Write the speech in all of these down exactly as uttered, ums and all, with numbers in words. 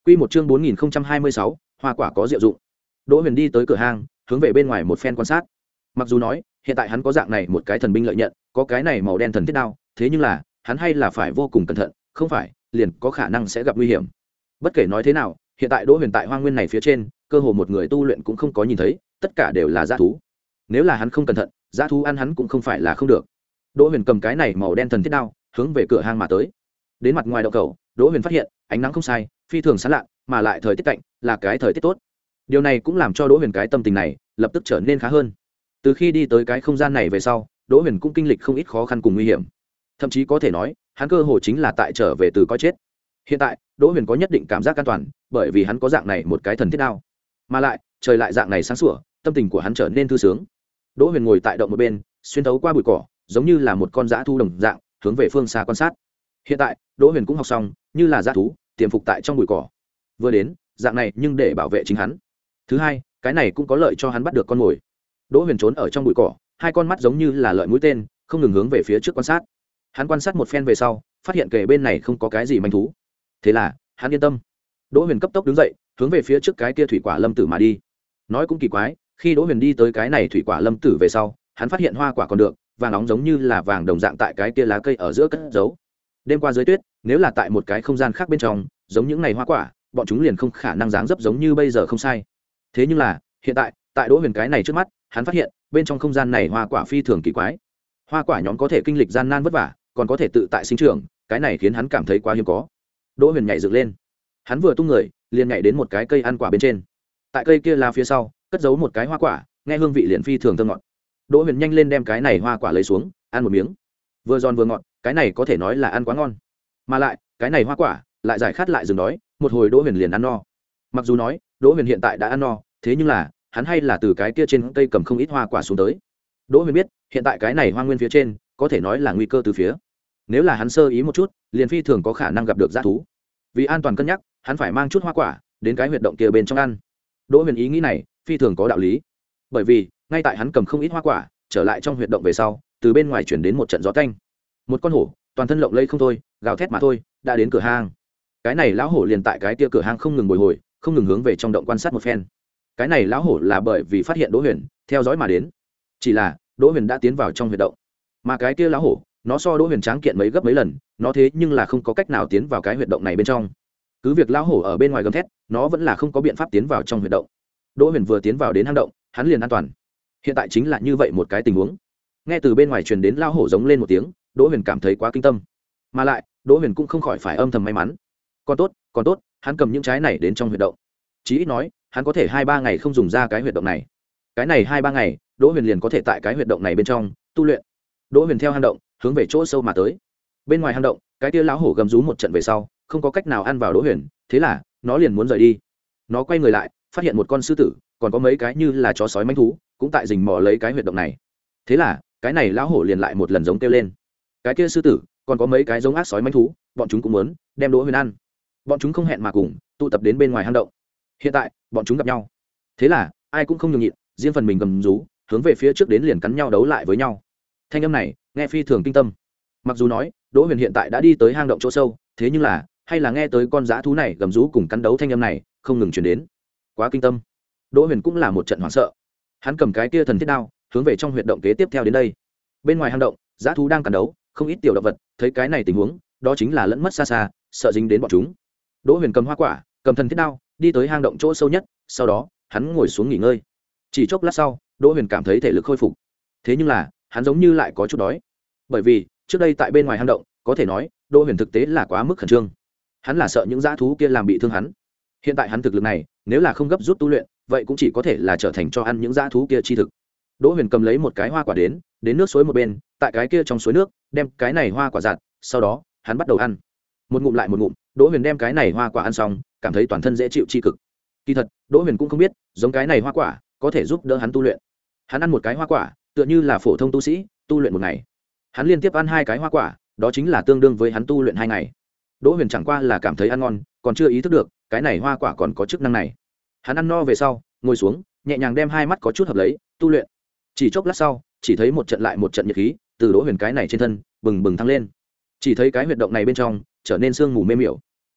Quy một chương bốn nghìn hai mươi sáu, hoa quả có diệu dụng. Đỗ Huyền đi tới cửa hang, hướng về bên ngoài một phen quan sát. Mặc dù nói, hiện tại hắn có dạng này một cái thần binh lợi nhận, có cái này màu đen thần thiết đao, thế nhưng là, hắn hay là phải vô cùng cẩn thận, không phải, liền có khả năng sẽ gặp nguy hiểm. Bất kể nói thế nào, hiện tại Đỗ Huyền tại hoang nguyên này phía trên, cơ hồ một người tu luyện cũng không có nhìn thấy, tất cả đều là dã thú. Nếu là hắn không cẩn thận, dã thú ăn hắn cũng không phải là không được. Đỗ Huyền cầm cái này màu đen thần thiết đao, hướng về cửa hang mà tới. Đến mặt ngoài động khẩu, Đỗ Huyền phát hiện, ánh nắng không sai, phi thường sáng lạ, mà lại thời tiết cạnh, là cái thời tiết tốt. Điều này cũng làm cho Đỗ Huyền cái tâm tình này lập tức trở nên khá hơn. Từ khi đi tới cái không gian này về sau, Đỗ Huyền cũng kinh lịch không ít khó khăn cùng nguy hiểm. Thậm chí có thể nói, hắn cơ hồ chính là tại trở về từ coi chết. Hiện tại, Đỗ Huyền có nhất định cảm giác an toàn, bởi vì hắn có dạng này một cái thần thiết đao. Mà lại, trời lại dạng này sáng sủa, tâm tình của hắn trở nên thư sướng. Đỗ Huyền ngồi tại động một bên, xuyên thấu qua bụi cỏ, giống như là một con dã thú đồng dạng, hướng về phương xa quan sát. Hiện tại, Đỗ Huyền cũng học xong, như là dã thú, tiềm phục tại trong bụi cỏ. Vừa đến, dạng này nhưng để bảo vệ chính hắn. Thứ hai, cái này cũng có lợi cho hắn bắt được con mồi. Đỗ Huyền trốn ở trong bụi cỏ, hai con mắt giống như là lợi mũi tên, không ngừng hướng về phía trước quan sát. Hắn quan sát một phen về sau, phát hiện kề bên này không có cái gì manh thú. Thế là, hắn yên tâm. Đỗ Huyền cấp tốc đứng dậy, hướng về phía trước cái kia thủy quả lâm tử mà đi. Nói cũng kỳ quái, khi Đỗ Huyền đi tới cái này thủy quả lâm tử về sau, hắn phát hiện hoa quả còn được, vàng nóng giống như là vàng đồng dạng tại cái kia lá cây ở giữa cất giấu. Đêm qua dưới tuyết, nếu là tại một cái không gian khác bên trong, giống những này hoa quả, bọn chúng liền không khả năng dáng dấp giống như bây giờ không sai. Thế nhưng là, hiện tại, tại Đỗ Huyền cái này trước mắt, hắn phát hiện, bên trong không gian này hoa quả phi thường kỳ quái. Hoa quả nhóm có thể kinh lịch gian nan vất vả, còn có thể tự tại sinh trưởng, cái này khiến hắn cảm thấy quá hiếm có. Đỗ Huyền nhảy dựng lên. Hắn vừa tung người, liền nhảy đến một cái cây ăn quả bên trên. Tại cây kia là phía sau, cất giấu một cái hoa quả, nghe hương vị liền phi thường thơm ngọt. Đỗ Huyền nhanh lên đem cái này hoa quả lấy xuống, ăn một miếng. Vừa giòn vừa ngọt, cái này có thể nói là ăn quá ngon. Mà lại, cái này hoa quả, lại giải khát lại dừng đói, một hồi Đỗ Huyền liền ăn no. Mặc dù nói, Đỗ Huyền hiện tại đã ăn no, thế nhưng là, hắn hay là từ cái kia trên cây cầm không ít hoa quả xuống tới. Đỗ Huyền biết, hiện tại cái này hoang nguyên phía trên, có thể nói là nguy cơ từ phía. Nếu là hắn sơ ý một chút, liền phi thường có khả năng gặp được dã thú. Vì an toàn cân nhắc, hắn phải mang chút hoa quả đến cái huyệt động kia bên trong ăn. Đỗ Huyền ý nghĩ này, phi thường có đạo lý. Bởi vì, ngay tại hắn cầm không ít hoa quả, trở lại trong huyệt động về sau, từ bên ngoài chuyển đến một trận gió tanh. Một con hổ, toàn thân lộng lẫy không thôi, gào thét mà thôi, đã đến cửa hang. Cái này lão hổ liền tại cái kia cửa hang không ngừng bồi hồi, không ngừng hướng về trong động quan sát một phen. Cái này lão hổ là bởi vì phát hiện Đỗ Huyền, theo dõi mà đến. Chỉ là, Đỗ Huyền đã tiến vào trong huyệt động. Mà cái kia lão hổ, nó so Đỗ Huyền tráng kiện mấy gấp mấy lần, nó thế nhưng là không có cách nào tiến vào cái huyệt động này bên trong. Cứ việc lão hổ ở bên ngoài gầm thét, nó vẫn là không có biện pháp tiến vào trong huyệt động. Đỗ Huyền vừa tiến vào đến hang động, hắn liền an toàn. Hiện tại chính là như vậy một cái tình huống. Nghe từ bên ngoài truyền đến lão hổ giống lên một tiếng, Đỗ Huyền cảm thấy quá kinh tâm. Mà lại, Đỗ Huyền cũng không khỏi phải âm thầm may mắn. Còn tốt, còn tốt, hắn cầm những trái này đến trong huyệt động. Chí ít nói, hắn có thể hai ba ngày không dùng ra cái huyệt động này. Cái này hai ba ngày, Đỗ Huyền liền có thể tại cái huyệt động này bên trong tu luyện. Đỗ Huyền theo hang động, hướng về chỗ sâu mà tới. Bên ngoài hang động, cái kia lão hổ gầm rú một trận về sau, không có cách nào ăn vào Đỗ Huyền, thế là nó liền muốn rời đi. Nó quay người lại, phát hiện một con sư tử, còn có mấy cái như là chó sói manh thú, cũng tại rình mò lấy cái huyệt động này. Thế là, cái này lão hổ liền lại một lần giống kêu lên. Cái kia sư tử, còn có mấy cái giống ác sói manh thú, bọn chúng cũng muốn đem Đỗ Huyền ăn. Bọn chúng không hẹn mà cùng, tụ tập đến bên ngoài hang động. Hiện tại, bọn chúng gặp nhau. Thế là, ai cũng không nhường nhịn, riêng phần mình gầm rú, hướng về phía trước đến liền cắn nhau đấu lại với nhau. Thanh âm này, nghe phi thường kinh tâm. Mặc dù nói, Đỗ Huyền hiện tại đã đi tới hang động chỗ sâu, thế nhưng là, hay là nghe tới con dã thú này gầm rú cùng cắn đấu thanh âm này, không ngừng truyền đến. Quá kinh tâm. Đỗ Huyền cũng là một trận hoảng sợ. Hắn cầm cái kia thần thiết đao, hướng về trong huyệt động kế tiếp theo đến đây. Bên ngoài hang động, dã thú đang cắn đấu, không ít tiểu động vật, thấy cái này tình huống, đó chính là lẫn mất xa xa, sợ dính đến bọn chúng. Đỗ Huyền cầm hoa quả, cầm thần thiết đao, đi tới hang động chỗ sâu nhất, sau đó, hắn ngồi xuống nghỉ ngơi. Chỉ chốc lát sau, Đỗ Huyền cảm thấy thể lực khôi phục. Thế nhưng là, hắn giống như lại có chút đói. Bởi vì, trước đây tại bên ngoài hang động, có thể nói, Đỗ Huyền thực tế là quá mức khẩn trương. Hắn là sợ những dã thú kia làm bị thương hắn. Hiện tại hắn thực lực này, nếu là không gấp rút tu luyện, vậy cũng chỉ có thể là trở thành cho ăn những dã thú kia chi thực. Đỗ Huyền cầm lấy một cái hoa quả đến, đến nước suối một bên, tại cái kia trong suối nước, đem cái này hoa quả giặt, sau đó, hắn bắt đầu ăn. Một ngụm lại một ngụm, Đỗ Huyền đem cái này hoa quả ăn xong, cảm thấy toàn thân dễ chịu chi cực. Kỳ thật, Đỗ Huyền cũng không biết, giống cái này hoa quả có thể giúp đỡ hắn tu luyện. Hắn ăn một cái hoa quả, tựa như là phổ thông tu sĩ tu luyện một ngày. Hắn liên tiếp ăn hai cái hoa quả, đó chính là tương đương với hắn tu luyện hai ngày. Đỗ Huyền chẳng qua là cảm thấy ăn ngon, còn chưa ý thức được cái này hoa quả còn có chức năng này. Hắn ăn no về sau, ngồi xuống, nhẹ nhàng đem hai mắt có chút hợp lấy, tu luyện. Chỉ chốc lát sau, chỉ thấy một trận lại một trận nhiệt khí từ Đỗ Huyền cái này trên thân bừng bừng thăng lên. Chỉ thấy cái huyệt động này bên trong trở nên sương mù mê miểu.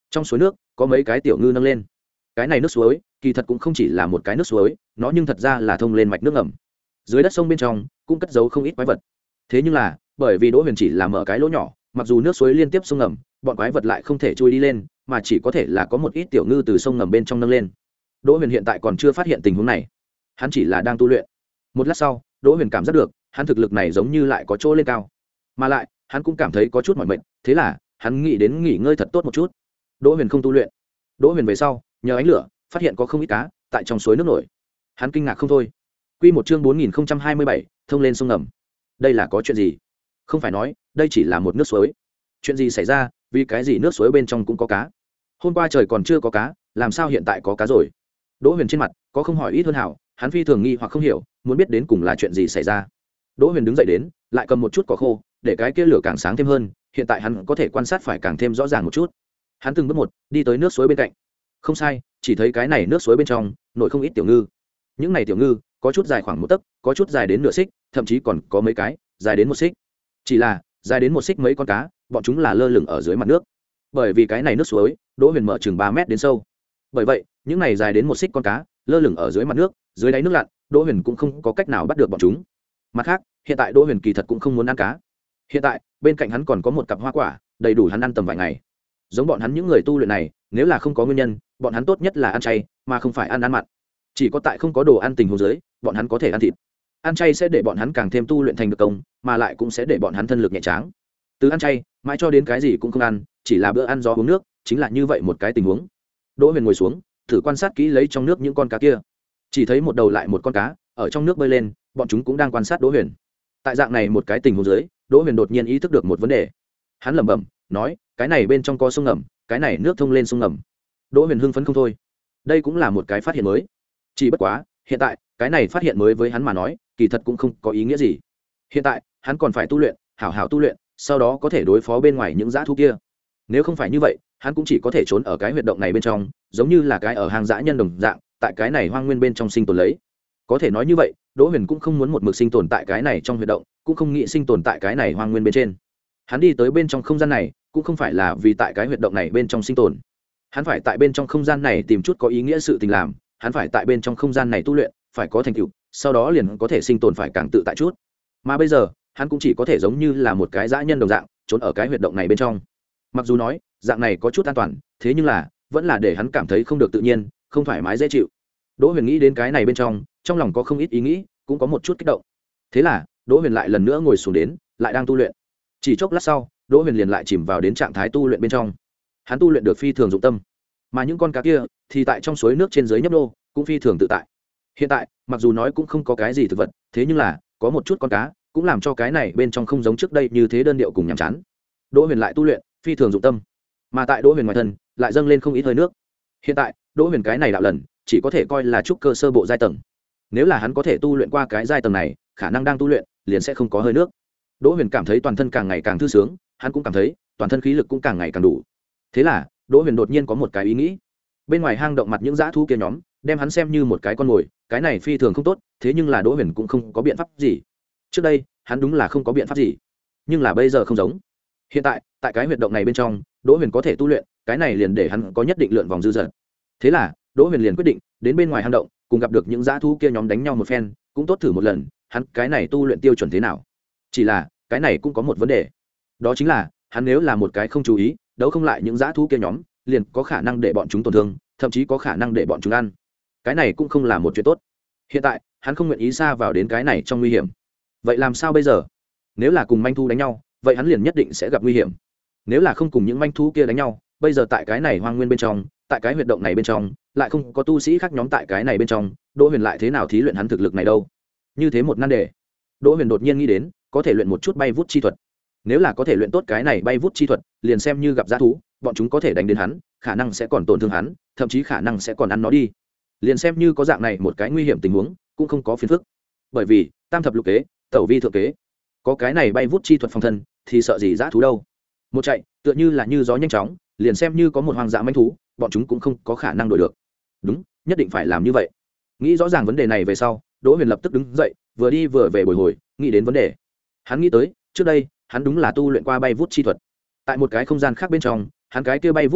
trong suối nước có mấy cái tiểu ngư nâng lên. Cái này nước suối kỳ thật cũng không chỉ là một cái nước suối, nó nhưng thật ra là thông lên mạch nước ngầm. Dưới đất sông bên trong cũng cất giấu không ít quái vật. Thế nhưng là bởi vì Đỗ Huyền chỉ là mở cái lỗ nhỏ, mặc dù nước suối liên tiếp sông ngầm, bọn quái vật lại không thể chui đi lên, mà chỉ có thể là có một ít tiểu ngư từ sông ngầm bên trong nâng lên. Đỗ Huyền hiện tại còn chưa phát hiện tình huống này, hắn chỉ là đang tu luyện. Một lát sau, Đỗ Huyền cảm giác được hắn thực lực này giống như lại có chỗ lên cao, mà lại hắn cũng cảm thấy có chút mỏi mệt, thế là hắn nghĩ đến nghỉ ngơi thật tốt một chút. Đỗ Huyền không tu luyện. Đỗ Huyền về sau nhờ ánh lửa phát hiện có không ít cá tại trong suối nước nổi, hắn kinh ngạc không thôi. Quy một chương bốn nghìn hai mươi bảy, thông lên sông ngầm. Đây là có chuyện gì? Không phải nói đây chỉ là một nước suối? Chuyện gì xảy ra? Vì cái gì nước suối bên trong cũng có cá? Hôm qua trời còn chưa có cá, làm sao hiện tại có cá rồi? Đỗ Huyền trên mặt có không hỏi ít hơn hảo, hắn phi thường nghi hoặc không hiểu, muốn biết đến cùng là chuyện gì xảy ra. Đỗ Huyền đứng dậy đến, lại cầm một chút cỏ khô, để cái kia lửa càng sáng thêm hơn, hiện tại hắn có thể quan sát phải càng thêm rõ ràng một chút. Hắn từng bước một đi tới nước suối bên cạnh. Không sai, chỉ thấy cái này nước suối bên trong nổi không ít tiểu ngư. Những này tiểu ngư có chút dài khoảng một tấc, có chút dài đến nửa xích, thậm chí còn có mấy cái dài đến một xích. Chỉ là dài đến một xích mấy con cá, bọn chúng là lơ lửng ở dưới mặt nước. Bởi vì cái này nước suối, Đỗ Huyền mở chừng ba mét đến sâu. Bởi vậy, những này dài đến một xích con cá lơ lửng ở dưới mặt nước, dưới đáy nước lặn, Đỗ Huyền cũng không có cách nào bắt được bọn chúng. Mặt khác, hiện tại Đỗ Huyền kỳ thật cũng không muốn ăn cá. Hiện tại, bên cạnh hắn còn có một cặp hoa quả, đầy đủ hắn ăn tầm vài ngày. Giống bọn hắn những người tu luyện này, nếu là không có nguyên nhân, bọn hắn tốt nhất là ăn chay, mà không phải ăn ăn mặn. Chỉ có tại không có đồ ăn tình huống dưới, bọn hắn có thể ăn thịt. Ăn chay sẽ để bọn hắn càng thêm tu luyện thành được công, mà lại cũng sẽ để bọn hắn thân lực nhẹ tráng. Từ ăn chay, mãi cho đến cái gì cũng không ăn, chỉ là bữa ăn gió uống nước, chính là như vậy một cái tình huống. Đỗ Huyền ngồi xuống, thử quan sát kỹ lấy trong nước những con cá kia. Chỉ thấy một đầu lại một con cá ở trong nước bơi lên, bọn chúng cũng đang quan sát Đỗ Huyền. Tại dạng này một cái tình huống dưới, Đỗ Huyền đột nhiên ý thức được một vấn đề. Hắn lẩm bẩm nói, cái này bên trong có sông ngầm, cái này nước thông lên sông ngầm. Đỗ Huyền hưng phấn không thôi. Đây cũng là một cái phát hiện mới. Chỉ bất quá, hiện tại, cái này phát hiện mới với hắn mà nói, kỳ thật cũng không có ý nghĩa gì. Hiện tại, hắn còn phải tu luyện, hảo hảo tu luyện, sau đó có thể đối phó bên ngoài những dã thú kia. Nếu không phải như vậy, hắn cũng chỉ có thể trốn ở cái huyệt động này bên trong, giống như là cái ở hang dã nhân đồng dạng, tại cái này hoang nguyên bên trong sinh tồn lấy. Có thể nói như vậy, Đỗ Huyền cũng không muốn một mực sinh tồn tại cái này trong huyệt động, cũng không nghĩ sinh tồn tại cái này hoang nguyên bên trên. Hắn đi tới bên trong không gian này, cũng không phải là vì tại cái huyệt động này bên trong sinh tồn. Hắn phải tại bên trong không gian này tìm chút có ý nghĩa sự tình làm, hắn phải tại bên trong không gian này tu luyện, phải có thành tựu, sau đó liền có thể sinh tồn phải càng tự tại chút. Mà bây giờ, hắn cũng chỉ có thể giống như là một cái dã nhân đồng dạng, trốn ở cái huyệt động này bên trong. Mặc dù nói, dạng này có chút an toàn, thế nhưng là vẫn là để hắn cảm thấy không được tự nhiên, không thoải mái dễ chịu. Đỗ Huyền nghĩ đến cái này bên trong, trong lòng có không ít ý nghĩ, cũng có một chút kích động. Thế là, Đỗ Huyền lại lần nữa ngồi xuống đến, lại đang tu luyện. Chỉ chốc lát sau, Đỗ Huyền liền lại chìm vào đến trạng thái tu luyện bên trong. Hắn tu luyện được phi thường dụng tâm, mà những con cá kia thì tại trong suối nước trên dưới nhấp nô, cũng phi thường tự tại. Hiện tại, mặc dù nói cũng không có cái gì thực vật, thế nhưng là có một chút con cá, cũng làm cho cái này bên trong không giống trước đây như thế đơn điệu cùng nhàm chán. Đỗ Huyền lại tu luyện, phi thường dụng tâm, mà tại Đỗ Huyền ngoài thân lại dâng lên không ít hơi nước. Hiện tại, Đỗ Huyền cái này đạo lần chỉ có thể coi là trúc cơ sơ bộ giai tầng. Nếu là hắn có thể tu luyện qua cái giai tầng này, khả năng đang tu luyện liền sẽ không có hơi nước. Đỗ Huyền cảm thấy toàn thân càng ngày càng thư sướng, hắn cũng cảm thấy toàn thân khí lực cũng càng ngày càng đủ. Thế là, Đỗ Huyền đột nhiên có một cái ý nghĩ. Bên ngoài hang động mặt những dã thú kia nhóm, đem hắn xem như một cái con mồi, cái này phi thường không tốt, thế nhưng là Đỗ Huyền cũng không có biện pháp gì. Trước đây, hắn đúng là không có biện pháp gì, nhưng là bây giờ không giống. Hiện tại, tại cái huyệt động này bên trong, Đỗ Huyền có thể tu luyện, cái này liền để hắn có nhất định lượn vòng dư dật. Thế là, Đỗ Huyền liền quyết định đến bên ngoài hang động, cùng gặp được những dã thú kia nhóm đánh nhau một phen, cũng tốt thử một lần, hắn cái này tu luyện tiêu chuẩn thế nào. Chỉ là, cái này cũng có một vấn đề. Đó chính là, hắn nếu là một cái không chú ý, đấu không lại những dã thú kia nhóm, liền có khả năng để bọn chúng tổn thương, thậm chí có khả năng để bọn chúng ăn. Cái này cũng không là một chuyện tốt. Hiện tại, hắn không nguyện ý xa vào đến cái này trong nguy hiểm. Vậy làm sao bây giờ? Nếu là cùng manh thú đánh nhau, vậy hắn liền nhất định sẽ gặp nguy hiểm. Nếu là không cùng những manh thú kia đánh nhau, bây giờ tại cái này hoang nguyên bên trong, tại cái huyệt động này bên trong, lại không có tu sĩ khác nhóm tại cái này bên trong, Đỗ Huyền lại thế nào thí luyện hắn thực lực này đâu? Như thế một nan đề. Đỗ Huyền đột nhiên nghĩ đến, có thể luyện một chút bay vút chi thuật. Nếu là có thể luyện tốt cái này bay vút chi thuật, liền xem như gặp dã thú, bọn chúng có thể đánh đến hắn, khả năng sẽ còn tổn thương hắn, thậm chí khả năng sẽ còn ăn nó đi. Liền xem như có dạng này một cái nguy hiểm tình huống, cũng không có phiền phức. Bởi vì, tam thập lục kế, tẩu vi thượng kế, có cái này bay vút chi thuật phòng thân, thì sợ gì dã thú đâu. Một chạy, tựa như là như gió nhanh chóng, liền xem như có một hoang dã manh thú, bọn chúng cũng không có khả năng đuổi được. Đúng, nhất định phải làm như vậy. Nghĩ rõ ràng vấn đề này về sau, Đỗ Huyền lập tức đứng dậy, vừa đi vừa về bồi hồi, nghĩ đến vấn đề. Hắn nghĩ tới, trước đây, hắn đúng là tu luyện qua bay vút chi thuật. Tại một cái không gian khác bên trong, hắn cái kia bay vút chi thuật,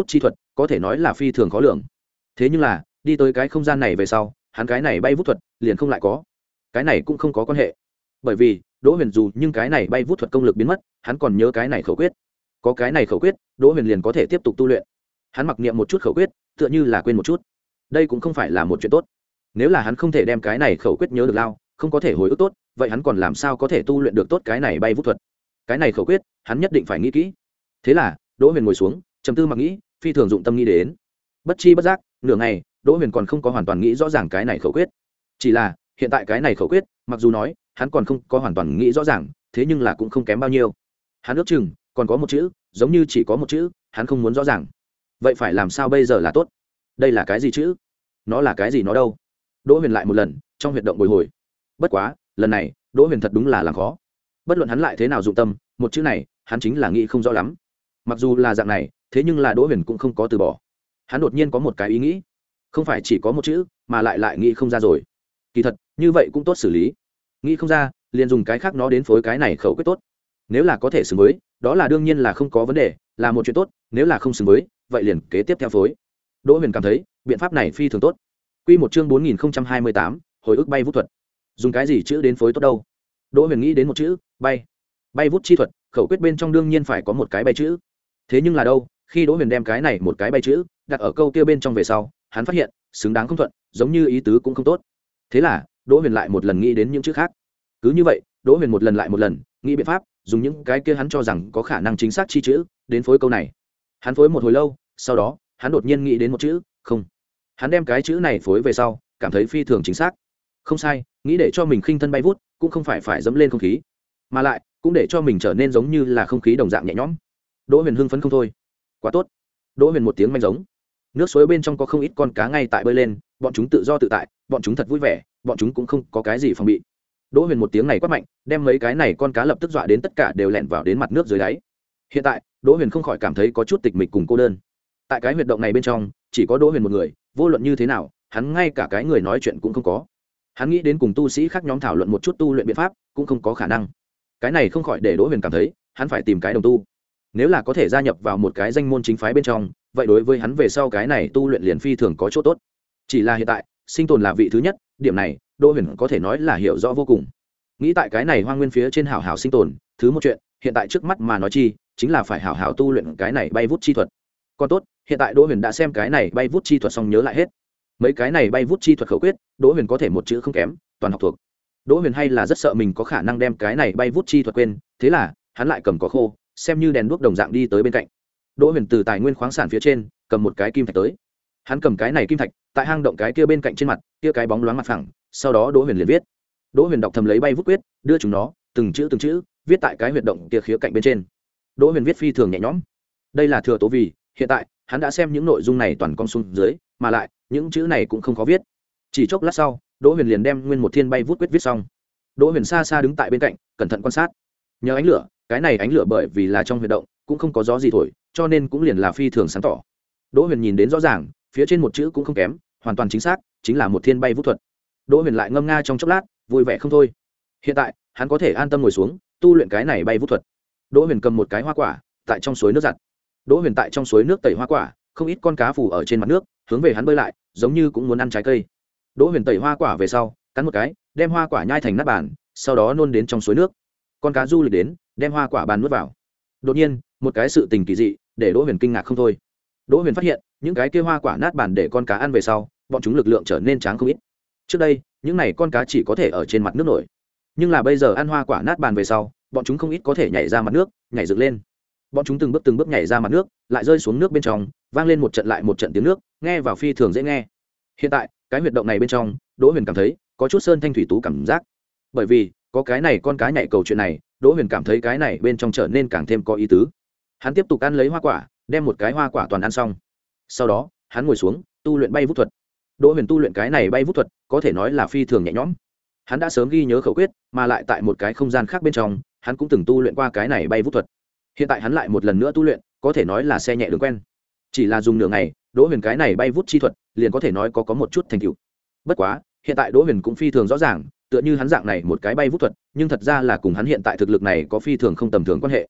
có thể nói là phi thường khó lường. Thế nhưng là đi tới cái không gian này về sau, hắn cái này bay vút thuật liền không lại có. Cái này cũng không có quan hệ, bởi vì Đỗ Huyền dù nhưng cái này bay vút thuật công lực biến mất, hắn còn nhớ cái này khẩu quyết. Có cái này khẩu quyết, Đỗ Huyền liền có thể tiếp tục tu luyện. Hắn mặc niệm một chút khẩu quyết, tựa như là quên một chút. Đây cũng không phải là một chuyện tốt. Nếu là hắn không thể đem cái này khẩu quyết nhớ được lao, không có thể hồi ức tốt, vậy hắn còn làm sao có thể tu luyện được tốt cái này bay vút thuật? Cái này khẩu quyết, hắn nhất định phải nghĩ kỹ. Thế là, Đỗ Huyền ngồi xuống, trầm tư mặc nghĩ, phi thường dụng tâm nghĩ đến. Bất chi bất giác, nửa ngày, Đỗ Huyền còn không có hoàn toàn nghĩ rõ ràng cái này khẩu quyết. Chỉ là, hiện tại cái này khẩu quyết, mặc dù nói, hắn còn không có hoàn toàn nghĩ rõ ràng, thế nhưng là cũng không kém bao nhiêu. Hắn ước chừng còn có một chữ, giống như chỉ có một chữ, hắn không muốn rõ ràng. Vậy phải làm sao bây giờ là tốt? Đây là cái gì chữ? Nó là cái gì nó đâu? Đỗ Huyền lại một lần, trong huyệt động bồi hồi. Bất quá, lần này, Đỗ Huyền thật đúng là làm khó. Bất luận hắn lại thế nào dụng tâm, một chữ này, hắn chính là nghĩ không rõ lắm. Mặc dù là dạng này, thế nhưng là Đỗ Huyền cũng không có từ bỏ. Hắn đột nhiên có một cái ý nghĩ, không phải chỉ có một chữ, mà lại lại nghĩ không ra rồi. Kỳ thật, như vậy cũng tốt xử lý. Nghĩ không ra, liền dùng cái khác nó đến phối cái này khẩu quyết tốt. Nếu là có thể xứng với, đó là đương nhiên là không có vấn đề, là một chuyện tốt, nếu là không xứng với, vậy liền kế tiếp theo phối. Đỗ Huyền cảm thấy, biện pháp này phi thường tốt. Quy một chương bốn nghìn không trăm hai mươi tám, hồi ức bay vút thuật. Dùng cái gì chữ đến phối tốt đâu? Đỗ Huyền nghĩ đến một chữ, bay. Bay vút chi thuật, khẩu quyết bên trong đương nhiên phải có một cái bay chữ. Thế nhưng là đâu, khi Đỗ Huyền đem cái này một cái bay chữ đặt ở câu kia bên trong về sau, hắn phát hiện, xứng đáng không thuận, giống như ý tứ cũng không tốt. Thế là, Đỗ Huyền lại một lần nghĩ đến những chữ khác. Cứ như vậy, Đỗ Huyền một lần lại một lần nghĩ biện pháp, dùng những cái kia hắn cho rằng có khả năng chính xác chi chữ đến phối câu này. Hắn phối một hồi lâu, sau đó, hắn đột nhiên nghĩ đến một chữ, không. Hắn đem cái chữ này phối về sau, cảm thấy phi thường chính xác. Không sai, nghĩ để cho mình khinh thân bay vút, cũng không phải phải dẫm lên không khí, mà lại cũng để cho mình trở nên giống như là không khí đồng dạng nhẹ nhõm. Đỗ Huyền hưng phấn không thôi. Quá tốt. Đỗ Huyền một tiếng manh giống. Nước suối bên trong có không ít con cá ngay tại bơi lên, bọn chúng tự do tự tại, bọn chúng thật vui vẻ, bọn chúng cũng không có cái gì phòng bị. Đỗ Huyền một tiếng này quát mạnh, đem mấy cái này con cá lập tức dọa đến tất cả đều lẻn vào đến mặt nước dưới đáy. Hiện tại, Đỗ Huyền không khỏi cảm thấy có chút tịch mịch cùng cô đơn. Tại cái huyệt động này bên trong, chỉ có Đỗ Huyền một người, vô luận như thế nào, hắn ngay cả cái người nói chuyện cũng không có. Hắn nghĩ đến cùng tu sĩ khác nhóm thảo luận một chút tu luyện biện pháp, cũng không có khả năng. Cái này không khỏi để Đỗ Huyền cảm thấy, hắn phải tìm cái đồng tu. Nếu là có thể gia nhập vào một cái danh môn chính phái bên trong, vậy đối với hắn về sau cái này tu luyện liền phi thường có chỗ tốt. Chỉ là hiện tại, sinh tồn là vị thứ nhất, điểm này, Đỗ Huyền có thể nói là hiểu rõ vô cùng. Nghĩ tại cái này hoang nguyên phía trên hảo hảo sinh tồn, thứ một chuyện, hiện tại trước mắt mà nói chi, chính là phải hảo hảo tu luyện cái này bay vút chi thuật. Còn tốt, hiện tại Đỗ Huyền đã xem cái này bay vút chi thuật xong nhớ lại hết. Mấy cái này bay vút chi thuật khẩu quyết, Đỗ Huyền có thể một chữ không kém, toàn học thuộc. Đỗ Huyền hay là rất sợ mình có khả năng đem cái này bay vút chi thuật quên, thế là, hắn lại cầm có khô, xem như đèn đuốc đồng dạng đi tới bên cạnh. Đỗ Huyền từ tài nguyên khoáng sản phía trên, cầm một cái kim thạch tới. Hắn cầm cái này kim thạch, tại hang động cái kia bên cạnh trên mặt, kia cái bóng loáng mặt phẳng, sau đó Đỗ Huyền liền viết. Đỗ Huyền đọc thầm lấy bay vút quyết, đưa chúng nó, từng chữ từng chữ, viết tại cái huyệt động kia khía cạnh bên trên. Đỗ Huyền viết phi thường nhẹ nhõm. Đây là thừa tố vì, hiện tại, hắn đã xem những nội dung này toàn con xuống dưới, mà lại, những chữ này cũng không khó viết. Chỉ chốc lát sau, Đỗ Huyền liền đem nguyên một thiên bay vút quyết viết xong. Đỗ Huyền xa xa đứng tại bên cạnh, cẩn thận quan sát. Nhờ ánh lửa, cái này ánh lửa bởi vì là trong huyệt động, cũng không có gió gì thổi, cho nên cũng liền là phi thường sáng tỏ. Đỗ Huyền nhìn đến rõ ràng, phía trên một chữ cũng không kém, hoàn toàn chính xác, chính là một thiên bay vút thuật. Đỗ Huyền lại ngâm nga trong chốc lát, vui vẻ không thôi. Hiện tại, hắn có thể an tâm ngồi xuống, tu luyện cái này bay vút thuật. Đỗ Huyền cầm một cái hoa quả, tại trong suối nước giặt. Đỗ Huyền tại trong suối nước tẩy hoa quả, không ít con cá phù ở trên mặt nước, hướng về hắn bơi lại, giống như cũng muốn ăn trái cây. Đỗ Huyền tẩy hoa quả về sau, cắn một cái, đem hoa quả nhai thành nát bàn, sau đó nôn đến trong suối nước. Con cá du lịch đến, đem hoa quả bàn nuốt vào. Đột nhiên, một cái sự tình kỳ dị, để Đỗ Huyền kinh ngạc không thôi. Đỗ Huyền phát hiện, những cái kia hoa quả nát bàn để con cá ăn về sau, bọn chúng lực lượng trở nên tráng không ít. Trước đây, những này con cá chỉ có thể ở trên mặt nước nổi, nhưng là bây giờ ăn hoa quả nát bàn về sau, bọn chúng không ít có thể nhảy ra mặt nước, nhảy dựng lên. Bọn chúng từng bước từng bước nhảy ra mặt nước, lại rơi xuống nước bên trong, vang lên một trận lại một trận tiếng nước, nghe vào phi thường dễ nghe. Hiện tại, cái huyệt động này bên trong, Đỗ Huyền cảm thấy có chút sơn thanh thủy tú cảm giác. Bởi vì, có cái này con cá nhảy cầu chuyện này, Đỗ Huyền cảm thấy cái này bên trong trở nên càng thêm có ý tứ. Hắn tiếp tục ăn lấy hoa quả, đem một cái hoa quả toàn ăn xong. Sau đó, hắn ngồi xuống, tu luyện bay vút thuật. Đỗ Huyền tu luyện cái này bay vút thuật, có thể nói là phi thường nhẹ nhõm. Hắn đã sớm ghi nhớ khẩu quyết, mà lại tại một cái không gian khác bên trong, hắn cũng từng tu luyện qua cái này bay vút thuật. Hiện tại hắn lại một lần nữa tu luyện, có thể nói là xe nhẹ đường quen. Chỉ là dùng nửa ngày, Đỗ Huyền cái này bay vút chi thuật, liền có thể nói có có một chút thành tựu. Bất quá, hiện tại Đỗ Huyền cũng phi thường rõ ràng, tựa như hắn dạng này một cái bay vút thuật, nhưng thật ra là cùng hắn hiện tại thực lực này có phi thường không tầm thường quan hệ.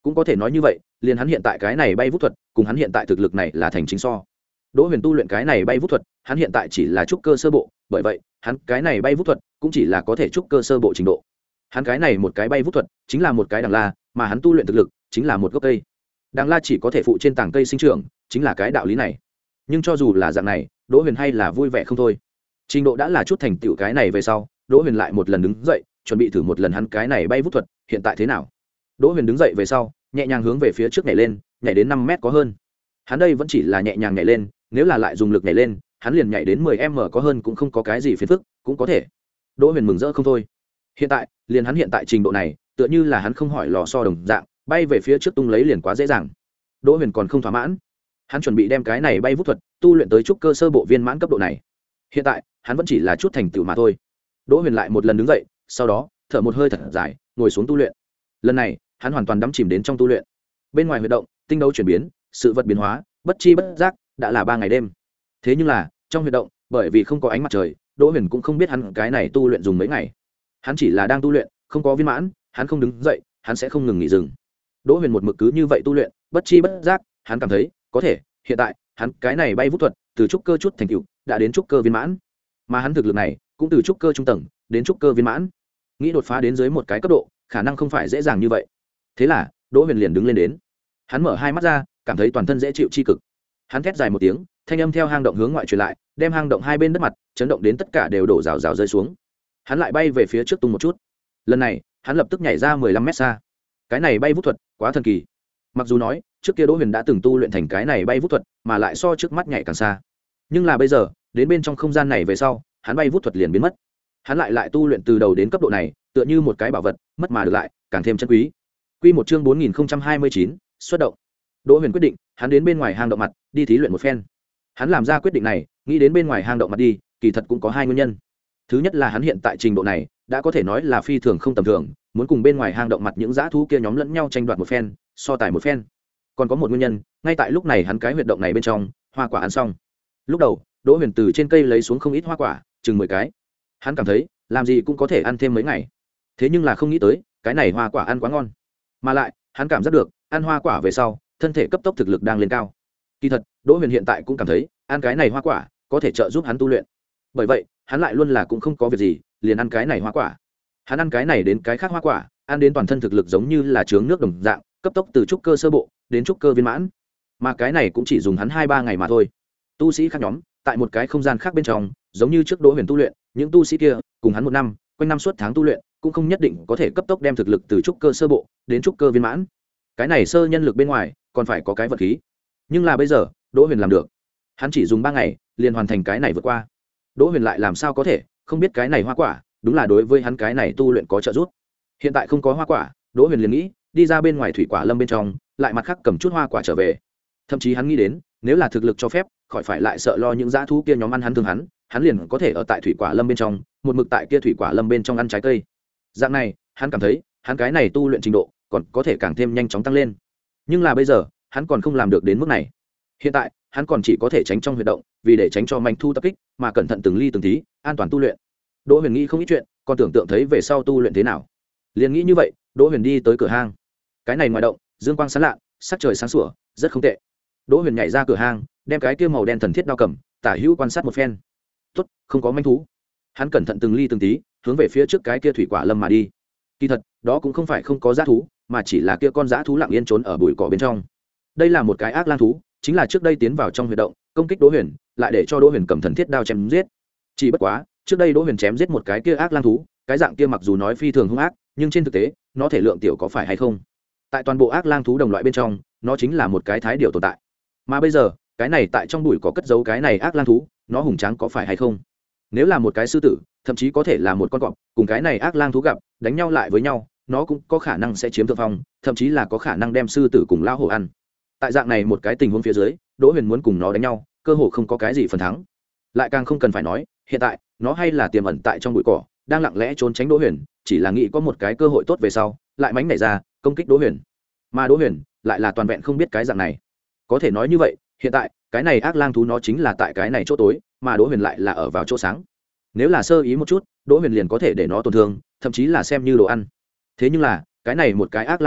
cũng có thể nói như vậy, liền hắn hiện tại cái này bay vút thuật cùng hắn hiện tại thực lực này là thành chính so. Đỗ Huyền tu luyện cái này bay vút thuật, hắn hiện tại chỉ là trúc cơ sơ bộ, bởi vậy hắn cái này bay vút thuật cũng chỉ là có thể trúc cơ sơ bộ trình độ. Hắn cái này một cái bay vút thuật chính là một cái đằng la, mà hắn tu luyện thực lực chính là một gốc cây. Đằng la chỉ có thể phụ trên tảng cây sinh trưởng, chính là cái đạo lý này. Nhưng cho dù là dạng này, Đỗ Huyền hay là vui vẻ không thôi. Trình độ đã là chút thành tựu cái này về sau, Đỗ Huyền lại một lần đứng dậy, chuẩn bị thử một lần hắn cái này bay vút thuật, hiện tại thế nào. Đỗ Huyền đứng dậy về sau, nhẹ nhàng hướng về phía trước nhảy lên, nhảy đến năm mét có hơn. Hắn đây vẫn chỉ là nhẹ nhàng nhảy lên, nếu là lại dùng lực nhảy lên, hắn liền nhảy đến mười m có hơn cũng không có cái gì phiền phức, cũng có thể. Đỗ Huyền mừng rỡ không thôi. Hiện tại, liền hắn hiện tại trình độ này, tựa như là hắn không hỏi lò so đồng dạng, bay về phía trước tung lấy liền quá dễ dàng. Đỗ Huyền còn không thỏa mãn, hắn chuẩn bị đem cái này bay vút thuật tu luyện tới trúc cơ sơ bộ viên mãn cấp độ này. Hiện tại, hắn vẫn chỉ là chút thành tựu mà thôi. Đỗ Huyền lại một lần đứng dậy, sau đó thở một hơi thật dài, ngồi xuống tu luyện. Lần này, hắn hoàn toàn đắm chìm đến trong tu luyện. Bên ngoài huy động, tinh đấu chuyển biến, sự vật biến hóa, bất chi bất giác đã là ba ngày đêm. Thế nhưng là, trong huy động, bởi vì không có ánh mặt trời, Đỗ Huyền cũng không biết hắn cái này tu luyện dùng mấy ngày. Hắn chỉ là đang tu luyện, không có viên mãn, hắn không đứng dậy, hắn sẽ không ngừng nghỉ dừng. Đỗ Huyền một mực cứ như vậy tu luyện, bất chi bất giác, hắn cảm thấy, có thể, hiện tại, hắn cái này bay vút thuật, từ trúc cơ chút thành tựu, đã đến trúc cơ viên mãn. Mà hắn thực lực này, cũng từ trúc cơ trung tầng đến trúc cơ viên mãn. Nghĩ đột phá đến dưới một cái cấp độ, khả năng không phải dễ dàng như vậy. Thế là, Đỗ Huyền liền đứng lên đến. Hắn mở hai mắt ra, cảm thấy toàn thân dễ chịu chi cực. Hắn thét dài một tiếng, thanh âm theo hang động hướng ngoại truyền lại, đem hang động hai bên đất mặt chấn động đến tất cả đều đổ rào rào rơi xuống. Hắn lại bay về phía trước tung một chút. Lần này, hắn lập tức nhảy ra mười lăm mét xa. Cái này bay vút thuật, quá thần kỳ. Mặc dù nói, trước kia Đỗ Huyền đã từng tu luyện thành cái này bay vút thuật, mà lại so trước mắt nhảy càng xa. Nhưng là bây giờ, đến bên trong không gian này về sau, hắn bay vút thuật liền biến mất. Hắn lại lại tu luyện từ đầu đến cấp độ này, tựa như một cái bảo vật, mất mà được lại, càng thêm chân quý. Quy một chương bốn nghìn không trăm hai mươi chín, xuất động. Đỗ Huyền quyết định, hắn đến bên ngoài hang động mặt, đi thí luyện một phen. Hắn làm ra quyết định này, nghĩ đến bên ngoài hang động mặt đi, kỳ thật cũng có hai nguyên nhân. Thứ nhất là hắn hiện tại trình độ này, đã có thể nói là phi thường không tầm thường, muốn cùng bên ngoài hang động mặt những dã thú kia nhóm lẫn nhau tranh đoạt một phen, so tài một phen. Còn có một nguyên nhân, ngay tại lúc này hắn cái huyệt động này bên trong, hoa quả ăn xong. Lúc đầu, Đỗ Huyền từ trên cây lấy xuống không ít hoa quả, chừng mười cái. Hắn cảm thấy, làm gì cũng có thể ăn thêm mấy ngày. Thế nhưng là không nghĩ tới, cái này hoa quả ăn quá ngon. Mà lại, hắn cảm giác được, ăn hoa quả về sau, thân thể cấp tốc thực lực đang lên cao. Kỳ thật, Đỗ Huyền hiện tại cũng cảm thấy, ăn cái này hoa quả có thể trợ giúp hắn tu luyện. Bởi vậy, hắn lại luôn là cũng không có việc gì, liền ăn cái này hoa quả. Hắn ăn cái này đến cái khác hoa quả, ăn đến toàn thân thực lực giống như là chướng nước đồng dạng, cấp tốc từ trúc cơ sơ bộ đến trúc cơ viên mãn. Mà cái này cũng chỉ dùng hắn hai ba ngày mà thôi. Tu sĩ khác nhóm, tại một cái không gian khác bên trong, giống như trước Đỗ Huyền tu luyện, những tu sĩ kia cùng hắn một năm, quanh năm suốt tháng tu luyện, cũng không nhất định có thể cấp tốc đem thực lực từ trúc cơ sơ bộ đến trúc cơ viên mãn. Cái này sơ nhân lực bên ngoài, còn phải có cái vật khí. Nhưng là bây giờ, Đỗ Huyền làm được. Hắn chỉ dùng ba ngày, liền hoàn thành cái này vượt qua. Đỗ Huyền lại làm sao có thể không biết cái này hoa quả, đúng là đối với hắn cái này tu luyện có trợ giúp. Hiện tại không có hoa quả, Đỗ Huyền liền nghĩ, đi ra bên ngoài thủy quả lâm bên trong, lại mặt khác cầm chút hoa quả trở về. Thậm chí hắn nghĩ đến, nếu là thực lực cho phép, khỏi phải lại sợ lo những dã thú kia nhóm ăn hắn thương hắn, hắn liền có thể ở tại thủy quả lâm bên trong, một mực tại kia thủy quả lâm bên trong ăn trái cây. Dạng này, hắn cảm thấy, hắn cái này tu luyện trình độ còn có thể càng thêm nhanh chóng tăng lên. Nhưng là bây giờ, hắn còn không làm được đến mức này. Hiện tại, hắn còn chỉ có thể tránh trong huy động, vì để tránh cho manh thu tập kích, mà cẩn thận từng ly từng tí, an toàn tu luyện. Đỗ Huyền nghĩ không ít chuyện, còn tưởng tượng thấy về sau tu luyện thế nào. Liền nghĩ như vậy, Đỗ Huyền đi tới cửa hang. Cái này ngoài động, dương quang sáng lạ, sắc trời sáng sủa, rất không tệ. Đỗ Huyền nhảy ra cửa hang, đem cái kia màu đen thần thiết đao cầm, tả hữu quan sát một phen. Tốt, không có manh thú. Hắn cẩn thận từng ly từng tí, hướng về phía trước cái kia thủy quả lâm mà đi. Kỳ thật, đó cũng không phải không có dã thú, mà chỉ là kia con dã thú lặng yên trốn ở bụi cỏ bên trong. Đây là một cái ác lang thú, chính là trước đây tiến vào trong huy động, công kích Đỗ Huyền, lại để cho Đỗ Huyền cầm thần thiết đao chém giết. Chỉ bất quá, trước đây Đỗ Huyền chém giết một cái kia ác lang thú, cái dạng kia mặc dù nói phi thường hung ác, nhưng trên thực tế, nó thể lượng tiểu có phải hay không? Tại toàn bộ ác lang thú đồng loại bên trong, nó chính là một cái thái điều tồn tại. Mà bây giờ, cái này tại trong bụi cỏ cất giấu cái này ác lang thú, nó hùng tráng có phải hay không? Nếu là một cái sư tử, thậm chí có thể là một con cọp, cùng cái này ác lang thú gặp, đánh nhau lại với nhau, nó cũng có khả năng sẽ chiếm thượng phong, thậm chí là có khả năng đem sư tử cùng lao hổ ăn. Tại dạng này một cái tình huống phía dưới, Đỗ Huyền muốn cùng nó đánh nhau, cơ hồ không có cái gì phần thắng. Lại càng không cần phải nói, hiện tại, nó hay là tiềm ẩn tại trong bụi cỏ, đang lặng lẽ trốn tránh Đỗ Huyền, chỉ là nghĩ có một cái cơ hội tốt về sau, lại mánh nảy ra, công kích Đỗ Huyền. Mà Đỗ Huyền lại là toàn vẹn không biết cái dạng này. Có thể nói như vậy, hiện tại, cái này ác lang thú nó chính là tại cái này chỗ tối, mà Đỗ Huyền lại là ở vào chỗ sáng. Nếu là sơ ý một chút, Đỗ Huyền liền có thể để nó tổn thương, thậm chí là xem như đồ ăn. Thế nhưng là, cái này một cái ác lang thú,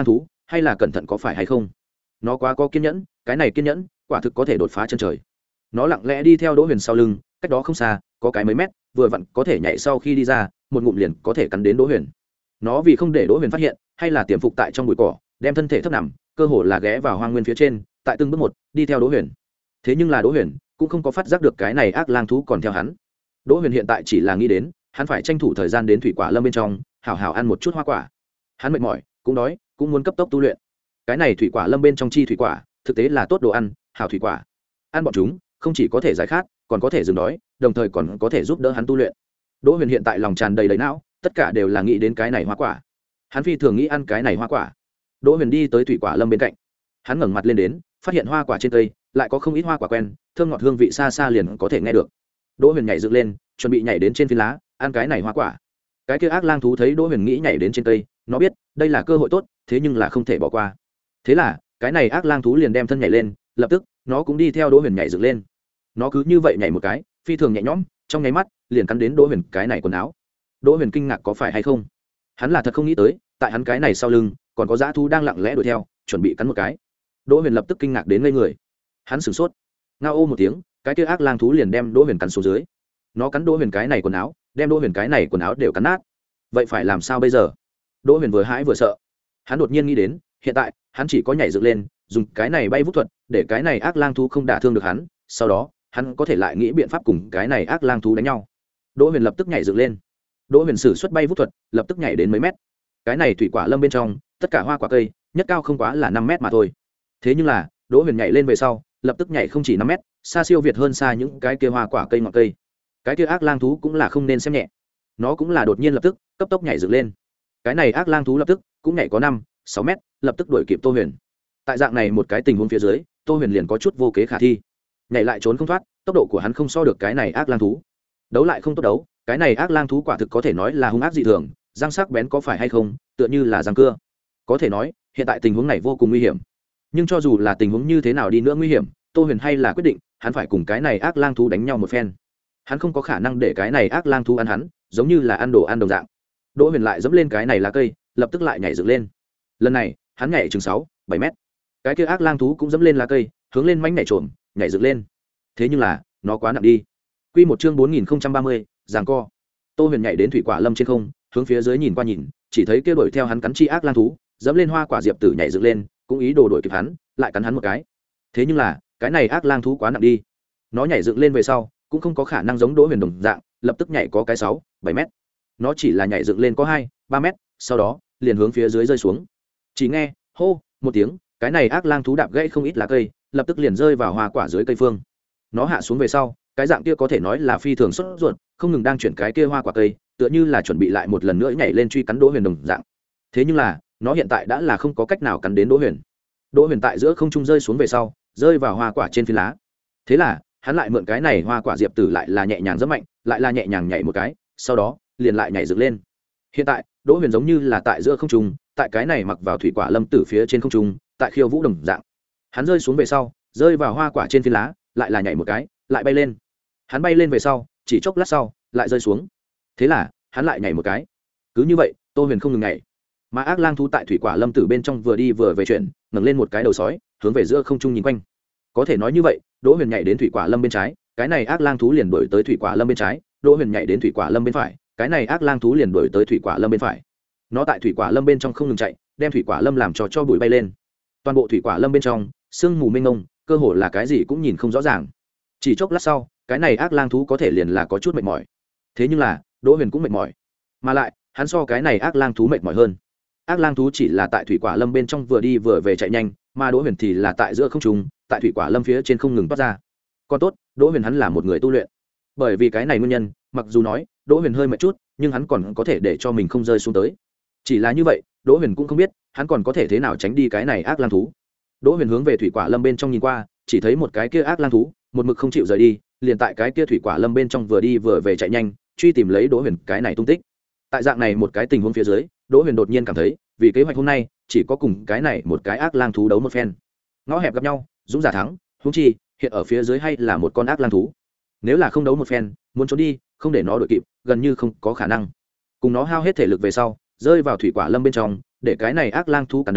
hay là cẩn thận có phải hay không. Nó quá có kiên nhẫn, cái này kiên nhẫn quả thực có thể đột phá chân trời. Nó lặng lẽ đi theo Đỗ Huyền sau lưng, cách đó không xa có cái mấy mét, vừa vặn có thể nhảy sau khi đi ra, một ngụm liền có thể cắn đến Đỗ Huyền. Nó vì không để Đỗ Huyền phát hiện, hay là tiềm phục tại trong bụi cỏ, đem thân thể thấp nằm, cơ hồ là ghé vào hoang nguyên phía trên, tại từng bước một đi theo Đỗ Huyền. Thế nhưng là Đỗ Huyền cũng không có phát giác được cái này ác lang thú còn theo hắn. Đỗ Huyền hiện tại chỉ là nghĩ đến, hắn phải tranh thủ thời gian đến thủy quả lâm bên trong, hảo hảo ăn một chút hoa quả. Hắn mệt mỏi, cũng đói, cũng muốn cấp tốc tu luyện. Cái này thủy quả lâm bên trong chi thủy quả, thực tế là tốt đồ ăn, hảo thủy quả. Ăn bọn chúng, không chỉ có thể giải khát, còn có thể dừng đói, đồng thời còn có thể giúp đỡ hắn tu luyện. Đỗ Huyền hiện tại lòng tràn đầy đầy não, tất cả đều là nghĩ đến cái này hoa quả. Hắn phi thường nghĩ ăn cái này hoa quả. Đỗ Huyền đi tới thủy quả lâm bên cạnh, hắn ngẩng mặt lên đến, phát hiện hoa quả trên cây lại có không ít hoa quả quen, thơm ngọt hương vị xa xa liền có thể nghe được. Đỗ Huyền nhảy dựng lên, chuẩn bị nhảy đến trên phiến lá, ăn cái này hoa quả. Cái kia ác lang thú thấy Đỗ Huyền nghĩ nhảy đến trên cây, nó biết đây là cơ hội tốt, thế nhưng là không thể bỏ qua. Thế là cái này ác lang thú liền đem thân nhảy lên, lập tức nó cũng đi theo Đỗ Huyền nhảy dựng lên. Nó cứ như vậy nhảy một cái, phi thường nhẹ nhõm, trong nháy mắt liền cắn đến Đỗ Huyền cái này quần áo. Đỗ Huyền kinh ngạc có phải hay không, hắn là thật không nghĩ tới, tại hắn cái này sau lưng còn có dã thú đang lặng lẽ đuổi theo, chuẩn bị cắn một cái. Đỗ Huyền lập tức kinh ngạc đến ngây người, hắn sửng sốt, ngao ô một tiếng, cái kia ác lang thú liền đem Đỗ Huyền cắn xuống dưới. Nó cắn Đỗ Huyền cái này quần áo, đem Đỗ Huyền cái này quần áo đều cắn nát. Vậy phải làm sao bây giờ? Đỗ Huyền vừa hãi vừa sợ. Hắn đột nhiên nghĩ đến, hiện tại hắn chỉ có nhảy dựng lên, dùng cái này bay vút thuật, để cái này ác lang thú không đả thương được hắn, sau đó hắn có thể lại nghĩ biện pháp cùng cái này ác lang thú đánh nhau. Đỗ Huyền lập tức nhảy dựng lên. Đỗ Huyền sử xuất bay vút thuật, lập tức nhảy đến mấy mét. Cái này thủy quả lâm bên trong, tất cả hoa quả cây, nhất cao không quá là năm mét mà thôi. Thế nhưng là, Đỗ Huyền nhảy lên về sau, lập tức nhảy không chỉ năm mét, xa siêu việt hơn xa những cái kia hoa quả cây ngọn cây. Cái kia ác lang thú cũng là không nên xem nhẹ. Nó cũng là đột nhiên lập tức cấp tốc nhảy dựng lên. Cái này ác lang thú lập tức cũng nhảy có năm, sáu mét, lập tức đuổi kịp Tô Huyền. Tại dạng này một cái tình huống phía dưới, Tô Huyền liền có chút vô kế khả thi. Nhảy lại trốn không thoát, tốc độ của hắn không so được cái này ác lang thú. Đấu lại không tốt đấu, cái này ác lang thú quả thực có thể nói là hung ác dị thường, răng sắc bén có phải hay không, tựa như là răng cưa. Có thể nói, hiện tại tình huống này vô cùng nguy hiểm. Nhưng cho dù là tình huống như thế nào đi nữa nguy hiểm, Tô Huyền hay là quyết định, hắn phải cùng cái này ác lang thú đánh nhau một phen. Hắn không có khả năng để cái này ác lang thú ăn hắn, giống như là ăn đồ ăn đồng dạng. Đỗ Huyền lại dẫm lên cái này lá cây, lập tức lại nhảy dựng lên. Lần này, hắn nhảy chừng sáu, bảy mét. Cái kia ác lang thú cũng dẫm lên lá cây, hướng lên mánh nhảy trộm, nhảy dựng lên. Thế nhưng là, nó quá nặng đi. Quy một chương bốn nghìn không trăm ba mươi, giằng co. Tô Huyền nhảy đến thủy quả lâm trên không, hướng phía dưới nhìn qua nhìn, chỉ thấy kia đuổi theo hắn cắn chi ác lang thú, dẫm lên hoa quả diệp tử nhảy dựng lên, cũng ý đồ đuổi kịp hắn, lại cắn hắn một cái. Thế nhưng là, cái này ác lang thú quá nặng đi. Nó nhảy dựng lên về sau, cũng không có khả năng giống Đỗ Huyền đồng dạng, lập tức nhảy có cái sáu, bảy mét. Nó chỉ là nhảy dựng lên có hai, ba mét, sau đó liền hướng phía dưới rơi xuống. Chỉ nghe hô một tiếng, cái này ác lang thú đạp gãy không ít lá cây, lập tức liền rơi vào hoa quả dưới cây phương. Nó hạ xuống về sau, cái dạng kia có thể nói là phi thường sốt ruột, không ngừng đang chuyển cái kia hoa quả cây, tựa như là chuẩn bị lại một lần nữa nhảy lên truy cắn Đỗ Huyền đồng dạng. Thế nhưng là, nó hiện tại đã là không có cách nào cắn đến Đỗ Huyền. Đỗ Huyền tại giữa không trung rơi xuống về sau, rơi vào hoa quả trên phiến lá. Thế là, hắn lại mượn cái này hoa quả diệp tử lại là nhẹ nhàng rất mạnh, lại là nhẹ nhàng nhảy một cái, sau đó liền lại nhảy dựng lên. Hiện tại, Đỗ Huyền giống như là tại giữa không trung, tại cái này mặc vào thủy quả lâm tử phía trên không trung, tại khiêu vũ đồng dạng. Hắn rơi xuống về sau, rơi vào hoa quả trên phiến lá, lại là nhảy một cái, lại bay lên. Hắn bay lên về sau, chỉ chốc lát sau, lại rơi xuống. Thế là, hắn lại nhảy một cái. Cứ như vậy, Tô Huyền không ngừng nhảy. Mà ác lang thú tại thủy quả lâm tử bên trong vừa đi vừa về chuyển, ngẩng lên một cái đầu sói, hướng về giữa không trung nhìn quanh. Có thể nói như vậy, Đỗ Huyền nhảy đến thủy quả lâm bên trái, cái này ác lang thú liền đuổi tới thủy quả lâm bên trái, Đỗ Huyền nhảy đến thủy quả lâm bên phải, cái này ác lang thú liền đuổi tới thủy quả lâm bên phải. Nó tại thủy quả lâm bên trong không ngừng chạy, đem thủy quả lâm làm cho cho bụi bay lên. Toàn bộ thủy quả lâm bên trong, sương mù mênh mông, cơ hồ là cái gì cũng nhìn không rõ ràng. Chỉ chốc lát sau, cái này ác lang thú có thể liền là có chút mệt mỏi. Thế nhưng là, Đỗ Huyền cũng mệt mỏi, mà lại, hắn so cái này ác lang thú mệt mỏi hơn. Ác lang thú chỉ là tại thủy quả lâm bên trong vừa đi vừa về chạy nhanh, mà Đỗ Huyền thì là tại giữa không trung, tại thủy quả lâm phía trên không ngừng toát ra. Còn tốt, Đỗ Huyền hắn là một người tu luyện. Bởi vì cái này nguyên nhân, mặc dù nói Đỗ Huyền hơi mệt chút, nhưng hắn còn có thể để cho mình không rơi xuống tới. Chỉ là như vậy, Đỗ Huyền cũng không biết, hắn còn có thể thế nào tránh đi cái này ác lang thú. Đỗ Huyền hướng về thủy quả lâm bên trong nhìn qua, chỉ thấy một cái kia ác lang thú, một mực không chịu rời đi, liền tại cái kia thủy quả lâm bên trong vừa đi vừa về chạy nhanh, truy tìm lấy Đỗ Huyền cái này tung tích. Tại dạng này một cái tình huống phía dưới, Đỗ Huyền đột nhiên cảm thấy, vì kế hoạch hôm nay, chỉ có cùng cái này một cái ác lang thú đấu một phen. Ngõ hẹp gặp nhau, dũng giả thắng, huống chi, hiện ở phía dưới hay là một con ác lang thú. Nếu là không đấu một phen, muốn trốn đi, không để nó đuổi kịp, gần như không có khả năng. Cùng nó hao hết thể lực về sau, rơi vào thủy quả lâm bên trong, để cái này ác lang thú cắn đấu,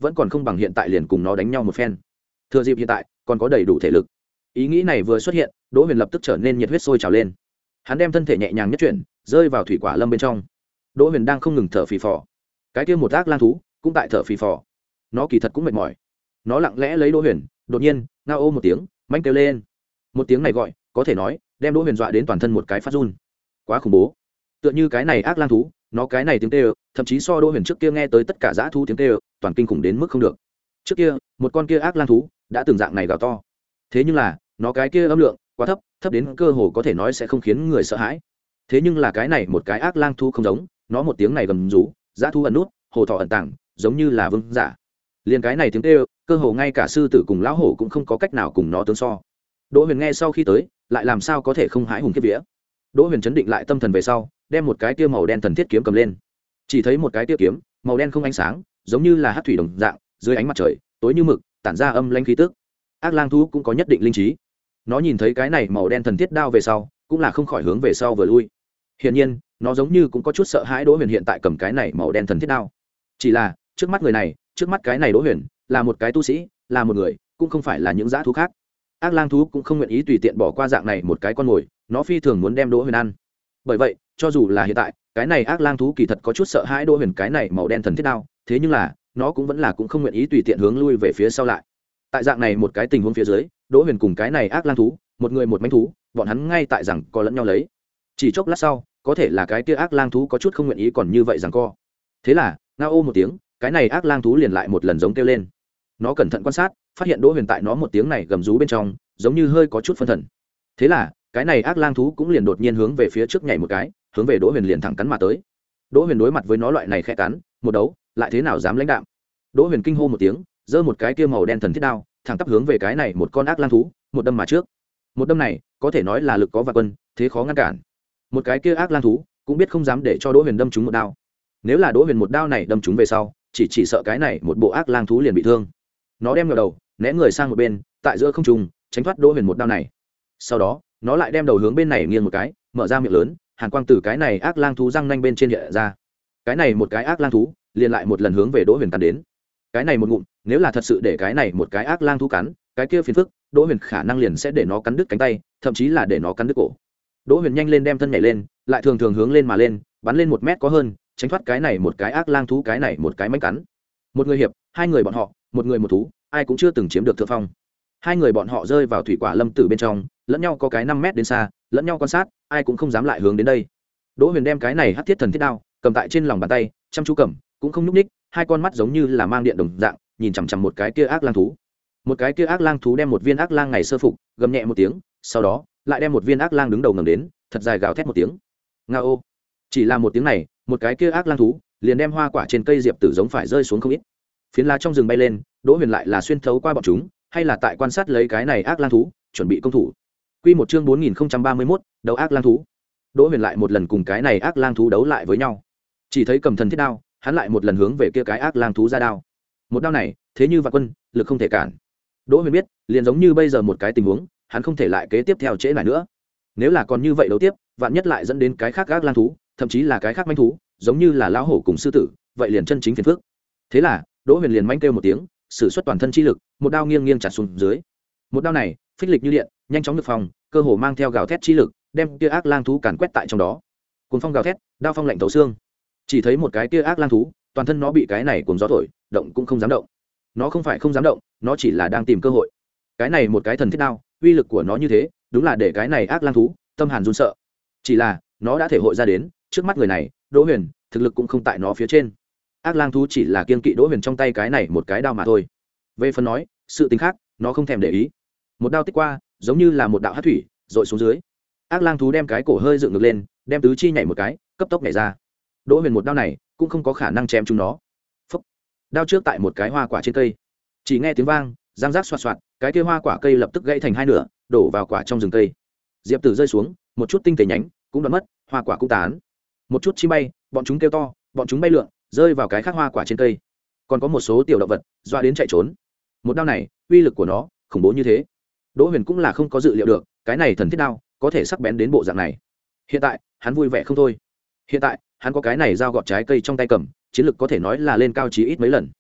vẫn còn không bằng hiện tại liền cùng nó đánh nhau một phen, thừa dịp hiện tại còn có đầy đủ thể lực. Ý nghĩ này vừa xuất hiện, Đỗ Huyền lập tức trở nên nhiệt huyết sôi trào lên. Hắn đem thân thể nhẹ nhàng nhất chuyển, rơi vào thủy quả lâm bên trong. Đỗ Huyền đang không ngừng thở phì phò. Cái kia một ác lang thú cũng tại thở phì phò. Nó kỳ thật cũng mệt mỏi. Nó lặng lẽ lấy Đỗ Huyền, đột nhiên, ngao ô một tiếng, manh kêu lên. Một tiếng này gọi, có thể nói, đem Đỗ Huyền dọa đến toàn thân một cái phát run. Quá khủng bố. Tựa như cái này ác lang thú, nó cái này tiếng kêu, thậm chí so Đỗ Huyền trước kia nghe tới tất cả dã thú tiếng kêu, toàn kinh khủng đến mức không được. Trước kia, một con kia ác lang thú đã từng dạng này gào to. Thế nhưng là, nó cái kia âm lượng quá thấp, thấp đến cơ hồ có thể nói sẽ không khiến người sợ hãi. Thế nhưng là cái này một cái ác lang thú không giống, nó một tiếng này gầm rú, dã thú ẩn nút, hồ thọ ẩn tàng, giống như là vương giả. Liên cái này tiếng kêu, cơ hồ ngay cả sư tử cùng lão hổ cũng không có cách nào cùng nó tương so. Đỗ Huyền nghe sau khi tới, lại làm sao có thể không hãi hùng kiếp vía. Đỗ Huyền chấn định lại tâm thần về sau, đem một cái tia màu đen thần thiết kiếm cầm lên. Chỉ thấy một cái tia kiếm, màu đen không ánh sáng, giống như là hắc thủy đồng dạng, dưới ánh mặt trời, tối như mực, tản ra âm lãnh khí tức. Ác lang thú cũng có nhất định linh trí. Nó nhìn thấy cái này màu đen thần thiết đao về sau, cũng là không khỏi hướng về sau vừa lui. Hiển nhiên, nó giống như cũng có chút sợ hãi Đỗ Huyền hiện tại cầm cái này màu đen thần thiết đao. Chỉ là, trước mắt người này, trước mắt cái này Đỗ Huyền, là một cái tu sĩ, là một người, cũng không phải là những dã thú khác. Ác lang thú cũng không nguyện ý tùy tiện bỏ qua dạng này một cái con mồi, nó phi thường muốn đem Đỗ Huyền ăn. Bởi vậy, cho dù là hiện tại, cái này ác lang thú kỳ thật có chút sợ hãi Đỗ Huyền cái này màu đen thần thiết đao, thế nhưng là, nó cũng vẫn là cũng không nguyện ý tùy tiện hướng lui về phía sau lại. Tại dạng này một cái tình huống phía dưới, Đỗ Huyền cùng cái này ác lang thú, một người một mãnh thú, bọn hắn ngay tại rằng co lẫn nhau lấy. Chỉ chốc lát sau, có thể là cái kia ác lang thú có chút không nguyện ý còn như vậy rằng co. Thế là, ngao ô một tiếng, cái này ác lang thú liền lại một lần giống kêu lên. Nó cẩn thận quan sát, phát hiện Đỗ Huyền tại nó một tiếng này gầm rú bên trong, giống như hơi có chút phân thần. Thế là, cái này ác lang thú cũng liền đột nhiên hướng về phía trước nhảy một cái, hướng về Đỗ Huyền liền thẳng cắn mà tới. Đỗ Huyền đối mặt với nó loại này khẽ cắn, một đấu, lại thế nào dám lãnh đạm. Đỗ Huyền kinh hô một tiếng, giơ một cái kia màu đen thần thiết đao, thẳng tắp hướng về cái này một con ác lang thú, một đâm mà trước. Một đâm này, có thể nói là lực có vạn quân, thế khó ngăn cản. Một cái kia ác lang thú, cũng biết không dám để cho Đỗ Huyền đâm trúng một đao. Nếu là Đỗ Huyền một đao này đâm trúng về sau, chỉ chỉ sợ cái này một bộ ác lang thú liền bị thương. Nó đem ngửa đầu, né người sang một bên, tại giữa không trung, tránh thoát Đỗ Huyền một đao này. Sau đó, nó lại đem đầu hướng bên này nghiêng một cái, mở ra miệng lớn, hàn quang từ cái này ác lang thú răng nanh bên trên hiện ra. Cái này một cái ác lang thú, liền lại một lần hướng về Đỗ Huyền cắn đến. Cái này một ngụm, nếu là thật sự để cái này một cái ác lang thú cắn, cái kia phiền phức, Đỗ Huyền khả năng liền sẽ để nó cắn đứt cánh tay, thậm chí là để nó cắn đứt cổ. Đỗ Huyền nhanh lên đem thân nhảy lên, lại thường thường hướng lên mà lên, bắn lên một mét có hơn, tránh thoát cái này một cái ác lang thú cái này một cái mánh cắn. Một người hiệp, hai người bọn họ, một người một thú, ai cũng chưa từng chiếm được thượng phong. Hai người bọn họ rơi vào thủy quả lâm tử bên trong, lẫn nhau có cái năm mét đến xa, lẫn nhau quan sát, ai cũng không dám lại hướng đến đây. Đỗ Huyền đem cái này hắc thiết thần thiết đao cầm tại trên lòng bàn tay, chăm chú cầm, cũng không nhúc nhích, hai con mắt giống như là mang điện đồng dạng, nhìn chằm chằm một cái kia ác lang thú. Một cái kia ác lang thú đem một viên ác lang ngày sơ phục, gầm nhẹ một tiếng, sau đó lại đem một viên ác lang đứng đầu ngẩng đến, thật dài gào thét một tiếng. Ngao. Chỉ là một tiếng này, một cái kia ác lang thú liền đem hoa quả trên cây diệp tử giống phải rơi xuống không ít. Phiến lá trong rừng bay lên, Đỗ Huyền lại là xuyên thấu qua bọn chúng, hay là tại quan sát lấy cái này ác lang thú, chuẩn bị công thủ. Quy một chương bốn nghìn không trăm ba mươi mốt, đấu ác lang thú. Đỗ Huyền lại một lần cùng cái này ác lang thú đấu lại với nhau. Chỉ thấy cầm thần thiết đao, hắn lại một lần hướng về kia cái ác lang thú ra đao. Một đao này, thế như vạn quân, lực không thể cản. Đỗ Huyền biết, liền giống như bây giờ một cái tình huống, hắn không thể lại kế tiếp theo trễ lại nữa. Nếu là còn như vậy đấu tiếp, vạn nhất lại dẫn đến cái khác ác lang thú, thậm chí là cái khác manh thú, giống như là lão hổ cùng sư tử, vậy liền chân chính phiền phức. Thế là, Đỗ Huyền liền manh kêu một tiếng, sử xuất toàn thân chi lực, một đao nghiêng nghiêng chặt xuống dưới. Một đao này, phích lịch như điện, nhanh chóng lực phòng, cơ hồ mang theo gào thét chi lực, đem kia ác lang thú càn quét tại trong đó. Cuồng phong gào thét, đao phong lạnh thấu xương. Chỉ thấy một cái kia ác lang thú, toàn thân nó bị cái này cuồng gió thổi, động cũng không dám động. Nó không phải không dám động, nó chỉ là đang tìm cơ hội. Cái này một cái thần thiết đao, uy lực của nó như thế, đúng là để cái này ác lang thú tâm hàn run sợ. Chỉ là, nó đã thể hội ra đến, trước mắt người này, Đỗ Huyền, thực lực cũng không tại nó phía trên. Ác lang thú chỉ là kiên kỵ Đỗ Huyền trong tay cái này một cái đao mà thôi. Về phần nói, sự tình khác, nó không thèm để ý. Một đao tích qua, giống như là một đạo hắc thủy, rọi xuống dưới. Ác lang thú đem cái cổ hơi dựng ngược lên, đem tứ chi nhảy một cái, cấp tốc nhảy ra. Đỗ Huyền một đao này, cũng không có khả năng chém chúng nó. Phốc. Đao trước tại một cái hoa quả trên cây, chỉ nghe tiếng vang, răng rác xoạt xoạt, cái kia hoa quả cây lập tức gãy thành hai nửa, đổ vào quả trong rừng cây. Diệp tử rơi xuống, một chút tinh tế nhánh cũng đoạn mất, hoa quả cũng tán. Một chút chim bay, bọn chúng kêu to, bọn chúng bay lượn, rơi vào cái khác hoa quả trên cây. Còn có một số tiểu động vật doa đến chạy trốn. Một đao này, uy lực của nó khủng bố như thế. Đỗ Huyền cũng là không có dự liệu được, cái này thần thiết đao có thể sắc bén đến bộ dạng này. Hiện tại, hắn vui vẻ không thôi. Hiện tại, hắn có cái này dao gọt trái cây trong tay cầm, chiến lực có thể nói là lên cao chí ít mấy lần.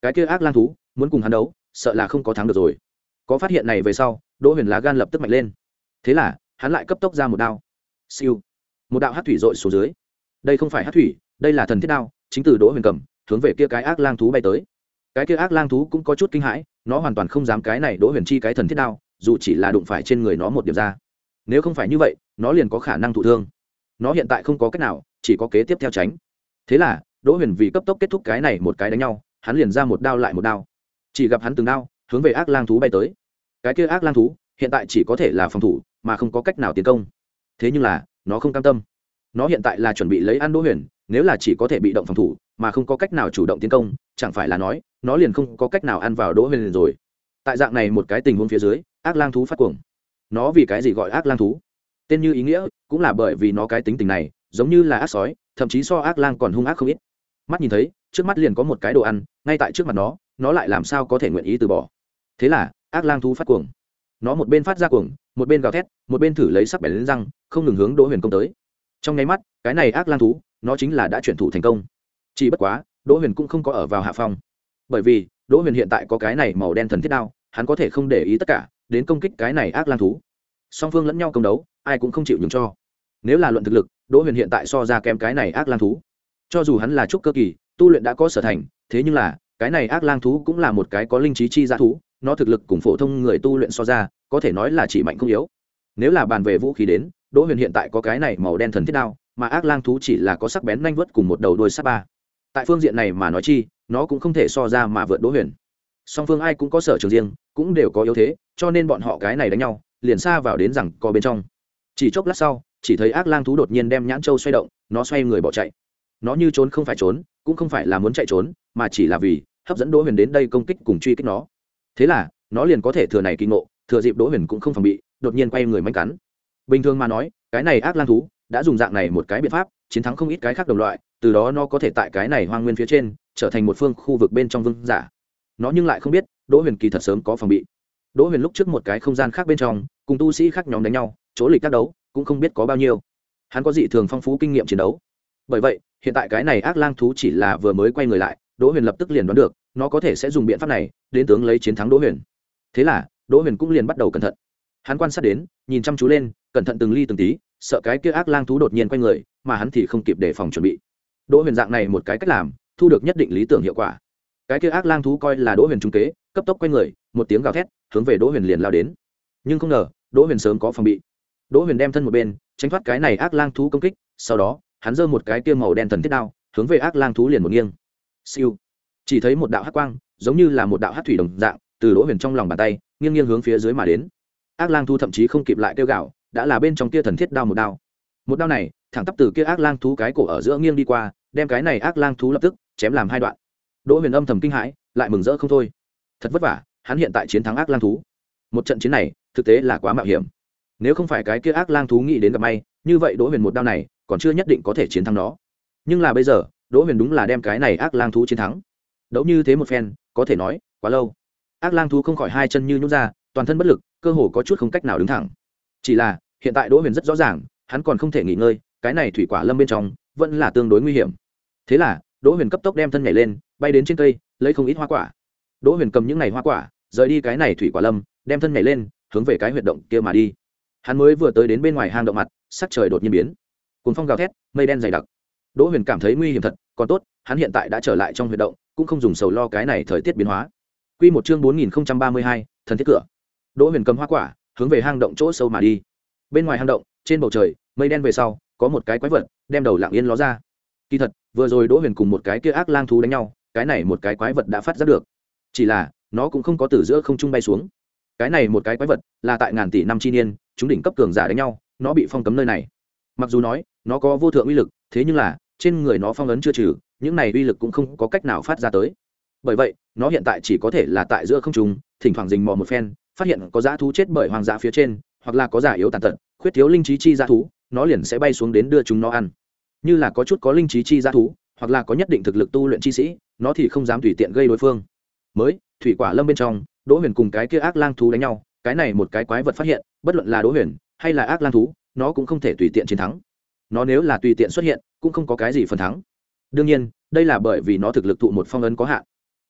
cái kia ác lang thú muốn cùng hắn đấu sợ là không có thắng được rồi. Có phát hiện này về sau, Đỗ Huyền lá gan lập tức mạnh lên. Thế là hắn lại cấp tốc ra một đao. Siêu, một đạo hắc thủy dội xuống dưới. Đây không phải hắc thủy, đây là thần thiết đao, chính từ Đỗ Huyền cầm hướng về kia cái ác lang thú bay tới. Cái kia ác lang thú cũng có chút kinh hãi, nó hoàn toàn không dám cái này Đỗ Huyền chi cái thần thiết đao, dù chỉ là đụng phải trên người nó một điểm ra. Nếu không phải như vậy, nó liền có khả năng thụ thương. Nó hiện tại không có cách nào, chỉ có kế tiếp theo tránh. Thế là Đỗ Huyền vì cấp tốc kết thúc cái này một cái đánh nhau, hắn liền ra một đao lại một đao. Chỉ gặp hắn từng đao hướng về ác lang thú bay tới. Cái kia ác lang thú hiện tại chỉ có thể là phòng thủ, mà không có cách nào tiến công. Thế nhưng là nó không cam tâm. Nó hiện tại là chuẩn bị lấy ăn Đỗ Huyền, nếu là chỉ có thể bị động phòng thủ, mà không có cách nào chủ động tiến công, chẳng phải là nói nó liền không có cách nào ăn vào Đỗ Huyền rồi. Tại dạng này một cái tình huống phía dưới, ác lang thú phát cuồng. Nó vì cái gì gọi ác lang thú? Tên như ý nghĩa, cũng là bởi vì nó cái tính tình này giống như là ác sói, thậm chí so ác lang còn hung ác không ít. Mắt nhìn thấy trước mắt liền có một cái đồ ăn ngay tại trước mặt nó, nó lại làm sao có thể nguyện ý từ bỏ. Thế là ác lang thú phát cuồng, nó một bên phát ra cuồng, một bên gào thét, một bên thử lấy sắc bén lên răng không ngừng hướng Đỗ Huyền công tới. Trong nháy mắt cái này ác lang thú nó chính là đã chuyển thủ thành công. Chỉ bất quá Đỗ Huyền cũng không có ở vào hạ phong, bởi vì Đỗ Huyền hiện tại có cái này màu đen thần thiết đao, hắn có thể không để ý tất cả đến công kích cái này ác lang thú. Song phương lẫn nhau công đấu, ai cũng không chịu nhường cho. Nếu là luận thực lực, Đỗ Huyền hiện tại so ra kém cái này ác lang thú. Cho dù hắn là trúc cơ kỳ, tu luyện đã có sở thành, thế nhưng là cái này ác lang thú cũng là một cái có linh trí chi dã thú, nó thực lực cùng phổ thông người tu luyện so ra, có thể nói là chỉ mạnh không yếu. Nếu là bàn về vũ khí đến, Đỗ Huyền hiện tại có cái này màu đen thần thiết đao, mà ác lang thú chỉ là có sắc bén nhanh vuốt cùng một đầu đuôi sắt ba. Tại phương diện này mà nói chi, nó cũng không thể so ra mà vượt Đỗ Huyền. Song phương ai cũng có sở trường riêng, cũng đều có yếu thế, cho nên bọn họ cái này đánh nhau, liền xa vào đến rằng co bên trong. Chỉ chốc lát sau, chỉ thấy ác lang thú đột nhiên đem nhãn châu xoay động, nó xoay người bỏ chạy. Nó như trốn không phải trốn, cũng không phải là muốn chạy trốn, mà chỉ là vì hấp dẫn Đỗ Huyền đến đây công kích cùng truy kích nó. Thế là nó liền có thể thừa này kỳ ngộ, thừa dịp Đỗ Huyền cũng không phòng bị, đột nhiên quay người manh cắn. Bình thường mà nói, cái này ác lang thú đã dùng dạng này một cái biện pháp chiến thắng không ít cái khác đồng loại, từ đó nó có thể tại cái này hoang nguyên phía trên trở thành một phương khu vực bên trong vương giả. Nó nhưng lại không biết Đỗ Huyền kỳ thật sớm có phòng bị. Đỗ Huyền lúc trước một cái không gian khác bên trong cùng tu sĩ khác nhóm đánh nhau, chỗ lịch tác đấu cũng không biết có bao nhiêu. Hắn có dị thường phong phú kinh nghiệm chiến đấu. Bởi vậy hiện tại cái này ác lang thú chỉ là vừa mới quay người lại, Đỗ Huyền lập tức liền đoán được nó có thể sẽ dùng biện pháp này đến tướng lấy chiến thắng Đỗ Huyền. Thế là Đỗ Huyền cũng liền bắt đầu cẩn thận. Hắn quan sát đến, nhìn chăm chú lên, cẩn thận từng ly từng tí, sợ cái kia ác lang thú đột nhiên quay người, mà hắn thì không kịp đề phòng chuẩn bị. Đỗ Huyền dạng này một cái cách làm, thu được nhất định lý tưởng hiệu quả. Cái kia ác lang thú coi là Đỗ Huyền trúng kế, cấp tốc quay người, một tiếng gào thét, hướng về Đỗ Huyền liền lao đến. Nhưng không ngờ, Đỗ Huyền sớm có phòng bị. Đỗ Huyền đem thân một bên, tránh thoát cái này ác lang thú công kích, sau đó, hắn giơ một cái kia màu đen thần thiết đao, hướng về ác lang thú liền một nghiêng. Siêu. Chỉ thấy một đạo hắc quang, giống như là một đạo hắc thủy đồng dạng, từ Đỗ Huyền trong lòng bàn tay, nghiêng nghiêng hướng phía dưới mà đến. Ác lang thú thậm chí không kịp lại kêu gào, đã là bên trong kia thần thiết đao một đao. Một đao này, thẳng tắp từ kia ác lang thú cái cổ ở giữa nghiêng đi qua, đem cái này ác lang thú lập tức chém làm hai đoạn. Đỗ Huyền âm thầm kinh hãi, lại mừng rỡ không thôi. Thật vất vả, hắn hiện tại chiến thắng ác lang thú. Một trận chiến này, thực tế là quá mạo hiểm. Nếu không phải cái kia ác lang thú nghĩ đến gặp may, như vậy Đỗ Huyền một đao này, còn chưa nhất định có thể chiến thắng nó. Nhưng là bây giờ, Đỗ Huyền đúng là đem cái này ác lang thú chiến thắng. Đấu như thế một phen, có thể nói, quá lâu. Ác lang thú không khỏi hai chân như nhũn ra, toàn thân bất lực, cơ hồ có chút không cách nào đứng thẳng. Chỉ là, hiện tại Đỗ Huyền rất rõ ràng, hắn còn không thể nghỉ ngơi, cái này thủy quả lâm bên trong vẫn là tương đối nguy hiểm. Thế là, Đỗ Huyền cấp tốc đem thân nhảy lên, bay đến trên cây, lấy không ít hoa quả. Đỗ Huyền cầm những này hoa quả, rời đi cái này thủy quả lâm, đem thân nhảy lên, hướng về cái huyệt động kia mà đi. Hắn mới vừa tới đến bên ngoài hang động mặt, sắc trời đột nhiên biến, cuồng phong gào thét, mây đen dày đặc. Đỗ Huyền cảm thấy nguy hiểm thật, còn tốt, hắn hiện tại đã trở lại trong huyệt động, cũng không dùng sầu lo cái này thời tiết biến hóa. Quy một chương bốn nghìn không trăm ba mươi hai, thần thiết cửa. Đỗ Huyền cầm hoa quả, hướng về hang động chỗ sâu mà đi. Bên ngoài hang động, trên bầu trời, mây đen về sau, có một cái quái vật, đem đầu lặng yên ló ra. Kỳ thật, vừa rồi Đỗ Huyền cùng một cái kia ác lang thú đánh nhau, cái này một cái quái vật đã phát giác được. Chỉ là, nó cũng không có từ giữa không trung bay xuống. Cái này một cái quái vật, là tại ngàn tỷ năm chi niên, chúng đỉnh cấp cường giả đánh nhau, nó bị phong cấm nơi này. Mặc dù nói, nó có vô thượng uy lực, thế nhưng là, trên người nó phong ấn chưa trừ, những này uy lực cũng không có cách nào phát ra tới. Bởi vậy, nó hiện tại chỉ có thể là tại giữa không trung, thỉnh thoảng rình mò một phen, phát hiện có dã thú chết bởi hoang dã phía trên, hoặc là có giả yếu tàn tật, khuyết thiếu linh trí chi dã thú, nó liền sẽ bay xuống đến đưa chúng nó ăn. Như là có chút có linh trí chi dã thú, hoặc là có nhất định thực lực tu luyện chi sĩ, nó thì không dám tùy tiện gây đối phương. Mới, thủy quả lâm bên trong, Đỗ Huyền cùng cái kia ác lang thú đánh nhau, cái này một cái quái vật phát hiện, bất luận là Đỗ Huyền hay là ác lang thú, nó cũng không thể tùy tiện chiến thắng. Nó nếu là tùy tiện xuất hiện, cũng không có cái gì phần thắng. Đương nhiên, đây là bởi vì nó thực lực tụ một phong ấn có hạn.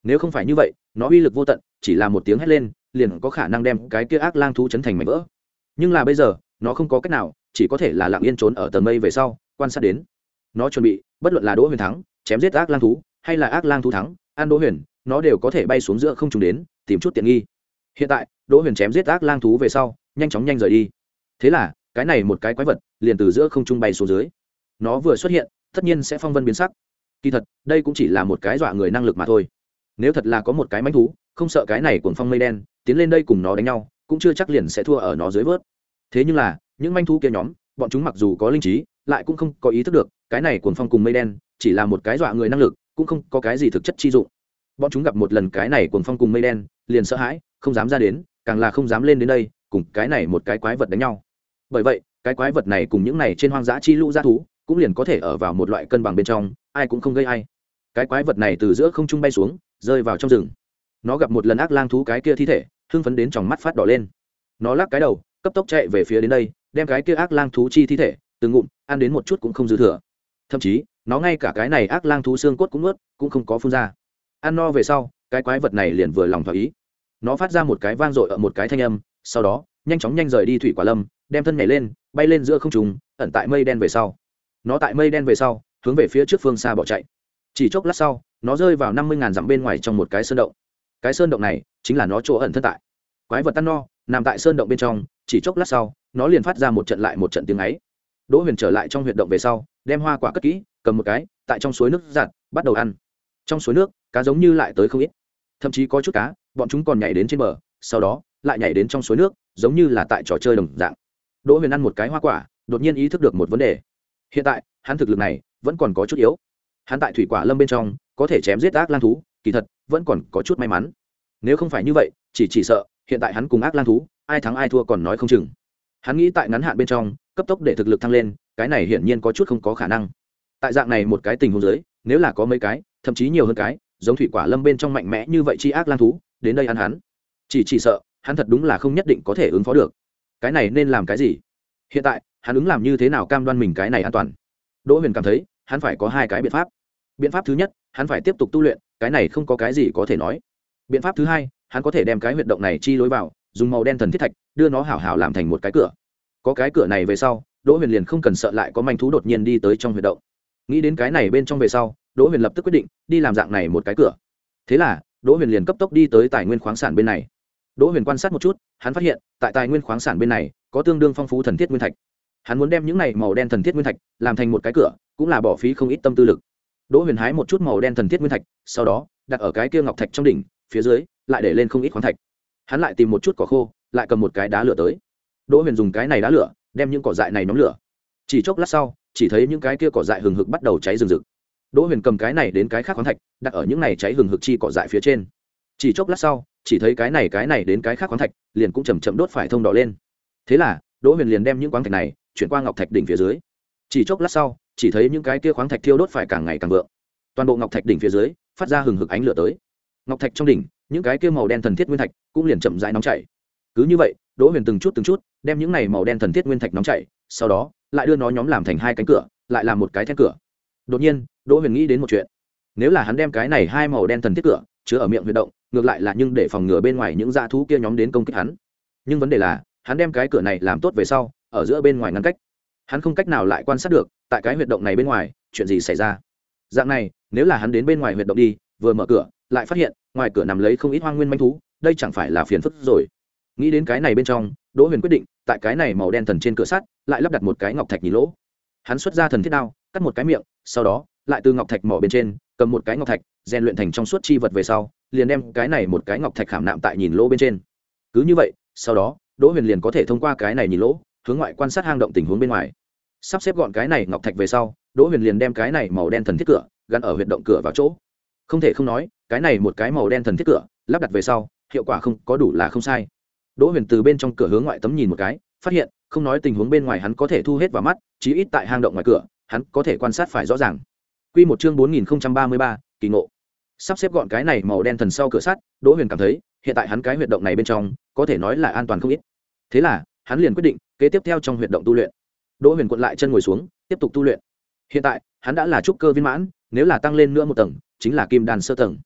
nếu không phải như vậy nó uy lực vô tận, chỉ là một tiếng hét lên liền có khả năng đem cái kia ác lang thú chấn thành mảnh vỡ. Nhưng là bây giờ nó không có cách nào, chỉ có thể là lặng yên trốn ở tầng mây về sau quan sát đến. Nó chuẩn bị bất luận là Đỗ Huyền thắng chém giết ác lang thú, hay là ác lang thú thắng ăn Đỗ Huyền, nó đều có thể bay xuống giữa không trung đến tìm chút tiện nghi. Hiện tại Đỗ Huyền chém giết ác lang thú về sau nhanh chóng nhanh rời đi. Thế là cái này một cái quái vật liền từ giữa không trung bay xuống dưới. Nó vừa xuất hiện tất nhiên sẽ phong vân biến sắc. Kỳ thật đây cũng chỉ là một cái dọa người năng lực mà thôi. Nếu thật là có một cái mãnh thú không sợ cái này cuồng phong mây đen tiến lên đây cùng nó đánh nhau, cũng chưa chắc liền sẽ thua ở nó dưới vớt. Thế nhưng là những manh thú kia nhóm, bọn chúng mặc dù có linh trí lại cũng không có ý thức được cái này cuồng phong cùng mây đen chỉ là một cái dọa người năng lực, cũng không có cái gì thực chất chi dụng. Bọn chúng gặp một lần cái này cuồng phong cùng mây đen liền sợ hãi, không dám ra đến, càng là không dám lên đến đây cùng cái này một cái quái vật đánh nhau. Bởi vậy cái quái vật này cùng những này trên hoang dã chi lũ dã thú cũng liền có thể ở vào một loại cân bằng bên trong, ai cũng không gây ai. Cái quái vật này từ giữa không trung bay xuống rơi vào trong rừng. Nó gặp một lần ác lang thú cái kia thi thể, hưng phấn đến tròng mắt phát đỏ lên. Nó lắc cái đầu cấp tốc chạy về phía đến đây, đem cái kia ác lang thú chi thi thể từng ngụm ăn đến một chút cũng không dư thừa. Thậm chí nó ngay cả cái này ác lang thú xương cốt cũng nuốt cũng không có phun ra. Ăn no về sau cái quái vật này liền vừa lòng thỏa ý. Nó phát ra một cái vang dội ở một cái thanh âm, sau đó nhanh chóng nhanh rời đi thủy quả lâm, đem thân nhảy lên bay lên giữa không trung, ẩn tại mây đen về sau. Nó tại mây đen về sau hướng về phía trước phương xa bỏ chạy. Chỉ chốc lát sau nó rơi vào năm mươi ngàn dặm bên ngoài trong một cái sơn động. Cái sơn động này chính là nó chỗ ẩn thân tại. Quái vật tan no nằm tại sơn động bên trong, chỉ chốc lát sau nó liền phát ra một trận lại một trận tiếng ấy. Đỗ Huyền trở lại trong huyệt động về sau đem hoa quả cất kỹ, cầm một cái tại trong suối nước giặt bắt đầu ăn. Trong suối nước cá giống như lại tới không ít, thậm chí có chút cá bọn chúng còn nhảy đến trên bờ, sau đó lại nhảy đến trong suối nước, giống như là tại trò chơi đồng dạng. Đỗ Huyền ăn một cái hoa quả, đột nhiên ý thức được một vấn đề. Hiện tại hắn thực lực này vẫn còn có chút yếu. Hắn tại thủy quả lâm bên trong có thể chém giết ác lang thú, kỳ thật vẫn còn có chút may mắn. Nếu không phải như vậy chỉ chỉ sợ hiện tại hắn cùng ác lang thú ai thắng ai thua còn nói không chừng. Hắn nghĩ tại ngắn hạn bên trong cấp tốc để thực lực thăng lên, cái này hiển nhiên có chút không có khả năng. Tại dạng này một cái tình huống dưới, nếu là có mấy cái thậm chí nhiều hơn cái giống thủy quả lâm bên trong mạnh mẽ như vậy chi ác lang thú đến đây ăn hắn, chỉ chỉ sợ hắn thật đúng là không nhất định có thể ứng phó được. Cái này nên làm cái gì? Hiện tại hắn ứng làm như thế nào cam đoan mình cái này an toàn? Đỗ Huyền cảm thấy hắn phải có hai cái biện pháp. Biện pháp thứ nhất, hắn phải tiếp tục tu luyện, cái này không có cái gì có thể nói. Biện pháp thứ hai, hắn có thể đem cái huyệt động này chi lối vào dùng màu đen thần thiết thạch đưa nó hảo hảo làm thành một cái cửa. Có cái cửa này về sau, Đỗ Huyền liền không cần sợ lại có manh thú đột nhiên đi tới trong huyệt động. Nghĩ đến cái này bên trong về sau, Đỗ Huyền lập tức quyết định đi làm dạng này một cái cửa. Thế là Đỗ Huyền liền cấp tốc đi tới tài nguyên khoáng sản bên này. Đỗ Huyền quan sát một chút, hắn phát hiện tại tài nguyên khoáng sản bên này có tương đương phong phú thần thiết nguyên thạch. Hắn muốn đem những này màu đen thần thiết nguyên thạch làm thành một cái cửa, cũng là bỏ phí không ít tâm tư lực. Đỗ Huyền hái một chút màu đen thần thiết nguyên thạch, sau đó đặt ở cái kia ngọc thạch trong đỉnh, phía dưới lại để lên không ít khoáng thạch. Hắn lại tìm một chút cỏ khô, lại cầm một cái đá lửa tới. Đỗ Huyền dùng cái này đá lửa đem những cỏ dại này nhóm lửa. Chỉ chốc lát sau, chỉ thấy những cái kia cỏ dại hừng hực bắt đầu cháy rừng rực. Đỗ Huyền cầm cái này đến cái khác khoáng thạch, đặt ở những này cháy hừng hực chi cỏ dại phía trên. Chỉ chốc lát sau, chỉ thấy cái này cái này đến cái khác khoáng thạch, liền cũng chậm chậm đốt phải thông đỏ lên. Thế là, Đỗ Huyền liền đem những khoáng thạch này chuyển qua ngọc thạch đỉnh phía dưới. Chỉ chốc lát sau, chỉ thấy những cái kia khoáng thạch thiêu đốt phải càng ngày càng vượng. Toàn bộ ngọc thạch đỉnh phía dưới phát ra hừng hực ánh lửa tới. Ngọc thạch trong đỉnh, những cái kia màu đen thần thiết nguyên thạch cũng liền chậm rãi nóng chảy. Cứ như vậy, Đỗ Huyền từng chút từng chút đem những này màu đen thần thiết nguyên thạch nóng chảy, sau đó lại đưa nó nhóm làm thành hai cánh cửa, lại làm một cái then cửa. Đột nhiên, Đỗ Huyền nghĩ đến một chuyện. Nếu là hắn đem cái này hai màu đen thần thiết cửa chứa ở miệng huyệt động, ngược lại là nhưng để phòng ngừa bên ngoài những dã thú kia nhóm đến công kích hắn. Nhưng vấn đề là, hắn đem cái cửa này làm tốt về sau, ở giữa bên ngoài ngăn cách, hắn không cách nào lại quan sát được tại cái huyệt động này bên ngoài chuyện gì xảy ra. Dạng này, nếu là hắn đến bên ngoài huyệt động đi, vừa mở cửa lại phát hiện ngoài cửa nằm lấy không ít hoang nguyên manh thú, đây chẳng phải là phiền phức rồi. Nghĩ đến cái này bên trong, Đỗ Huyền quyết định tại cái này màu đen thần trên cửa sắt lại lắp đặt một cái ngọc thạch nhìn lỗ. Hắn xuất ra thần thiết đao, cắt một cái miệng, sau đó lại từ ngọc thạch mỏ bên trên cầm một cái ngọc thạch rèn luyện thành trong suốt chi vật về sau, liền đem cái này một cái ngọc thạch khảm nạm tại nhìn lỗ bên trên. Cứ như vậy, sau đó Đỗ Huyền liền có thể thông qua cái này nhìn lỗ hướng ngoại quan sát hang động tình huống bên ngoài. Sắp xếp gọn cái này ngọc thạch về sau, Đỗ Huyền liền đem cái này màu đen thần thiết cửa gắn ở huyệt động cửa vào chỗ. Không thể không nói, cái này một cái màu đen thần thiết cửa lắp đặt về sau, hiệu quả không có đủ là không sai. Đỗ Huyền từ bên trong cửa hướng ngoại tấm nhìn một cái, phát hiện không nói tình huống bên ngoài hắn có thể thu hết vào mắt, chí ít tại hang động ngoài cửa hắn có thể quan sát phải rõ ràng. Quy một chương bốn nghìn không trăm ba mươi ba, kỳ ngộ. Sắp xếp gọn cái này màu đen thần sau cửa sắt, Đỗ Huyền cảm thấy hiện tại hắn cái huyệt động này bên trong có thể nói là an toàn không ít. Thế là hắn liền quyết định kế tiếp theo trong huyệt động tu luyện. Đỗ Huyền cuộn lại chân ngồi xuống, tiếp tục tu luyện. Hiện tại hắn đã là trúc cơ viên mãn, nếu là tăng lên nữa một tầng chính là kim đan sơ tầng.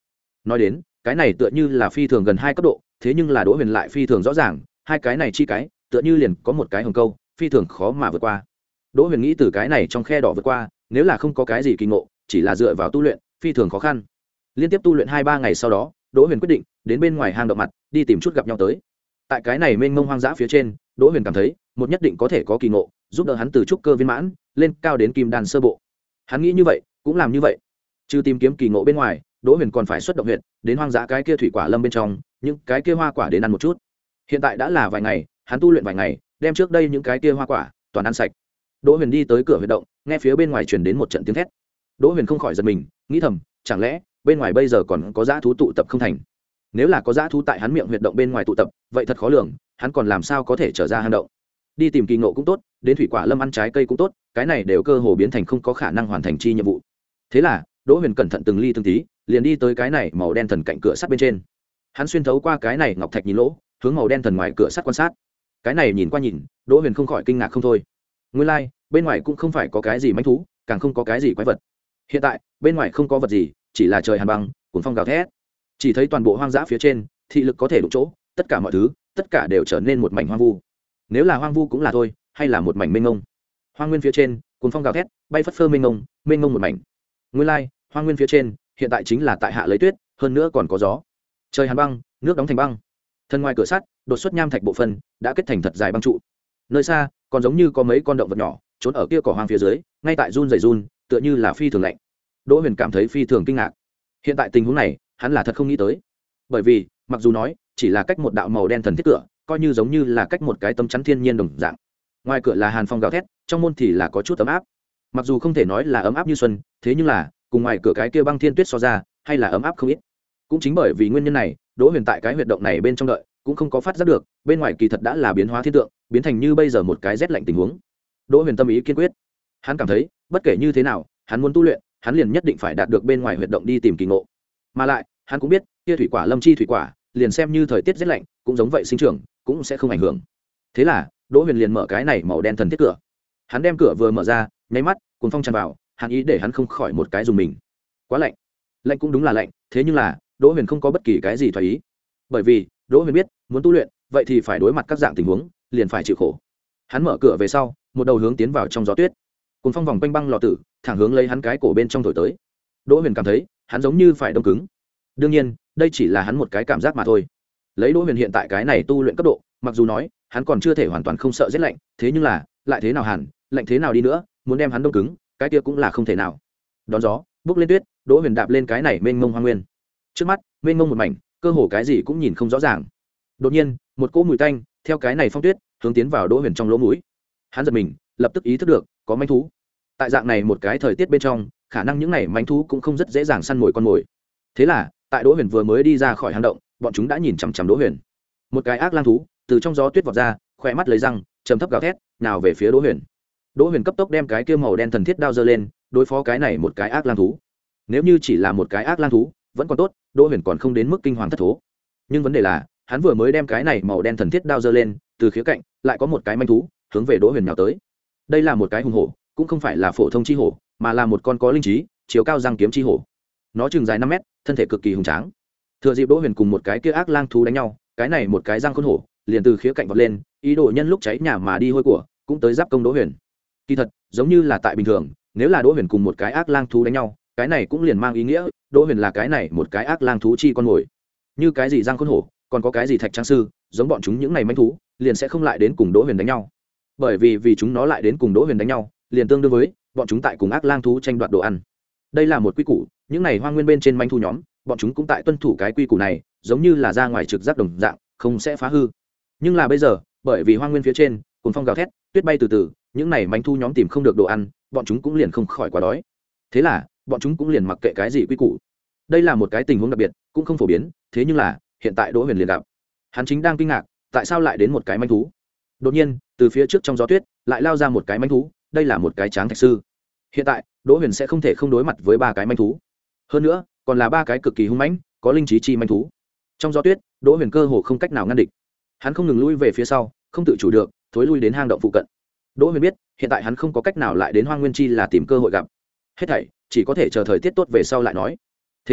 nói đến cái này tựa như là phi thường gần hai cấp độ, thế nhưng là đỗ huyền lại phi thường rõ ràng hai cái này chi cái tựa như liền có một cái hồng câu, phi thường khó mà vượt qua. Đỗ huyền nghĩ từ cái này trong khe đỏ vượt qua, nếu là không có cái gì kỳ ngộ, chỉ là dựa vào tu luyện, phi thường khó khăn. Liên tiếp tu luyện hai ba ngày sau đó, Đỗ huyền quyết định đến bên ngoài hang động mặt đi tìm chút gặp nhau tới. Tại cái này mênh mông hoang dã phía trên, Đỗ huyền cảm thấy một nhất định có thể có kỳ ngộ, giúp đỡ hắn từ trúc cơ viên mãn lên cao đến kim đan sơ bộ. Hắn nghĩ như vậy cũng làm như vậy. Trừ tìm kiếm kỳ ngộ bên ngoài, Đỗ huyền còn phải xuất động huyện đến hoang dã cái kia thủy quả lâm bên trong, những cái kia hoa quả đến ăn một chút. Hiện tại đã là vài ngày, hắn tu luyện vài ngày, đem trước đây những cái kia hoa quả toàn ăn sạch. Đỗ huyền đi tới cửa huyệt động, nghe phía bên ngoài truyền đến một trận tiếng thét. Đỗ huyền không khỏi giật mình, nghĩ thầm, chẳng lẽ bên ngoài bây giờ còn có dã thú tụ tập không thành? Nếu là có dã thú tại hắn miệng huyệt động bên ngoài tụ tập, vậy thật khó lường, hắn còn làm sao có thể trở ra hang động? Đi tìm kỳ ngộ cũng tốt, đến thủy quả lâm ăn trái cây cũng tốt, cái này đều cơ hồ biến thành không có khả năng hoàn thành chi nhiệm vụ. Thế là, Đỗ huyền cẩn thận từng ly từng tí, liền đi tới cái này màu đen thần cạnh cửa sắt bên trên. Hắn xuyên thấu qua cái này ngọc thạch nhìn lỗ, hướng màu đen thần ngoài cửa sắt quan sát. Cái này nhìn qua nhìn, Đỗ huyền không khỏi kinh ngạc không thôi. Nguyên lai, like, bên ngoài cũng không phải có cái gì manh thú, càng không có cái gì quái vật. Hiện tại, bên ngoài không có vật gì, chỉ là trời hàn băng, cuồng phong gào thét. Chỉ thấy toàn bộ hoang dã phía trên, thị lực có thể đụng chỗ, tất cả mọi thứ, tất cả đều trở nên một mảnh hoang vu. Nếu là hoang vu cũng là thôi, hay là một mảnh mênh mông. Hoang nguyên phía trên, cuồng phong gào thét, bay phất phơ mênh mông, mênh mông một mảnh. Nguyên lai, like, hoang nguyên phía trên, hiện tại chính là tại hạ lấy tuyết, hơn nữa còn có gió. Trời hàn băng, nước đóng thành băng. Thân ngoài cửa sắt, đột xuất nham thạch bộ phận đã kết thành thật dài băng trụ. Nơi xa, còn giống như có mấy con động vật nhỏ trốn ở kia cỏ hoang phía dưới, ngay tại run rẩy run, tựa như là phi thường lạnh. Đỗ huyền cảm thấy phi thường kinh ngạc. Hiện tại tình huống này, hắn là thật không nghĩ tới. Bởi vì, mặc dù nói chỉ là cách một đạo màu đen thần thiết cửa, coi như giống như là cách một cái tấm chắn thiên nhiên đồng dạng. Ngoài cửa là hàn phong gào thét, trong môn thì là có chút ấm áp. Mặc dù không thể nói là ấm áp như xuân, thế nhưng là cùng ngoài cửa cái kia băng thiên tuyết so ra, hay là ấm áp không ít. Cũng chính bởi vì nguyên nhân này, Đỗ huyền tại cái huyệt động này bên trong đợi, cũng không có phát giác được bên ngoài kỳ thật đã là biến hóa thiên tượng, biến thành như bây giờ một cái rét lạnh tình huống. Đỗ huyền tâm ý kiên quyết, hắn cảm thấy bất kể như thế nào, hắn muốn tu luyện, hắn liền nhất định phải đạt được bên ngoài huyệt động đi tìm kỳ ngộ. Mà lại, hắn cũng biết, kia thủy quả lâm chi thủy quả, liền xem như thời tiết rét lạnh, cũng giống vậy sinh trưởng, cũng sẽ không ảnh hưởng. Thế là, Đỗ huyền liền mở cái này màu đen thần thiết cửa. Hắn đem cửa vừa mở ra, nháy mắt, cuồng phong tràn vào, hắn ý để hắn không khỏi một cái dùng mình. Quá lạnh. Lạnh cũng đúng là lạnh, thế nhưng là, Đỗ huyền không có bất kỳ cái gì thoái ý. Bởi vì, Đỗ huyền biết, muốn tu luyện, vậy thì phải đối mặt các dạng tình huống, liền phải chịu khổ. Hắn mở cửa về sau, một đầu hướng tiến vào trong gió tuyết. Cuồng phong vòng quanh băng lò tử, thẳng hướng lấy hắn cái cổ bên trong thổi tới. Đỗ huyền cảm thấy, hắn giống như phải đông cứng. Đương nhiên, đây chỉ là hắn một cái cảm giác mà thôi. Lấy Đỗ huyền hiện tại cái này tu luyện cấp độ, mặc dù nói, hắn còn chưa thể hoàn toàn không sợ rét lạnh, thế nhưng là, lại thế nào hàn, lạnh thế nào đi nữa, muốn đem hắn đông cứng, cái kia cũng là không thể nào. Đón gió, bước lên tuyết, Đỗ huyền đạp lên cái này mênh mông hoang nguyên. Trước mắt, mênh mông một mảnh, cơ hồ cái gì cũng nhìn không rõ ràng. Đột nhiên, một cỗ mùi tanh theo cái này phong tuyết hướng tiến vào Đỗ huyền trong lỗ mũi. Hắn giật mình, lập tức ý thức được có manh thú. Tại dạng này một cái thời tiết bên trong, khả năng những này manh thú cũng không rất dễ dàng săn mồi con mồi. Thế là, tại Đỗ huyền vừa mới đi ra khỏi hang động, bọn chúng đã nhìn chằm chằm Đỗ huyền. Một cái ác lang thú từ trong gió tuyết vọt ra, khỏe mắt lấy răng, trầm thấp gào thét, nào về phía Đỗ huyền. Đỗ huyền cấp tốc đem cái kia màu đen thần thiết đao giơ lên, đối phó cái này một cái ác lang thú. Nếu như chỉ là một cái ác lang thú, vẫn còn tốt, Đỗ huyền còn không đến mức kinh hoàng thất thố. Nhưng vấn đề là, hắn vừa mới đem cái này màu đen thần thiết đao giơ lên, từ khía cạnh lại có một cái manh thú hướng về Đỗ huyền nhào tới. Đây là một cái hùng hổ, cũng không phải là phổ thông chi hổ, mà là một con có linh trí, chiều cao răng kiếm chi hổ. Nó chừng dài năm mét, thân thể cực kỳ hùng tráng. Thừa dịp Đỗ huyền cùng một cái kia ác lang thú đánh nhau, cái này một cái răng khôn hổ liền từ khía cạnh vọt lên, ý đồ nhân lúc cháy nhà mà đi hôi của, cũng tới giáp công Đỗ huyền. Kỳ thật, giống như là tại bình thường, nếu là Đỗ huyền cùng một cái ác lang thú đánh nhau, cái này cũng liền mang ý nghĩa Đỗ huyền là cái này một cái ác lang thú chi con mồi. Như cái gì răng khôn hổ, còn có cái gì thạch trang sư, giống bọn chúng những này manh thú, liền sẽ không lại đến cùng Đỗ huyền đánh nhau. Bởi vì vì chúng nó lại đến cùng Đỗ huyền đánh nhau, liền tương đương với bọn chúng tại cùng ác lang thú tranh đoạt đồ ăn. Đây là một quy củ, những này hoang nguyên bên trên manh thú nhóm, bọn chúng cũng tại tuân thủ cái quy củ này, giống như là ra ngoài trực giác đồng dạng, không sẽ phá hư. Nhưng là bây giờ, bởi vì hoang nguyên phía trên cuồng phong gào thét, tuyết bay từ từ, những này manh thú nhóm tìm không được đồ ăn, bọn chúng cũng liền không khỏi quá đói. Thế là, bọn chúng cũng liền mặc kệ cái gì quy củ. Đây là một cái tình huống đặc biệt, cũng không phổ biến, thế nhưng là hiện tại Đỗ huyền liền gặp. Hắn chính đang kinh ngạc, tại sao lại đến một cái manh thú. Đột nhiên, từ phía trước trong gió tuyết lại lao ra một cái manh thú, đây là một cái tráng thạch sư. Hiện tại Đỗ huyền sẽ không thể không đối mặt với ba cái manh thú, hơn nữa còn là ba cái cực kỳ hung mãnh, có linh trí chi manh thú. Trong gió tuyết, Đỗ huyền cơ hồ không cách nào ngăn địch, hắn không ngừng lui về phía sau, không tự chủ được thối lui đến hang động phụ cận. Đỗ huyền biết hiện tại hắn không có cách nào lại đến hoang nguyên chi là tìm cơ hội gặp, hết thảy chỉ có thể chờ thời tiết tốt về sau lại nói. Thế là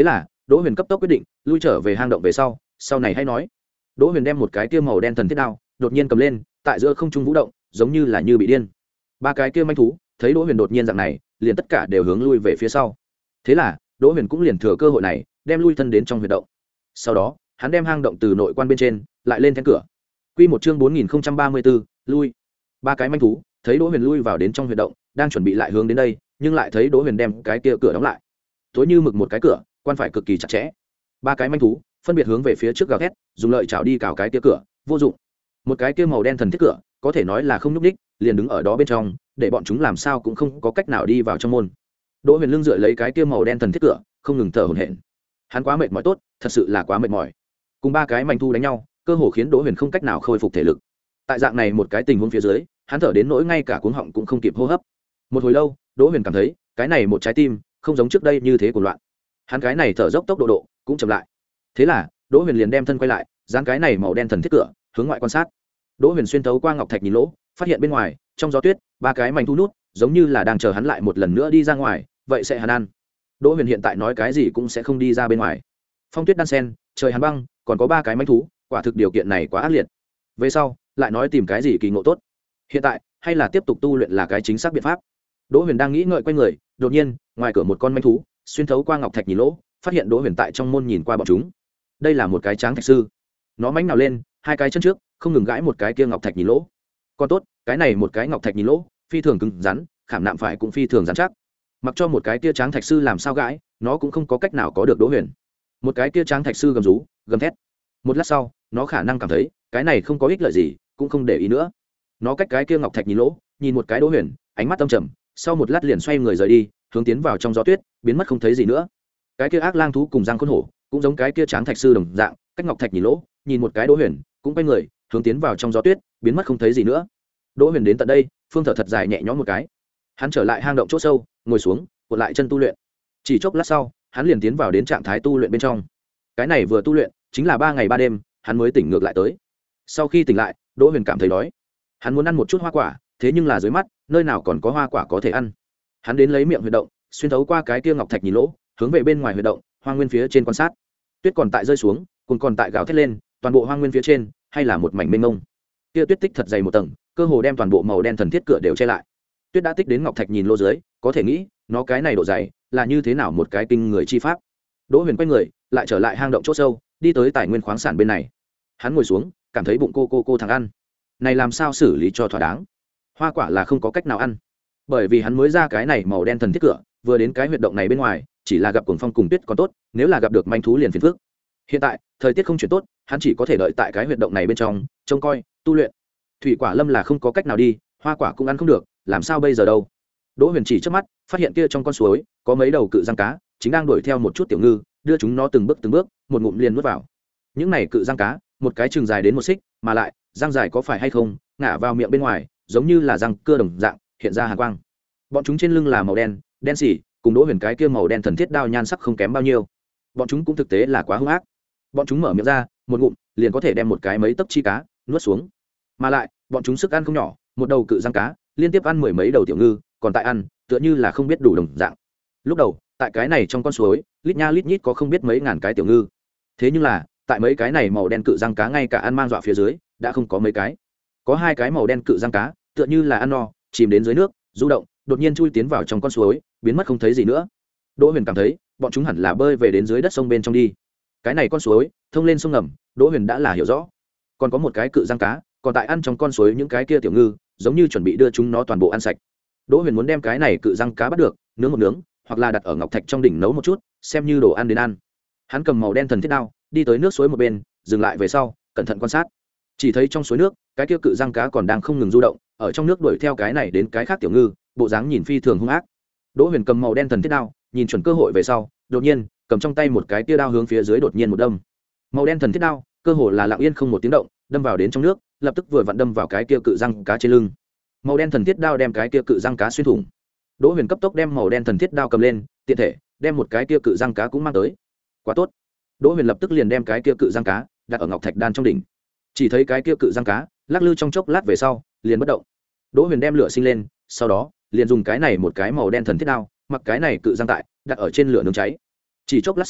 đỗ huyền cấp tốc quyết định lui trở về hang động về sau sau này hay nói. Đỗ huyền đem một cái kia màu đen thần thiết đao đột nhiên cầm lên, tại giữa không trung vũ động, giống như là như bị điên. Ba cái kia manh thú thấy đỗ huyền đột nhiên dạng này, liền tất cả đều hướng lui về phía sau. Thế là đỗ huyền cũng liền thừa cơ hội này đem lui thân đến trong huyệt động. Sau đó hắn đem hang động từ nội quan bên trên lại lên then cửa. Quy một chương bốn nghìn không trăm ba mươi bốn, lui. Ba cái manh thú thấy đỗ huyền lui vào đến trong huyệt động, đang chuẩn bị lại hướng đến đây, nhưng lại thấy đỗ huyền đem cái kia cửa đóng lại. Tối như mực một cái cửa, quan phải cực kỳ chặt chẽ. Ba cái manh thú phân biệt hướng về phía trước gào thét, dùng lợi chảo đi cào cái kia cửa, vô dụng. Một cái kia màu đen thần thiết cửa có thể nói là không nhúc nhích, liền đứng ở đó bên trong, để bọn chúng làm sao cũng không có cách nào đi vào trong môn. Đỗ huyền lưng dựa lấy cái kia màu đen thần thiết cửa, không ngừng thở hổn hển. Hắn quá mệt mỏi, tốt thật sự là quá mệt mỏi. Cùng ba cái manh thú đánh nhau, cơ hồ khiến Đỗ huyền không cách nào khôi phục thể lực. Tại dạng này một cái tình huống phía dưới, hắn thở đến nỗi ngay cả cuống họng cũng không kịp hô hấp. Một hồi lâu, Đỗ huyền cảm thấy cái này một trái tim không giống trước đây như thế cuồng loạn. Hắn cái này thở dốc tốc độ độ cũng chậm lại. Thế là Đỗ huyền liền đem thân quay lại, dán cái này màu đen thần thiết cửa hướng ngoại quan sát. Đỗ huyền xuyên thấu qua ngọc thạch nhìn lỗ, phát hiện bên ngoài trong gió tuyết ba cái mảnh thu nút giống như là đang chờ hắn lại một lần nữa đi ra ngoài, vậy sẽ hắn ăn. Đỗ huyền hiện tại nói cái gì cũng sẽ không đi ra bên ngoài. Phong tuyết đan sen, trời hàn băng, còn có ba cái manh thú, quả thực điều kiện này quá ác liệt. Về sau lại nói tìm cái gì kỳ ngộ tốt. Hiện tại hay là tiếp tục tu luyện là cái chính xác biện pháp. Đỗ huyền đang nghĩ ngợi quay người, đột nhiên ngoài cửa một con manh thú xuyên thấu qua ngọc thạch nhìn lỗ, phát hiện Đỗ huyền tại trong môn nhìn qua bọn chúng. Đây là một cái tráng thạch sư, nó mánh nào lên hai cái chân trước không ngừng gãi một cái kia ngọc thạch nhìn lỗ. Còn tốt cái này một cái ngọc thạch nhìn lỗ phi thường cứng rắn, khảm nạm phải cũng phi thường rắn chắc, mặc cho một cái kia tráng thạch sư làm sao gãi nó cũng không có cách nào có được Đỗ huyền. Một cái kia tráng thạch sư gầm rú gầm thét. Một lát sau nó khả năng cảm thấy cái này không có ích lợi gì, cũng không để ý nữa. Nó cách cái kia ngọc thạch nhìn lỗ nhìn một cái Đỗ huyền, ánh mắt âm trầm, sau một lát liền xoay người rời đi, hướng tiến vào trong gió tuyết, biến mất không thấy gì nữa. Cái kia ác lang thú cùng răng khôn hổ cũng giống cái kia tráng thạch sư đồng dạng, cách ngọc thạch nhìn lỗ nhìn một cái Đỗ huyền, cũng quay người hướng tiến vào trong gió tuyết, biến mất không thấy gì nữa. Đỗ huyền đến tận đây, phương thở thật dài nhẹ nhõm một cái. Hắn trở lại hang động chỗ sâu, ngồi xuống cột lại chân tu luyện. Chỉ chốc lát sau hắn liền tiến vào đến trạng thái tu luyện bên trong. Cái này vừa tu luyện chính là ba ngày ba đêm, hắn mới tỉnh ngược lại tới. Sau khi tỉnh lại, Đỗ huyền cảm thấy đói. Hắn muốn ăn một chút hoa quả, thế nhưng là dưới mắt nơi nào còn có hoa quả có thể ăn. Hắn đến lấy miệng huyệt động, xuyên thấu qua cái kia ngọc thạch nhìn lỗ, hướng về bên ngoài huyệt động hoang nguyên phía trên quan sát. Tuyết còn tại rơi xuống, cùng còn tại gào thét lên, toàn bộ hoang nguyên phía trên hay là một mảnh mênh mông. Kia tuyết tích thật dày một tầng, cơ hồ đem toàn bộ màu đen thần thiết cửa đều che lại. Tuyết đã tích đến ngọc thạch nhìn lỗ dưới, có thể nghĩ nó cái này độ dày là như thế nào một cái kinh người chi pháp. Đỗ huyền quay người lại trở lại hang động chỗ sâu, đi tới tài nguyên khoáng sản bên này. Hắn ngồi xuống, cảm thấy bụng cô cô cô thằng ăn này làm sao xử lý cho thỏa đáng. Hoa quả là không có cách nào ăn, bởi vì hắn mới ra cái này màu đen thần thiết cửa, vừa đến cái huyệt động này bên ngoài chỉ là gặp cuồng phong cùng tuyết còn tốt, nếu là gặp được manh thú liền phiền phức. Hiện tại thời tiết không chuyển tốt, hắn chỉ có thể đợi tại cái huyệt động này bên trong trông coi tu luyện. Thủy quả lâm là không có cách nào đi, hoa quả cũng ăn không được, làm sao bây giờ đâu. Đỗ huyền chỉ trước mắt phát hiện kia trong con suối có mấy đầu cự răng cá chính đang đuổi theo một chút tiểu ngư, đưa chúng nó từng bước từng bước một ngụm liền nuốt vào. Những này cự răng cá một cái chừng dài đến một xích, mà lại răng dài có phải hay không ngả vào miệng bên ngoài giống như là răng cưa đồng dạng, hiện ra hàn quang. Bọn chúng trên lưng là màu đen đen xỉ, cùng Đỗ huyền cái kia màu đen thần thiết đao nhan sắc không kém bao nhiêu. Bọn chúng cũng thực tế là quá hung ác. Bọn chúng mở miệng ra một ngụm liền có thể đem một cái mấy tấc chi cá nuốt xuống, mà lại bọn chúng sức ăn không nhỏ, một đầu cự răng cá liên tiếp ăn mười mấy đầu tiểu ngư, còn tại ăn tựa như là không biết đủ đồng dạng. Lúc đầu tại cái này trong con suối lít nha lít nhít có không biết mấy ngàn cái tiểu ngư, thế nhưng là tại mấy cái này màu đen cự răng cá ngay cả ăn mang dọa phía dưới đã không có mấy cái. Có hai cái màu đen cự răng cá tựa như là ăn no chìm đến dưới nước du động, đột nhiên chui tiến vào trong con suối, biến mất không thấy gì nữa. Đỗ huyền cảm thấy bọn chúng hẳn là bơi về đến dưới đất sông bên trong đi. Cái này con suối thông lên sông ngầm, Đỗ huyền đã là hiểu rõ. Còn có một cái cự răng cá còn tại ăn trong con suối những cái kia tiểu ngư, giống như chuẩn bị đưa chúng nó toàn bộ ăn sạch. Đỗ huyền muốn đem cái này cự răng cá bắt được, nướng một nướng, hoặc là đặt ở ngọc thạch trong đỉnh nấu một chút, xem như đồ ăn đến ăn. Hắn cầm màu đen thần thiết đao đi tới nước suối một bên, dừng lại về sau cẩn thận quan sát. Chỉ thấy trong suối nước cái kia cự răng cá còn đang không ngừng du động, ở trong nước đuổi theo cái này đến cái khác tiểu ngư, bộ dáng nhìn phi thường hung ác. Đỗ huyền cầm màu đen thần thiết đao nhìn chuẩn cơ hội về sau, đột nhiên cầm trong tay một cái tia đao hướng phía dưới đột nhiên một đâm. Màu đen thần thiết đao cơ hồ là lặng yên không một tiếng động đâm vào đến trong nước, lập tức vừa vặn đâm vào cái kia cự răng cá trên lưng. Màu đen thần thiết đao đem cái kia cự răng cá xuyên thủng. Đỗ huyền cấp tốc đem màu đen thần thiết đao cầm lên, tiện thể đem một cái kia cự răng cá cũng mang tới. Quá tốt. Đỗ huyền lập tức liền đem cái kia cự răng cá đặt ở ngọc thạch đan trong đỉnh. Chỉ thấy cái kia cự răng cá lắc lư trong chốc lát về sau liền bất động. Đỗ huyền đem lửa sinh lên, sau đó liền dùng cái này một cái màu đen thần thiết đao mặc cái này cự răng tại đặt ở trên lửa nướng cháy. Chỉ chốc lát sau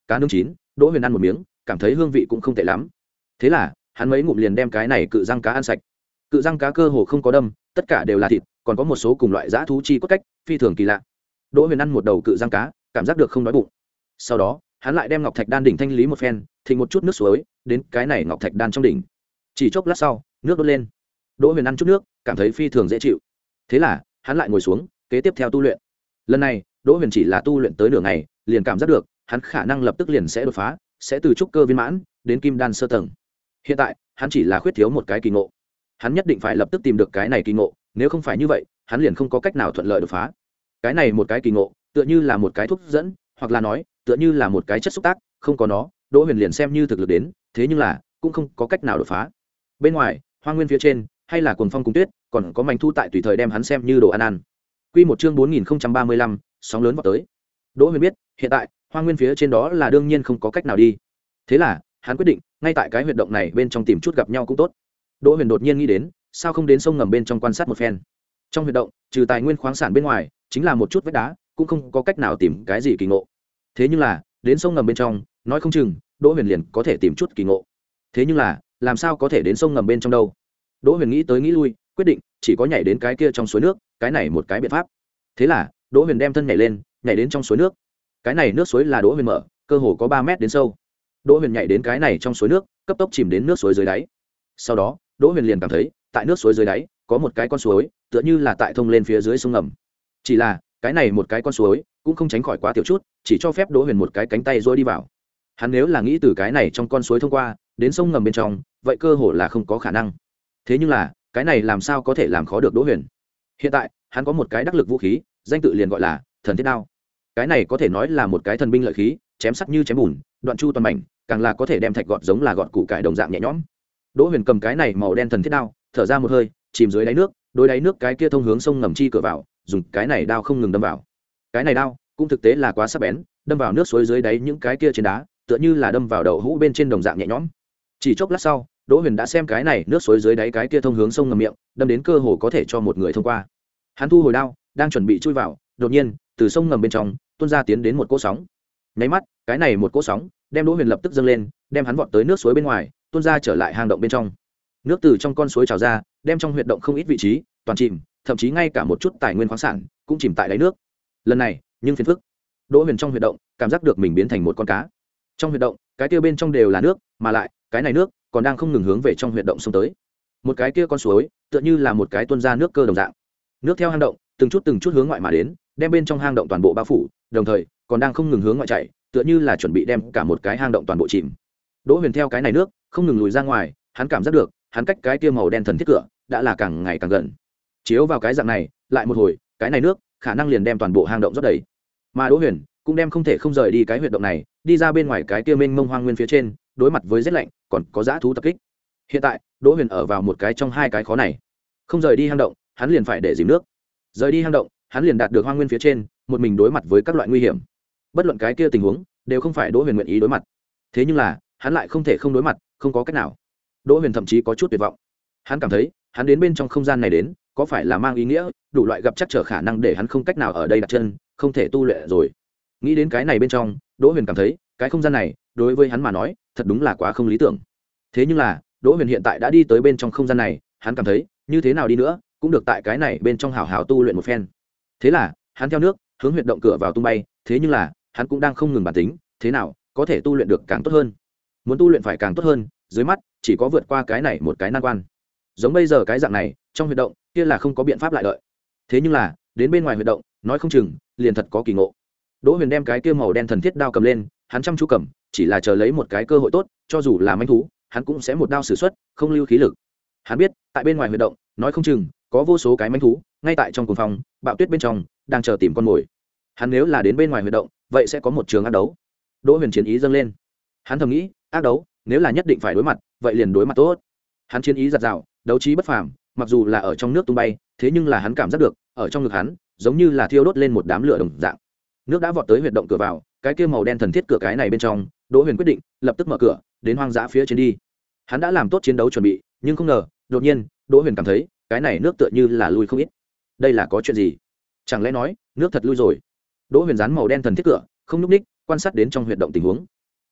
cá nướng chín. Đỗ Huyền ăn một miếng, cảm thấy hương vị cũng không tệ lắm. Thế là hắn mấy ngụm liền đem cái này cự răng cá ăn sạch. Cự răng cá cơ hồ không có đâm, tất cả đều là thịt, còn có một số cùng loại dã thú chi cốt cách, phi thường kỳ lạ. Đỗ Huyền ăn một đầu cự răng cá, cảm giác được không đói bụng. Sau đó hắn lại đem ngọc thạch đan đỉnh thanh lý một phen, thịnh một chút nước suối đến cái này ngọc thạch đan trong đỉnh. Chỉ chốc lát sau, nước đốt lên. Đỗ Huyền ăn chút nước, cảm thấy phi thường dễ chịu. Thế là hắn lại ngồi xuống, kế tiếp theo tu luyện. Lần này Đỗ Huyền chỉ là tu luyện tới nửa ngày, liền cảm giác được hắn khả năng lập tức liền sẽ đột phá, sẽ từ trúc cơ viên mãn đến kim đan sơ tầng. Hiện tại hắn chỉ là khuyết thiếu một cái kỳ ngộ, hắn nhất định phải lập tức tìm được cái này kỳ ngộ, nếu không phải như vậy hắn liền không có cách nào thuận lợi đột phá. Cái này một cái kỳ ngộ tựa như là một cái thuốc dẫn, hoặc là nói tựa như là một cái chất xúc tác, không có nó Đỗ Huyền liền xem như thực lực đến, thế nhưng là cũng không có cách nào đột phá. Bên ngoài hoang nguyên phía trên hay là cuồng phong cùng tuyết, còn có manh thu tại tùy thời đem hắn xem như đồ ăn ăn. Quy một chương bốn nghìn không trăm ba mươi lăm, sóng lớn vọt tới. Đỗ Huyền biết hiện tại hoang nguyên phía trên đó là đương nhiên không có cách nào đi, thế là hắn quyết định ngay tại cái huyệt động này bên trong tìm chút gặp nhau cũng tốt. Đỗ Huyền đột nhiên nghĩ đến, sao không đến sông ngầm bên trong quan sát một phen. Trong huyệt động trừ tài nguyên khoáng sản bên ngoài chính là một chút vách đá, cũng không có cách nào tìm cái gì kỳ ngộ. Thế nhưng là đến sông ngầm bên trong, nói không chừng Đỗ Huyền liền có thể tìm chút kỳ ngộ. Thế nhưng là làm sao có thể đến sông ngầm bên trong đâu? Đỗ Huyền nghĩ tới nghĩ lui, quyết định chỉ có nhảy đến cái kia trong suối nước, cái này một cái biện pháp. Thế là Đỗ Huyền đem thân nhảy lên, nhảy đến trong suối nước. Cái này nước suối là Đỗ Huyền mở, cơ hồ có ba mét đến sâu. Đỗ Huyền nhảy đến cái này trong suối nước, cấp tốc chìm đến nước suối dưới đáy. Sau đó Đỗ Huyền liền cảm thấy tại nước suối dưới đáy có một cái con suối, tựa như là tại thông lên phía dưới sông ngầm. Chỉ là cái này một cái con suối cũng không tránh khỏi quá tiểu chút, chỉ cho phép Đỗ Huyền một cái cánh tay rối đi vào. Hắn nếu là nghĩ từ cái này trong con suối thông qua đến sông ngầm bên trong, vậy cơ hồ là không có khả năng. Thế nhưng là cái này làm sao có thể làm khó được Đỗ Huyền? Hiện tại hắn có một cái đắc lực vũ khí, danh tự liền gọi là thần thiết đao. Cái này có thể nói là một cái thần binh lợi khí, chém sắc như chém bùn, đoạn chu toàn mảnh, càng là có thể đem thạch gọt giống là gọt củ cải đồng dạng nhẹ nhõm. Đỗ Huyền cầm cái này màu đen thần thiết đao, thở ra một hơi, chìm dưới đáy nước, đối đáy nước cái kia thông hướng sông ngầm chi cửa vào, dùng cái này đao không ngừng đâm vào. Cái này đao cũng thực tế là quá sắc bén, đâm vào nước suối dưới đáy những cái kia trên đá, tựa như là đâm vào đầu hũ bên trên đồng dạng nhẹ nhõm. Chỉ chốc lát sau, Đỗ Huyền đã xem cái này nước suối dưới đáy cái kia thông hướng sông ngầm miệng, đâm đến cơ hồ có thể cho một người thông qua. Hắn thu hồi đao, đang chuẩn bị chui vào, đột nhiên, từ sông ngầm bên trong tuôn ra tiến đến một cỗ sóng. Nháy mắt, cái này một cỗ sóng đem Đỗ Huyền lập tức dâng lên, đem hắn vọt tới nước suối bên ngoài, tuôn ra trở lại hang động bên trong. Nước từ trong con suối trào ra, đem trong huyệt động không ít vị trí toàn chìm, thậm chí ngay cả một chút tài nguyên khoáng sản cũng chìm tại đáy nước. Lần này, nhưng phiền phức. Đỗ Huyền trong huyệt động cảm giác được mình biến thành một con cá. Trong huyệt động, cái kia bên trong đều là nước, mà lại, cái này nước còn đang không ngừng hướng về trong huyệt động xông tới. Một cái kia con suối, tựa như là một cái tuôn ra nước cơ đồng dạng. Nước theo hang động, từng chút từng chút hướng ngoại mà đến, đem bên trong hang động toàn bộ bao phủ, đồng thời còn đang không ngừng hướng ngoại chạy, tựa như là chuẩn bị đem cả một cái hang động toàn bộ chìm. Đỗ Huyền theo cái này nước không ngừng lùi ra ngoài, hắn cảm giác được, hắn cách cái kia màu đen thần thiết cửa đã là càng ngày càng gần. Chiếu vào cái dạng này, lại một hồi, cái này nước khả năng liền đem toàn bộ hang động rót đầy. Mà Đỗ Huyền cũng đem không thể không rời đi cái huyệt động này, đi ra bên ngoài cái kia mênh mông hoang nguyên phía trên, đối mặt với rét lạnh, còn có dã thú tập kích. Hiện tại, Đỗ Huyền ở vào một cái trong hai cái khó này. Không rời đi hang động, hắn liền phải để dìm nước. Rời đi hang động, hắn liền đạt được hoang nguyên phía trên, một mình đối mặt với các loại nguy hiểm. Bất luận cái kia tình huống, đều không phải Đỗ Huyền nguyện ý đối mặt. Thế nhưng là, hắn lại không thể không đối mặt, không có cách nào. Đỗ Huyền thậm chí có chút tuyệt vọng. Hắn cảm thấy, hắn đến bên trong không gian này đến, có phải là mang ý nghĩa đủ loại gặp chắc trở khả năng để hắn không cách nào ở đây đặt chân, không thể tu luyện rồi. Nghĩ đến cái này bên trong, Đỗ Huyền cảm thấy, cái không gian này đối với hắn mà nói, thật đúng là quá không lý tưởng. Thế nhưng là, Đỗ Huyền hiện tại đã đi tới bên trong không gian này, hắn cảm thấy, như thế nào đi nữa, cũng được tại cái này bên trong hảo hảo tu luyện một phen. Thế là, hắn theo nước, hướng huyệt động cửa vào tung bay, thế nhưng là, hắn cũng đang không ngừng bản tính, thế nào có thể tu luyện được càng tốt hơn. Muốn tu luyện phải càng tốt hơn, dưới mắt chỉ có vượt qua cái này một cái nan quan. Giống bây giờ cái dạng này, trong huyệt động, kia là không có biện pháp lại đợi. Thế nhưng là, đến bên ngoài huyệt động, nói không chừng, liền thật có kỳ ngộ. Đỗ Huyền đem cái kia màu đen thần thiết đao cầm lên, hắn chăm chú cầm, chỉ là chờ lấy một cái cơ hội tốt, cho dù là manh thú, hắn cũng sẽ một đao sử xuất, không lưu khí lực. Hắn biết, tại bên ngoài huyệt động, nói không chừng có vô số cái manh thú, ngay tại trong cuồng phong, bạo tuyết bên trong, đang chờ tìm con mồi. Hắn nếu là đến bên ngoài huyệt động, vậy sẽ có một trường ác đấu. Đỗ Huyền chiến ý dâng lên. Hắn thầm nghĩ, ác đấu, nếu là nhất định phải đối mặt, vậy liền đối mặt tốt. Hắn chiến ý giật giảo, đấu trí bất phàm, mặc dù là ở trong nước tung bay, thế nhưng là hắn cảm giác được, ở trong ngực hắn, giống như là thiêu đốt lên một đám lửa đồng dạng. Nước đã vọt tới huyệt động cửa vào, cái kia màu đen thần thiết cửa cái này bên trong, Đỗ Huyền quyết định lập tức mở cửa, đến hoang dã phía trên đi. Hắn đã làm tốt chiến đấu chuẩn bị, nhưng không ngờ, đột nhiên, Đỗ Huyền cảm thấy, cái này nước tựa như là lui không ít. Đây là có chuyện gì? Chẳng lẽ nói, nước thật lui rồi? Đỗ Huyền dán màu đen thần thiết cửa, không nhúc ních, quan sát đến trong huyệt động tình huống.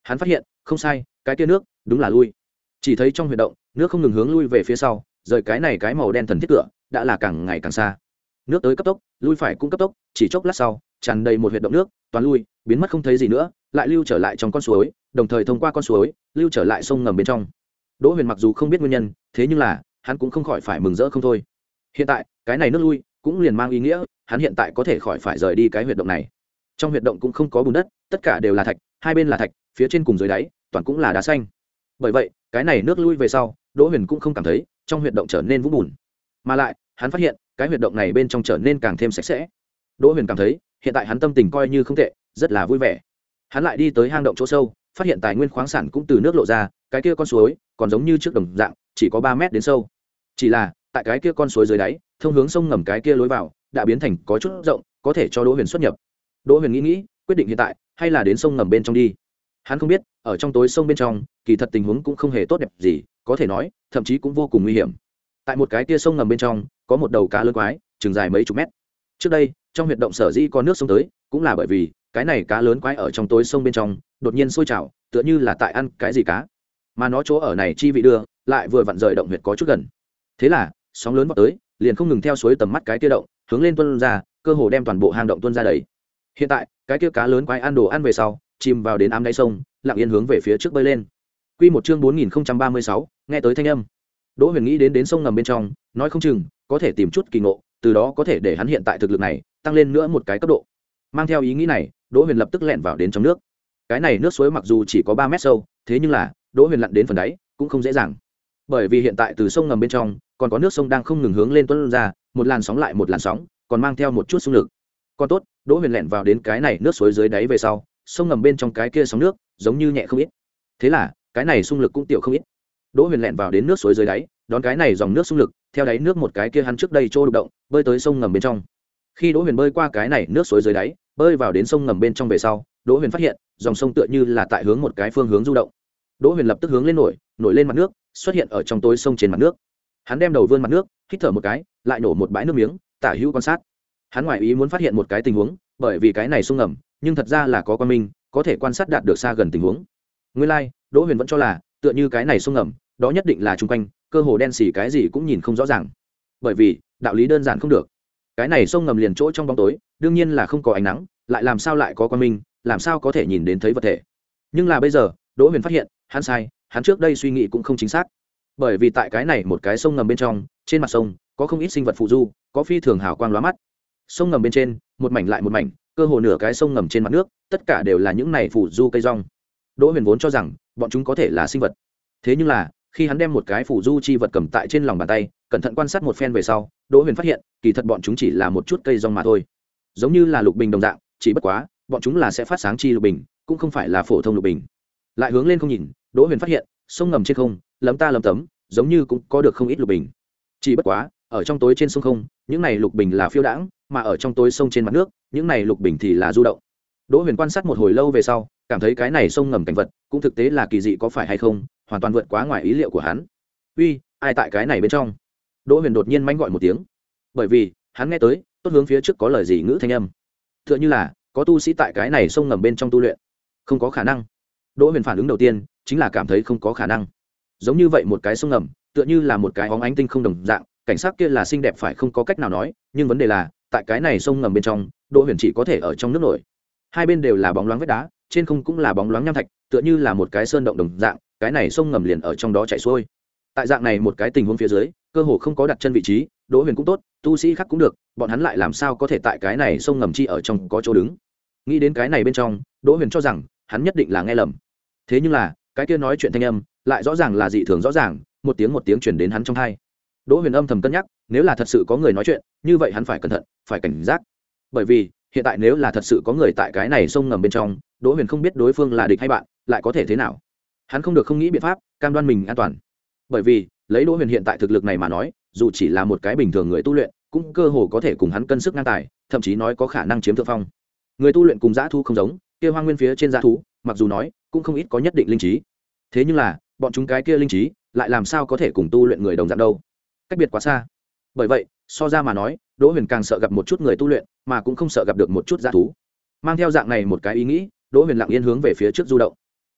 hắn phát hiện không sai, cái kia nước đúng là lui. Chỉ thấy trong huyệt động nước không ngừng hướng lui về phía sau, rời cái này cái màu đen thần thiết cửa đã là càng ngày càng xa. Nước tới cấp tốc, lui phải cũng cấp tốc, chỉ chốc lát sau tràn đầy một huyệt động nước toàn lui, biến mất không thấy gì nữa, lại lưu trở lại trong con suối, đồng thời thông qua con suối lưu trở lại sông ngầm bên trong. Đỗ Huyền mặc dù không biết nguyên nhân, thế nhưng là hắn cũng không khỏi phải mừng rỡ không thôi. Hiện tại cái này nước lui cũng liền mang ý nghĩa hắn hiện tại có thể khỏi phải rời đi cái huyệt động này. Trong huyệt động cũng không có bùn đất, tất cả đều là thạch, hai bên là thạch, phía trên cùng dưới đáy toàn cũng là đá xanh. Bởi vậy cái này nước lui về sau, Đỗ Huyền cũng không cảm thấy trong huyệt động trở nên vũng bùn, mà lại hắn phát hiện cái huyệt động này bên trong trở nên càng thêm sạch sẽ. Đỗ Huyền cảm thấy hiện tại hắn tâm tình coi như không tệ, rất là vui vẻ. Hắn lại đi tới hang động chỗ sâu, phát hiện tài nguyên khoáng sản cũng từ nước lộ ra, cái kia con suối còn giống như trước đồng dạng, chỉ có ba mét đến sâu. Chỉ là tại cái kia con suối dưới đáy, thông hướng sông ngầm cái kia lối vào đã biến thành có chút rộng, có thể cho Đỗ Huyền xuất nhập. Đỗ Huyền nghĩ nghĩ, quyết định hiện tại hay là đến sông ngầm bên trong đi. Hắn không biết ở trong tối sông bên trong kỳ thật tình huống cũng không hề tốt đẹp gì, có thể nói thậm chí cũng vô cùng nguy hiểm. Tại một cái kia sông ngầm bên trong có một đầu cá lớn quái, chừng dài mấy chục mét. Trước đây trong huyệt động sở dĩ có nước sông tới, cũng là bởi vì cái này cá lớn quái ở trong tối sông bên trong đột nhiên sôi trào, tựa như là tại ăn cái gì cá, mà nó chỗ ở này chi vị đưa lại vừa vặn rời động huyệt có chút gần. Thế là sóng lớn vọt tới, liền không ngừng theo suối tầm mắt cái kia động hướng lên tuôn ra, cơ hồ đem toàn bộ hang động tuôn ra đầy. Hiện tại cái kia cá lớn quái ăn đồ ăn về sau, chìm vào đến ám đáy sông, lặng yên hướng về phía trước bơi lên. Quy một chương bốn nghìn không trăm ba mươi sáu, nghe tới thanh âm. Đỗ Huyền nghĩ đến đến sông ngầm bên trong, nói không chừng có thể tìm chút kỳ ngộ, từ đó có thể để hắn hiện tại thực lực này tăng lên nữa một cái cấp độ. Mang theo ý nghĩ này, Đỗ Huyền lập tức lẻn vào đến trong nước. Cái này nước suối mặc dù chỉ có ba mét sâu, thế nhưng là Đỗ Huyền lặn đến phần đáy cũng không dễ dàng. Bởi vì hiện tại từ sông ngầm bên trong còn có nước sông đang không ngừng hướng lên tuôn ra, một làn sóng lại một làn sóng, còn mang theo một chút xung lực. Còn tốt, Đỗ Huyền lẻn vào đến cái này nước suối dưới đáy về sau, sông ngầm bên trong cái kia sóng nước giống như nhẹ không ít. Thế là, cái này xung lực cũng tiểu không ít. Đỗ Huyền lẻn vào đến nước suối dưới đáy, đón cái này dòng nước xung lực, theo đáy nước một cái kia hắn trước đây trô đục động, bơi tới sông ngầm bên trong. Khi Đỗ Huyền bơi qua cái này nước suối dưới đáy, bơi vào đến sông ngầm bên trong về sau, Đỗ Huyền phát hiện, dòng sông tựa như là tại hướng một cái phương hướng du động. Đỗ Huyền lập tức hướng lên nổi, nổi lên mặt nước, xuất hiện ở trong tối sông trên mặt nước. Hắn đem đầu vươn mặt nước, hít thở một cái, lại nổ một bãi nước miếng, tả hữu quan sát. Hắn ngoài ý muốn phát hiện một cái tình huống, bởi vì cái này sông ngầm, nhưng thật ra là có quan minh, có thể quan sát đạt được xa gần tình huống. Nguyên lai, like, Đỗ Huyền vẫn cho là, tựa như cái này sông ngầm, đó nhất định là chung quanh, cơ hồ đen xì cái gì cũng nhìn không rõ ràng. Bởi vì, đạo lý đơn giản không được. Cái này sông ngầm liền chỗ trong bóng tối, đương nhiên là không có ánh nắng, lại làm sao lại có quan minh, làm sao có thể nhìn đến thấy vật thể. Nhưng là bây giờ, Đỗ Huyền phát hiện, hắn sai, hắn trước đây suy nghĩ cũng không chính xác. Bởi vì tại cái này một cái sông ngầm bên trong, trên mặt sông có không ít sinh vật phù du, có phi thường hào quang lóa mắt. Sông ngầm bên trên, một mảnh lại một mảnh, cơ hồ nửa cái sông ngầm trên mặt nước, tất cả đều là những này phù du cây rong. Đỗ Huyền vốn cho rằng bọn chúng có thể là sinh vật. Thế nhưng là, khi hắn đem một cái phù du chi vật cầm tại trên lòng bàn tay, cẩn thận quan sát một phen về sau, Đỗ Huyền phát hiện, kỳ thật bọn chúng chỉ là một chút cây rong mà thôi. Giống như là lục bình đồng dạng, chỉ bất quá, bọn chúng là sẽ phát sáng chi lục bình, cũng không phải là phổ thông lục bình. Lại hướng lên không nhìn, Đỗ Huyền phát hiện, sông ngầm trên không, lấm ta lấm tấm, giống như cũng có được không ít lục bình. Chỉ bất quá, ở trong tối trên sông không, những này lục bình là phiêu đãng, mà ở trong tối sông trên mặt nước, những này lục bình thì là du động. Đỗ Huyền quan sát một hồi lâu về sau, cảm thấy cái này sông ngầm cảnh vật, cũng thực tế là kỳ dị có phải hay không, hoàn toàn vượt quá ngoài ý liệu của hắn. Uy, ai tại cái này bên trong? Đỗ Huyền đột nhiên manh gọi một tiếng. Bởi vì, hắn nghe tới, tốt hướng phía trước có lời gì ngữ thanh âm. Tựa như là có tu sĩ tại cái này sông ngầm bên trong tu luyện. Không có khả năng. Đỗ Huyền phản ứng đầu tiên chính là cảm thấy không có khả năng. Giống như vậy một cái sông ngầm, tựa như là một cái óng ánh tinh không đồng dạng, cảnh sắc kia là xinh đẹp phải không có cách nào nói, nhưng vấn đề là, tại cái này sông ngầm bên trong, Đỗ Huyền chỉ có thể ở trong nước nổi. Hai bên đều là bóng loáng vách đá, trên không cũng là bóng loáng nham thạch, tựa như là một cái sơn động đồng dạng, cái này sông ngầm liền ở trong đó chảy xuôi. Tại dạng này một cái tình huống phía dưới, cơ hồ không có đặt chân vị trí, Đỗ Huyền cũng tốt, tu sĩ khác cũng được, bọn hắn lại làm sao có thể tại cái này sông ngầm chi ở trong có chỗ đứng. Nghĩ đến cái này bên trong, Đỗ Huyền cho rằng, hắn nhất định là nghe lầm. Thế nhưng là, cái kia nói chuyện thanh âm, lại rõ ràng là dị thường rõ ràng, một tiếng một tiếng truyền đến hắn trong tai. Đỗ Huyền âm thầm cân nhắc, nếu là thật sự có người nói chuyện, như vậy hắn phải cẩn thận, phải cảnh giác. Bởi vì, hiện tại nếu là thật sự có người tại cái này sông ngầm bên trong, Đỗ Huyền không biết đối phương là địch hay bạn, lại có thể thế nào. Hắn không được không nghĩ biện pháp, cam đoan mình an toàn. Bởi vì, lấy Đỗ Huyền hiện tại thực lực này mà nói, dù chỉ là một cái bình thường người tu luyện, cũng cơ hồ có thể cùng hắn cân sức ngang tài, thậm chí nói có khả năng chiếm thượng phong. Người tu luyện cùng dã thú không giống, kia hoang nguyên phía trên dã thú, mặc dù nói, cũng không ít có nhất định linh trí. Thế nhưng là, bọn chúng cái kia linh trí, lại làm sao có thể cùng tu luyện người đồng dạng đâu? Cách biệt quá xa. Bởi vậy, so ra mà nói, Đỗ Huyền càng sợ gặp một chút người tu luyện, mà cũng không sợ gặp được một chút dã thú. Mang theo dạng này một cái ý nghĩ, Đỗ Huyền lặng yên hướng về phía trước du động.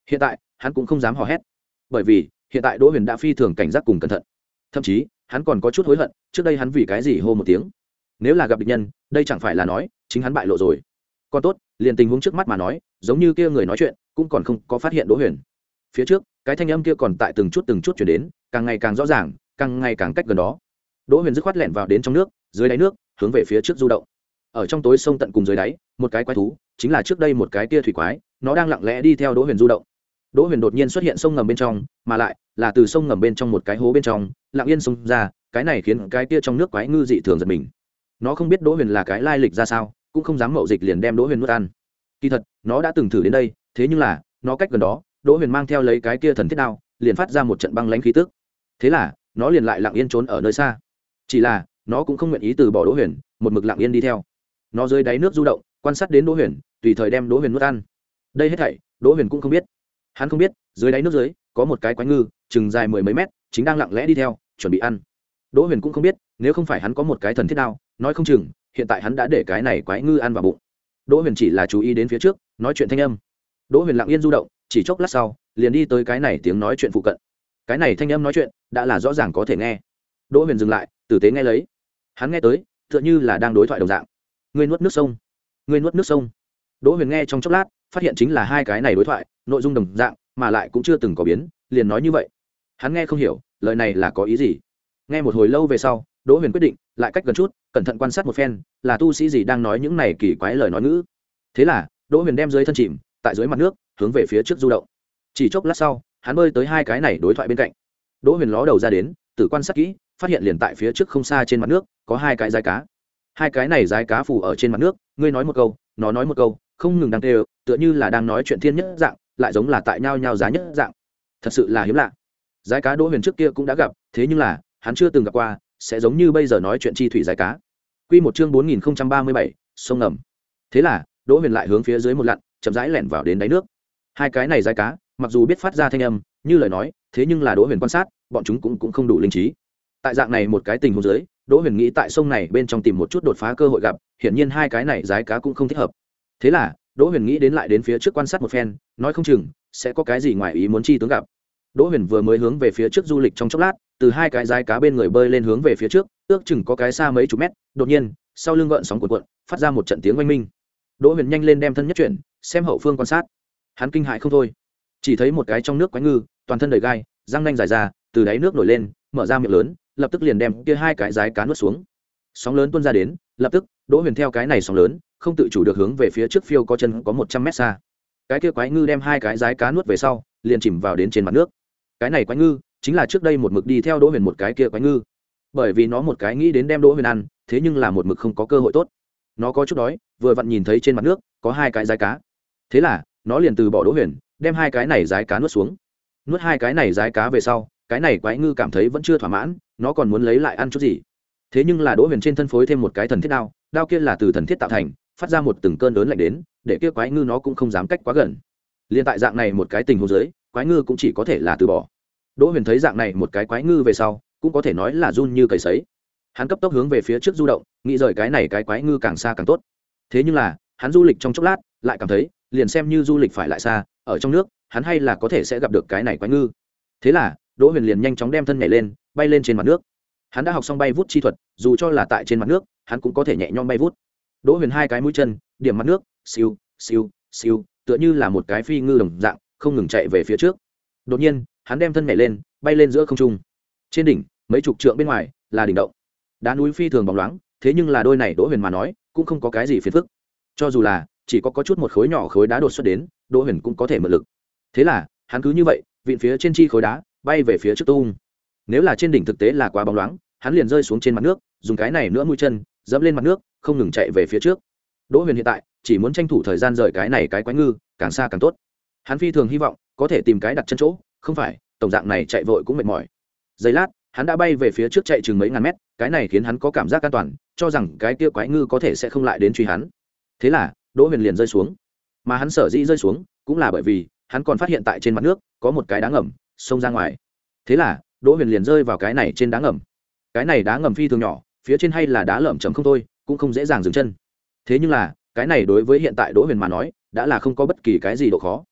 hiện tại hắn cũng không dám hò hét, bởi vì hiện tại đỗ huyền đã phi thường cảnh giác cùng cẩn thận, thậm chí hắn còn có chút hối hận trước đây hắn vì cái gì hô một tiếng. Nếu là gặp địch nhân, đây chẳng phải là nói chính hắn bại lộ rồi. Còn tốt, liền tình huống trước mắt mà nói, giống như kia người nói chuyện cũng còn không có phát hiện đỗ huyền. Phía trước cái thanh âm kia còn tại từng chút từng chút chuyển đến, càng ngày càng rõ ràng, càng ngày càng cách gần đó. Đỗ huyền dứt khoát lẻn vào đến trong nước, dưới đáy nước hướng về phía trước du động. Ở trong tối sông tận cùng dưới đáy, một cái quái thú, chính là trước đây một cái kia thủy quái, nó đang lặng lẽ đi theo đỗ huyền du động. Đỗ huyền đột nhiên xuất hiện sông ngầm bên trong, mà lại là từ sông ngầm bên trong một cái hố bên trong lặng yên xông ra, cái này khiến cái kia trong nước quái ngư dị thường giật mình. Nó không biết đỗ huyền là cái lai lịch ra sao, cũng không dám mậu dịch liền đem đỗ huyền nuốt ăn. Kỳ thật nó đã từng thử đến đây, thế nhưng là nó cách gần đó, đỗ huyền mang theo lấy cái kia thần thiết đao, liền phát ra một trận băng lãnh khí tức. Thế là nó liền lại lặng yên trốn ở nơi xa. Chỉ là nó cũng không nguyện ý từ bỏ đỗ huyền, một mực lặng yên đi theo. Nó dưới đáy nước du động, quan sát đến đỗ huyền, tùy thời đem đỗ huyền nuốt ăn. Đây hết thảy đỗ huyền cũng không biết. Hắn không biết dưới đáy nước dưới có một cái quái ngư chừng dài mười mấy mét, chính đang lặng lẽ đi theo, chuẩn bị ăn. Đỗ huyền cũng không biết, nếu không phải hắn có một cái thần thiết đao, nói không chừng hiện tại hắn đã để cái này quái ngư ăn vào bụng. Đỗ huyền chỉ là chú ý đến phía trước nói chuyện thanh âm. Đỗ huyền lặng yên du động, chỉ chốc lát sau liền đi tới cái này tiếng nói chuyện phụ cận. Cái này thanh âm nói chuyện đã là rõ ràng có thể nghe. Đỗ huyền dừng lại, tử tế nghe lấy. Hắn nghe tới tựa như là đang đối thoại đồng dạng. Ngươi nuốt nước sông, ngươi nuốt nước sông. Đỗ huyền nghe trong chốc lát, phát hiện chính là hai cái này đối thoại, nội dung đồng dạng, mà lại cũng chưa từng có biến, liền nói như vậy. Hắn nghe không hiểu lời này là có ý gì. Nghe một hồi lâu về sau, Đỗ huyền quyết định lại cách gần chút, cẩn thận quan sát một phen, là tu sĩ gì đang nói những này kỳ quái lời nói ngữ. Thế là Đỗ huyền đem dưới thân chìm tại dưới mặt nước, hướng về phía trước du động. Chỉ chốc lát sau, hắn bơi tới hai cái này đối thoại bên cạnh. Đỗ huyền ló đầu ra đến, tự quan sát kỹ, phát hiện liền tại phía trước không xa trên mặt nước có hai cái dái cá. Hai cái này dái cá phù ở trên mặt nước, ngươi nói một câu, nó nói một câu, không ngừng đang kêu, tựa như là đang nói chuyện thiên nhất dạng, lại giống là tại nhau nhau giá nhất dạng. Thật sự là hiếm lạ. Dái cá Đỗ huyền trước kia cũng đã gặp, thế nhưng là hắn chưa từng gặp qua sẽ giống như bây giờ nói chuyện chi thủy dái cá. Quy một chương bốn nghìn ba mươi bảy, sông ngầm. Thế là Đỗ huyền lại hướng phía dưới một lặn, chậm rãi lẻn vào đến đáy nước. Hai cái này dái cá mặc dù biết phát ra thanh âm như lời nói, thế nhưng là Đỗ huyền quan sát, bọn chúng cũng cũng không đủ linh trí. Tại dạng này một cái tình huống dưới, Đỗ huyền nghĩ tại sông này bên trong tìm một chút đột phá cơ hội gặp, hiển nhiên hai cái này dái cá cũng không thích hợp. Thế là Đỗ huyền nghĩ đến lại đến phía trước quan sát một phen, nói không chừng sẽ có cái gì ngoài ý muốn chi tướng gặp. Đỗ huyền vừa mới hướng về phía trước du lịch trong chốc lát, từ hai cái dái cá bên người bơi lên hướng về phía trước, ước chừng có cái xa mấy chục mét, đột nhiên sau lưng gợn sóng cuộn cuộn, phát ra một trận tiếng oanh minh. Đỗ huyền nhanh lên đem thân nhất chuyển, xem hậu phương quan sát. Hắn kinh hãi không thôi, chỉ thấy một cái trong nước quái ngư, toàn thân đầy gai, răng nanh dài ra, từ đáy nước nổi lên, mở ra miệng lớn, lập tức liền đem kia hai cái dái cá nuốt xuống. Sóng lớn tuôn ra đến, lập tức Đỗ huyền theo cái này sóng lớn, không tự chủ được hướng về phía trước phiêu có chân có một trăm mét xa. Cái kia quái ngư đem hai cái dái cá nuốt về sau, liền chìm vào đến trên mặt nước. Cái này quái ngư chính là trước đây một mực đi theo Đỗ huyền một cái kia quái ngư. Bởi vì nó một cái nghĩ đến đem Đỗ huyền ăn, thế nhưng là một mực không có cơ hội tốt. Nó có chút đói, vừa vặn nhìn thấy trên mặt nước có hai cái dái cá. Thế là nó liền từ bỏ Đỗ huyền, đem hai cái này dái cá nuốt xuống. Nuốt hai cái này dái cá về sau, cái này quái ngư cảm thấy vẫn chưa thỏa mãn, nó còn muốn lấy lại ăn chút gì. Thế nhưng là Đỗ huyền trên thân phối thêm một cái thần thiết đao, đao kia là từ thần thiết tạo thành, phát ra một từng cơn lớn lạnh đến, để kia quái ngư nó cũng không dám cách quá gần. Liên tại dạng này một cái tình huống dưới, quái ngư cũng chỉ có thể là từ bỏ. Đỗ huyền thấy dạng này một cái quái ngư về sau, cũng có thể nói là run như cầy sấy. Hắn cấp tốc hướng về phía trước du động, nghĩ rời cái này cái quái ngư càng xa càng tốt. Thế nhưng là hắn du lịch trong chốc lát, lại cảm thấy liền xem như du lịch phải lại xa, ở trong nước hắn hay là có thể sẽ gặp được cái này quái ngư. Thế là Đỗ huyền liền nhanh chóng đem thân nhảy lên, bay lên trên mặt nước. Hắn đã học xong bay vút chi thuật, dù cho là tại trên mặt nước hắn cũng có thể nhẹ nhõm bay vút. Đỗ huyền hai cái mũi chân điểm mặt nước, siêu siêu siêu, tựa như là một cái phi ngư đồng dạng, không ngừng chạy về phía trước. Đột nhiên hắn đem thân nhảy lên, bay lên giữa không trung. Trên đỉnh mấy chục trượng bên ngoài là đỉnh động, đá núi phi thường bóng loáng, thế nhưng là đôi này Đỗ huyền mà nói cũng không có cái gì phiền phức. Cho dù là chỉ có có chút một khối nhỏ khối đá đột xuất đến, Đỗ huyền cũng có thể mượn lực. Thế là hắn cứ như vậy vịn phía trên chi khối đá, bay về phía trước tung. Nếu là trên đỉnh thực tế là quá bóng loáng, hắn liền rơi xuống trên mặt nước, dùng cái này nữa mũi chân dẫm lên mặt nước, không ngừng chạy về phía trước. Đỗ huyền hiện tại chỉ muốn tranh thủ thời gian rời cái này cái quái ngư càng xa càng tốt. Hắn phi thường hy vọng có thể tìm cái đặt chân chỗ, không phải tổng dạng này chạy vội cũng mệt mỏi. Giây lát hắn đã bay về phía trước chạy chừng mấy ngàn mét, cái này khiến hắn có cảm giác an toàn, cho rằng cái kia quái ngư có thể sẽ không lại đến truy hắn. Thế là Đỗ huyền liền rơi xuống, mà hắn sở dĩ rơi xuống cũng là bởi vì hắn còn phát hiện tại trên mặt nước có một cái đá ngầm xông ra ngoài. Thế là Đỗ huyền liền rơi vào cái này trên đá ngầm. Cái này đá ngầm phi thường nhỏ, phía trên hay là đá lởm chởm không thôi, cũng không dễ dàng dừng chân. Thế nhưng là cái này đối với hiện tại Đỗ huyền mà nói đã là không có bất kỳ cái gì độ khó.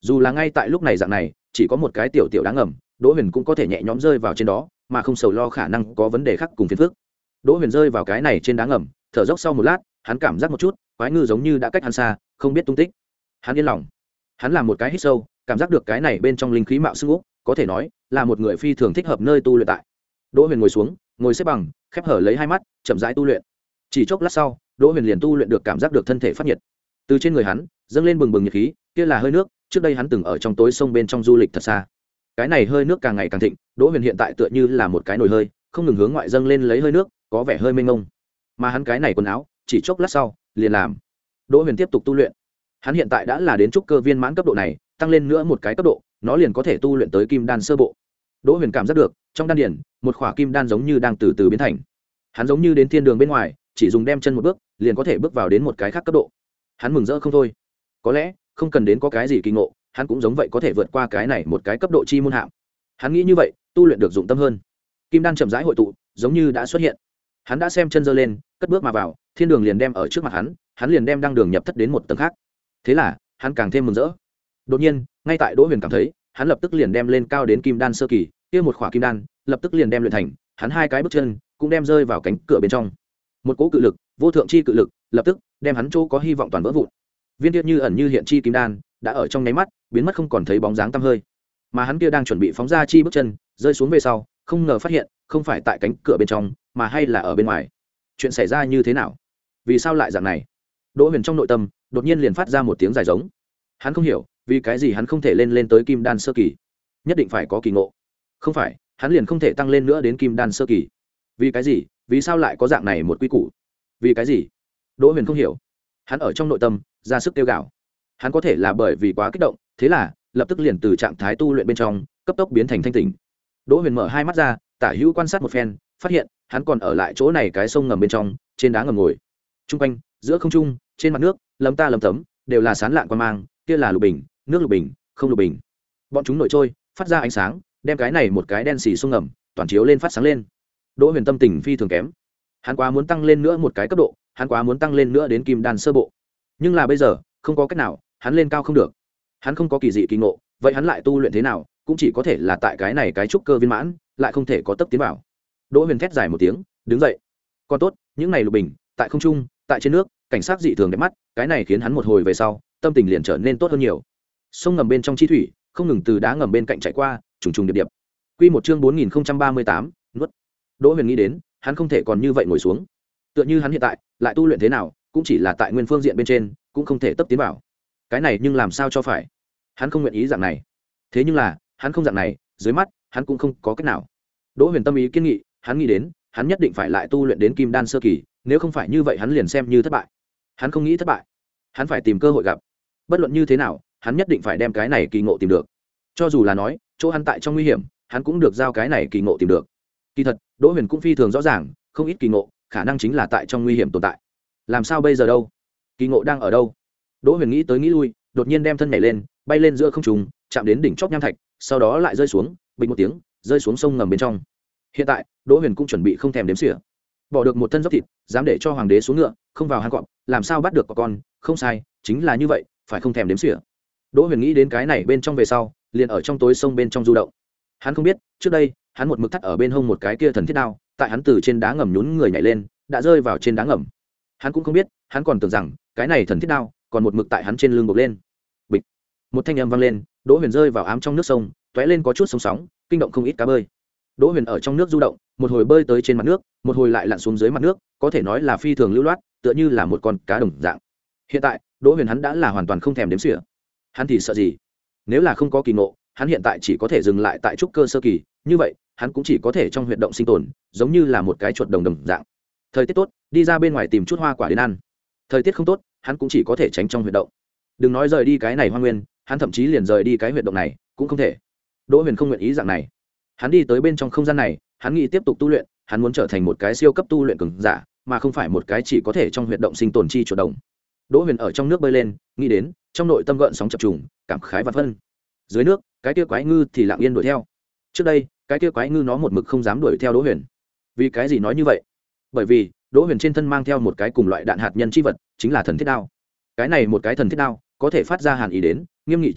dù là ngay tại lúc này dạng này chỉ có một cái tiểu tiểu đáng ngầm, Đỗ Huyền cũng có thể nhẹ nhõm rơi vào trên đó mà không sầu lo khả năng có vấn đề khác cùng phiền phức. Đỗ Huyền rơi vào cái này trên đá ngầm, thở dốc sau một lát, hắn cảm giác một chút, quái ngư giống như đã cách hắn xa, không biết tung tích. Hắn yên lòng. Hắn làm một cái hít sâu, cảm giác được cái này bên trong linh khí mạo xưng úc, có thể nói là một người phi thường thích hợp nơi tu luyện tại. Đỗ Huyền ngồi xuống, ngồi xếp bằng, khép hở lấy hai mắt, chậm rãi tu luyện. Chỉ chốc lát sau, Đỗ Huyền liền tu luyện được cảm giác được thân thể phát nhiệt. Từ trên người hắn dâng lên bừng bừng nhiệt khí, kia là hơi nước, trước đây hắn từng ở trong tối sông bên trong du lịch thật xa. Cái này hơi nước càng ngày càng thịnh, Đỗ Huyền hiện tại tựa như là một cái nồi hơi, không ngừng hướng ngoại dâng lên lấy hơi nước, có vẻ hơi mênh mông. Mà hắn cái này quần áo, chỉ chốc lát sau, liền làm. Đỗ Huyền tiếp tục tu luyện. Hắn hiện tại đã là đến trúc cơ viên mãn cấp độ này, tăng lên nữa một cái cấp độ, nó liền có thể tu luyện tới kim đan sơ bộ. Đỗ Huyền cảm giác được, trong đan điền, một khỏa kim đan giống như đang từ từ biến thành. Hắn giống như đến thiên đường bên ngoài, chỉ dùng đem chân một bước, liền có thể bước vào đến một cái khác cấp độ. Hắn mừng rỡ không thôi. Có lẽ, không cần đến có cái gì kỳ ngộ, hắn cũng giống vậy có thể vượt qua cái này một cái cấp độ chi môn hạng. Hắn nghĩ như vậy, tu luyện được dụng tâm hơn. Kim đan chậm rãi hội tụ, giống như đã xuất hiện. Hắn đã xem chân giơ lên, cất bước mà vào, thiên đường liền đem ở trước mặt hắn, hắn liền đem đăng đường nhập thất đến một tầng khác. Thế là, hắn càng thêm mừng rỡ. Đột nhiên, ngay tại Đỗ Huyền cảm thấy, hắn lập tức liền đem lên cao đến kim đan sơ kỳ, kia một khỏa kim đan, lập tức liền đem luyện thành, hắn hai cái bước chân cũng đem rơi vào cánh cửa bên trong. Một cỗ cự lực, vô thượng chi cự lực, lập tức đem hắn chỗ có hy vọng toàn vỡ vụn. Viên tiết như ẩn như hiện chi kim đan, đã ở trong nháy mắt biến mất không còn thấy bóng dáng tăm hơi. Mà hắn kia đang chuẩn bị phóng ra chi bước chân, rơi xuống về sau, không ngờ phát hiện, không phải tại cánh cửa bên trong, mà hay là ở bên ngoài. Chuyện xảy ra như thế nào? Vì sao lại dạng này? Đỗ Huyền trong nội tâm đột nhiên liền phát ra một tiếng dài giống. Hắn không hiểu, vì cái gì hắn không thể lên lên tới kim đan sơ kỳ? Nhất định phải có kỳ ngộ. Không phải, hắn liền không thể tăng lên nữa đến kim đan sơ kỳ. Vì cái gì? Vì sao lại có dạng này một quy củ? Vì cái gì? Đỗ Huyền không hiểu. Hắn ở trong nội tâm ra sức kêu gào. Hắn có thể là bởi vì quá kích động, thế là lập tức liền từ trạng thái tu luyện bên trong cấp tốc biến thành thanh tỉnh. Đỗ Huyền mở hai mắt ra, tả hữu quan sát một phen, phát hiện hắn còn ở lại chỗ này cái sông ngầm bên trong, trên đá ngầm ngồi. Trung quanh, giữa không trung, trên mặt nước, lấm ta lấm tấm, đều là sán lạn quan mang, kia là lục bình, nước lục bình, không lục bình. Bọn chúng nổi trôi, phát ra ánh sáng, đem cái này một cái đen xì sông ngầm, toàn chiếu lên phát sáng lên. Đỗ Huyền tâm tình phi thường kém. Hắn quá muốn tăng lên nữa một cái cấp độ, hắn quá muốn tăng lên nữa đến kim đan sơ bộ. Nhưng là bây giờ, không có cách nào, hắn lên cao không được. Hắn không có kỳ dị kỳ ngộ, vậy hắn lại tu luyện thế nào, cũng chỉ có thể là tại cái này cái trúc cơ viên mãn, lại không thể có tấp tiến vào. Đỗ Huyền thét dài một tiếng, đứng dậy. Còn tốt, những này lục bình, tại không trung, tại trên nước, cảnh sát dị thường đẹp mắt, cái này khiến hắn một hồi về sau, tâm tình liền trở nên tốt hơn nhiều. Sông ngầm bên trong chi thủy, không ngừng từ đá ngầm bên cạnh chảy qua, trùng trùng điệp điệp. Quy một chương bốn nghìn không trăm ba mươi tám, nuốt. Đỗ Huyền nghĩ đến, hắn không thể còn như vậy ngồi xuống. Tựa như hắn hiện tại, lại tu luyện thế nào, cũng chỉ là tại nguyên phương diện bên trên, cũng không thể tấp tiến vào. Cái này nhưng làm sao cho phải? Hắn không nguyện ý dạng này. Thế nhưng là, hắn không dạng này, dưới mắt, hắn cũng không có cách nào. Đỗ Huyền tâm ý kiên nghị, hắn nghĩ đến, hắn nhất định phải lại tu luyện đến kim đan sơ kỳ, nếu không phải như vậy hắn liền xem như thất bại. Hắn không nghĩ thất bại, hắn phải tìm cơ hội gặp. Bất luận như thế nào, hắn nhất định phải đem cái này kỳ ngộ tìm được. Cho dù là nói, chỗ hắn tại trong nguy hiểm, hắn cũng được giao cái này kỳ ngộ tìm được. Kỳ thật, Đỗ Huyền cũng phi thường rõ ràng, không ít kỳ ngộ, khả năng chính là tại trong nguy hiểm tồn tại. Làm sao bây giờ đâu? Kỳ ngộ đang ở đâu? Đỗ Huyền nghĩ tới nghĩ lui, đột nhiên đem thân nhảy lên, bay lên giữa không trung, chạm đến đỉnh chóp nham thạch, sau đó lại rơi xuống, bình một tiếng, rơi xuống sông ngầm bên trong. Hiện tại, Đỗ Huyền cũng chuẩn bị không thèm đếm xỉa. Bỏ được một thân dốc thịt, dám để cho hoàng đế xuống ngựa, không vào hang cọp, làm sao bắt được con, không sai, chính là như vậy, phải không thèm đếm xỉa. Đỗ Huyền nghĩ đến cái này bên trong về sau, liền ở trong tối sông bên trong du động. Hắn không biết, trước đây, hắn một mực thắt ở bên hông một cái kia thần thiết đao, tại hắn từ trên đá ngầm nhún người nhảy lên, đã rơi vào trên đá ngầm. Hắn cũng không biết, hắn còn tưởng rằng cái này thần thiết đao còn một mực tại hắn trên lưng buộc lên. Bịch, một thanh âm vang lên, Đỗ Huyền rơi vào ám trong nước sông, tóe lên có chút sóng sóng, kinh động không ít cá bơi. Đỗ Huyền ở trong nước du động, một hồi bơi tới trên mặt nước, một hồi lại lặn xuống dưới mặt nước, có thể nói là phi thường lưu loát, tựa như là một con cá đồng dạng. Hiện tại, Đỗ Huyền hắn đã là hoàn toàn không thèm đếm xỉa. Hắn thì sợ gì? Nếu là không có kỳ ngộ, hắn hiện tại chỉ có thể dừng lại tại trúc cơ sơ kỳ, như vậy, hắn cũng chỉ có thể trong huyệt động sinh tồn, giống như là một cái chuột đồng đồng dạng. Thời tiết tốt, đi ra bên ngoài tìm chút hoa quả đến ăn. Thời tiết không tốt, hắn cũng chỉ có thể tránh trong huyệt động. Đừng nói rời đi cái này hoang nguyên, hắn thậm chí liền rời đi cái huyệt động này, cũng không thể. Đỗ Huyền không nguyện ý dạng này. Hắn đi tới bên trong không gian này, hắn nghĩ tiếp tục tu luyện, hắn muốn trở thành một cái siêu cấp tu luyện cường giả, mà không phải một cái chỉ có thể trong huyệt động sinh tồn chi chuột đồng. Đỗ Huyền ở trong nước bơi lên, nghĩ đến, trong nội tâm gợn sóng chập trùng, cảm khái vạn vân. Dưới nước, cái kia quái ngư thì lặng yên đuổi theo. Trước đây, cái kia quái ngư nó một mực không dám đuổi theo Đỗ Huyền. Vì cái gì nói như vậy? Bởi vì, Đỗ Huyền trên thân mang theo một cái cùng loại đạn hạt nhân chi vật, chính là thần thiết đao. Cái này một cái thần thiết đao, có thể phát ra hàn ý đến, nghiêm nghị chi lạnh,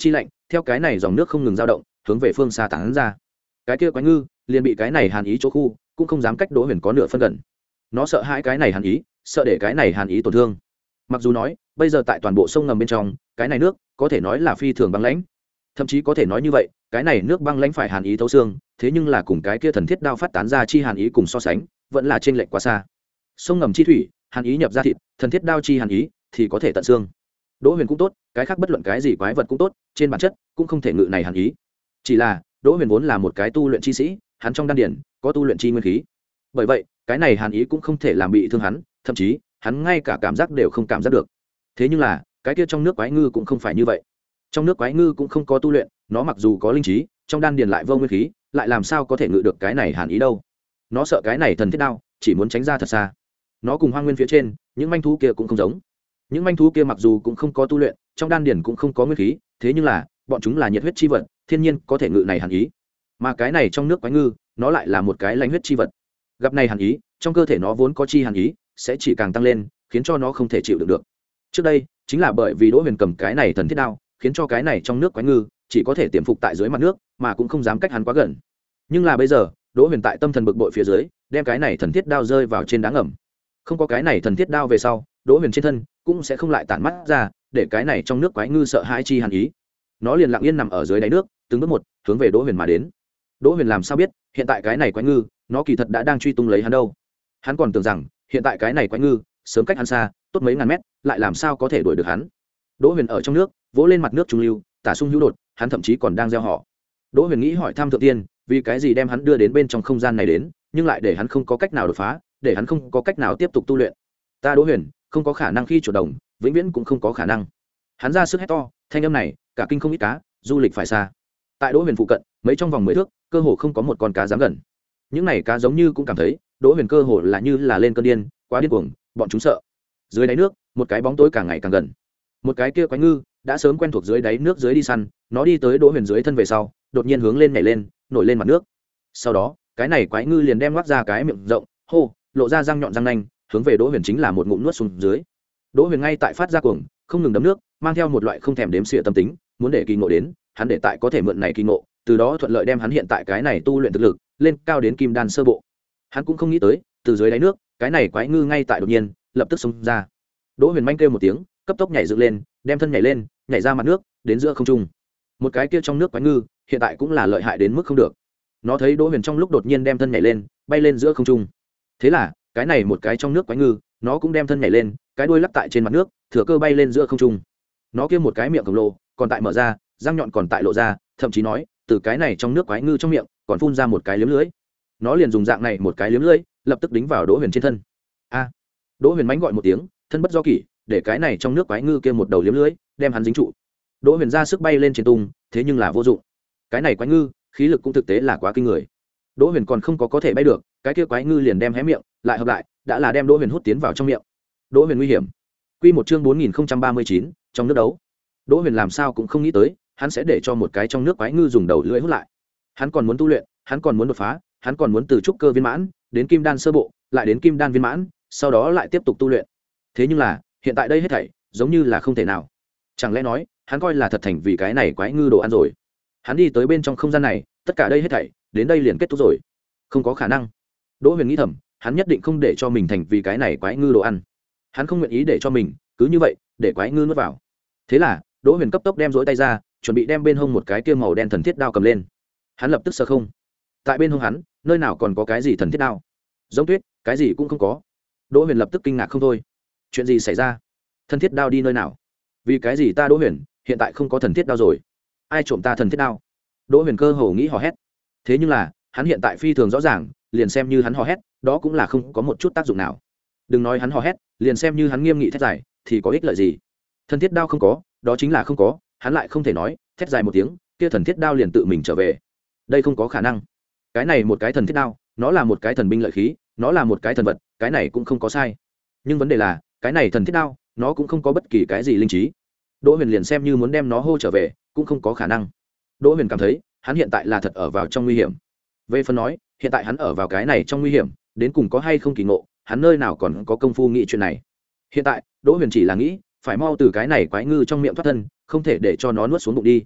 theo cái này dòng nước không ngừng dao động hướng về phương xa tán ra. Cái kia quái ngư liền bị cái này hàn ý chỗ khu, cũng không dám cách Đỗ Huyền có nửa phân gần. Nó sợ hãi cái này hàn ý, sợ để cái này hàn ý tổn thương. Mặc dù nói bây giờ tại toàn bộ sông ngầm bên trong, cái này nước có thể nói là phi thường băng lãnh, thậm chí có thể nói như vậy, cái này nước băng lãnh phải hàn ý thấu xương, thế nhưng là cùng cái kia thần thiết đao phát tán ra chi hàn ý cùng so sánh, vẫn là trên lệch quá xa. Sông ngầm chi thủy, hàn ý nhập ra thịt, thần thiết đao chi hàn ý thì có thể tận xương. Đỗ Huyền cũng tốt, cái khác bất luận cái gì quái vật cũng tốt, trên bản chất cũng không thể ngự này hàn ý. Chỉ là Đỗ Huyền vốn là một cái tu luyện chi sĩ, hắn trong đan điển có tu luyện chi nguyên khí, bởi vậy cái này hàn ý cũng không thể làm bị thương hắn, thậm chí hắn ngay cả cảm giác đều không cảm giác được. Thế nhưng là cái kia trong nước quái ngư cũng không phải như vậy. Trong nước quái ngư cũng không có tu luyện, nó mặc dù có linh trí, trong đan điền lại vô nguyên khí, lại làm sao có thể ngự được cái này hàn ý đâu. Nó sợ cái này thần thiết đao, chỉ muốn tránh ra thật xa. Nó cùng hoang nguyên phía trên những manh thú kia cũng không giống. Những manh thú kia mặc dù cũng không có tu luyện, trong đan điền cũng không có nguyên khí, thế nhưng là bọn chúng là nhiệt huyết chi vật, thiên nhiên có thể ngự này hàn ý. Mà cái này trong nước quái ngư, nó lại là một cái lãnh huyết chi vật. Gặp này hàn ý, trong cơ thể nó vốn có chi hàn ý, sẽ chỉ càng tăng lên, khiến cho nó không thể chịu đựng được. Trước đây chính là bởi vì Đỗ Huyền cầm cái này thần thiết đao, khiến cho cái này trong nước quái ngư chỉ có thể tiềm phục tại dưới mặt nước, mà cũng không dám cách hắn quá gần. Nhưng là bây giờ, Đỗ Huyền tại tâm thần bực bội phía dưới, đem cái này thần thiết đao rơi vào trên đá ngầm. Không có cái này thần thiết đao về sau, Đỗ Huyền trên thân cũng sẽ không lại tản mắt ra, để cái này trong nước quái ngư sợ hãi chi hàn ý. Nó liền lặng yên nằm ở dưới đáy nước, từng bước một hướng về Đỗ Huyền mà đến. Đỗ Huyền làm sao biết, hiện tại cái này quái ngư, nó kỳ thật đã đang truy tung lấy hắn đâu. Hắn còn tưởng rằng, hiện tại cái này quái ngư sớm cách hắn xa, tốt mấy ngàn mét, lại làm sao có thể đuổi được hắn. Đỗ Huyền ở trong nước, vỗ lên mặt nước trung lưu, tả sung hữu đột, hắn thậm chí còn đang gieo họ. Đỗ Huyền nghĩ hỏi thăm thượng tiên, vì cái gì đem hắn đưa đến bên trong không gian này đến, nhưng lại để hắn không có cách nào đột phá, để hắn không có cách nào tiếp tục tu luyện. Ta Đỗ Huyền không có khả năng khi chuột đồng, vĩnh viễn cũng không có khả năng. Hắn ra sức hét to, thanh âm này cả kinh không ít cá, du lịch phải xa. Tại Đỗ Huyền phụ cận, mấy trong vòng mười thước, cơ hồ không có một con cá dám gần. Những này cá giống như cũng cảm thấy, Đỗ Huyền cơ hồ là như là lên cơn điên, quá điên cuồng, bọn chúng sợ. Dưới đáy nước, một cái bóng tối càng ngày càng gần. Một cái kia quái ngư đã sớm quen thuộc dưới đáy nước dưới đi săn, nó đi tới Đỗ Huyền dưới thân về sau, đột nhiên hướng lên nhảy lên, nổi lên mặt nước. Sau đó, cái này quái ngư liền đem ngoác ra cái miệng rộng, hô, lộ ra răng nhọn răng nanh, hướng về Đỗ Huyền chính là một ngụm nuốt xuống dưới. Đỗ Huyền ngay tại phát ra cuồng, không ngừng đấm nước, mang theo một loại không thèm đếm xỉa tâm tính, muốn để kỳ ngộ đến, hắn để tại có thể mượn này kỳ ngộ, từ đó thuận lợi đem hắn hiện tại cái này tu luyện thực lực lên cao đến kim đan sơ bộ. Hắn cũng không nghĩ tới, từ dưới đáy nước, cái này quái ngư ngay tại đột nhiên lập tức xông ra. Đỗ Huyền manh kêu một tiếng, cấp tốc nhảy dựng lên, đem thân nhảy lên, nhảy ra mặt nước, đến giữa không trung. Một cái kia trong nước quái ngư, hiện tại cũng là lợi hại đến mức không được. Nó thấy Đỗ Huyền trong lúc đột nhiên đem thân nhảy lên, bay lên giữa không trung. Thế là, cái này một cái trong nước quái ngư, nó cũng đem thân nhảy lên, cái đuôi lắc tại trên mặt nước, thừa cơ bay lên giữa không trung. Nó kia một cái miệng khổng lồ, còn tại mở ra, răng nhọn còn tại lộ ra, thậm chí nói, từ cái này trong nước quái ngư trong miệng, còn phun ra một cái liếm lưới. Nó liền dùng dạng này một cái liếm lưới, lập tức đính vào Đỗ Huyền trên thân. A! Đỗ Huyền mánh gọi một tiếng, thân bất do kỷ, để cái này trong nước quái ngư kia một đầu liếm lưới, đem hắn dính trụ. Đỗ Huyền ra sức bay lên trên tung, thế nhưng là vô dụng. Cái này quái ngư, khí lực cũng thực tế là quá kinh người. Đỗ Huyền còn không có có thể bay được, cái kia quái ngư liền đem hé miệng, lại hợp lại, đã là đem Đỗ Huyền hút tiến vào trong miệng. Đỗ Huyền nguy hiểm. Quy một chương bốn nghìn không trăm ba mươi chín, trong nước đấu. Đỗ Huyền làm sao cũng không nghĩ tới, hắn sẽ để cho một cái trong nước quái ngư dùng đầu lưỡi hút lại. Hắn còn muốn tu luyện, hắn còn muốn đột phá, hắn còn muốn từ trúc cơ viên mãn đến kim đan sơ bộ, lại đến kim đan viên mãn, sau đó lại tiếp tục tu luyện. Thế nhưng là, hiện tại đây hết thảy giống như là không thể nào. Chẳng lẽ nói, hắn coi là thật thành vì cái này quái ngư đồ ăn rồi. Hắn đi tới bên trong không gian này, tất cả đây hết thảy đến đây liền kết thúc rồi. Không có khả năng. Đỗ Huyền nghĩ thầm, hắn nhất định không để cho mình thành vì cái này quái ngư đồ ăn. Hắn không nguyện ý để cho mình cứ như vậy để quái ngư nuốt vào. Thế là, Đỗ Huyền cấp tốc đem rỗi tay ra, chuẩn bị đem bên hông một cái kia màu đen thần thiết đao cầm lên. Hắn lập tức sờ không. Tại bên hông hắn, nơi nào còn có cái gì thần thiết đao? Giống tuyết, cái gì cũng không có. Đỗ Huyền lập tức kinh ngạc không thôi. Chuyện gì xảy ra? Thần thiết đao đi nơi nào? Vì cái gì ta Đỗ Huyền hiện tại không có thần thiết đao rồi? Ai trộm ta thần thiết đao? Đỗ Huyền cơ hồ nghĩ hò hét. Thế nhưng là, hắn hiện tại phi thường rõ ràng, liền xem như hắn hò hét, đó cũng là không có một chút tác dụng nào. Đừng nói hắn hò hét, liền xem như hắn nghiêm nghị thét dài, thì có ích lợi gì? Thần thiết đao không có, đó chính là không có, hắn lại không thể nói, thét dài một tiếng, kia thần thiết đao liền tự mình trở về. Đây không có khả năng. Cái này một cái thần thiết đao, nó là một cái thần binh lợi khí, nó là một cái thần vật, cái này cũng không có sai. Nhưng vấn đề là, cái này thần thiết đao, nó cũng không có bất kỳ cái gì linh trí. Đỗ Huyền liền xem như muốn đem nó hô trở về, cũng không có khả năng. Đỗ Huyền cảm thấy, hắn hiện tại là thật ở vào trong nguy hiểm. Về phần nói, hiện tại hắn ở vào cái này trong nguy hiểm, đến cùng có hay không kỳ ngộ, hắn nơi nào còn có công phu nghĩ chuyện này. Hiện tại, Đỗ Huyền chỉ là nghĩ, phải mau từ cái này quái ngư trong miệng thoát thân, không thể để cho nó nuốt xuống bụng đi.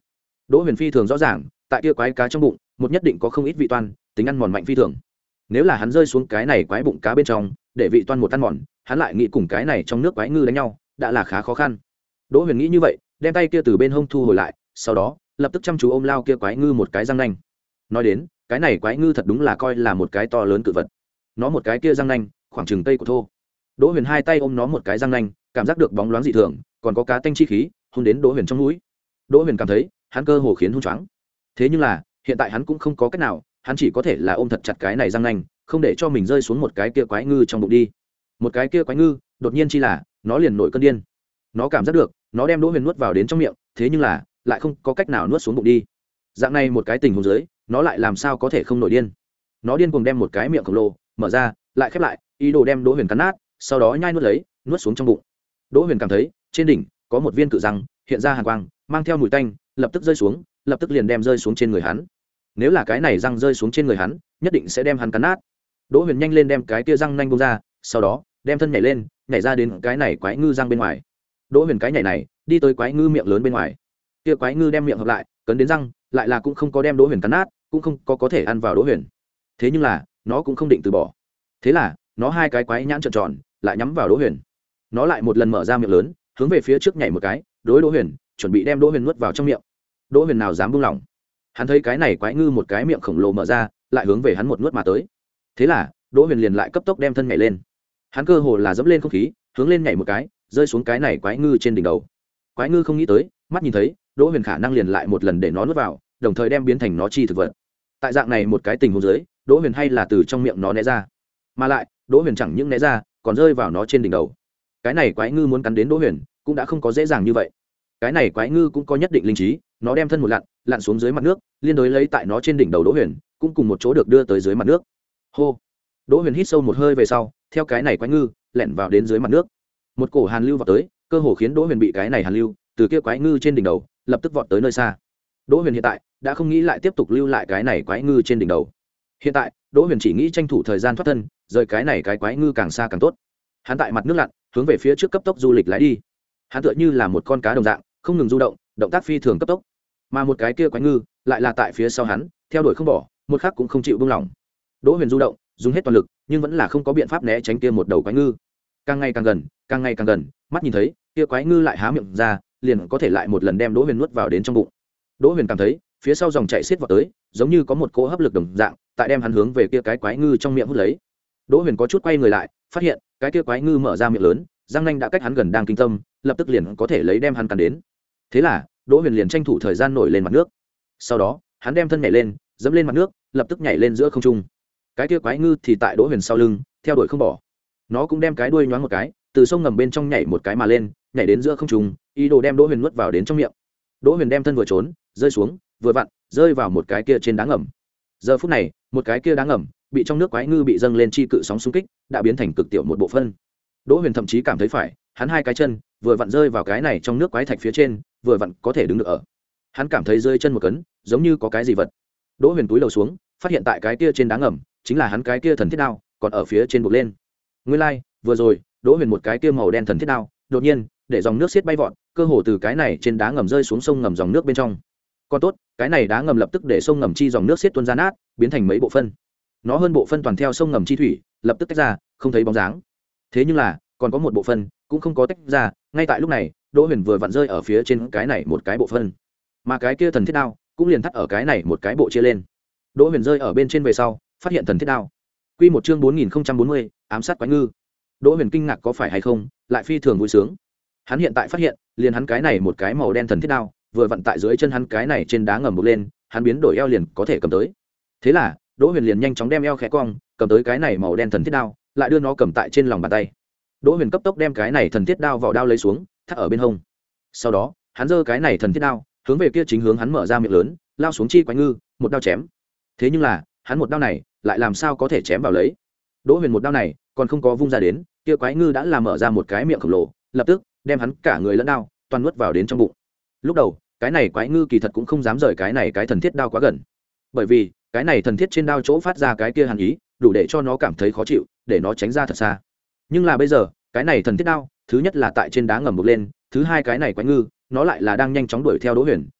Đỗ Huyền phi thường rõ ràng, tại kia quái cá trong bụng, một nhất định có không ít vị toan, tính ăn mòn mạnh phi thường. Nếu là hắn rơi xuống cái này quái bụng cá bên trong, để vị toan một ăn mòn, hắn lại nghĩ cùng cái này trong nước quái ngư đánh nhau, đã là khá khó khăn. Đỗ Huyền nghĩ như vậy, đem tay kia từ bên hông thu hồi lại, sau đó, lập tức chăm chú ôm lao kia quái ngư một cái răng nanh. Nói đến, cái này quái ngư thật đúng là coi là một cái to lớn cự vật. Nó một cái kia răng nanh, khoảng chừng cây của thô. Đỗ Huyền hai tay ôm nó một cái răng nanh, cảm giác được bóng loáng dị thường, còn có cá tanh chi khí, hôn đến Đỗ Huyền trong mũi. Đỗ Huyền cảm thấy, hắn cơ hồ khiến hôn choáng. Thế nhưng là, hiện tại hắn cũng không có cách nào, hắn chỉ có thể là ôm thật chặt cái này răng nanh, không để cho mình rơi xuống một cái kia quái ngư trong bụng đi. Một cái kia quái ngư, đột nhiên chi là, nó liền nổi cơn điên. Nó cảm giác được, nó đem Đỗ Huyền nuốt vào đến trong miệng, thế nhưng là, lại không có cách nào nuốt xuống bụng đi. Dạng này một cái tình huống dưới, nó lại làm sao có thể không nổi điên. Nó điên cuồng đem một cái miệng khổng lồ mở ra, lại khép lại, ý đồ đem Đỗ Huyền cắn nát, sau đó nhai nuốt lấy, nuốt xuống trong bụng. Đỗ Huyền cảm thấy, trên đỉnh có một viên cự răng, hiện ra hàn quang, mang theo mùi tanh, lập tức rơi xuống, lập tức liền đem rơi xuống trên người hắn. Nếu là cái này răng rơi xuống trên người hắn, nhất định sẽ đem hắn cắn nát. Đỗ Huyền nhanh lên đem cái kia răng nanh bung ra, sau đó đem thân nhảy lên, nhảy ra đến cái này quái ngư răng bên ngoài. Đỗ Huyền cái nhảy này, đi tới quái ngư miệng lớn bên ngoài. Kia quái ngư đem miệng hợp lại, cấn đến răng, lại là cũng không có đem Đỗ Huyền cắn nát, cũng không có có thể ăn vào Đỗ Huyền. Thế nhưng là, nó cũng không định từ bỏ. Thế là, nó hai cái quái nhãn tròn tròn, lại nhắm vào Đỗ Huyền. Nó lại một lần mở ra miệng lớn, hướng về phía trước nhảy một cái, đối Đỗ Huyền, chuẩn bị đem Đỗ Huyền nuốt vào trong miệng. Đỗ Huyền nào dám buông lỏng. Hắn thấy cái này quái ngư một cái miệng khổng lồ mở ra, lại hướng về hắn một nuốt mà tới. Thế là, Đỗ Huyền liền lại cấp tốc đem thân nhảy lên. Hắn cơ hồ là dẫm lên không khí, hướng lên nhảy một cái, rơi xuống cái này quái ngư trên đỉnh đầu. Quái ngư không nghĩ tới, mắt nhìn thấy, Đỗ Huyền khả năng liền lại một lần để nó nuốt vào, đồng thời đem biến thành nó chi thực vật. Tại dạng này một cái tình huống dưới, Đỗ Huyền hay là từ trong miệng nó né ra. Mà lại, Đỗ Huyền chẳng những né ra, còn rơi vào nó trên đỉnh đầu. Cái này quái ngư muốn cắn đến Đỗ Huyền, cũng đã không có dễ dàng như vậy. Cái này quái ngư cũng có nhất định linh trí, nó đem thân một lặn, lặn xuống dưới mặt nước, liên đối lấy tại nó trên đỉnh đầu Đỗ Huyền, cũng cùng một chỗ được đưa tới dưới mặt nước. Hô. Đỗ Huyền hít sâu một hơi về sau, theo cái này quái ngư lẻn vào đến dưới mặt nước. Một cổ hàn lưu vọt tới, cơ hồ khiến Đỗ Huyền bị cái này hàn lưu từ kia quái ngư trên đỉnh đầu lập tức vọt tới nơi xa. Đỗ Huyền hiện tại đã không nghĩ lại tiếp tục lưu lại cái này quái ngư trên đỉnh đầu. Hiện tại, Đỗ Huyền chỉ nghĩ tranh thủ thời gian thoát thân, rời cái này cái quái ngư càng xa càng tốt. Hắn tại mặt nước lặn, hướng về phía trước cấp tốc du lịch lái đi. Hắn tựa như là một con cá đồng dạng, không ngừng du động, động tác phi thường cấp tốc. Mà một cái kia quái ngư lại là tại phía sau hắn, theo đuổi không bỏ, một khắc cũng không chịu buông lỏng. Đỗ Huyền du động, dùng hết toàn lực, nhưng vẫn là không có biện pháp né tránh kia một đầu quái ngư. Càng ngày càng gần, càng ngày càng gần, mắt nhìn thấy, kia quái ngư lại há miệng ra, liền có thể lại một lần đem Đỗ Huyền nuốt vào đến trong bụng. Đỗ Huyền cảm thấy, phía sau dòng chảy xiết vào tới, giống như có một cỗ hấp lực đồng dạng, tại đem hắn hướng về kia cái quái ngư trong miệng hút lấy. Đỗ Huyền có chút quay người lại, phát hiện, cái kia quái ngư mở ra miệng lớn, răng nanh đã cách hắn gần đang kinh tâm, lập tức liền có thể lấy đem hắn cắn đến. Thế là, Đỗ Huyền liền tranh thủ thời gian nổi lên mặt nước. Sau đó, hắn đem thân nhảy lên, dẫm lên mặt nước, lập tức nhảy lên giữa không trung. Cái kia quái ngư thì tại Đỗ Huyền sau lưng, theo đuổi không bỏ. Nó cũng đem cái đuôi nhoáng một cái, từ sông ngầm bên trong nhảy một cái mà lên, nhảy đến giữa không trung, ý đồ đem Đỗ Huyền nuốt vào đến trong miệng. Đỗ Huyền đem thân vừa trốn, rơi xuống, vừa vặn rơi vào một cái kia trên đá ngầm. Giờ phút này, một cái kia đá ngầm bị trong nước quái ngư bị dâng lên chi cự sóng xung kích, đã biến thành cực tiểu một bộ phân. Đỗ Huyền thậm chí cảm thấy phải, hắn hai cái chân vừa vặn rơi vào cái này trong nước quái thạch phía trên, vừa vặn có thể đứng được ở. Hắn cảm thấy rơi chân một cấn, giống như có cái gì vật. Đỗ Huyền túi đầu xuống, phát hiện tại cái kia trên đá ngầm, chính là hắn cái kia thần thiết đao, còn ở phía trên buộc lên. Nguyên lai, like, vừa rồi, Đỗ Huyền một cái kia màu đen thần thiết đao, đột nhiên, để dòng nước xiết bay vọt, cơ hồ từ cái này trên đá ngầm rơi xuống sông ngầm dòng nước bên trong. Còn tốt, cái này đá ngầm lập tức để sông ngầm chi dòng nước xiết tuôn ra nát, biến thành mấy bộ phân. Nó hơn bộ phân toàn theo sông ngầm chi thủy, lập tức tách ra, không thấy bóng dáng. Thế nhưng là, còn có một bộ phân cũng không có tách ra, ngay tại lúc này, Đỗ Huyền vừa vặn rơi ở phía trên cái này một cái bộ phân. Mà cái kia thần thiết đao cũng liền thắt ở cái này một cái bộ chia lên. Đỗ Huyền rơi ở bên trên về sau, phát hiện thần thiết đao. Quy một chương bốn nghìn không trăm bốn mươi, ám sát quái ngư. Đỗ Huyền kinh ngạc có phải hay không, lại phi thường vui sướng. Hắn hiện tại phát hiện, liền hắn cái này một cái màu đen thần thiết đao, vừa vặn tại dưới chân hắn cái này trên đá ngầm bục lên, hắn biến đổi eo liền có thể cầm tới. Thế là, Đỗ Huyền liền nhanh chóng đem eo khẽ cong, cầm tới cái này màu đen thần thiết đao, lại đưa nó cầm tại trên lòng bàn tay. Đỗ Huyền cấp tốc đem cái này thần thiết đao vào đao lấy xuống, thắt ở bên hông. Sau đó, hắn giơ cái này thần thiết đao, hướng về kia chính hướng hắn mở ra miệng lớn, lao xuống chi quái ngư, một đao chém. Thế nhưng là, hắn một đao này, lại làm sao có thể chém vào lấy? Đỗ Huyền một đao này, còn không có vung ra đến, kia quái ngư đã làm mở ra một cái miệng khổng lồ, lập tức đem hắn cả người lẫn đao toàn nuốt vào đến trong bụng. Lúc đầu, cái này quái ngư kỳ thật cũng không dám rời cái này cái thần thiết đao quá gần, bởi vì cái này thần thiết trên đao chỗ phát ra cái kia hàn ý, đủ để cho nó cảm thấy khó chịu, để nó tránh ra thật xa. Nhưng là bây giờ, cái này thần thiết đao, thứ nhất là tại trên đá ngầm bục lên, thứ hai cái này quái ngư, nó lại là đang nhanh chóng đuổi theo Đỗ Huyền,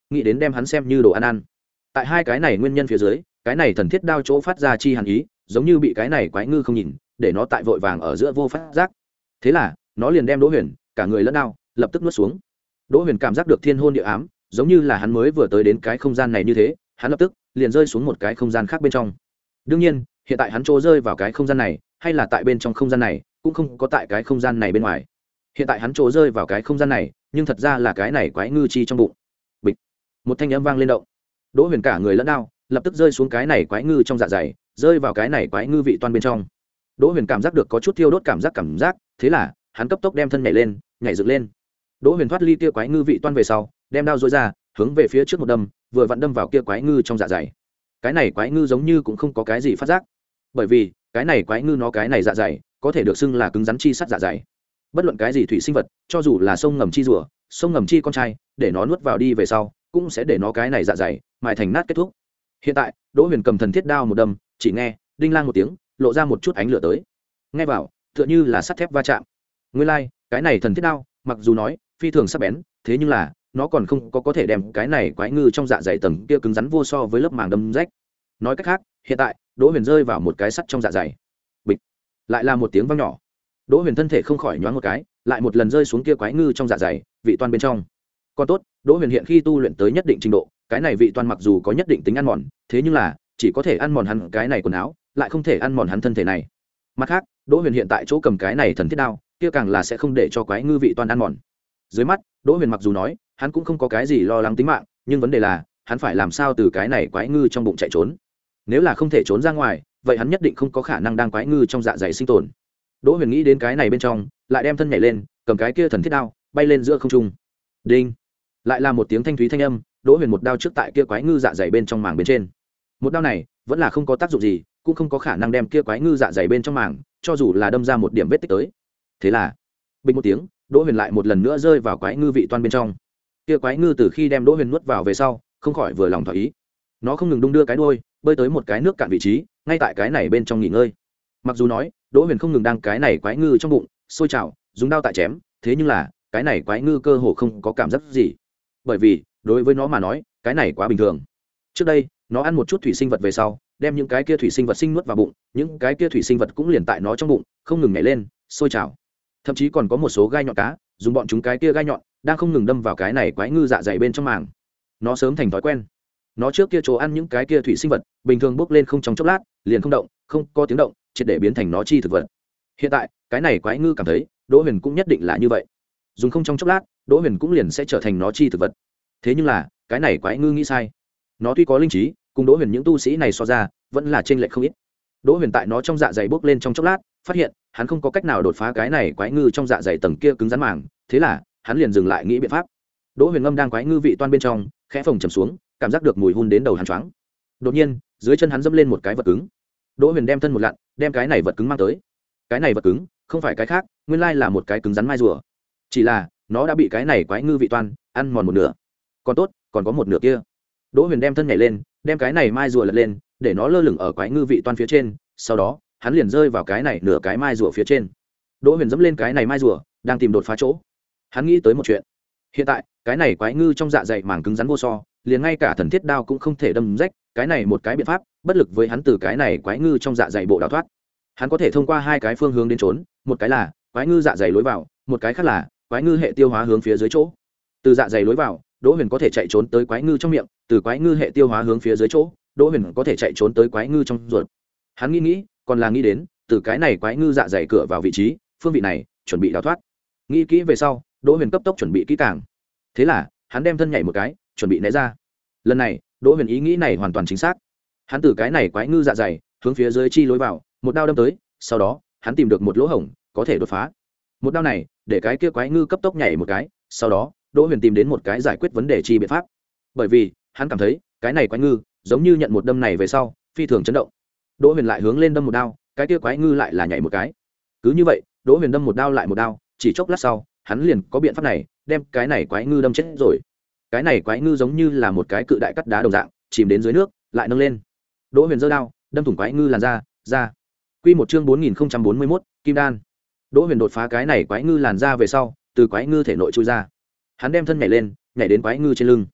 nghĩ đến đem hắn xem như đồ ăn ăn. Tại hai cái này nguyên nhân phía dưới, cái này thần thiết đao chỗ phát ra chi hàn ý giống như bị cái này quái ngư không nhìn, để nó tại vội vàng ở giữa vô phát giác. Thế là nó liền đem Đỗ Huyền cả người lẫn đao lập tức nuốt xuống. Đỗ Huyền cảm giác được thiên hôn địa ám, giống như là hắn mới vừa tới đến cái không gian này như thế, hắn lập tức liền rơi xuống một cái không gian khác bên trong. Đương nhiên, hiện tại hắn trôi rơi vào cái không gian này, hay là tại bên trong không gian này, cũng không có tại cái không gian này bên ngoài. Hiện tại hắn trôi rơi vào cái không gian này, nhưng thật ra là cái này quái ngư chi trong bụng. Bịch, một thanh âm vang lên động. Đỗ Huyền cả người lẫn đao lập tức rơi xuống cái này quái ngư trong dạ dày, rơi vào cái này quái ngư vị toan bên trong. Đỗ Huyền cảm giác được có chút thiêu đốt cảm giác cảm giác, thế là hắn cấp tốc đem thân nhảy lên, nhảy dựng lên. Đỗ Huyền thoát ly kia quái ngư vị toan về sau, đem đao dối ra, hướng về phía trước một đâm, vừa vặn đâm vào kia quái ngư trong dạ dày. Cái này quái ngư giống như cũng không có cái gì phát giác, bởi vì cái này quái ngư nó cái này dạ dày có thể được xưng là cứng rắn chi sắt dạ dày. Bất luận cái gì thủy sinh vật, cho dù là sông ngầm chi rùa, sông ngầm chi con trai, để nó nuốt vào đi về sau, cũng sẽ để nó cái này dạ dày mài thành nát kết thúc. Hiện tại, Đỗ Huyền cầm thần thiết đao một đâm, chỉ nghe đinh lang một tiếng, lộ ra một chút ánh lửa tới. Nghe vào, tựa như là sắt thép va chạm. Nguyên lai, like, cái này thần thiết đao, mặc dù nói phi thường sắc bén, thế nhưng là nó còn không có có thể đem cái này quái ngư trong dạ dày tầng kia cứng rắn vô so với lớp màng đâm rách. Nói cách khác, hiện tại Đỗ Huyền rơi vào một cái sắt trong dạ dày. Bịch, lại là một tiếng vang nhỏ. Đỗ Huyền thân thể không khỏi nhoáng một cái, lại một lần rơi xuống kia quái ngư trong dạ dày, vị toan bên trong. Còn tốt, Đỗ Huyền hiện khi tu luyện tới nhất định trình độ, cái này vị toan mặc dù có nhất định tính ăn mòn, thế nhưng là chỉ có thể ăn mòn hắn cái này quần áo, lại không thể ăn mòn hắn thân thể này. Mặt khác, Đỗ Huyền hiện tại chỗ cầm cái này thần thiết đao, kia càng là sẽ không để cho quái ngư vị toan ăn mòn. Dưới mắt, Đỗ Huyền mặc dù nói, hắn cũng không có cái gì lo lắng tính mạng, nhưng vấn đề là, hắn phải làm sao từ cái này quái ngư trong bụng chạy trốn. Nếu là không thể trốn ra ngoài, vậy hắn nhất định không có khả năng đang quái ngư trong dạ dày sinh tồn. Đỗ Huyền nghĩ đến cái này bên trong, lại đem thân nhảy lên, cầm cái kia thần thiết đao, bay lên giữa không trung. Đinh! Lại là một tiếng thanh thúy thanh âm, Đỗ Huyền một đao trước tại kia quái ngư dạ dày bên trong màng bên trên. Một đao này, vẫn là không có tác dụng gì, cũng không có khả năng đem kia quái ngư dạ dày bên trong màng, cho dù là đâm ra một điểm vết tích tới. Thế là, bình một tiếng, Đỗ Huyền lại một lần nữa rơi vào quái ngư vị toan bên trong. Kia quái ngư từ khi đem Đỗ Huyền nuốt vào về sau, không khỏi vừa lòng thỏa ý. Nó không ngừng đung đưa cái đuôi, bơi tới một cái nước cạn vị trí, ngay tại cái này bên trong nghỉ ngơi. Mặc dù nói, Đỗ Huyền không ngừng đang cái này quái ngư trong bụng sôi trào, dùng đao tại chém, thế nhưng là, cái này quái ngư cơ hồ không có cảm giác gì. Bởi vì, đối với nó mà nói, cái này quá bình thường. Trước đây, nó ăn một chút thủy sinh vật về sau, đem những cái kia thủy sinh vật sinh nuốt vào bụng, những cái kia thủy sinh vật cũng liền tại nó trong bụng, không ngừng nhảy lên, sôi trào. Thậm chí còn có một số gai nhọn cá, dùng bọn chúng cái kia gai nhọn, đang không ngừng đâm vào cái này quái ngư dạ dày bên trong màng. Nó sớm thành thói quen. Nó trước kia chỗ ăn những cái kia thủy sinh vật, bình thường bốc lên không trong chốc lát, liền không động, không có tiếng động, triệt để biến thành nó chi thực vật. Hiện tại, cái này quái ngư cảm thấy, Đỗ Huyền cũng nhất định là như vậy. Dùng không trong chốc lát, Đỗ Huyền cũng liền sẽ trở thành nó chi thực vật. Thế nhưng là, cái này quái ngư nghĩ sai. Nó tuy có linh trí, cùng Đỗ Huyền những tu sĩ này so ra, vẫn là chênh lệch không ít. Đỗ Huyền tại nó trong dạ dày bốc lên trong chốc lát, phát hiện, hắn không có cách nào đột phá cái này quái ngư trong dạ dày tầng kia cứng rắn màng, thế là, hắn liền dừng lại nghĩ biện pháp. Đỗ Huyền ngâm đang quái ngư vị toan bên trong, khẽ phồng trầm xuống, cảm giác được mùi hun đến đầu hắn choáng. Đột nhiên, dưới chân hắn dẫm lên một cái vật cứng. Đỗ Huyền đem thân một lặn, đem cái này vật cứng mang tới. Cái này vật cứng, không phải cái khác, nguyên lai là một cái cứng rắn mai rùa. Chỉ là, nó đã bị cái này quái ngư vị toan ăn mòn một nửa. Còn tốt, còn có một nửa kia. Đỗ Huyền đem thân nhảy lên, đem cái này mai rùa lật lên, để nó lơ lửng ở quái ngư vị toan phía trên, sau đó, hắn liền rơi vào cái này nửa cái mai rùa phía trên. Đỗ Huyền dẫm lên cái này mai rùa, đang tìm đột phá chỗ. Hắn nghĩ tới một chuyện. Hiện tại, cái này quái ngư trong dạ dày màng cứng rắn vô so, liền ngay cả thần thiết đao cũng không thể đâm rách, cái này một cái biện pháp, bất lực với hắn từ cái này quái ngư trong dạ dày bộ đào thoát. Hắn có thể thông qua hai cái phương hướng đến trốn, một cái là quái ngư dạ dày lối vào, một cái khác là quái ngư hệ tiêu hóa hướng phía dưới chỗ. Từ dạ dày lối vào, Đỗ Huyền có thể chạy trốn tới quái ngư trong miệng, từ quái ngư hệ tiêu hóa hướng phía dưới chỗ, Đỗ Huyền có thể chạy trốn tới quái ngư trong ruột. Hắn nghĩ nghĩ, còn là nghĩ đến, từ cái này quái ngư dạ dày cửa vào vị trí, phương vị này, chuẩn bị đào thoát. Nghĩ kỹ về sau, Đỗ Huyền cấp tốc chuẩn bị kỹ càng. Thế là, hắn đem thân nhảy một cái, chuẩn bị né ra. Lần này, Đỗ Huyền ý nghĩ này hoàn toàn chính xác. Hắn từ cái này quái ngư dạ dày, hướng phía dưới chi lối vào, một đao đâm tới, sau đó, hắn tìm được một lỗ hổng, có thể đột phá. Một đao này, để cái kia quái ngư cấp tốc nhảy một cái, sau đó, Đỗ Huyền tìm đến một cái giải quyết vấn đề chi biện pháp. Bởi vì, hắn cảm thấy, cái này quái ngư, giống như nhận một đâm này về sau, phi thường chấn động. Đỗ Huyền lại hướng lên đâm một đao, cái kia quái ngư lại là nhảy một cái. Cứ như vậy, Đỗ Huyền đâm một đao lại một đao, chỉ chốc lát sau, hắn liền có biện pháp này, đem cái này quái ngư đâm chết rồi. Cái này quái ngư giống như là một cái cự đại cắt đá đồng dạng, chìm đến dưới nước, lại nâng lên. Đỗ Huyền giơ đao, đâm thủng quái ngư làn da, ra. Quy một chương bốn nghìn không trăm bốn mươi mốt, Kim đan. Đỗ Huyền đột phá cái này quái ngư làn da về sau, từ quái ngư thể nội chui ra. Hắn đem thân nhảy lên, nhảy đến quái ngư trên lưng.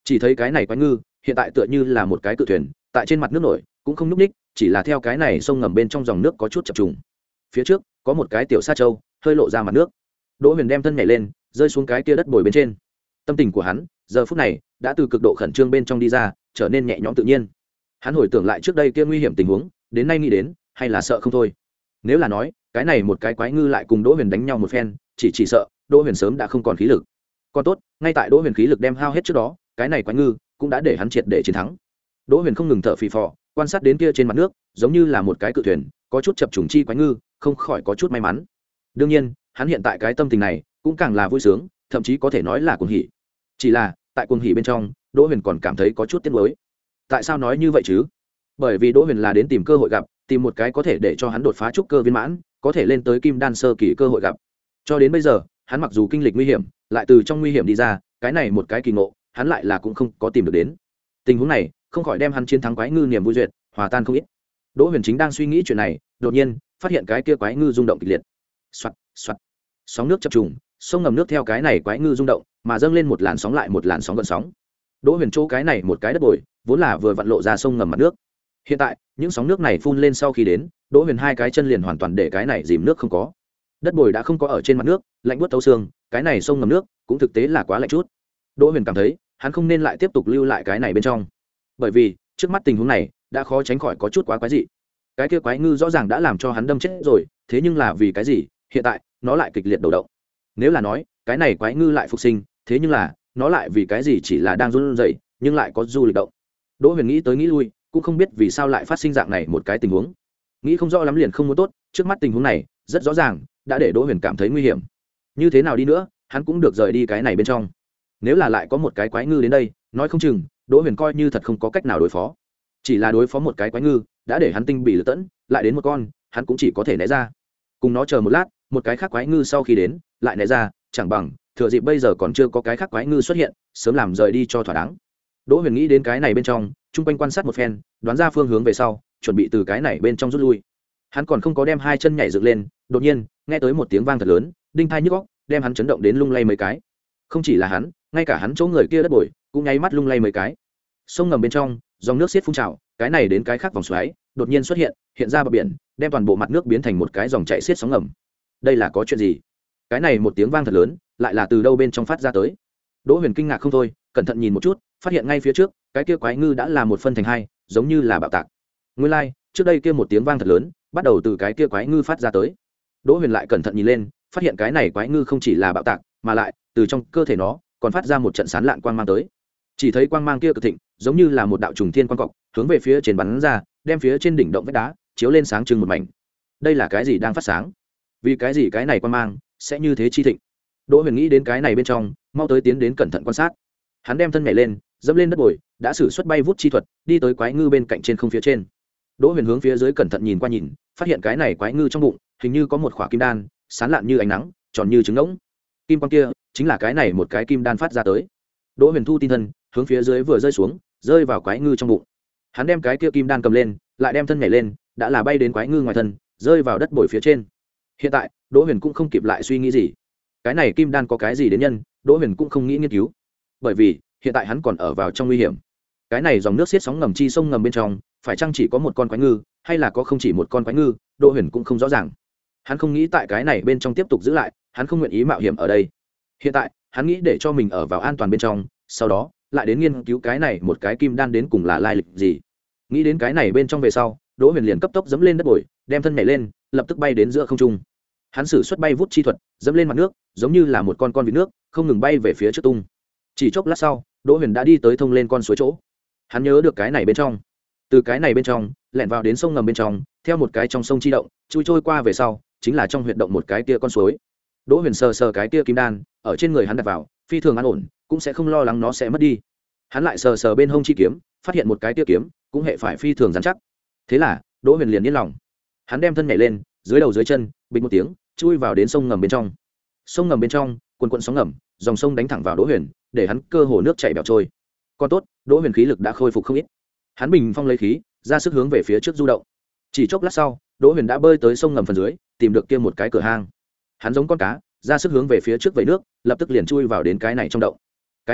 chỉ thấy cái này quái ngư hiện tại tựa như là một cái cự thuyền tại trên mặt nước nổi cũng không nhúc ních, chỉ là theo cái này sông ngầm bên trong dòng nước có chút chập trùng. Phía trước có một cái tiểu sa trâu hơi lộ ra mặt nước. Đỗ Huyền đem thân nhảy lên, rơi xuống cái kia đất bồi bên trên. Tâm tình của hắn giờ phút này đã từ cực độ khẩn trương bên trong đi ra, trở nên nhẹ nhõm tự nhiên. Hắn hồi tưởng lại trước đây kia nguy hiểm tình huống, đến nay nghĩ đến hay là sợ không thôi. Nếu là nói cái này một cái quái ngư lại cùng Đỗ Huyền đánh nhau một phen, chỉ chỉ sợ Đỗ Huyền sớm đã không còn khí lực. Còn tốt, ngay tại Đỗ Huyền khí lực đem hao hết trước đó, cái này quái ngư cũng đã để hắn triệt để chiến thắng. Đỗ Huyền không ngừng thở phì phò, quan sát đến kia trên mặt nước, giống như là một cái cự thuyền, có chút chập trùng chi quái ngư, không khỏi có chút may mắn. Đương nhiên, hắn hiện tại cái tâm tình này cũng càng là vui sướng, thậm chí có thể nói là cuồng hỉ. Chỉ là, tại cuồng hỉ bên trong, Đỗ Huyền còn cảm thấy có chút tiếc nuối. Tại sao nói như vậy chứ? Bởi vì Đỗ Huyền là đến tìm cơ hội gặp, tìm một cái có thể để cho hắn đột phá trúc cơ viên mãn, có thể lên tới kim đan sơ kỳ cơ hội gặp. Cho đến bây giờ, hắn mặc dù kinh lịch nguy hiểm, lại từ trong nguy hiểm đi ra, cái này một cái kỳ ngộ, hắn lại là cũng không có tìm được đến. Tình huống này, không khỏi đem hắn chiến thắng quái ngư niềm vui duyệt hòa tan không ít. Đỗ Huyền chính đang suy nghĩ chuyện này, đột nhiên phát hiện cái kia quái ngư rung động kịch liệt. Soạt, soạt. Sóng nước chập trùng, sông ngầm nước theo cái này quái ngư rung động, mà dâng lên một làn sóng lại một làn sóng gần sóng. Đỗ Huyền chỗ cái này một cái đất bồi, vốn là vừa vặn lộ ra sông ngầm mặt nước. Hiện tại, những sóng nước này phun lên sau khi đến, Đỗ Huyền hai cái chân liền hoàn toàn để cái này dìm nước không có. Đất bồi đã không có ở trên mặt nước, lạnh buốt thấu xương, cái này sông ngầm nước cũng thực tế là quá lạnh chút. Đỗ Huyền cảm thấy, hắn không nên lại tiếp tục lưu lại cái này bên trong. Bởi vì, trước mắt tình huống này đã khó tránh khỏi có chút quá quái dị. Cái kia quái ngư rõ ràng đã làm cho hắn đâm chết rồi, thế nhưng là vì cái gì, hiện tại nó lại kịch liệt đầu động. Nếu là nói, cái này quái ngư lại phục sinh, thế nhưng là, nó lại vì cái gì chỉ là đang run rẩy, nhưng lại có du lịch động. Đỗ Huyền nghĩ tới nghĩ lui, cũng không biết vì sao lại phát sinh dạng này một cái tình huống. Nghĩ không rõ lắm liền không muốn tốt, trước mắt tình huống này, rất rõ ràng, đã để Đỗ Huyền cảm thấy nguy hiểm. Như thế nào đi nữa, hắn cũng được rời đi cái này bên trong. Nếu là lại có một cái quái ngư đến đây, nói không chừng, Đỗ Huyền coi như thật không có cách nào đối phó. Chỉ là đối phó một cái quái ngư, đã để hắn tinh bị lật tẫn, lại đến một con, hắn cũng chỉ có thể né ra. Cùng nó chờ một lát, một cái khác quái ngư sau khi đến, lại né ra, chẳng bằng thừa dịp bây giờ còn chưa có cái khác quái ngư xuất hiện, sớm làm rời đi cho thỏa đáng. Đỗ Huyền nghĩ đến cái này bên trong, chung quanh quan sát một phen, đoán ra phương hướng về sau, chuẩn bị từ cái này bên trong rút lui. Hắn còn không có đem hai chân nhảy dựng lên, đột nhiên, nghe tới một tiếng vang thật lớn, đinh tai nhức óc, đem hắn chấn động đến lung lay mấy cái. Không chỉ là hắn, ngay cả hắn chỗ người kia đất bồi, cũng nháy mắt lung lay mấy cái. Sông ngầm bên trong, dòng nước xiết phun trào, cái này đến cái khác vòng xoáy, đột nhiên xuất hiện, hiện ra bờ biển, đem toàn bộ mặt nước biến thành một cái dòng chảy xiết sóng ngầm. Đây là có chuyện gì? Cái này một tiếng vang thật lớn, lại là từ đâu bên trong phát ra tới? Đỗ Huyền kinh ngạc không thôi, cẩn thận nhìn một chút, phát hiện ngay phía trước, cái kia quái ngư đã là một phân thành hai, giống như là bạo tạc. Nguyên lai, like, trước đây kia một tiếng vang thật lớn, bắt đầu từ cái kia quái ngư phát ra tới. Đỗ Huyền lại cẩn thận nhìn lên, phát hiện cái này quái ngư không chỉ là bạo tạc, mà lại từ trong cơ thể nó còn phát ra một trận sán lạn quang mang tới. Chỉ thấy quang mang kia cực thịnh, giống như là một đạo trùng thiên quang cọc, hướng về phía trên bắn ra, đem phía trên đỉnh động vách đá chiếu lên sáng trưng một mảnh. Đây là cái gì đang phát sáng? Vì cái gì cái này quang mang sẽ như thế chi thịnh? Đỗ Huyền nghĩ đến cái này bên trong, mau tới tiến đến cẩn thận quan sát. Hắn đem thân nhảy lên, dẫm lên đất bồi, đã sử xuất bay vút chi thuật, đi tới quái ngư bên cạnh trên không phía trên. Đỗ Huyền hướng phía dưới cẩn thận nhìn qua nhìn, phát hiện cái này quái ngư trong bụng, hình như có một khỏa kim đan, sáng lạn như ánh nắng, tròn như trứng ngỗng. Kim quang kia, chính là cái này một cái kim đan phát ra tới. Đỗ Huyền thu tin thân, hướng phía dưới vừa rơi xuống, rơi vào quái ngư trong bụng. Hắn đem cái kia kim đan cầm lên, lại đem thân nhảy lên, đã là bay đến quái ngư ngoài thân, rơi vào đất bồi phía trên. Hiện tại, Đỗ Huyền cũng không kịp lại suy nghĩ gì. Cái này kim đan có cái gì đến nhân, Đỗ Huyền cũng không nghĩ nghiên cứu. Bởi vì, hiện tại hắn còn ở vào trong nguy hiểm. Cái này dòng nước xiết sóng ngầm chi sông ngầm bên trong, phải chăng chỉ có một con quái ngư, hay là có không chỉ một con quái ngư, Đỗ Huyền cũng không rõ ràng. Hắn không nghĩ tại cái này bên trong tiếp tục giữ lại, hắn không nguyện ý mạo hiểm ở đây. Hiện tại, hắn nghĩ để cho mình ở vào an toàn bên trong, sau đó lại đến nghiên cứu cái này một cái kim đan đến cùng là lai lịch gì. Nghĩ đến cái này bên trong về sau, Đỗ Huyền liền cấp tốc dẫm lên đất bồi, đem thân nhảy lên, lập tức bay đến giữa không trung. Hắn sử xuất bay vút chi thuật, dẫm lên mặt nước, giống như là một con con vịt nước, không ngừng bay về phía trước tung. Chỉ chốc lát sau, Đỗ Huyền đã đi tới thông lên con suối chỗ. Hắn nhớ được cái này bên trong, từ cái này bên trong lẻn vào đến sông ngầm bên trong, theo một cái trong sông chi động, chui trôi qua về sau, chính là trong huyệt động một cái kia con suối. Đỗ Huyền sờ sờ cái kia kim đan, ở trên người hắn đặt vào, phi thường an ổn, cũng sẽ không lo lắng nó sẽ mất đi. Hắn lại sờ sờ bên hông chi kiếm, phát hiện một cái kia kiếm, cũng hệ phải phi thường rắn chắc. Thế là, Đỗ Huyền liền yên lòng. Hắn đem thân nhảy lên, dưới đầu dưới chân, bình một tiếng, chui vào đến sông ngầm bên trong. Sông ngầm bên trong, cuồn cuộn sóng ngầm, dòng sông đánh thẳng vào Đỗ Huyền, để hắn cơ hồ nước chảy bèo trôi. Còn tốt, Đỗ Huyền khí lực đã khôi phục không ít. Hắn bình phong lấy khí, ra sức hướng về phía trước du động. Chỉ chốc lát sau, Đỗ Huyền đã bơi tới sông ngầm phần dưới, tìm được kia một cái cửa hang. Hắn giống con cá, ra sức hướng về phía trước vẩy nước, lập tức liền chui vào đến cái này trong động. Cái này động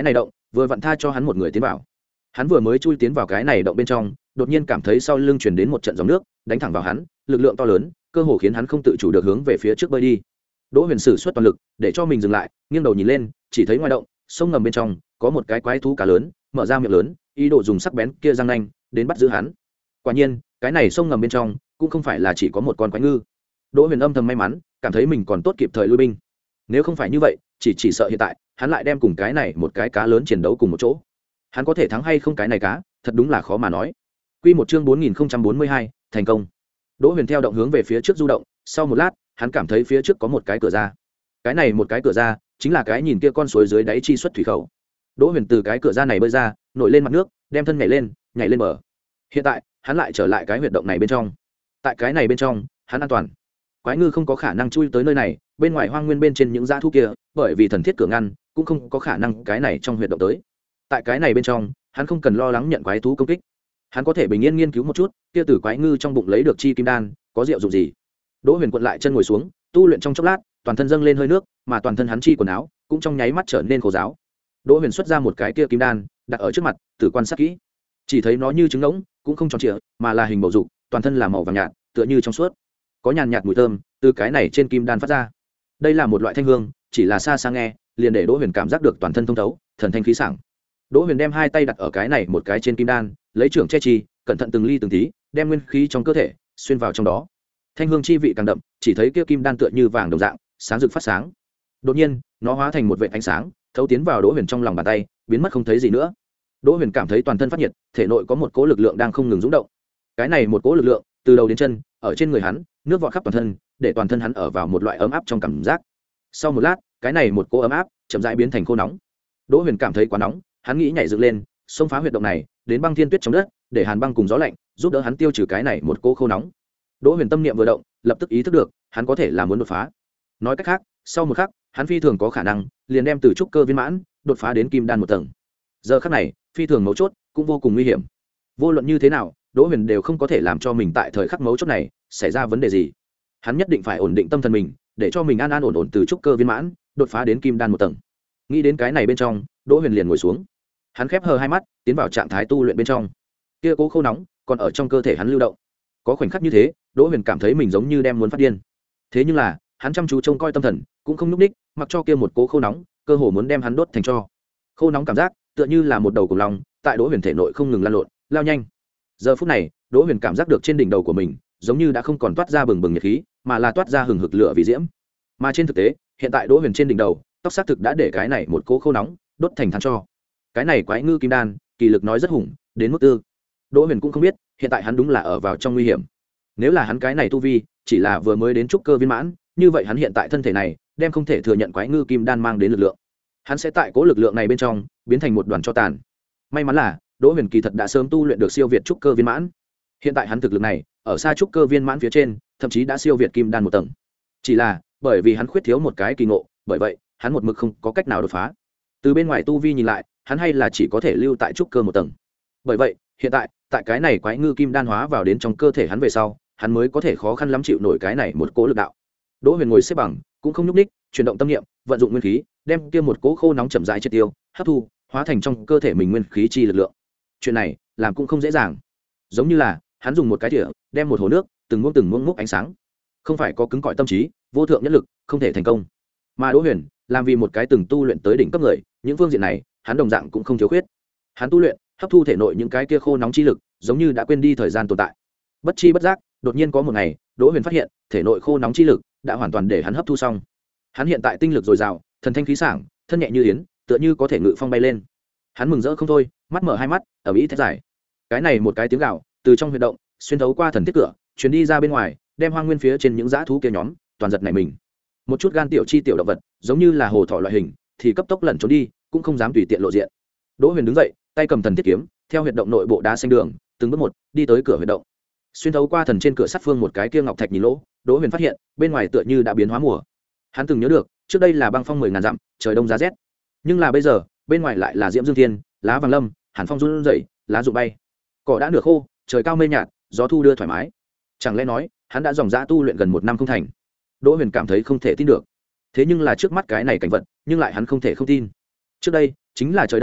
vừa vặn tha cho hắn một người tiến vào. Hắn vừa mới chui tiến vào cái này động bên trong, đột nhiên cảm thấy sau lưng truyền đến một trận dòng nước đánh thẳng vào hắn, lực lượng to lớn cơ hồ khiến hắn không tự chủ được hướng về phía trước bơi đi. Đỗ Huyền sử xuất toàn lực để cho mình dừng lại, nghiêng đầu nhìn lên, chỉ thấy ngoài động sông ngầm bên trong có một cái quái thú cá lớn mở ra miệng lớn, ý đồ dùng sắc bén kia răng nanh đến bắt giữ hắn. Quả nhiên cái này sông ngầm bên trong cũng không phải là chỉ có một con quái ngư. Đỗ Huyền âm thầm may mắn, cảm thấy mình còn tốt kịp thời lui binh. Nếu không phải như vậy, chỉ chỉ sợ hiện tại hắn lại đem cùng cái này một cái cá lớn chiến đấu cùng một chỗ. Hắn có thể thắng hay không cái này cá, thật đúng là khó mà nói. Quy một chương bốn nghìn không trăm bốn mươi hai, thành công. Đỗ Huyền theo động hướng về phía trước du động, sau một lát, hắn cảm thấy phía trước có một cái cửa ra. Cái này một cái cửa ra, chính là cái nhìn kia con suối dưới đáy chi xuất thủy khẩu. Đỗ Huyền từ cái cửa ra này bơi ra, nổi lên mặt nước, đem thân nhảy lên, nhảy lên bờ. Hiện tại, hắn lại trở lại cái huyệt động này bên trong. Tại cái này bên trong, hắn an toàn. Quái ngư không có khả năng chui tới nơi này, bên ngoài hoang nguyên bên trên những dã thú kia, bởi vì thần thiết cửa ngăn, cũng không có khả năng cái này trong huyệt động tới. Tại cái này bên trong, hắn không cần lo lắng nhận quái thú công kích. Hắn có thể bình yên nghiên cứu một chút, kia từ quái ngư trong bụng lấy được chi kim đan, có diệu dụng gì. Đỗ Huyền quật lại chân ngồi xuống, tu luyện trong chốc lát, toàn thân dâng lên hơi nước, mà toàn thân hắn chi quần áo cũng trong nháy mắt trở nên khô ráo. Đỗ Huyền xuất ra một cái kia kim đan, đặt ở trước mặt, tử quan sát kỹ. Chỉ thấy nó như trứng ngỗng, cũng không tròn trịa, mà là hình bầu dục, toàn thân là màu vàng nhạt, tựa như trong suốt. Có nhàn nhạt mùi thơm từ cái này trên kim đan phát ra. Đây là một loại thanh hương, chỉ là xa xa nghe, liền để Đỗ Huyền cảm giác được toàn thân thông thấu, thần thanh khí sảng. Đỗ Huyền đem hai tay đặt ở cái này một cái trên kim đan, lấy trưởng che chi, cẩn thận từng ly từng tí, đem nguyên khí trong cơ thể xuyên vào trong đó. Thanh hương chi vị càng đậm, chỉ thấy kia kim đan tựa như vàng đồng dạng, sáng rực phát sáng. Đột nhiên, nó hóa thành một vệt ánh sáng, thấu tiến vào Đỗ Huyền trong lòng bàn tay, biến mất không thấy gì nữa. Đỗ Huyền cảm thấy toàn thân phát nhiệt, thể nội có một cỗ lực lượng đang không ngừng rung động. Cái này một cỗ lực lượng, từ đầu đến chân, ở trên người hắn, nước vọt khắp toàn thân, để toàn thân hắn ở vào một loại ấm áp trong cảm giác. Sau một lát, cái này một cỗ ấm áp chậm rãi biến thành khô nóng. Đỗ Huyền cảm thấy quá nóng, hắn nghĩ nhảy dựng lên, xông phá huyệt động này, đến băng thiên tuyết trong đất, để hàn băng cùng gió lạnh giúp đỡ hắn tiêu trừ cái này một cỗ khô nóng. Đỗ Huyền tâm niệm vừa động, lập tức ý thức được, hắn có thể là muốn đột phá. Nói cách khác, sau một khắc, hắn phi thường có khả năng liền đem từ trúc cơ viên mãn đột phá đến kim đan một tầng. Giờ khắc này, phi thường mấu chốt, cũng vô cùng nguy hiểm. Vô luận như thế nào, Đỗ Huyền đều không có thể làm cho mình tại thời khắc mấu chốt này xảy ra vấn đề gì. Hắn nhất định phải ổn định tâm thần mình, để cho mình an an ổn ổn từ trúc cơ viên mãn đột phá đến kim đan một tầng. Nghĩ đến cái này bên trong, Đỗ Huyền liền ngồi xuống. Hắn khép hờ hai mắt, tiến vào trạng thái tu luyện bên trong. Kia cố khô nóng còn ở trong cơ thể hắn lưu động. Có khoảnh khắc như thế, Đỗ Huyền cảm thấy mình giống như đem muốn phát điên. Thế nhưng là, hắn chăm chú trông coi tâm thần, cũng không nhúc ních, mặc cho kia một cố khô nóng, cơ hồ muốn đem hắn đốt thành tro. Khô nóng cảm giác, tựa như là một đầu cổ long, tại Đỗ Huyền thể nội không ngừng lan lộn, lao nhanh. Giờ phút này, Đỗ Huyền cảm giác được trên đỉnh đầu của mình, giống như đã không còn toát ra bừng bừng nhiệt khí, mà là toát ra hừng hực lửa vì diễm. Mà trên thực tế, hiện tại Đỗ Huyền trên đỉnh đầu, tóc xác thực đã để cái này một cố khô nóng đốt thành than tro. Cái này quái ngư kim đan, kỳ lực nói rất hùng, đến mức tư. Đỗ Huyền cũng không biết, hiện tại hắn đúng là ở vào trong nguy hiểm. Nếu là hắn cái này tu vi, chỉ là vừa mới đến trúc cơ viên mãn, như vậy hắn hiện tại thân thể này, đem không thể thừa nhận quái ngư kim đan mang đến lực lượng. Hắn sẽ tại cố lực lượng này bên trong, biến thành một đoàn tro tàn. May mắn là, Đỗ Huyền kỳ thật đã sớm tu luyện được siêu việt trúc cơ viên mãn. Hiện tại hắn thực lực này, ở xa trúc cơ viên mãn phía trên, thậm chí đã siêu việt kim đan một tầng. Chỉ là, bởi vì hắn khuyết thiếu một cái kỳ ngộ, bởi vậy, hắn một mực không có cách nào đột phá. Từ bên ngoài tu vi nhìn lại, hắn hay là chỉ có thể lưu tại trúc cơ một tầng. Bởi vậy, hiện tại, tại cái này quái ngư kim đan hóa vào đến trong cơ thể hắn về sau, hắn mới có thể khó khăn lắm chịu nổi cái này một cỗ lực đạo. Đỗ Huyền ngồi xếp bằng, cũng không nhúc ních, chuyển động tâm niệm, vận dụng nguyên khí, đem kia một cỗ khô nóng chậm rãi triệt tiêu, hấp thu, hóa thành trong cơ thể mình nguyên khí chi lực lượng. Chuyện này, làm cũng không dễ dàng. Giống như là, hắn dùng một cái thìa, đem một hồ nước, từng muỗng từng muỗng múc ánh sáng. Không phải có cứng cỏi tâm trí, vô thượng nhất lực, không thể thành công. Mà Đỗ Huyền, làm vì một cái từng tu luyện tới đỉnh cấp người, những phương diện này, hắn đồng dạng cũng không thiếu khuyết. Hắn tu luyện, hấp thu thể nội những cái kia khô nóng chi lực, giống như đã quên đi thời gian tồn tại. Bất chi bất giác, đột nhiên có một ngày, Đỗ Huyền phát hiện, thể nội khô nóng chi lực đã hoàn toàn để hắn hấp thu xong. Hắn hiện tại tinh lực dồi dào, thần thanh khí sảng, thân nhẹ như yến, tựa như có thể ngự phong bay lên. Hắn mừng rỡ không thôi, mắt mở hai mắt, ở mỹ thét giải. Cái này một cái tiếng gào, từ trong huyệt động, xuyên thấu qua thần thiết cửa, truyền đi ra bên ngoài, đem hoang nguyên phía trên những dã thú kia nhóm, toàn giật nảy mình. Một chút gan tiểu chi tiểu động vật, giống như là hồ thỏ loại hình, thì cấp tốc lẩn trốn đi, cũng không dám tùy tiện lộ diện. Đỗ Huyền đứng dậy, tay cầm thần thiết kiếm, theo huyệt động nội bộ đá xanh đường, từng bước một, đi tới cửa huyệt động. Xuyên thấu qua thần trên cửa sắt phương một cái kia ngọc thạch nhìn lỗ, Đỗ Huyền phát hiện, bên ngoài tựa như đã biến hóa mùa. Hắn từng nhớ được, trước đây là băng phong mười ngàn dặm, trời đông giá rét, nhưng là bây giờ, bên ngoài lại là diễm dương thiên, lá vàng lâm, hàn phong run rẩy, lá rụng bay. Cỏ đã nửa khô, trời cao mây nhạt, gió thu đưa thoải mái. Chẳng lẽ nói, hắn đã dòng dã tu luyện gần một năm không thành? Đỗ Huyền cảm thấy không thể tin được. Thế nhưng là trước mắt cái này cảnh vật, nhưng lại hắn không thể không tin. Trước đây, chính là trời đông,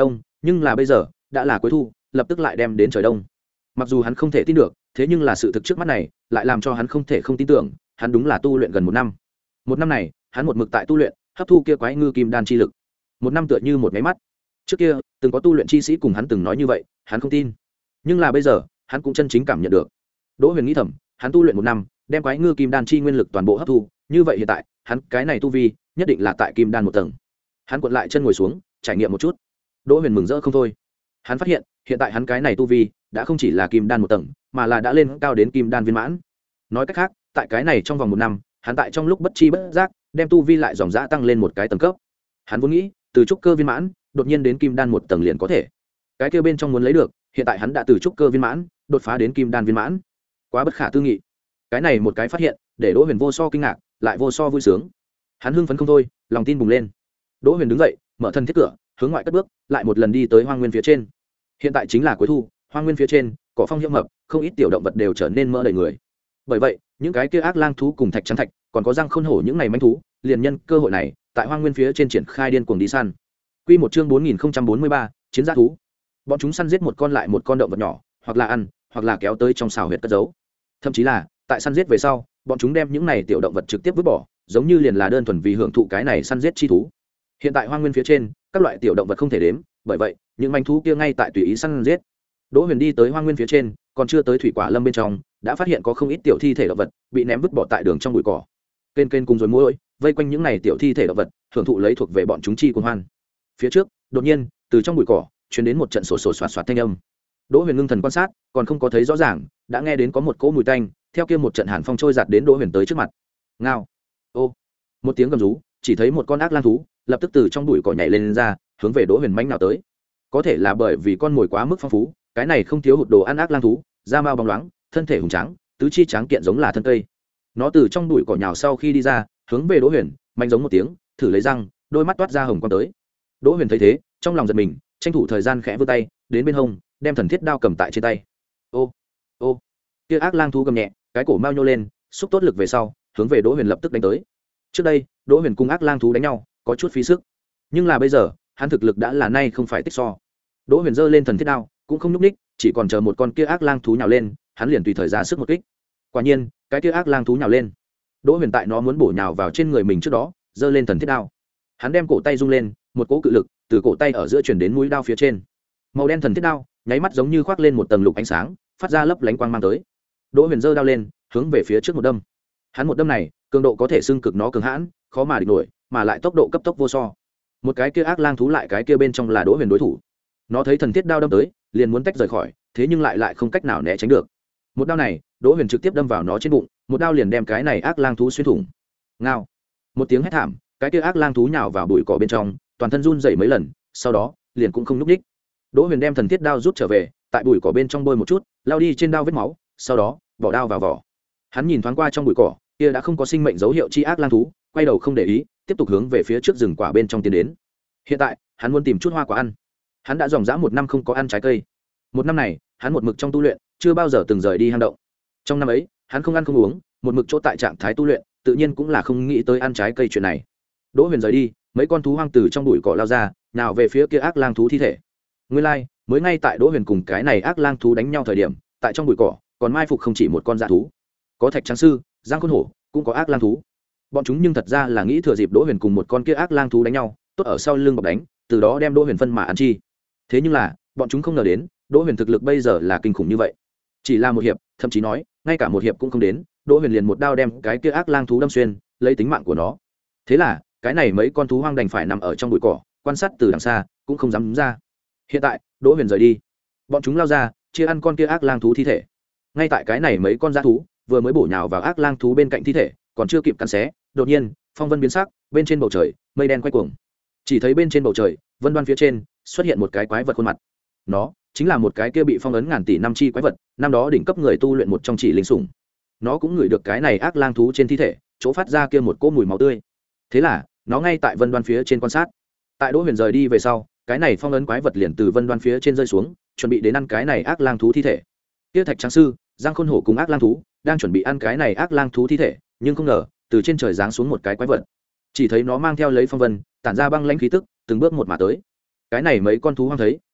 nhưng là bây giờ đã là cuối thu, lập tức lại đem đến trời đông. Mặc dù hắn không thể tin được, thế nhưng là sự thực trước mắt này lại làm cho hắn không thể không tin tưởng, hắn đúng là tu luyện gần một năm. Một năm này, hắn một mực tại tu luyện, hấp thu kia quái ngư kim đan chi lực. Một năm tựa như một máy mắt. Trước kia, từng có tu luyện chi sĩ cùng hắn từng nói như vậy, hắn không tin. Nhưng là bây giờ, hắn cũng chân chính cảm nhận được. Đỗ Huyền nghĩ thầm, hắn tu luyện một năm, đem quái ngư kim đan chi nguyên lực toàn bộ hấp thu, như vậy hiện tại, hắn cái này tu vi, nhất định là tại kim đan một tầng. Hắn cuộn lại chân ngồi xuống, trải nghiệm một chút. Đỗ Huyền mừng rỡ không thôi. Hắn phát hiện, hiện tại hắn cái này tu vi, đã không chỉ là kim đan một tầng, mà là đã lên cao đến kim đan viên mãn. Nói cách khác, tại cái này trong vòng một năm, hắn tại trong lúc bất chi bất giác, đem tu vi lại dòng dã tăng lên một cái tầng cấp. Hắn vốn nghĩ, từ trúc cơ viên mãn, đột nhiên đến kim đan một tầng liền có thể. Cái kia bên trong muốn lấy được, hiện tại hắn đã từ trúc cơ viên mãn, đột phá đến kim đan viên mãn. Quá bất khả tư nghị. Cái này một cái phát hiện, để Đỗ Huyền vô so kinh ngạc, lại vô so vui sướng. Hắn hưng phấn không thôi, lòng tin bùng lên. Đỗ Huyền đứng dậy, mở thân thiết cửa, hướng ngoại cất bước, lại một lần đi tới hoang nguyên phía trên. Hiện tại chính là cuối thu, hoang nguyên phía trên, cỏ phong hiểm mập, không ít tiểu động vật đều trở nên mỡ đầy người. Bởi vậy, những cái kia ác lang thú cùng thạch trắng thạch, còn có răng khôn hổ những này manh thú, liền nhân cơ hội này, tại hoang nguyên phía trên triển khai điên cuồng đi săn. Quy một chương bốn nghìn không trăm bốn mươi ba, chiến dã thú. Bọn chúng săn giết một con lại một con động vật nhỏ, hoặc là ăn, hoặc là kéo tới trong xào huyệt cất giấu. Thậm chí là, tại săn giết về sau, bọn chúng đem những này tiểu động vật trực tiếp vứt bỏ, giống như liền là đơn thuần vì hưởng thụ cái này săn giết chi thú. Hiện tại hoang nguyên phía trên, các loại tiểu động vật không thể đếm, bởi vậy, những manh thú kia ngay tại tùy ý săn giết. Đỗ Huyền đi tới hoang nguyên phía trên, còn chưa tới thủy quả lâm bên trong, đã phát hiện có không ít tiểu thi thể động vật bị ném vứt bỏ tại đường trong bụi cỏ. Kên kên cùng rồi môi, vây quanh những này tiểu thi thể động vật, hưởng thụ lấy thuộc về bọn chúng chi cuồng hoan. Phía trước, đột nhiên, từ trong bụi cỏ truyền đến một trận sổ sổ soạt soạt thanh âm. Đỗ Huyền ngưng thần quan sát, còn không có thấy rõ ràng, đã nghe đến có một cỗ mùi tanh, theo kia một trận hàn phong trôi giạt đến Đỗ Huyền tới trước mặt. Ngao. Ô. Một tiếng gầm rú, chỉ thấy một con ác lang thú lập tức từ trong bụi cỏ nhảy lên, lên ra, hướng về Đỗ Huyền mãnh nào tới. Có thể là bởi vì con mồi quá mức phong phú, cái này không thiếu hụt đồ ăn ác lang thú, da mao bóng loáng, thân thể hùng tráng, tứ chi tráng kiện giống là thân cây. Nó từ trong bụi cỏ nhào sau khi đi ra, hướng về Đỗ Huyền mạnh giống một tiếng, thử lấy răng, đôi mắt toát ra hồng quang tới. Đỗ Huyền thấy thế, trong lòng giật mình, tranh thủ thời gian khẽ vươn tay đến bên hông, đem thần thiết đao cầm tại trên tay. Ô ô, kia ác lang thú gầm nhẹ, cái cổ mao nhô lên, xúc tốt lực về sau, hướng về Đỗ Huyền lập tức đánh tới. Trước đây, Đỗ Huyền cùng ác lang thú đánh nhau, có chút phí sức, nhưng là bây giờ, hắn thực lực đã là nay không phải tích so. Đỗ Huyền giơ lên thần thiết đao, cũng không nhúc ních, chỉ còn chờ một con kia ác lang thú nhào lên, hắn liền tùy thời ra sức một kích. Quả nhiên, cái kia ác lang thú nhào lên. Đỗ Huyền tại nó muốn bổ nhào vào trên người mình trước đó, giơ lên thần thiết đao. Hắn đem cổ tay rung lên, một cỗ cự lực từ cổ tay ở giữa chuyển đến mũi đao phía trên. Màu đen thần thiết đao, nháy mắt giống như khoác lên một tầng lục ánh sáng, phát ra lấp lánh quang mang tới. Đỗ Huyền giơ đao lên, hướng về phía trước một đâm. Hắn một đâm này, cường độ có thể xưng cực nó cường hãn, khó mà địch nổi, mà lại tốc độ cấp tốc vô so. Một cái kia ác lang thú lại cái kia bên trong là Đỗ Huyền đối thủ. Nó thấy thần thiết đao đâm tới, liền muốn tách rời khỏi, thế nhưng lại lại không cách nào né tránh được. Một đao này, Đỗ Huyền trực tiếp đâm vào nó trên bụng, một đao liền đem cái này ác lang thú xuyên thủng. Ngao. Một tiếng hét thảm, cái kia ác lang thú nhào vào bụi cỏ bên trong, toàn thân run rẩy mấy lần, sau đó, liền cũng không nhúc nhích. Đỗ Huyền đem thần thiết đao rút trở về, tại bụi cỏ bên trong bôi một chút, lao đi trên đao vết máu, sau đó, bỏ đao vào vỏ. Hắn nhìn thoáng qua trong bụi cỏ, kia đã không có sinh mệnh dấu hiệu chi ác lang thú, quay đầu không để ý, tiếp tục hướng về phía trước rừng quả bên trong tiến đến. Hiện tại, hắn muốn tìm chút hoa quả ăn. Hắn đã dòng dã một năm không có ăn trái cây. Một năm này, hắn một mực trong tu luyện, chưa bao giờ từng rời đi hang động. Trong năm ấy, hắn không ăn không uống, một mực chỗ tại trạng thái tu luyện, tự nhiên cũng là không nghĩ tới ăn trái cây chuyện này. Đỗ Huyền rời đi, mấy con thú hoang từ trong bụi cỏ lao ra, nào về phía kia ác lang thú thi thể. Nguyên lai, like, mới ngay tại Đỗ Huyền cùng cái này ác lang thú đánh nhau thời điểm, tại trong bụi cỏ, còn mai phục không chỉ một con dã thú, có thạch trắng sư, giang khôn hổ, cũng có ác lang thú. Bọn chúng nhưng thật ra là nghĩ thừa dịp Đỗ Huyền cùng một con kia ác lang thú đánh nhau, tốt ở sau lưng bọc đánh, từ đó đem Đỗ Huyền phân mà ăn chi. Thế nhưng là, bọn chúng không ngờ đến, Đỗ Huyền thực lực bây giờ là kinh khủng như vậy. Chỉ là một hiệp, thậm chí nói, ngay cả một hiệp cũng không đến, Đỗ Huyền liền một đao đem cái kia ác lang thú đâm xuyên, lấy tính mạng của nó. Thế là, cái này mấy con thú hoang đành phải nằm ở trong bụi cỏ, quan sát từ đằng xa, cũng không dám ra. Hiện tại, Đỗ Huyền rời đi, bọn chúng lao ra, chia ăn con kia ác lang thú thi thể. Ngay tại cái này mấy con dã thú vừa mới bổ nhào vào ác lang thú bên cạnh thi thể, còn chưa kịp cắn xé, đột nhiên, phong vân biến sắc, bên trên bầu trời, mây đen quay cuồng. Chỉ thấy bên trên bầu trời, vân đoan phía trên, xuất hiện một cái quái vật khuôn mặt. Nó chính là một cái kia bị phong ấn ngàn tỷ năm chi quái vật, năm đó đỉnh cấp người tu luyện một trong chỉ linh sủng. Nó cũng ngửi được cái này ác lang thú trên thi thể, chỗ phát ra kia một cỗ mùi máu tươi. Thế là, nó ngay tại vân đoan phía trên quan sát. Tại Đỗ Huyền rời đi về sau, cái này phong ấn quái vật liền từ vân đoan phía trên rơi xuống, chuẩn bị đến ăn cái này ác lang thú thi thể. Kia thạch trắng sư, giang khôn hổ cùng ác lang thú đang chuẩn bị ăn cái này ác lang thú thi thể, nhưng không ngờ, từ trên trời giáng xuống một cái quái vật. Chỉ thấy nó mang theo lấy phong vân, tản ra băng lãnh khí tức, từng bước một mà tới. Cái này mấy con thú hoang thấy,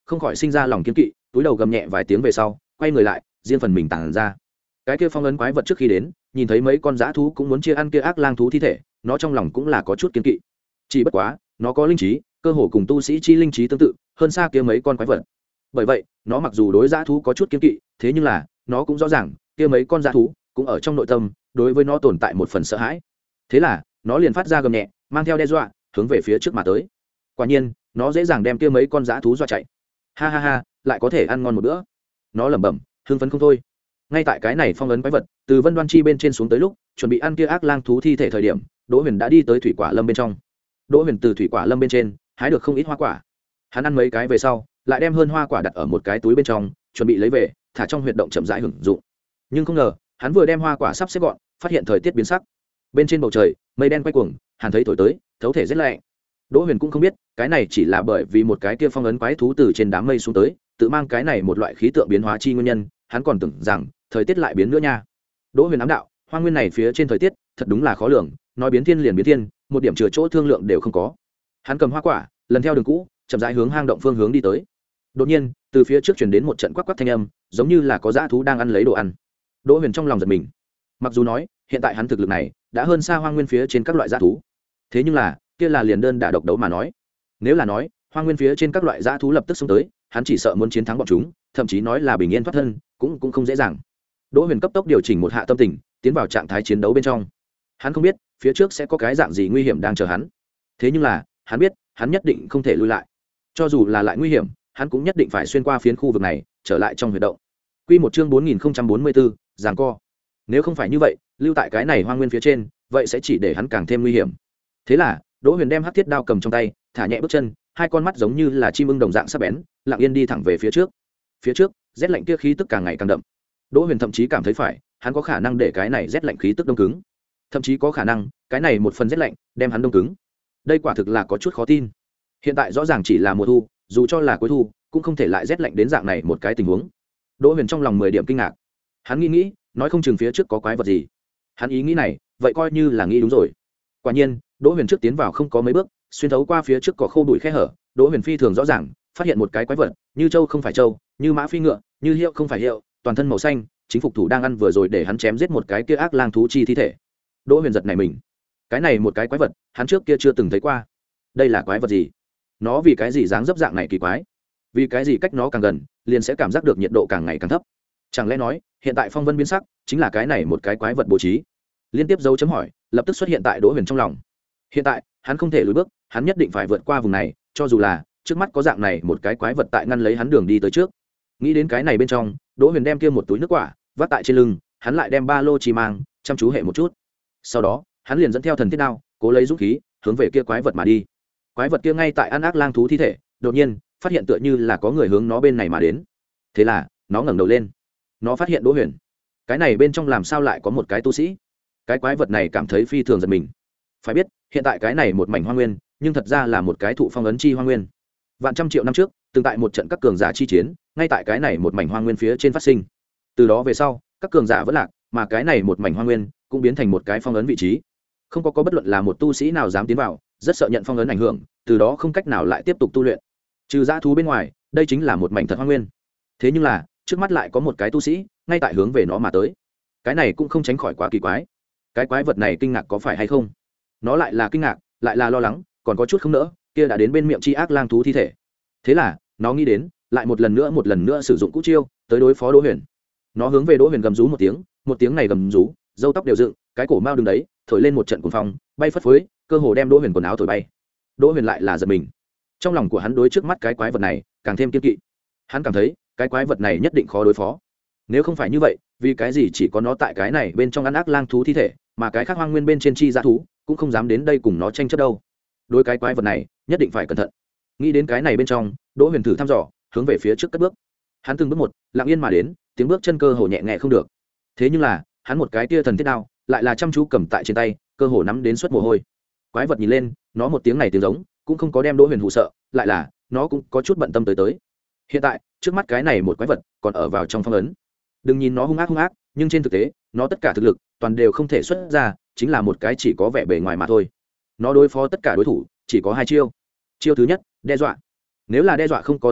không khỏi sinh ra lòng kiên kỵ, túi đầu gầm nhẹ vài tiếng về sau quay người lại riêng phần mình tản ra. Cái kia phong ấn quái vật trước khi đến nhìn thấy mấy con dã thú cũng muốn chia ăn kia ác lang thú thi thể, nó trong lòng cũng là có chút kiên kỵ. Chỉ bất quá nó có linh trí, cơ hồ cùng tu sĩ chi linh trí tương tự hơn xa kia mấy con quái vật. Bởi vậy nó mặc dù đối dã thú có chút kiên kỵ, thế nhưng là nó cũng rõ ràng kia mấy con dã thú cũng ở trong nội tâm đối với nó tồn tại một phần sợ hãi. Thế là nó liền phát ra gầm nhẹ, mang theo đe dọa hướng về phía trước mà tới. Quả nhiên nó dễ dàng đem kia mấy con dã thú dọa chạy. Ha ha ha, lại có thể ăn ngon một bữa, nó lẩm bẩm hưng phấn không thôi. Ngay tại cái này phong ấn quái vật từ Vân Đoan Chi bên trên xuống tới lúc chuẩn bị ăn kia ác lang thú thi thể thời điểm, Đỗ Huyền đã đi tới thủy quả lâm bên trong. Đỗ Huyền từ thủy quả lâm bên trên hái được không ít hoa quả, hắn ăn mấy cái về sau lại đem hơn hoa quả đặt ở một cái túi bên trong chuẩn bị lấy về thả trong huyệt động chậm rãi hưởng dụng. Nhưng không ngờ hắn vừa đem hoa quả sắp xếp gọn, phát hiện thời tiết biến sắc, bên trên bầu trời mây đen quay cuồng, hàn thấy thổi tới thấu thể rét lạnh. Đỗ Huyền cũng không biết cái này chỉ là bởi vì một cái kia phong ấn quái thú từ trên đám mây xuống tới tự mang cái này một loại khí tượng biến hóa chi nguyên nhân, hắn còn tưởng rằng thời tiết lại biến nữa nha. Đỗ Huyền ám đạo hoang nguyên này phía trên thời tiết thật đúng là khó lường, nói biến thiên liền biến thiên, một điểm chừa chỗ thương lượng đều không có. Hắn cầm hoa quả lần theo đường cũ chậm rãi hướng hang động phương hướng đi tới. Đột nhiên từ phía trước truyền đến một trận quắc quắc thanh âm, giống như là có dã thú đang ăn lấy đồ ăn. Đỗ Huyền trong lòng giật mình, mặc dù nói hiện tại hắn thực lực này đã hơn xa hoang nguyên phía trên các loại dã thú, thế nhưng là kia là liền đơn đả độc đấu mà nói. Nếu là nói hoang nguyên phía trên các loại dã thú lập tức xông tới, hắn chỉ sợ muốn chiến thắng bọn chúng, thậm chí nói là bình yên thoát thân cũng cũng không dễ dàng. Đỗ Huyền cấp tốc điều chỉnh một hạ tâm tình, tiến vào trạng thái chiến đấu bên trong. Hắn không biết phía trước sẽ có cái dạng gì nguy hiểm đang chờ hắn, thế nhưng là hắn biết hắn nhất định không thể lùi lại, cho dù là lại nguy hiểm hắn cũng nhất định phải xuyên qua phiến khu vực này trở lại trong huyệt động. Quy một chương bốn nghìn bốn mươi bốn, giằng co. Nếu không phải như vậy, lưu tại cái này hoang nguyên phía trên, vậy sẽ chỉ để hắn càng thêm nguy hiểm. Thế là Đỗ Huyền đem hắc thiết đao cầm trong tay, thả nhẹ bước chân, hai con mắt giống như là chim ưng đồng dạng sắc bén, lặng yên đi thẳng về phía trước. Phía trước rét lạnh kia khí tức càng ngày càng đậm. Đỗ Huyền thậm chí cảm thấy phải hắn có khả năng để cái này rét lạnh khí tức đông cứng, thậm chí có khả năng cái này một phần rét lạnh đem hắn đông cứng. Đây quả thực là có chút khó tin. Hiện tại rõ ràng chỉ là mùa thu, dù cho là cuối thu cũng không thể lại rét lạnh đến dạng này một cái tình huống. Đỗ Huyền trong lòng mười điểm kinh ngạc. Hắn nghĩ nghĩ nói không chừng phía trước có quái vật gì. Hắn ý nghĩ này vậy coi như là nghĩ đúng rồi. Quả nhiên Đỗ Huyền trước tiến vào không có mấy bước, xuyên thấu qua phía trước cỏ khô bụi khe hở, Đỗ Huyền phi thường rõ ràng phát hiện một cái quái vật, như trâu không phải trâu, như mã phi ngựa, như hiệu không phải hiệu, toàn thân màu xanh, chính phục thủ đang ăn vừa rồi để hắn chém giết một cái kia ác lang thú chi thi thể. Đỗ Huyền giật này mình, cái này một cái quái vật hắn trước kia chưa từng thấy qua. Đây là quái vật gì? Nó vì cái gì dáng dấp dạng này kỳ quái? Vì cái gì cách nó càng gần liền sẽ cảm giác được nhiệt độ càng ngày càng thấp? Chẳng lẽ nói hiện tại phong vân biến sắc chính là cái này một cái quái vật bố trí? Liên tiếp dấu chấm hỏi lập tức xuất hiện tại Đỗ Huyền trong lòng. Hiện tại hắn không thể lùi bước, hắn nhất định phải vượt qua vùng này, cho dù là trước mắt có dạng này một cái quái vật tại ngăn lấy hắn đường đi tới trước. Nghĩ đến cái này bên trong, Đỗ Huyền đem kia một túi nước quả vác tại trên lưng, hắn lại đem ba lô chi mang chăm chú hệ một chút. Sau đó hắn liền dẫn theo thần thiết đao, cố lấy dũng khí hướng về kia quái vật mà đi. Quái vật kia ngay tại ăn ác lang thú thi thể, đột nhiên phát hiện tựa như là có người hướng nó bên này mà đến. Thế là nó ngẩng đầu lên, nó phát hiện Đỗ Huyền. Cái này bên trong làm sao lại có một cái tu sĩ? Cái quái vật này cảm thấy phi thường giật mình. Phải biết hiện tại cái này một mảnh hoang nguyên, nhưng thật ra là một cái thụ phong ấn chi hoang nguyên. Vạn trăm triệu năm trước từng tại một trận các cường giả chi chiến, ngay tại cái này một mảnh hoang nguyên phía trên phát sinh. Từ đó về sau các cường giả vẫn lạc, mà cái này một mảnh hoang nguyên cũng biến thành một cái phong ấn vị trí. Không có có bất luận là một tu sĩ nào dám tiến vào, rất sợ nhận phong ấn ảnh hưởng, từ đó không cách nào lại tiếp tục tu luyện. Trừ dã thú bên ngoài, đây chính là một mảnh thật hoang nguyên. Thế nhưng là trước mắt lại có một cái tu sĩ ngay tại hướng về nó mà tới. Cái này cũng không tránh khỏi quá kỳ quái. Cái quái vật này kinh ngạc có phải hay không? Nó lại là kinh ngạc, lại là lo lắng, còn có chút không nỡ, kia đã đến bên miệng chi ác lang thú thi thể. Thế là nó nghĩ đến lại một lần nữa một lần nữa sử dụng cũ chiêu tới đối phó Đỗ Huyền. Nó hướng về Đỗ Huyền gầm rú một tiếng, một tiếng này gầm rú râu tóc đều dựng, cái cổ mao đứng đấy thổi lên một trận cuồng phong, bay phất phới, cơ hồ đem Đỗ Huyền quần áo thổi bay. Đỗ Huyền lại là giật mình, trong lòng của hắn đối trước mắt cái quái vật này càng thêm kiên kỵ. Hắn cảm thấy cái quái vật này nhất định khó đối phó. Nếu không phải như vậy, vì cái gì chỉ có nó tại cái này bên trong ăn ác lang thú thi thể, mà cái khác hoang nguyên bên trên chi dã thú cũng không dám đến đây cùng nó tranh chấp đâu. Đối cái quái vật này nhất định phải cẩn thận. Nghĩ đến cái này bên trong, Đỗ Huyền thử thăm dò hướng về phía trước cất bước. Hắn từng bước một lặng yên mà đến, tiếng bước chân cơ hồ nhẹ nhẹ không được. Thế nhưng là hắn một cái tia thần thiết đao lại là chăm chú cầm tại trên tay, cơ hồ nắm đến suất mồ hôi. Quái vật nhìn lên, nó một tiếng này tiếng giống cũng không có đem Đỗ Huyền hù sợ, lại là nó cũng có chút bận tâm tới tới. Hiện tại trước mắt cái này một quái vật còn ở vào trong phong ấn. Đừng nhìn nó hung ác hung ác, nhưng trên thực tế nó tất cả thực lực toàn đều không thể xuất ra, chính là một cái chỉ có vẻ bề ngoài mà thôi. Nó đối phó tất cả đối thủ chỉ có hai chiêu. Chiêu thứ nhất, đe dọa. Nếu là đe dọa không có tác dụng,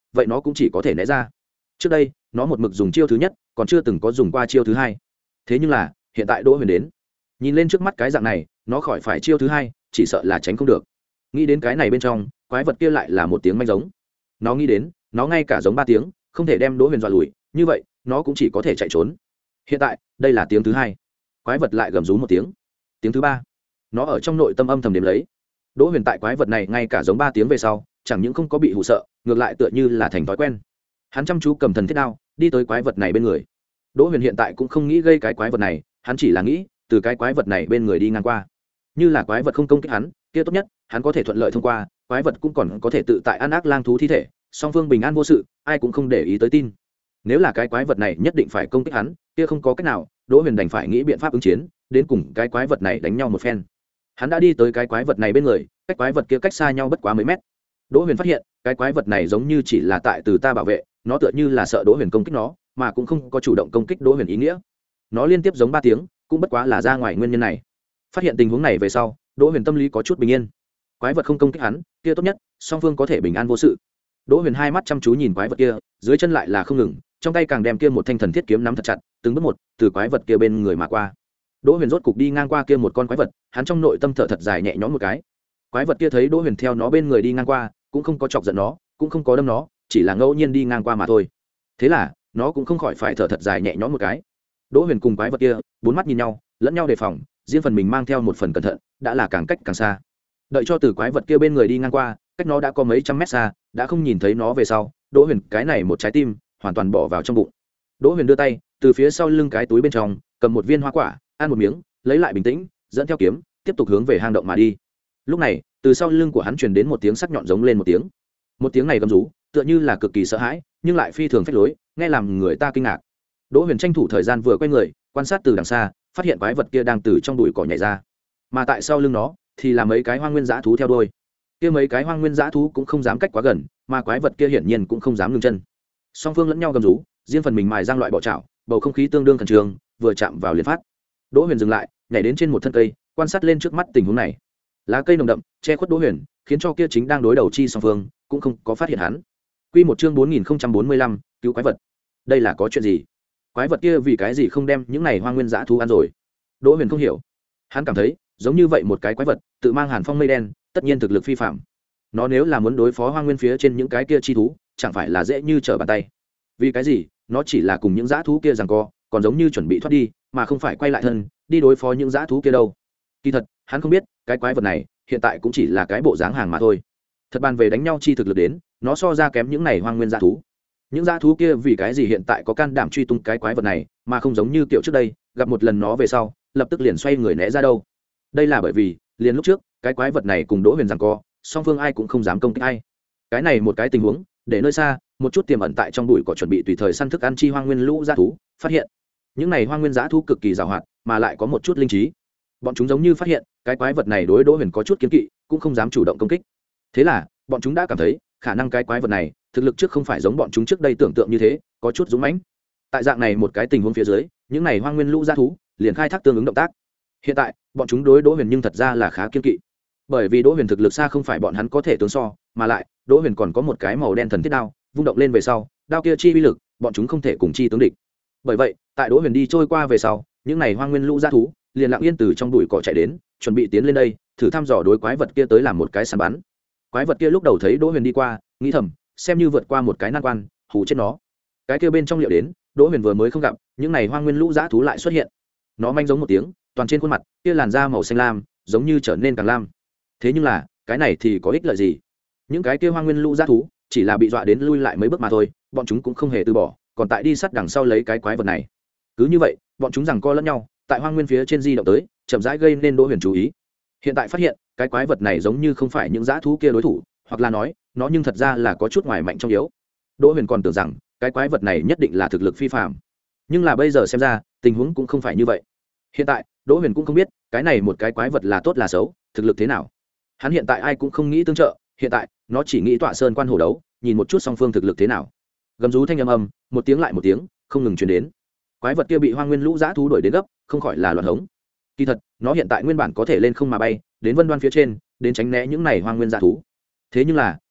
vậy nó cũng chỉ có thể né ra. Trước đây nó một mực dùng chiêu thứ nhất, còn chưa từng có dùng qua chiêu thứ hai. Thế nhưng là hiện tại Đỗ Huyền đến, nhìn lên trước mắt cái dạng này, nó khỏi phải chiêu thứ hai chỉ sợ là tránh không được. Nghĩ đến cái này bên trong, quái vật kia lại là một tiếng manh giống. Nó nghĩ đến, nó ngay cả giống ba tiếng, không thể đem Đỗ Huyền dọa lùi, như vậy nó cũng chỉ có thể chạy trốn. Hiện tại đây là tiếng thứ hai, quái vật lại gầm rú một tiếng. Tiếng thứ ba, nó ở trong nội tâm âm thầm đếm lấy. Đỗ Huyền tại quái vật này ngay cả giống ba tiếng về sau, chẳng những không có bị hù sợ, ngược lại tựa như là thành thói quen. Hắn chăm chú cầm thần thiết đao, đi tới quái vật này bên người. Đỗ Huyền hiện tại cũng không nghĩ gây cái quái vật này, hắn chỉ là nghĩ từ cái quái vật này bên người đi ngang qua. Như là quái vật không công kích hắn, kia tốt nhất, hắn có thể thuận lợi thông qua, quái vật cũng còn có thể tự tại ăn ác lang thú thi thể, song phương bình an vô sự, ai cũng không để ý tới tin. Nếu là cái quái vật này nhất định phải công kích hắn, kia không có cách nào, Đỗ Huyền đành phải nghĩ biện pháp ứng chiến, đến cùng cái quái vật này đánh nhau một phen. Hắn đã đi tới cái quái vật này bên người, cách quái vật kia cách xa nhau bất quá mấy mét. Đỗ Huyền phát hiện, cái quái vật này giống như chỉ là tại từ ta bảo vệ, nó tựa như là sợ Đỗ Huyền công kích nó, mà cũng không có chủ động công kích Đỗ Huyền ý nghĩa. Nó liên tiếp giống ba tiếng, cũng bất quá là ra ngoài nguyên nhân này. Phát hiện tình huống này về sau, Đỗ Huyền tâm lý có chút bình yên. Quái vật không công kích hắn, kia tốt nhất, song phương có thể bình an vô sự. Đỗ Huyền hai mắt chăm chú nhìn quái vật kia, dưới chân lại là không ngừng, trong tay càng đem kia một thanh thần thiết kiếm nắm thật chặt, từng bước một, từ quái vật kia bên người mà qua. Đỗ Huyền rốt cục đi ngang qua kia một con quái vật, hắn trong nội tâm thở thật dài nhẹ nhõm một cái. Quái vật kia thấy Đỗ Huyền theo nó bên người đi ngang qua, cũng không có chọc giận nó, cũng không có đâm nó, chỉ là ngẫu nhiên đi ngang qua mà thôi. Thế là, nó cũng không khỏi phải thở thật dài nhẹ nhõm một cái. Đỗ Huyền cùng quái vật kia, bốn mắt nhìn nhau, lẫn nhau đề phòng, riêng phần mình mang theo một phần cẩn thận, đã là càng cách càng xa. Đợi cho từ quái vật kia bên người đi ngang qua, cách nó đã có mấy trăm mét xa, đã không nhìn thấy nó về sau, Đỗ Huyền cái này một trái tim hoàn toàn bỏ vào trong bụng. Đỗ Huyền đưa tay từ phía sau lưng cái túi bên trong cầm một viên hoa quả, ăn một miếng, lấy lại bình tĩnh, dẫn theo kiếm tiếp tục hướng về hang động mà đi. Lúc này từ sau lưng của hắn truyền đến một tiếng sắc nhọn giống lên một tiếng. Một tiếng này gầm rú tựa như là cực kỳ sợ hãi, nhưng lại phi thường phách lối, nghe làm người ta kinh ngạc. Đỗ Huyền tranh thủ thời gian vừa quay người, quan sát từ đằng xa, phát hiện quái vật kia đang từ trong bụi cỏ nhảy ra, mà tại sau lưng nó thì là mấy cái hoang nguyên dã thú theo đuôi. Kia mấy cái hoang nguyên dã thú cũng không dám cách quá gần, mà quái vật kia hiển nhiên cũng không dám ngừng chân. Song phương lẫn nhau gầm rú, riêng phần mình mài răng loại bỏ chảo, bầu không khí tương đương khẩn trương, vừa chạm vào liền phát. Đỗ Huyền dừng lại, nhảy đến trên một thân cây, quan sát lên trước mắt tình huống này. Lá cây nồng đậm che khuất Đỗ Huyền, khiến cho kia chính đang đối đầu chi song phương cũng không có phát hiện hắn. Quy một chương bốn nghìn không trăm bốn mươi lăm, cứu quái vật. Đây là có chuyện gì? Quái vật kia vì cái gì không đem những này hoang nguyên dã thú ăn rồi? Đỗ Huyền không hiểu. Hắn cảm thấy, giống như vậy một cái quái vật, tự mang hàn phong mây đen, tất nhiên thực lực phi phàm. Nó nếu là muốn đối phó hoang nguyên phía trên những cái kia chi thú, chẳng phải là dễ như trở bàn tay. Vì cái gì? Nó chỉ là cùng những dã thú kia giằng co, còn giống như chuẩn bị thoát đi, mà không phải quay lại thân, đi đối phó những dã thú kia đâu. Kỳ thật, hắn không biết, cái quái vật này hiện tại cũng chỉ là cái bộ dáng hàng mà thôi. Thật bàn về đánh nhau chi thực lực đến, nó so ra kém những này hoang nguyên dã thú. Những dã thú kia vì cái gì hiện tại có can đảm truy tung cái quái vật này, mà không giống như kiểu trước đây, gặp một lần nó về sau, lập tức liền xoay người né ra đâu. Đây là bởi vì, liền lúc trước, cái quái vật này cùng Đỗ Huyền giằng co, song phương ai cũng không dám công kích ai. Cái này một cái tình huống, để nơi xa, một chút tiềm ẩn tại trong bụi cỏ chuẩn bị tùy thời săn thức ăn chi hoang nguyên lũ dã thú, phát hiện. Những này hoang nguyên dã thú cực kỳ giàu hoạt, mà lại có một chút linh trí. Bọn chúng giống như phát hiện, cái quái vật này đối Đỗ Huyền có chút kiêng kỵ, cũng không dám chủ động công kích. Thế là, bọn chúng đã cảm thấy, khả năng cái quái vật này, thực lực trước không phải giống bọn chúng trước đây tưởng tượng như thế, có chút dũng mãnh. Tại dạng này một cái tình huống phía dưới, những này hoang nguyên lũ dã thú liền khai thác tương ứng động tác. Hiện tại, bọn chúng đối Đỗ Huyền nhưng thật ra là khá kiêng kỵ. Bởi vì Đỗ Huyền thực lực xa không phải bọn hắn có thể tướng so, mà lại, Đỗ Huyền còn có một cái màu đen thần thiết đao, vung động lên về sau, đao kia chi uy lực, bọn chúng không thể cùng chi tướng địch. Bởi vậy, tại Đỗ Huyền đi trôi qua về sau, những này hoang nguyên lũ dã thú liền lặng yên từ trong bụi cỏ chạy đến, chuẩn bị tiến lên đây, thử thăm dò đối quái vật kia tới làm một cái săn bắn. Quái vật kia lúc đầu thấy Đỗ Huyền đi qua, nghĩ thầm, xem như vượt qua một cái nan quan, hù chết nó. Cái kia bên trong liệu đến, Đỗ Huyền vừa mới không gặp, những này hoang nguyên lũ dã thú lại xuất hiện. Nó manh giống một tiếng, toàn trên khuôn mặt, kia làn da màu xanh lam, giống như trở nên càng lam. Thế nhưng là, cái này thì có ích lợi gì? Những cái kia hoang nguyên lũ dã thú, chỉ là bị dọa đến lui lại mấy bước mà thôi, bọn chúng cũng không hề từ bỏ, còn tại đi sát đằng sau lấy cái quái vật này. Cứ như vậy, bọn chúng giằng co lẫn nhau, tại hoang nguyên phía trên di động tới, chậm rãi gây nên Đỗ Huyền chú ý. Hiện tại phát hiện, cái quái vật này giống như không phải những dã thú kia đối thủ, hoặc là nói, nó nhưng thật ra là có chút ngoài mạnh trong yếu. Đỗ Huyền còn tưởng rằng, cái quái vật này nhất định là thực lực phi phàm. Nhưng là bây giờ xem ra, tình huống cũng không phải như vậy. Hiện tại, Đỗ Huyền cũng không biết, cái này một cái quái vật là tốt là xấu, thực lực thế nào. Hắn hiện tại ai cũng không nghĩ tương trợ, hiện tại, nó chỉ nghĩ tọa sơn quan hổ đấu, nhìn một chút song phương thực lực thế nào. Gầm rú thanh âm âm, một tiếng lại một tiếng, không ngừng truyền đến. Quái vật kia bị hoang nguyên lũ dã thú đuổi đến gấp, không khỏi là loạn hống. Kỳ thật, nó hiện tại nguyên bản có thể lên không mà bay, đến vân đoan phía trên, đến tránh né những này hoang nguyên dã thú. Thế nhưng là,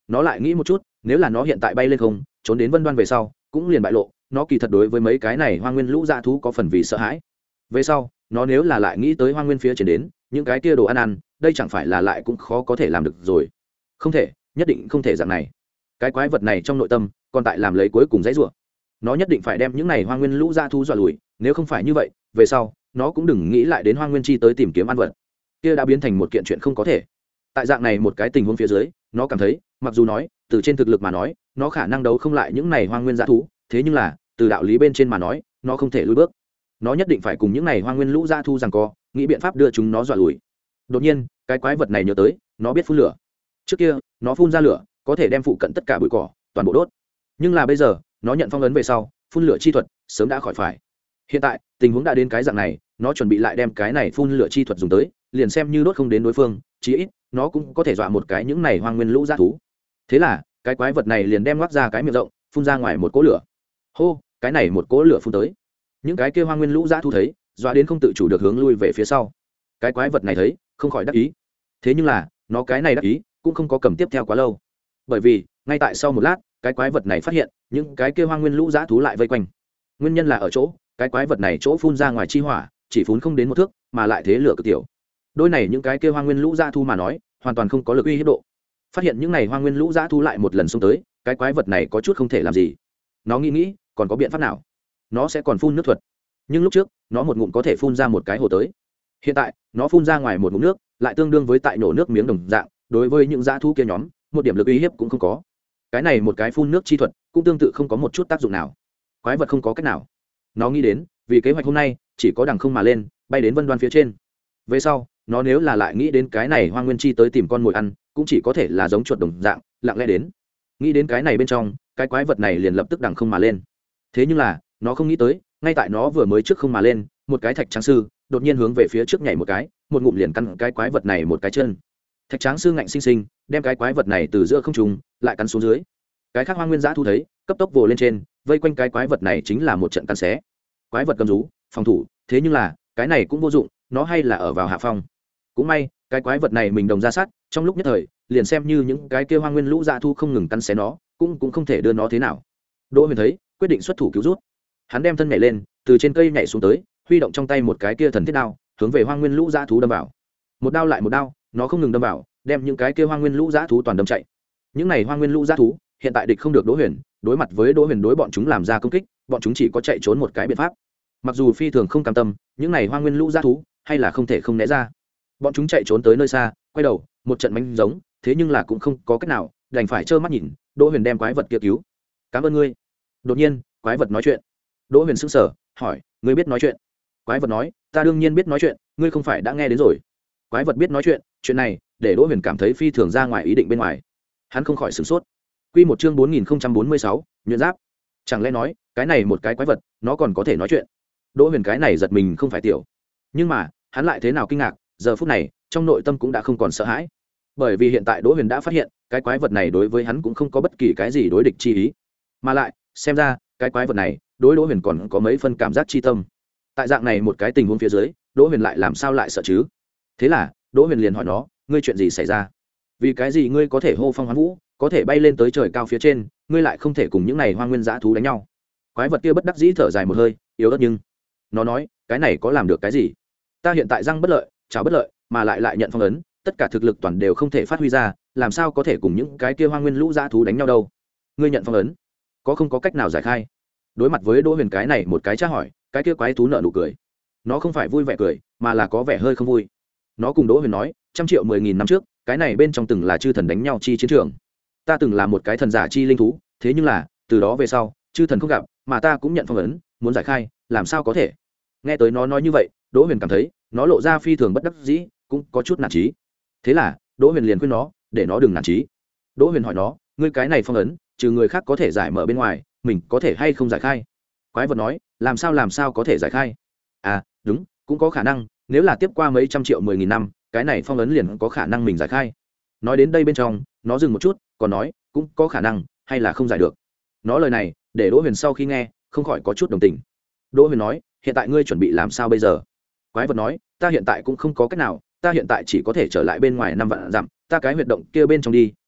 nó lại nghĩ một chút, nếu là nó hiện tại bay lên không trốn đến Vân Đoan về sau cũng liền bại lộ, nó kỳ thật đối với mấy cái này hoang nguyên lũ dã thú có phần vì sợ hãi. Về sau nó nếu là lại nghĩ tới hoang nguyên phía trên đến những cái kia đồ ăn ăn, đây chẳng phải là lại cũng khó có thể làm được rồi. Không thể, nhất định không thể dạng này. Cái quái vật này trong nội tâm còn tại làm lấy cuối cùng dãy rủa. Nó nhất định phải đem những này hoang nguyên lũ dã thú dọa lùi, nếu không phải như vậy về sau nó cũng đừng nghĩ lại đến hoang nguyên chi tới tìm kiếm ăn vật, kia đã biến thành một kiện chuyện không có thể. Tại dạng này một cái tình huống phía dưới, nó cảm thấy mặc dù nói từ trên thực lực mà nói nó khả năng đấu không lại những này hoang nguyên dã thú, thế nhưng là từ đạo lý bên trên mà nói nó không thể lùi bước, nó nhất định phải cùng những này hoang nguyên lũ dã thú giằng co, nghĩ biện pháp đưa chúng nó dọa lùi. Đột nhiên cái quái vật này nhớ tới nó biết phun lửa, trước kia nó phun ra lửa có thể đem phụ cận tất cả bụi cỏ toàn bộ đốt, nhưng là bây giờ nó nhận phong ấn về sau phun lửa chi thuật sớm đã khỏi phải. Hiện tại tình huống đã đến cái dạng này, nó chuẩn bị lại đem cái này phun lửa chi thuật dùng tới, liền xem như đốt không đến đối phương, chí ít nó cũng có thể dọa một cái những này hoang nguyên lũ dã thú. Thế là cái quái vật này liền đem ngoác ra cái miệng rộng, phun ra ngoài một cỗ lửa. Hô, cái này một cỗ lửa phun tới, những cái kia hoang nguyên lũ dã thú thấy dọa đến không tự chủ được hướng lui về phía sau. Cái quái vật này thấy không khỏi đắc ý, thế nhưng là nó cái này đắc ý cũng không có cầm tiếp theo quá lâu, bởi vì ngay tại sau một lát cái quái vật này phát hiện những cái kia hoang nguyên lũ dã thú lại vây quanh. Nguyên nhân là ở chỗ cái quái vật này chỗ phun ra ngoài chi hỏa chỉ phun không đến một thước, mà lại thế lửa cực tiểu. Đôi này những cái kia hoang nguyên lũ dã thú mà nói hoàn toàn không có lực uy hiếp độ. Phát hiện những này hoang nguyên lũ dã thú lại một lần xông tới, cái quái vật này có chút không thể làm gì. Nó nghĩ nghĩ còn có biện pháp nào, nó sẽ còn phun nước thuật, nhưng lúc trước nó một ngụm có thể phun ra một cái hồ tới, hiện tại nó phun ra ngoài một ngụm nước lại tương đương với tại nổ nước miếng đồng dạng, đối với những dã thú kia nhóm một điểm lực uy hiếp cũng không có. Cái này một cái phun nước chi thuật cũng tương tự không có một chút tác dụng nào. Quái vật không có cách nào, nó nghĩ đến vì kế hoạch hôm nay chỉ có đằng không mà lên, bay đến Vân Đoan phía trên. Về sau nó nếu là lại nghĩ đến cái này hoang nguyên chi tới tìm con mồi ăn, cũng chỉ có thể là giống chuột đồng dạng lặng lẽ đến. Nghĩ đến cái này bên trong, cái quái vật này liền lập tức đằng không mà lên. Thế nhưng là nó không nghĩ tới, ngay tại nó vừa mới trước không mà lên, một cái thạch tráng sư đột nhiên hướng về phía trước nhảy một cái, một ngụm liền cắn cái quái vật này một cái chân. Thạch tráng sư ngạnh sinh sinh đem cái quái vật này từ giữa không trung lại cắn xuống dưới. Cái khác hoang nguyên dã thu thấy cấp tốc vồ lên trên, vây quanh cái quái vật này chính là một trận cắn xé. Quái vật cầm rú phòng thủ, thế nhưng là cái này cũng vô dụng, nó hay là ở vào hạ phong. Cũng may cái quái vật này mình đồng ra sát, trong lúc nhất thời liền xem như những cái kia hoang nguyên lũ dã thu không ngừng cắn xé nó, cũng cũng không thể đưa nó thế nào. Đỗ Huyền thấy quyết định xuất thủ cứu rút, hắn đem thân nhảy lên từ trên cây nhảy xuống tới, huy động trong tay một cái kia thần thiết đao hướng về hoang nguyên lũ dã thú đâm vào. Một đao lại một đao, nó không ngừng đâm vào, đem những cái kia hoang nguyên lũ dã thú toàn đâm chạy. Những này hoang nguyên lũ dã thú hiện tại địch không được Đỗ Huyền, đối mặt với Đỗ Huyền đối bọn chúng làm ra công kích, bọn chúng chỉ có chạy trốn một cái biện pháp. Mặc dù phi thường không cam tâm, những này hoang nguyên lũ dã thú hay là không thể không né ra. Bọn chúng chạy trốn tới nơi xa, quay đầu một trận mánh giống, thế nhưng là cũng không có cách nào, đành phải trơ mắt nhìn Đỗ Huyền đem quái vật kia cứu. Cảm ơn ngươi. Đột nhiên quái vật nói chuyện. Đỗ Huyền sững sờ hỏi, ngươi biết nói chuyện? Quái vật nói, ta đương nhiên biết nói chuyện, ngươi không phải đã nghe đến rồi? Quái vật biết nói chuyện, chuyện này để Đỗ Huyền cảm thấy phi thường ra ngoài ý định bên ngoài, hắn không khỏi sửng sốt. Quy một chương bốn nghìn không trăm bốn mươi sáu, nhuyễn giáp. Chẳng lẽ nói cái này một cái quái vật nó còn có thể nói chuyện? Đỗ Huyền cái này giật mình không phải tiểu, nhưng mà hắn lại thế nào kinh ngạc, giờ phút này trong nội tâm cũng đã không còn sợ hãi, bởi vì hiện tại Đỗ Huyền đã phát hiện cái quái vật này đối với hắn cũng không có bất kỳ cái gì đối địch chi ý, mà lại xem ra cái quái vật này đối Đỗ Huyền còn có mấy phân cảm giác chi tâm. Tại dạng này một cái tình huống phía dưới, Đỗ Huyền lại làm sao lại sợ chứ? Thế là Đỗ Huyền liền hỏi nó, ngươi chuyện gì xảy ra? Vì cái gì ngươi có thể hô phong hoán vũ, có thể bay lên tới trời cao phía trên, ngươi lại không thể cùng những này hoang nguyên dã thú đánh nhau? Quái vật kia bất đắc dĩ thở dài một hơi, yếu ớt nhưng nó nói, cái này có làm được cái gì? Ta hiện tại răng bất lợi, chảo bất lợi, mà lại lại nhận phong ấn, tất cả thực lực toàn đều không thể phát huy ra, làm sao có thể cùng những cái kia hoang nguyên lũ dã thú đánh nhau đâu? Ngươi nhận phong ấn, có không có cách nào giải khai? Đối mặt với Đỗ Huyền cái này một cái tra hỏi, cái kia quái thú nợ nụ cười. Nó không phải vui vẻ cười, mà là có vẻ hơi không vui. Nó cùng Đỗ Huyền nói, trăm triệu mười nghìn năm trước, cái này bên trong từng là chư thần đánh nhau chi chiến trường. Ta từng là một cái thần giả chi linh thú, thế nhưng là từ đó về sau chư thần không gặp, mà ta cũng nhận phong ấn, muốn giải khai làm sao có thể? Nghe tới nó nói như vậy, Đỗ Huyền cảm thấy nó lộ ra phi thường bất đắc dĩ, cũng có chút nản chí. Thế là Đỗ Huyền liền khuyên nó để nó đừng nản chí. Đỗ Huyền hỏi nó, ngươi cái này phong ấn trừ người khác có thể giải mở bên ngoài, mình có thể hay không giải khai? Quái vật nói, làm sao làm sao có thể giải khai? À đúng, cũng có khả năng, nếu là tiếp qua mấy trăm triệu mười nghìn năm, cái này phong ấn liền có khả năng mình giải khai. Nói đến đây bên trong nó dừng một chút, còn nói, cũng có khả năng hay là không giải được. Nó lời này để Đỗ Huyền sau khi nghe không khỏi có chút đồng tình. Đỗ Huyền nói, hiện tại ngươi chuẩn bị làm sao bây giờ? Quái vật nói, ta hiện tại cũng không có cách nào, ta hiện tại chỉ có thể trở lại bên ngoài năm vạn dặm, ta cái huyệt động kia bên trong đi,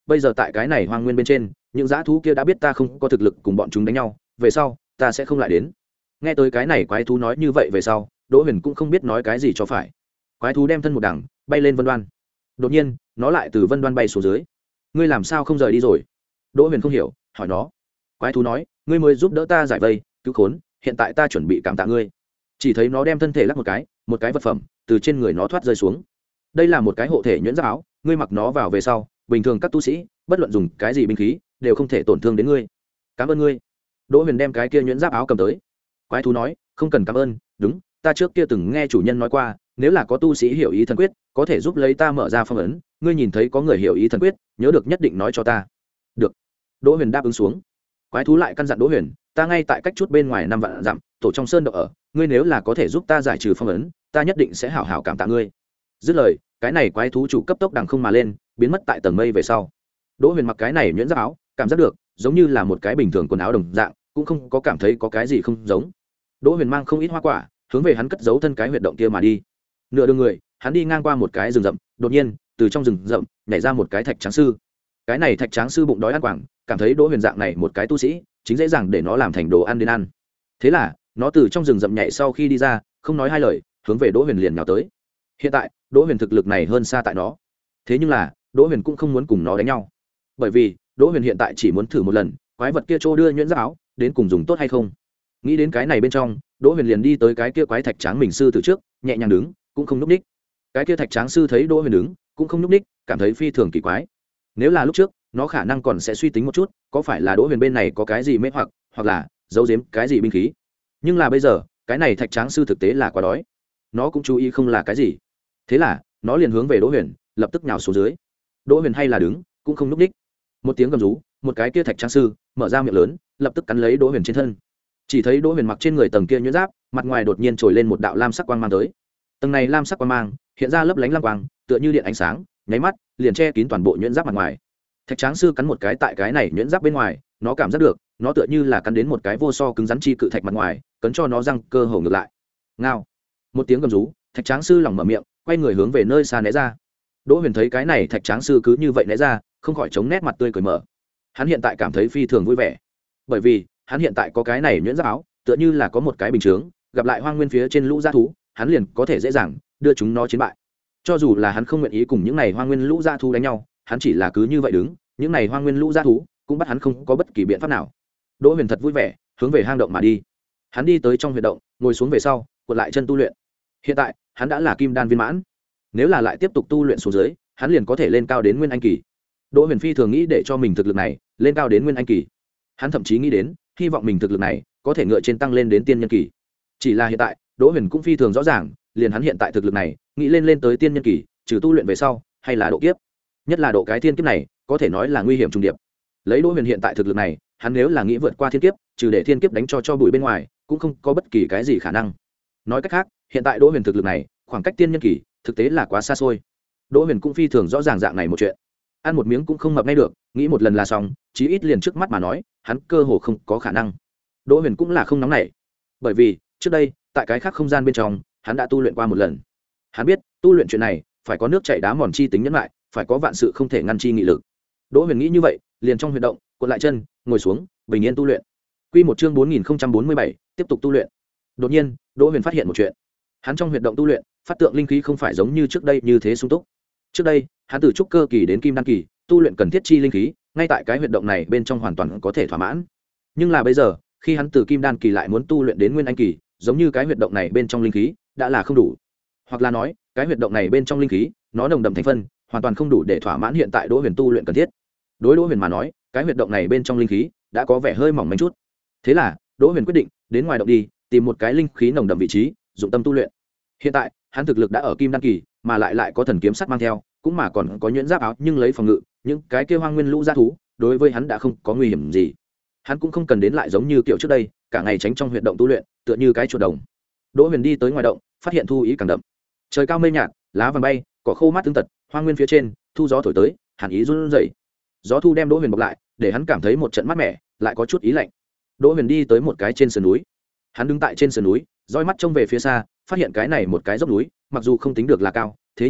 bây giờ tại cái này hoang nguyên bên trên những dã thú kia đã biết ta không có thực lực cùng bọn chúng đánh nhau, về sau ta sẽ không lại đến. Nghe tới cái này quái thú nói như vậy về sau, Đỗ Huyền cũng không biết nói cái gì cho phải. Quái thú đem thân một đằng bay lên vân đoan, đột nhiên nó lại từ vân đoan bay xuống dưới. Ngươi làm sao không rời đi rồi? Đỗ Huyền không hiểu hỏi nó. Quái thú nói, ngươi mới giúp đỡ ta giải vây cứu khốn, hiện tại ta chuẩn bị cảm tạ ngươi. Chỉ thấy nó đem thân thể lắc một cái, một cái vật phẩm từ trên người nó thoát rơi xuống. Đây là một cái hộ thể nhuyễn giáp áo, ngươi mặc nó vào về sau, bình thường các tu sĩ bất luận dùng cái gì binh khí đều không thể tổn thương đến ngươi. Cảm ơn ngươi. Đỗ Huyền đem cái kia nhuyễn giáp áo cầm tới. Quái thú nói, không cần cảm ơn, đúng, ta trước kia từng nghe chủ nhân nói qua, nếu là có tu sĩ hiểu ý thần quyết có thể giúp lấy ta mở ra phong ấn, ngươi nhìn thấy có người hiểu ý thần quyết nhớ được nhất định nói cho ta. Được. Đỗ Huyền đáp ứng xuống. Quái thú lại căn dặn Đỗ Huyền, ta ngay tại cách chút bên ngoài năm vạn dặm tổ trong sơn động ở, ngươi nếu là có thể giúp ta giải trừ phong ấn, ta nhất định sẽ hảo hảo cảm tạ ngươi. Dứt lời, cái này quái thú chủ cấp tốc đằng không mà lên, biến mất tại tầng mây về sau. Đỗ Huyền mặc cái này nhuyễn giáp áo, cảm giác được giống như là một cái bình thường quần áo đồng dạng, cũng không có cảm thấy có cái gì không giống. Đỗ Huyền mang không ít hoa quả hướng về hắn cất giấu thân cái huyệt động kia mà đi. Nửa đường người hắn đi ngang qua một cái rừng rậm, đột nhiên từ trong rừng rậm nhảy ra một cái thạch tráng sư. Cái này thạch tráng sư bụng đói ăn quảng, cảm thấy Đỗ Huyền dạng này một cái tu sĩ chính dễ dàng để nó làm thành đồ ăn đến ăn. Thế là nó từ trong rừng rậm nhảy sau khi đi ra, không nói hai lời hướng về Đỗ Huyền liền nhào tới. Hiện tại Đỗ Huyền thực lực này hơn xa tại nó, thế nhưng là Đỗ Huyền cũng không muốn cùng nó đánh nhau, bởi vì Đỗ Huyền hiện tại chỉ muốn thử một lần quái vật kia trô đưa nhuyễn giáp áo đến cùng dùng tốt hay không. Nghĩ đến cái này bên trong, Đỗ Huyền liền đi tới cái kia quái thạch tráng mình sư từ trước, nhẹ nhàng đứng, cũng không nhúc ních. Cái kia thạch tráng sư thấy Đỗ Huyền đứng, cũng không nhúc ních, cảm thấy phi thường kỳ quái. Nếu là lúc trước, nó khả năng còn sẽ suy tính một chút, có phải là Đỗ Huyền bên này có cái gì mê hoặc, hoặc là giấu giếm cái gì binh khí. Nhưng là bây giờ, cái này thạch tráng sư thực tế là quá đói, nó cũng chú ý không là cái gì. Thế là, nó liền hướng về Đỗ Huyền, lập tức nhào xuống dưới. Đỗ Huyền hay là đứng, cũng không nhúc ních. Một tiếng gầm rú, một cái kia thạch tráng sư mở ra miệng lớn, lập tức cắn lấy Đỗ Huyền trên thân. Chỉ thấy Đỗ Huyền mặc trên người tầng kia nhuyễn giáp, mặt ngoài đột nhiên trồi lên một đạo lam sắc quang mang tới. Tầng này lam sắc quang mang hiện ra lấp lánh lam quang, tựa như điện ánh sáng, nháy mắt liền che kín toàn bộ nhuyễn giáp mặt ngoài. Thạch tráng sư cắn một cái tại cái này nhuyễn giáp bên ngoài, nó cảm giác được, nó tựa như là cắn đến một cái vô so cứng rắn chi cự thạch mặt ngoài, cấn cho nó răng cơ hồ ngược lại. Ngao. Một tiếng gầm rú, thạch tráng sư lỏng mở miệng, quay người hướng về nơi xa né ra. Đỗ Huyền thấy cái này thạch tráng sư cứ như vậy né ra, không khỏi chống nét mặt tươi cười mở. Hắn hiện tại cảm thấy phi thường vui vẻ, bởi vì hắn hiện tại có cái này nhuyễn giáp áo, tựa như là có một cái bình chướng, gặp lại hoang nguyên phía trên lũ dã thú, hắn liền có thể dễ dàng đưa chúng nó chiến bại. Cho dù là hắn không nguyện ý cùng những này hoang nguyên lũ dã thú đánh nhau, hắn chỉ là cứ như vậy đứng, những này hoang nguyên lũ dã thú cũng bắt hắn không có bất kỳ biện pháp nào. Đỗ Huyền thật vui vẻ, hướng về hang động mà đi. Hắn đi tới trong huyệt động, ngồi xuống về sau, cuộn lại chân tu luyện. Hiện tại, hắn đã là kim đan viên mãn, nếu là lại tiếp tục tu luyện xuống dưới, hắn liền có thể lên cao đến nguyên anh kỳ. Đỗ Huyền phi thường nghĩ để cho mình thực lực này lên cao đến nguyên anh kỳ. Hắn thậm chí nghĩ đến, hy vọng mình thực lực này có thể ngựa trên tăng lên đến tiên nhân kỳ. Chỉ là hiện tại, Đỗ Huyền cũng phi thường rõ ràng, liền hắn hiện tại thực lực này, nghĩ lên lên tới tiên nhân kỳ, trừ tu luyện về sau, hay là độ kiếp. Nhất là độ cái thiên kiếp này, có thể nói là nguy hiểm trùng điệp. Lấy Đỗ Huyền hiện tại thực lực này, hắn nếu là nghĩ vượt qua thiên kiếp, trừ để thiên kiếp đánh cho cho bụi bên ngoài, cũng không có bất kỳ cái gì khả năng. Nói cách khác, hiện tại Đỗ Huyền thực lực này, khoảng cách tiên nhân kỳ, thực tế là quá xa xôi. Đỗ Huyền cũng phi thường rõ ràng dạng này một chuyện. Ăn một miếng cũng không mập ngay được, nghĩ một lần là xong, chí ít liền trước mắt mà nói, hắn cơ hồ không có khả năng. Đỗ Huyền cũng là không nóng nảy, bởi vì trước đây tại cái khác không gian bên trong, hắn đã tu luyện qua một lần. Hắn biết tu luyện chuyện này phải có nước chảy đá mòn chi tính nhẫn lại, phải có vạn sự không thể ngăn chi nghị lực. Đỗ Huyền nghĩ như vậy, liền trong huyệt động, cuộn lại chân, ngồi xuống, bình yên tu luyện. Quy một chương bốn nghìn không trăm bốn mươi bảy, tiếp tục tu luyện. Đột nhiên, Đỗ Huyền phát hiện một chuyện. Hắn trong huyệt động tu luyện, phát tượng linh khí không phải giống như trước đây như thế sung túc. Trước đây, hắn từ trúc cơ kỳ đến kim đan kỳ, tu luyện cần thiết chi linh khí, ngay tại cái huyệt động này bên trong hoàn toàn có thể thỏa mãn. Nhưng là bây giờ, khi hắn từ kim đan kỳ lại muốn tu luyện đến nguyên anh kỳ, giống như cái huyệt động này bên trong linh khí đã là không đủ. Hoặc là nói, cái huyệt động này bên trong linh khí, nó nồng đậm thành phân, hoàn toàn không đủ để thỏa mãn hiện tại Đỗ Huyền tu luyện cần thiết. Đối Đỗ Huyền mà nói, cái huyệt động này bên trong linh khí đã có vẻ hơi mỏng manh chút. Thế là, Đỗ Huyền quyết định đến ngoài động đi, tìm một cái linh khí nồng đậm vị trí, dụng tâm tu luyện. Hiện tại, hắn thực lực đã ở kim đan kỳ, mà lại lại có thần kiếm sắt mang theo, cũng mà còn có nhuyễn giáp áo nhưng lấy phòng ngự, những cái kia hoang nguyên lũ dã thú, đối với hắn đã không có nguy hiểm gì. Hắn cũng không cần đến lại giống như kiểu trước đây, cả ngày tránh trong huyệt động tu luyện, tựa như cái chuột đồng. Đỗ Huyền đi tới ngoài động, phát hiện thu ý càng đậm. Trời cao mây nhạt, lá vàng bay, cỏ khô mát tương tật, hoang nguyên phía trên, thu gió thổi tới, hàn ý run rẩy. Gió thu đem Đỗ Huyền bọc lại, để hắn cảm thấy một trận mát mẻ, lại có chút ý lạnh. Đỗ Huyền đi tới một cái trên sườn núi. Hắn đứng tại trên sườn núi, dõi mắt trông về phía xa, phát hiện cái này một cái dốc núi, mặc dù không tính được là cao, thế nhưng là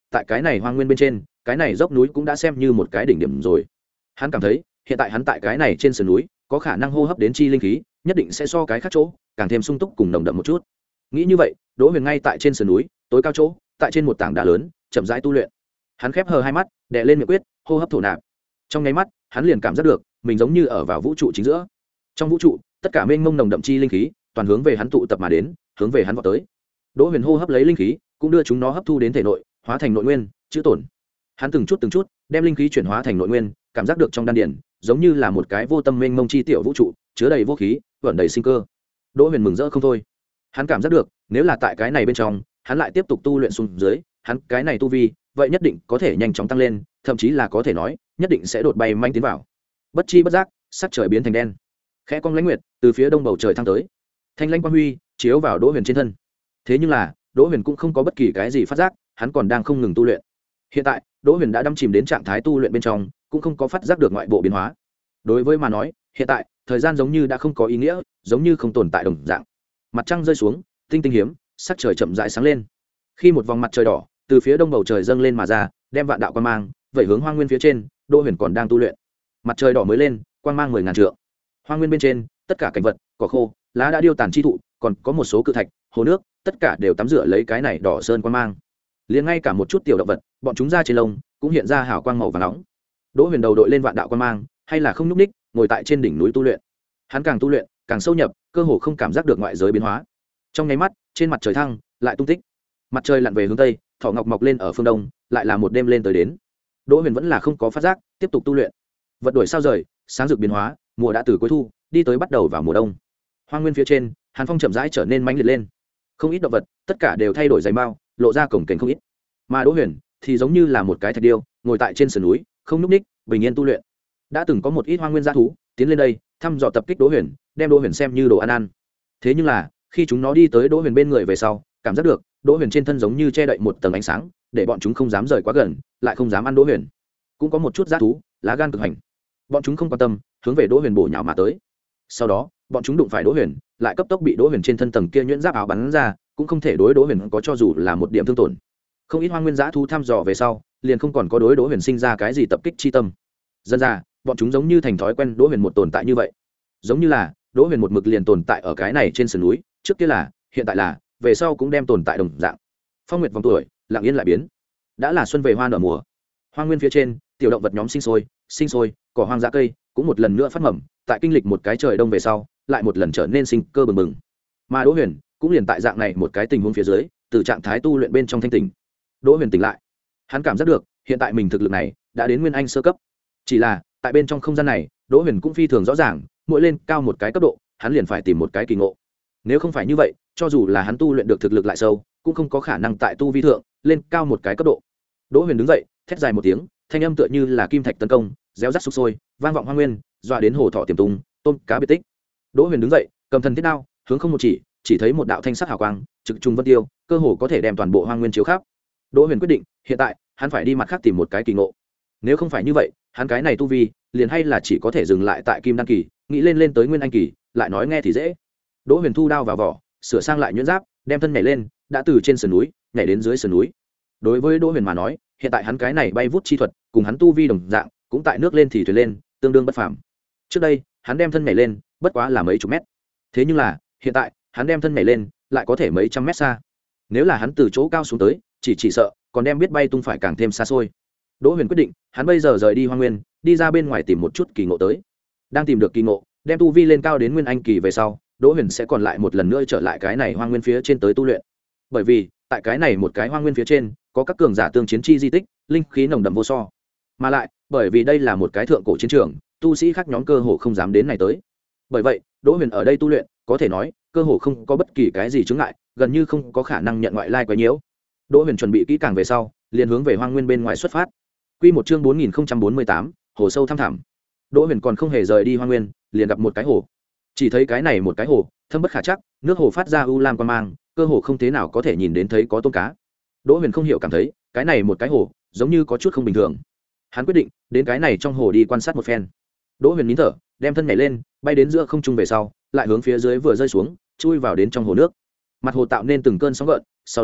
tại cái này hoang nguyên bên trên cái này dốc núi cũng đã xem như một cái đỉnh điểm rồi. Hắn cảm thấy hiện tại hắn tại cái này trên sườn núi có khả năng hô hấp đến chi linh khí nhất định sẽ so cái khác chỗ càng thêm sung túc cùng nồng đậm một chút. Nghĩ như vậy, Đỗ Huyền ngay tại trên sườn núi tối cao chỗ, tại trên một tảng đá lớn chậm rãi tu luyện. Hắn khép hờ hai mắt, đè lên miệng quyết, hô hấp thổ nạp. Trong nháy mắt, hắn liền cảm giác được mình giống như ở vào vũ trụ chính giữa. Trong vũ trụ, tất cả mênh mông nồng đậm chi linh khí toàn hướng về hắn tụ tập mà đến, hướng về hắn vọt tới. Đỗ Huyền hô hấp lấy linh khí, cũng đưa chúng nó hấp thu đến thể nội, hóa thành nội nguyên, chữ tổn. Hắn từng chút từng chút đem linh khí chuyển hóa thành nội nguyên, cảm giác được trong đan điền giống như là một cái vô tâm mênh mông chi tiểu vũ trụ, chứa đầy vô khí, vận đầy sinh cơ. Đỗ Huyền mừng rỡ không thôi. Hắn cảm giác được, nếu là tại cái này bên trong, hắn lại tiếp tục tu luyện xuống dưới, hắn cái này tu vi, vậy nhất định có thể nhanh chóng tăng lên, thậm chí là có thể nói, nhất định sẽ đột bay manh tiến vào. Bất chi bất giác, sắc trời biến thành đen. Khẽ cong lãnh nguyệt từ phía đông bầu trời thăng tới. Thanh lãnh quang huy chiếu vào Đỗ Huyền trên thân. Thế nhưng là, Đỗ Huyền cũng không có bất kỳ cái gì phát giác, hắn còn đang không ngừng tu luyện. Hiện tại, Đỗ Huyền đã đắm chìm đến trạng thái tu luyện bên trong, cũng không có phát giác được ngoại bộ biến hóa. Đối với mà nói, hiện tại, thời gian giống như đã không có ý nghĩa, giống như không tồn tại đồng dạng. Mặt trăng rơi xuống, tinh tinh hiếm, sắc trời chậm rãi sáng lên. Khi một vòng mặt trời đỏ từ phía đông bầu trời dâng lên mà ra, đem vạn đạo quang mang vẩy hướng hoang nguyên phía trên, Đỗ Huyền còn đang tu luyện. Mặt trời đỏ mới lên, quang mang mười ngàn trượng. Hoang nguyên bên trên, tất cả cảnh vật, cỏ khô, lá đã điêu tàn chi thụ, còn có một số cự thạch, hồ nước, tất cả đều tắm rửa lấy cái này đỏ sơn quang mang. Liền ngay cả một chút tiểu động vật, bọn chúng ra trên lông, cũng hiện ra hào quang màu vàng nóng. Đỗ Huyền đầu đội lên vạn đạo quang mang, hay là không nhúc ních, ngồi tại trên đỉnh núi tu luyện. Hắn càng tu luyện, càng sâu nhập, cơ hồ không cảm giác được ngoại giới biến hóa. Trong nháy mắt, trên mặt trời thăng lại tung tích. Mặt trời lặn về hướng tây, thỏ ngọc mọc lên ở phương đông, lại là một đêm lên tới đến. Đỗ Huyền vẫn là không có phát giác, tiếp tục tu luyện. Vật đổi sao rời, sáng rực biến hóa, mùa đã từ cuối thu đi tới bắt đầu vào mùa đông. Hoang nguyên phía trên, hàn phong chậm rãi trở nên mãnh liệt lên. Không ít động vật, tất cả đều thay đổi giày mao, lộ ra cổng kềnh không ít. Mà Đỗ Huyền thì giống như là một cái thạch điêu, ngồi tại trên sườn núi, không nhúc ních, bình yên tu luyện. Đã từng có một ít hoang nguyên dã thú tiến lên đây, thăm dò tập kích Đỗ Huyền, đem Đỗ Huyền xem như đồ ăn ăn. Thế nhưng là, khi chúng nó đi tới Đỗ Huyền bên người về sau, cảm giác được Đỗ Huyền trên thân giống như che đậy một tầng ánh sáng, để bọn chúng không dám rời quá gần, lại không dám ăn Đỗ Huyền. Cũng có một chút dã thú, lá gan cực hành. Bọn chúng không quan tâm, hướng về Đỗ Huyền bổ nhào mà tới. Sau đó, bọn chúng đụng phải Đỗ Huyền, lại cấp tốc bị Đỗ Huyền trên thân tầng kia nhuyễn giáp áo bắn ra, cũng không thể đối Đỗ Huyền có cho dù là một điểm thương tổn. Không ít hoang nguyên dã thú thăm dò về sau, liền không còn có đối Đỗ Huyền sinh ra cái gì tập kích chi tâm. Dần ra, bọn chúng giống như thành thói quen Đỗ Huyền một tồn tại như vậy. Giống như là, Đỗ Huyền một mực liền tồn tại ở cái này trên sườn núi, trước kia là, hiện tại là, về sau cũng đem tồn tại đồng dạng. Phong nguyệt vòng tuổi, lặng yên lại biến. Đã là xuân về hoa nở mùa. Hoang nguyên phía trên, tiểu động vật nhóm sinh sôi, sinh sôi, cỏ hoang dã cây cũng một lần nữa phát mầm, tại kinh lịch một cái trời đông về sau, lại một lần trở nên sinh cơ bừng bừng. Mà Đỗ Huyền cũng liền tại dạng này một cái tình huống phía dưới, từ trạng thái tu luyện bên trong thanh tỉnh. Đỗ Huyền tỉnh lại. Hắn cảm giác được, hiện tại mình thực lực này đã đến nguyên anh sơ cấp. Chỉ là, tại bên trong không gian này, Đỗ Huyền cũng phi thường rõ ràng, mỗi lên cao một cái cấp độ, hắn liền phải tìm một cái kỳ ngộ. Nếu không phải như vậy, cho dù là hắn tu luyện được thực lực lại sâu, cũng không có khả năng tại tu vi thượng lên cao một cái cấp độ. Đỗ Huyền đứng dậy, thét dài một tiếng, thanh âm tựa như là kim thạch tấn công, réo rắt sục sôi, vang vọng hoang nguyên, dọa đến hồ thọ tiềm tung, tôm cá biệt tích. Đỗ Huyền đứng dậy, cầm thần thiết đao, hướng không một chỉ, chỉ thấy một đạo thanh sắc hào quang, trực trung vân tiêu, cơ hồ có thể đem toàn bộ hoang nguyên chiếu khắp. Đỗ Huyền quyết định, hiện tại, hắn phải đi mặt khác tìm một cái kỳ ngộ. Nếu không phải như vậy, hắn cái này tu vi, liền hay là chỉ có thể dừng lại tại kim đan kỳ, nghĩ lên lên tới nguyên anh kỳ, lại nói nghe thì dễ. Đỗ Huyền thu đao vào vỏ, sửa sang lại nhuyễn giáp, đem thân nhảy lên, đã từ trên sườn núi nhảy đến dưới sườn núi. Đối với Đỗ Huyền mà nói, hiện tại hắn cái này bay vút chi thuật, cùng hắn tu vi đồng dạng, cũng tại nước lên thì thuyền lên, tương đương bất phàm. Trước đây, hắn đem thân nhảy lên, bất quá là mấy chục mét. Thế nhưng là, hiện tại, hắn đem thân nhảy lên, lại có thể mấy trăm mét xa. Nếu là hắn từ chỗ cao xuống tới, chỉ chỉ sợ, còn đem biết bay tung phải càng thêm xa xôi. Đỗ Huyền quyết định, hắn bây giờ rời đi hoang nguyên, đi ra bên ngoài tìm một chút kỳ ngộ tới. Đang tìm được kỳ ngộ, đem tu vi lên cao đến nguyên anh kỳ về sau, Đỗ Huyền sẽ còn lại một lần nữa trở lại cái này hoang nguyên phía trên tới tu luyện. Bởi vì, tại cái này một cái hoang nguyên phía trên, có các cường giả tương chiến chi di tích, linh khí nồng đậm vô so. Mà lại, bởi vì đây là một cái thượng cổ chiến trường, tu sĩ khác nhóm cơ hồ không dám đến này tới. Bởi vậy, Đỗ Huyền ở đây tu luyện, có thể nói, cơ hồ không có bất kỳ cái gì chướng ngại, gần như không có khả năng nhận ngoại lai quấy nhiễu. Đỗ Huyền chuẩn bị kỹ càng về sau, liền hướng về hoang nguyên bên ngoài xuất phát. Quy một chương bốn nghìn không trăm bốn mươi tám, hồ sâu thăm thẳm. Đỗ Huyền còn không hề rời đi hoang nguyên, liền gặp một cái hồ. Chỉ thấy cái này một cái hồ, thâm bất khả trắc, nước hồ phát ra u lam quang mang, cơ hồ không thế nào có thể nhìn đến thấy có tôm cá. Đỗ Huyền không hiểu cảm thấy, cái này một cái hồ, giống như có chút không bình thường. Hắn quyết định, đến cái này trong hồ đi quan sát một phen. Đỗ Huyền nín thở, đem thân nhảy lên, bay đến giữa không trung về sau, lại hướng phía dưới vừa rơi xuống, chui vào đến trong hồ nước. Mặt hồ tạo nên từng cơn sóng gợn, sau đó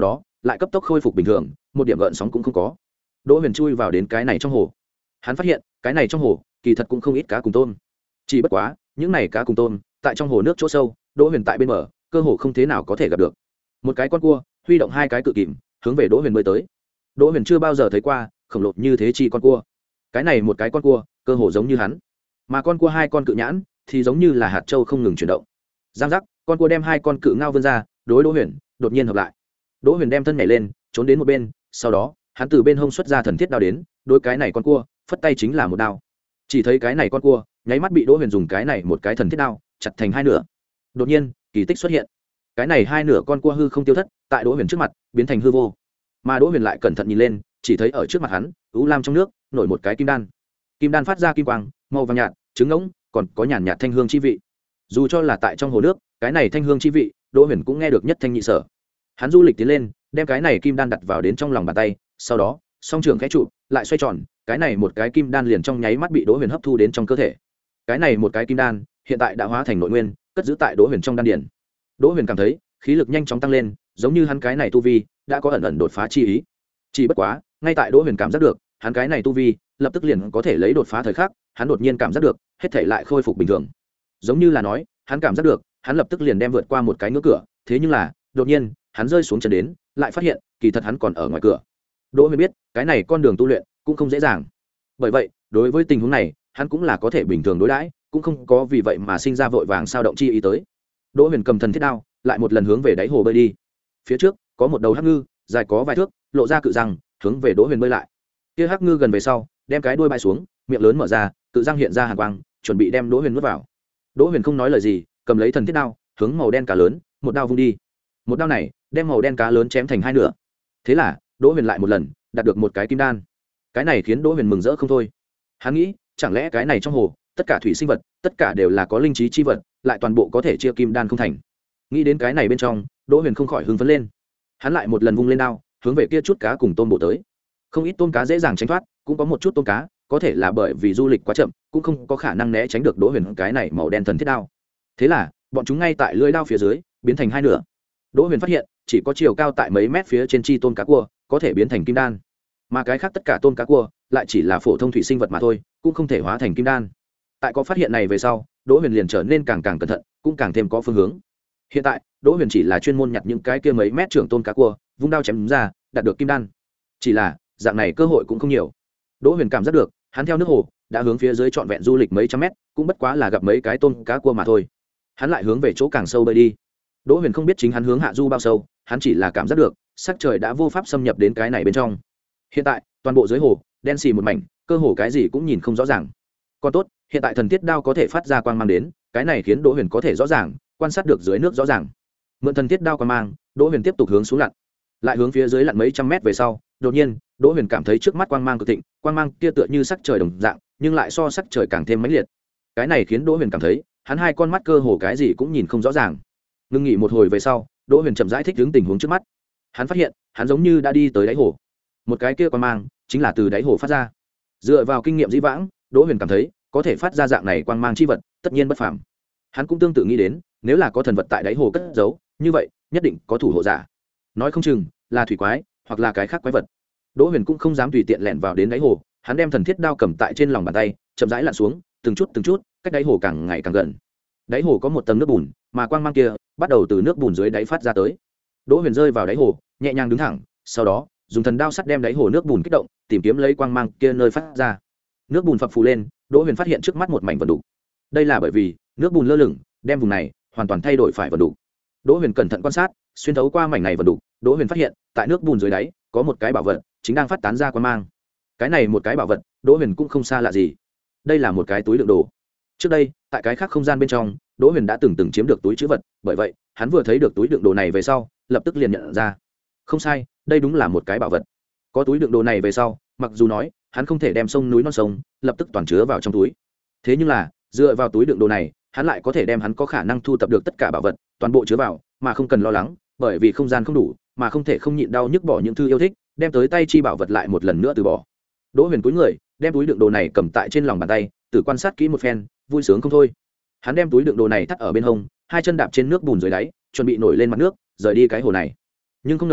lại cấp tốc khôi phục bình thường, một điểm gợn sóng cũng không có. Đỗ Huyền chui vào đến cái này trong hồ, hắn phát hiện cái này trong hồ kỳ thật cũng không ít cá cùng tôm, chỉ bất quá những này cá cùng tôm tại trong hồ nước chỗ sâu, Đỗ Huyền tại bên bờ cơ hồ không thế nào có thể gặp được. Một cái con cua huy động hai cái cự kìm hướng về Đỗ Huyền bơi tới. Đỗ Huyền chưa bao giờ thấy qua khổng lồ như thế chi con cua, cái này một cái con cua cơ hồ giống như hắn, mà con cua hai con cự nhãn thì giống như là hạt châu không ngừng chuyển động. Giang giác, con cua đem hai con cự ngao vươn ra, đối Đỗ Huyền đột nhiên hợp lại. Đỗ Huyền đem thân nhảy lên, trốn đến một bên, sau đó hắn từ bên hông xuất ra thần thiết đao đến, đối cái này con cua phất tay chính là một đao. Chỉ thấy cái này con cua nháy mắt bị Đỗ Huyền dùng cái này một cái thần thiết đao chặt thành hai nửa. Đột nhiên kỳ tích xuất hiện, cái này hai nửa con cua hư không tiêu thất, tại Đỗ Huyền trước mặt biến thành hư vô. Mà Đỗ Huyền lại cẩn thận nhìn lên, chỉ thấy ở trước mặt hắn u lam trong nước nổi một cái kim đan. Kim đan phát ra kim quang màu vàng nhạt, trứng ngỗng, còn có nhàn nhạt thanh hương chi vị. Dù cho là tại trong hồ nước, cái này thanh hương chi vị Đỗ Huyền cũng nghe được nhất thanh nhị sở. Hắn du lịch tiến lên, đem cái này kim đan đặt vào đến trong lòng bàn tay, sau đó song trường khẽ trụ lại xoay tròn, cái này một cái kim đan liền trong nháy mắt bị Đỗ Huyền hấp thu đến trong cơ thể. Cái này một cái kim đan hiện tại đã hóa thành nội nguyên, cất giữ tại Đỗ Huyền trong đan điển. Đỗ Huyền cảm thấy khí lực nhanh chóng tăng lên, giống như hắn cái này tu vi đã có ẩn ẩn đột phá chi ý. Chỉ bất quá, ngay tại Đỗ Huyền cảm giác được, hắn cái này tu vi lập tức liền có thể lấy đột phá thời khắc, hắn đột nhiên cảm giác được, hết thảy lại khôi phục bình thường. Giống như là nói, hắn cảm giác được, hắn lập tức liền đem vượt qua một cái ngưỡng cửa, thế nhưng là, đột nhiên, hắn rơi xuống chân đến, lại phát hiện, kỳ thật hắn còn ở ngoài cửa. Đỗ Huyền biết, cái này con đường tu luyện cũng không dễ dàng. Bởi vậy, đối với tình huống này, hắn cũng là có thể bình thường đối đãi, cũng không có vì vậy mà sinh ra vội vàng sao động chi ý tới. Đỗ Huyền cầm thần thiết đao, lại một lần hướng về đáy hồ bơi đi. Phía trước có một đầu hắc ngư, dài có vài thước, lộ ra cự răng, hướng về Đỗ Huyền bơi lại. Kia hắc ngư gần về sau, đem cái đuôi bay xuống, miệng lớn mở ra, cự răng hiện ra hàn quang, chuẩn bị đem Đỗ Huyền nuốt vào. Đỗ Huyền không nói lời gì, cầm lấy thần thiết đao, hướng màu đen cá lớn, một đao vung đi. Một đao này, đem màu đen cá lớn chém thành hai nửa. Thế là, Đỗ Huyền lại một lần đạt được một cái kim đan. Cái này khiến Đỗ Huyền mừng rỡ không thôi. Hắn nghĩ, chẳng lẽ cái này trong hồ, tất cả thủy sinh vật, tất cả đều là có linh trí chi vật, lại toàn bộ có thể chia kim đan không thành. Nghĩ đến cái này bên trong, Đỗ Huyền không khỏi hưng phấn lên. Hắn lại một lần vung lên đao, hướng về kia chút cá cùng tôm bổ tới. Không ít tôm cá dễ dàng tránh thoát, cũng có một chút tôm cá, có thể là bởi vì du lịch quá chậm, cũng không có khả năng né tránh được Đỗ Huyền cái này màu đen thần thiết đao. Thế là, bọn chúng ngay tại lưỡi đao phía dưới, biến thành hai nửa. Đỗ Huyền phát hiện, chỉ có chiều cao tại mấy mét phía trên chi tôm cá cua, có thể biến thành kim đan. Mà cái khác tất cả tôm cá cua, lại chỉ là phổ thông thủy sinh vật mà thôi, cũng không thể hóa thành kim đan. Tại có phát hiện này về sau, Đỗ Huyền liền trở nên càng càng cẩn thận, cũng càng thêm có phương hướng. Hiện tại, Đỗ Huyền chỉ là chuyên môn nhặt những cái kia mấy mét trưởng tôm cá cua, vung đao chém ra, đạt được kim đan. Chỉ là, dạng này cơ hội cũng không nhiều. Đỗ Huyền cảm giác được, hắn theo nước hồ đã hướng phía dưới trọn vẹn du lịch mấy trăm mét, cũng bất quá là gặp mấy cái tôm cá cua mà thôi. Hắn lại hướng về chỗ càng sâu bơi đi. Đỗ Huyền không biết chính hắn hướng hạ du bao sâu, hắn chỉ là cảm giác được, sắc trời đã vô pháp xâm nhập đến cái này bên trong. Hiện tại, toàn bộ dưới hồ đen xì một mảnh, cơ hồ cái gì cũng nhìn không rõ ràng. Còn tốt, hiện tại thần thiết đao có thể phát ra quang mang đến, cái này khiến Đỗ Huyền có thể rõ ràng quan sát được dưới nước rõ ràng. Mượn thần thiết đao quang mang, Đỗ Huyền tiếp tục hướng xuống lặn, lại hướng phía dưới lặn mấy trăm mét về sau, đột nhiên, Đỗ Huyền cảm thấy trước mắt quang mang cực thịnh, quang mang kia tựa như sắc trời đồng dạng, nhưng lại so sắc trời càng thêm mãnh liệt. Cái này khiến Đỗ Huyền cảm thấy, hắn hai con mắt cơ hồ cái gì cũng nhìn không rõ ràng. Ngưng nghỉ một hồi về sau, Đỗ Huyền chậm rãi thích ứng tình huống trước mắt. Hắn phát hiện, hắn giống như đã đi tới đáy hồ. Một cái kia quang mang, chính là từ đáy hồ phát ra. Dựa vào kinh nghiệm dĩ vãng, Đỗ Huyền cảm thấy, có thể phát ra dạng này quang mang chi vật, tất nhiên bất phàm. Hắn cũng tương tự nghĩ đến, nếu là có thần vật tại đáy hồ cất giấu, như vậy, nhất định có thủ hộ giả. Nói không chừng là thủy quái, hoặc là cái khác quái vật. Đỗ Huyền cũng không dám tùy tiện lẻn vào đến đáy hồ, hắn đem thần thiết đao cầm tại trên lòng bàn tay, chậm rãi lặn xuống, từng chút từng chút, cách đáy hồ càng ngày càng gần. Đáy hồ có một tầng nước bùn, mà quang mang kia bắt đầu từ nước bùn dưới đáy phát ra tới. Đỗ Huyền rơi vào đáy hồ, nhẹ nhàng đứng thẳng, sau đó dùng thần đao sắt đem đáy hồ nước bùn kích động, tìm kiếm lấy quang mang kia nơi phát ra. Nước bùn phập phù lên, Đỗ Huyền phát hiện trước mắt một mảnh vần đục. Đây là bởi vì nước bùn lơ lửng, đem vùng này hoàn toàn thay đổi phải vần đục. Đỗ Huyền cẩn thận quan sát, xuyên thấu qua mảnh này vần đục, Đỗ Huyền phát hiện, tại nước bùn dưới đáy có một cái bảo vật, chính đang phát tán ra quang mang. Cái này một cái bảo vật, Đỗ Huyền cũng không xa lạ gì. Đây là một cái túi đựng đồ. Trước đây, tại cái khác không gian bên trong, Đỗ Huyền đã từng từng chiếm được túi trữ vật, bởi vậy, hắn vừa thấy được túi đựng đồ này về sau, lập tức liền nhận ra. Không sai, đây đúng là một cái bảo vật. Có túi đựng đồ này về sau, mặc dù nói, hắn không thể đem sông núi non sông lập tức toàn chứa vào trong túi. Thế nhưng là, dựa vào túi đựng đồ này, hắn lại có thể đem hắn có khả năng thu thập được tất cả bảo vật, toàn bộ chứa vào, mà không cần lo lắng, bởi vì không gian không đủ, mà không thể không nhịn đau nhức bỏ những thứ yêu thích, đem tới tay chi bảo vật lại một lần nữa từ bỏ. Đỗ Huyền cúi người, đem túi đựng đồ này cầm tại trên lòng bàn tay, tự quan sát kỹ một phen, vui sướng không thôi. Hắn đem túi đựng đồ này thắt ở bên hông, hai chân đạp trên nước bùn dưới đáy, chuẩn bị nổi lên mặt nước, rời đi cái hồ này. Nhưng không ngờ,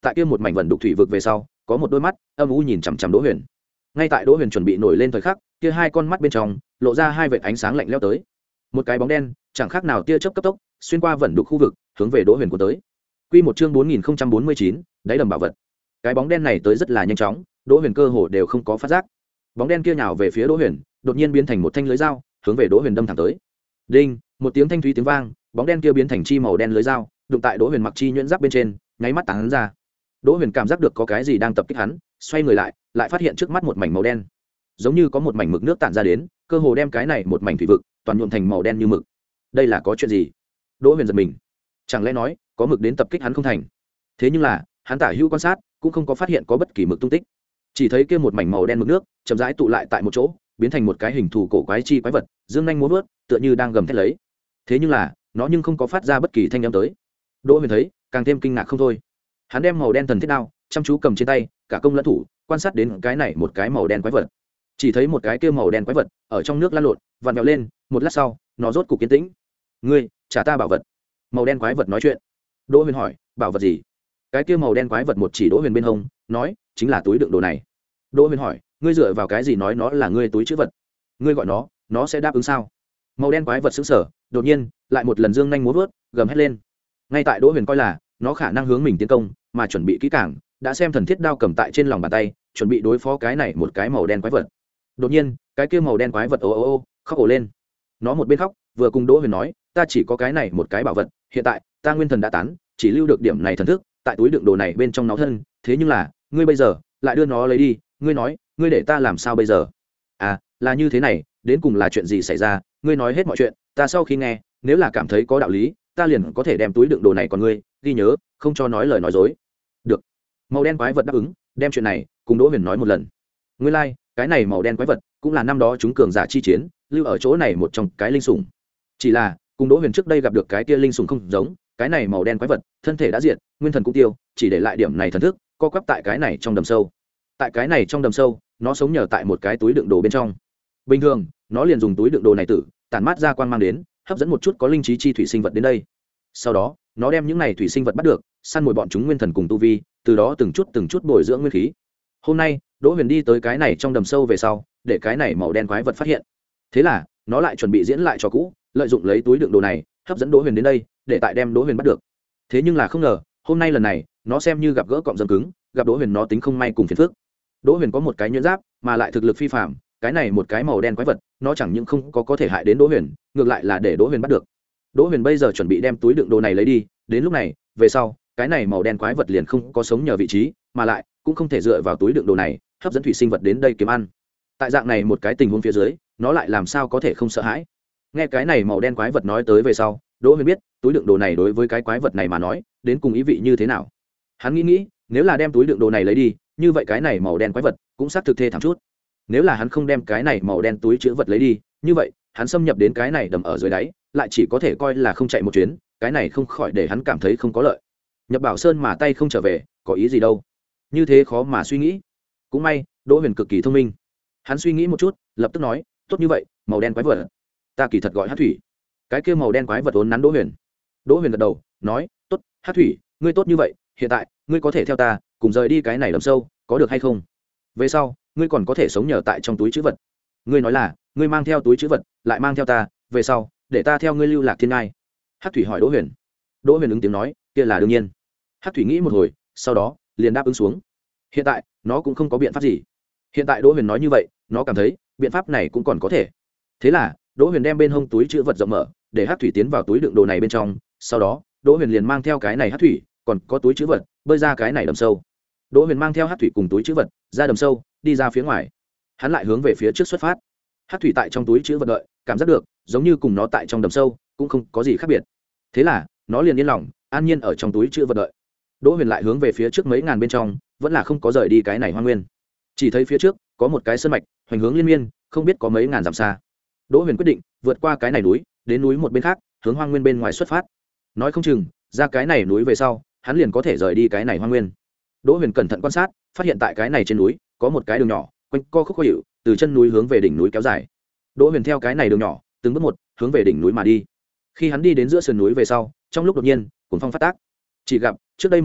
tại kia một mảnh vẩn đục thủy vực về sau có một đôi mắt âm u nhìn chằm chằm đỗ huyền. Ngay tại đỗ huyền chuẩn bị nổi lên thời khắc, kia hai con mắt bên trong lộ ra hai vệt ánh sáng lạnh lẽo tới. Một cái bóng đen chẳng khác nào tia chớp cấp tốc xuyên qua vẩn đục khu vực hướng về đỗ huyền của tới. Quy một chương bốn nghìn không trăm bốn mươi chín, đáy đầm bảo vật. Cái bóng đen này tới rất là nhanh chóng, đỗ huyền cơ hồ đều không có phát giác. Bóng đen kia nhào về phía đỗ huyền, đột nhiên biến thành một thanh lưới dao hướng về đỗ huyền đâm thẳng tới. Đinh, một tiếng thanh thúy tiếng vang, bóng đen kia biến thành chi màu đen lưới dao đụng tại đỗ huyền mặc chi nhuyễn giáp bên trên, nháy mắt tán ra. Đỗ huyền cảm giác được có cái gì đang tập kích hắn, xoay người lại lại phát hiện trước mắt một mảnh màu đen, giống như có một mảnh mực nước tản ra đến, cơ hồ đem cái này một mảnh thủy vực toàn nhuộm thành màu đen như mực. Đây là có chuyện gì? Đỗ huyền giật mình, chẳng lẽ nói có mực đến tập kích hắn không thành? Thế nhưng là hắn tả hữu quan sát cũng không có phát hiện có bất kỳ mực tung tích, chỉ thấy kia một mảnh màu đen mực nước chậm rãi tụ lại tại một chỗ, biến thành một cái hình thù cổ quái chi quái vật, dương nhanh múa vớt, tựa như đang gầm thét lấy. Thế nhưng là nó nhưng không có phát ra bất kỳ thanh âm tới. Đỗ huyền thấy càng thêm kinh ngạc không thôi. Hắn đem màu đen thần thiết đao chăm chú cầm trên tay, cả công lẫn thủ quan sát đến cái này một cái màu đen quái vật. Chỉ thấy một cái kia màu đen quái vật ở trong nước lăn lộn, vặn vẹo lên, một lát sau nó rốt cục kiên tĩnh. Ngươi trả ta bảo vật. Màu đen quái vật nói chuyện. Đỗ huyền hỏi, bảo vật gì? Cái kia màu đen quái vật một chỉ Đỗ huyền bên hông, nói chính là túi đựng đồ này. Đỗ huyền hỏi, ngươi dựa vào cái gì nói nó là ngươi túi trữ vật? Ngươi gọi nó nó sẽ đáp ứng sao? Màu đen quái vật sững sờ, đột nhiên lại một lần dương nhanh múa vớt, gầm hét lên. Ngay tại Đỗ huyền coi là nó khả năng hướng mình tiến công, mà chuẩn bị kỹ càng, đã xem thần thiết đao cầm tại trên lòng bàn tay, chuẩn bị đối phó cái này một cái màu đen quái vật. Đột nhiên cái kia màu đen quái vật ô ô ô khóc ồ lên. Nó một bên khóc vừa cùng Đỗ huyền nói, ta chỉ có cái này một cái bảo vật, hiện tại ta nguyên thần đã tán, chỉ lưu được điểm này thần thức tại túi đựng đồ này bên trong nó thân, thế nhưng là ngươi bây giờ lại đưa nó lấy đi, ngươi nói ngươi để ta làm sao bây giờ? À là như thế này, đến cùng là chuyện gì xảy ra, ngươi nói hết mọi chuyện, ta sau khi nghe nếu là cảm thấy có đạo lý, ta liền có thể đem túi đựng đồ này còn ngươi ghi nhớ, không cho nói lời nói dối. Được. Màu đen quái vật đáp ứng, đem chuyện này cùng Đỗ huyền nói một lần. Ngươi lai、like, cái này màu đen quái vật cũng là năm đó chúng cường giả chi chiến lưu ở chỗ này một trong cái linh sủng, chỉ là cùng Đỗ huyền trước đây gặp được cái kia linh sủng không giống, cái này màu đen quái vật thân thể đã diệt, nguyên thần cũng tiêu, chỉ để lại điểm này thần thức co quắp tại cái này trong đầm sâu. Tại cái này trong đầm sâu, nó sống nhờ tại một cái túi đựng đồ bên trong. Bình thường nó liền dùng túi đựng đồ này tử tản mát ra quang mang đến, hấp dẫn một chút có linh trí chi thủy sinh vật đến đây. Sau đó nó đem những này thủy sinh vật bắt được, săn mồi bọn chúng nguyên thần cùng tu vi, từ đó từng chút từng chút bồi dưỡng nguyên khí. Hôm nay Đỗ huyền đi tới cái này trong đầm sâu về sau, để cái này màu đen quái vật phát hiện, thế là nó lại chuẩn bị diễn lại cho cũ, lợi dụng lấy túi đựng đồ này hấp dẫn Đỗ huyền đến đây, để tại đem Đỗ huyền bắt được. Thế nhưng là không ngờ hôm nay lần này nó xem như gặp gỡ cọng dâm cứng, gặp Đỗ huyền nó tính không may cùng phiền phức. Đỗ huyền có một cái nhuyễn giáp mà lại thực lực phi phàm, cái này một cái màu đen quái vật nó chẳng những không có có thể hại đến Đỗ huyền, ngược lại là để Đỗ huyền bắt được. Đỗ huyền bây giờ chuẩn bị đem túi đựng đồ này lấy đi, đến lúc này về sau cái này màu đen quái vật liền không có sống nhờ vị trí, mà lại cũng không thể dựa vào túi đựng đồ này hấp dẫn thủy sinh vật đến đây kiếm ăn. Tại dạng này một cái tình huống phía dưới, nó lại làm sao có thể không sợ hãi? Nghe cái này màu đen quái vật nói tới về sau, Đỗ huyền biết túi đựng đồ này đối với cái quái vật này mà nói đến cùng ý vị như thế nào. Hắn nghĩ nghĩ, nếu là đem túi đựng đồ này lấy đi, như vậy cái này màu đen quái vật cũng xác thực thê thảm chút. Nếu là hắn không đem cái này màu đen túi chứa vật lấy đi, như vậy hắn xâm nhập đến cái này đầm ở dưới đáy, lại chỉ có thể coi là không chạy một chuyến, cái này không khỏi để hắn cảm thấy không có lợi. Nhập Bảo Sơn mà tay không trở về, có ý gì đâu? Như thế khó mà suy nghĩ. Cũng may Đỗ huyền cực kỳ thông minh, hắn suy nghĩ một chút, lập tức nói, tốt như vậy, màu đen quái vật ta kỳ thật gọi hát thủy. Cái kia màu đen quái vật vốn nắn Đỗ huyền. Đỗ huyền gật đầu nói, tốt, hát thủy, ngươi tốt như vậy, hiện tại ngươi có thể theo ta cùng rời đi cái này đầm sâu, có được hay không? Về sau ngươi còn có thể sống nhờ tại trong túi trữ vật. Ngươi nói là ngươi mang theo túi trữ vật lại mang theo ta, về sau để ta theo ngươi lưu lạc thiên ngai. Hát thủy hỏi Đỗ huyền. Đỗ huyền ứng tiếng nói, kia là đương nhiên. Hát thủy nghĩ một hồi, sau đó liền đáp ứng xuống. Hiện tại nó cũng không có biện pháp gì. Hiện tại Đỗ huyền nói như vậy, nó cảm thấy biện pháp này cũng còn có thể. Thế là Đỗ huyền đem bên hông túi trữ vật rộng mở, để hát thủy tiến vào túi đựng đồ này bên trong. Sau đó Đỗ huyền liền mang theo cái này hát thủy còn có túi trữ vật bơi ra cái này đầm sâu. Đỗ huyền mang theo hát thủy cùng túi trữ vật ra đầm sâu, đi ra phía ngoài. Hắn lại hướng về phía trước xuất phát. Hát thủy tại trong túi trữ vật đợi, cảm giác được giống như cùng nó tại trong đầm sâu cũng không có gì khác biệt. Thế là nó liền yên lòng an nhiên ở trong túi trữ vật đợi. Đỗ huyền lại hướng về phía trước mấy ngàn bên trong, vẫn là không có rời đi cái này hoang nguyên. Chỉ thấy phía trước có một cái sơn mạch hoành hướng liên miên, không biết có mấy ngàn dặm xa. Đỗ huyền quyết định vượt qua cái này núi, đến núi một bên khác, hướng hoang nguyên bên ngoài xuất phát. Nói không chừng ra cái này núi về sau, hắn liền có thể rời đi cái này hoang nguyên. Đỗ huyền cẩn thận quan sát, phát hiện tại cái này trên núi có một cái đường nhỏ, quanh co khúc khó hiệu, từ chân núi hướng về đỉnh núi kéo dài. Đỗ huyền theo cái này đường nhỏ từng bước một hướng về đỉnh núi mà đi. Khi hắn đi đến giữa sườn núi về sau, trong lúc đột nhiên cuồng phong phát tác, chỉ gặp trước đây một khắc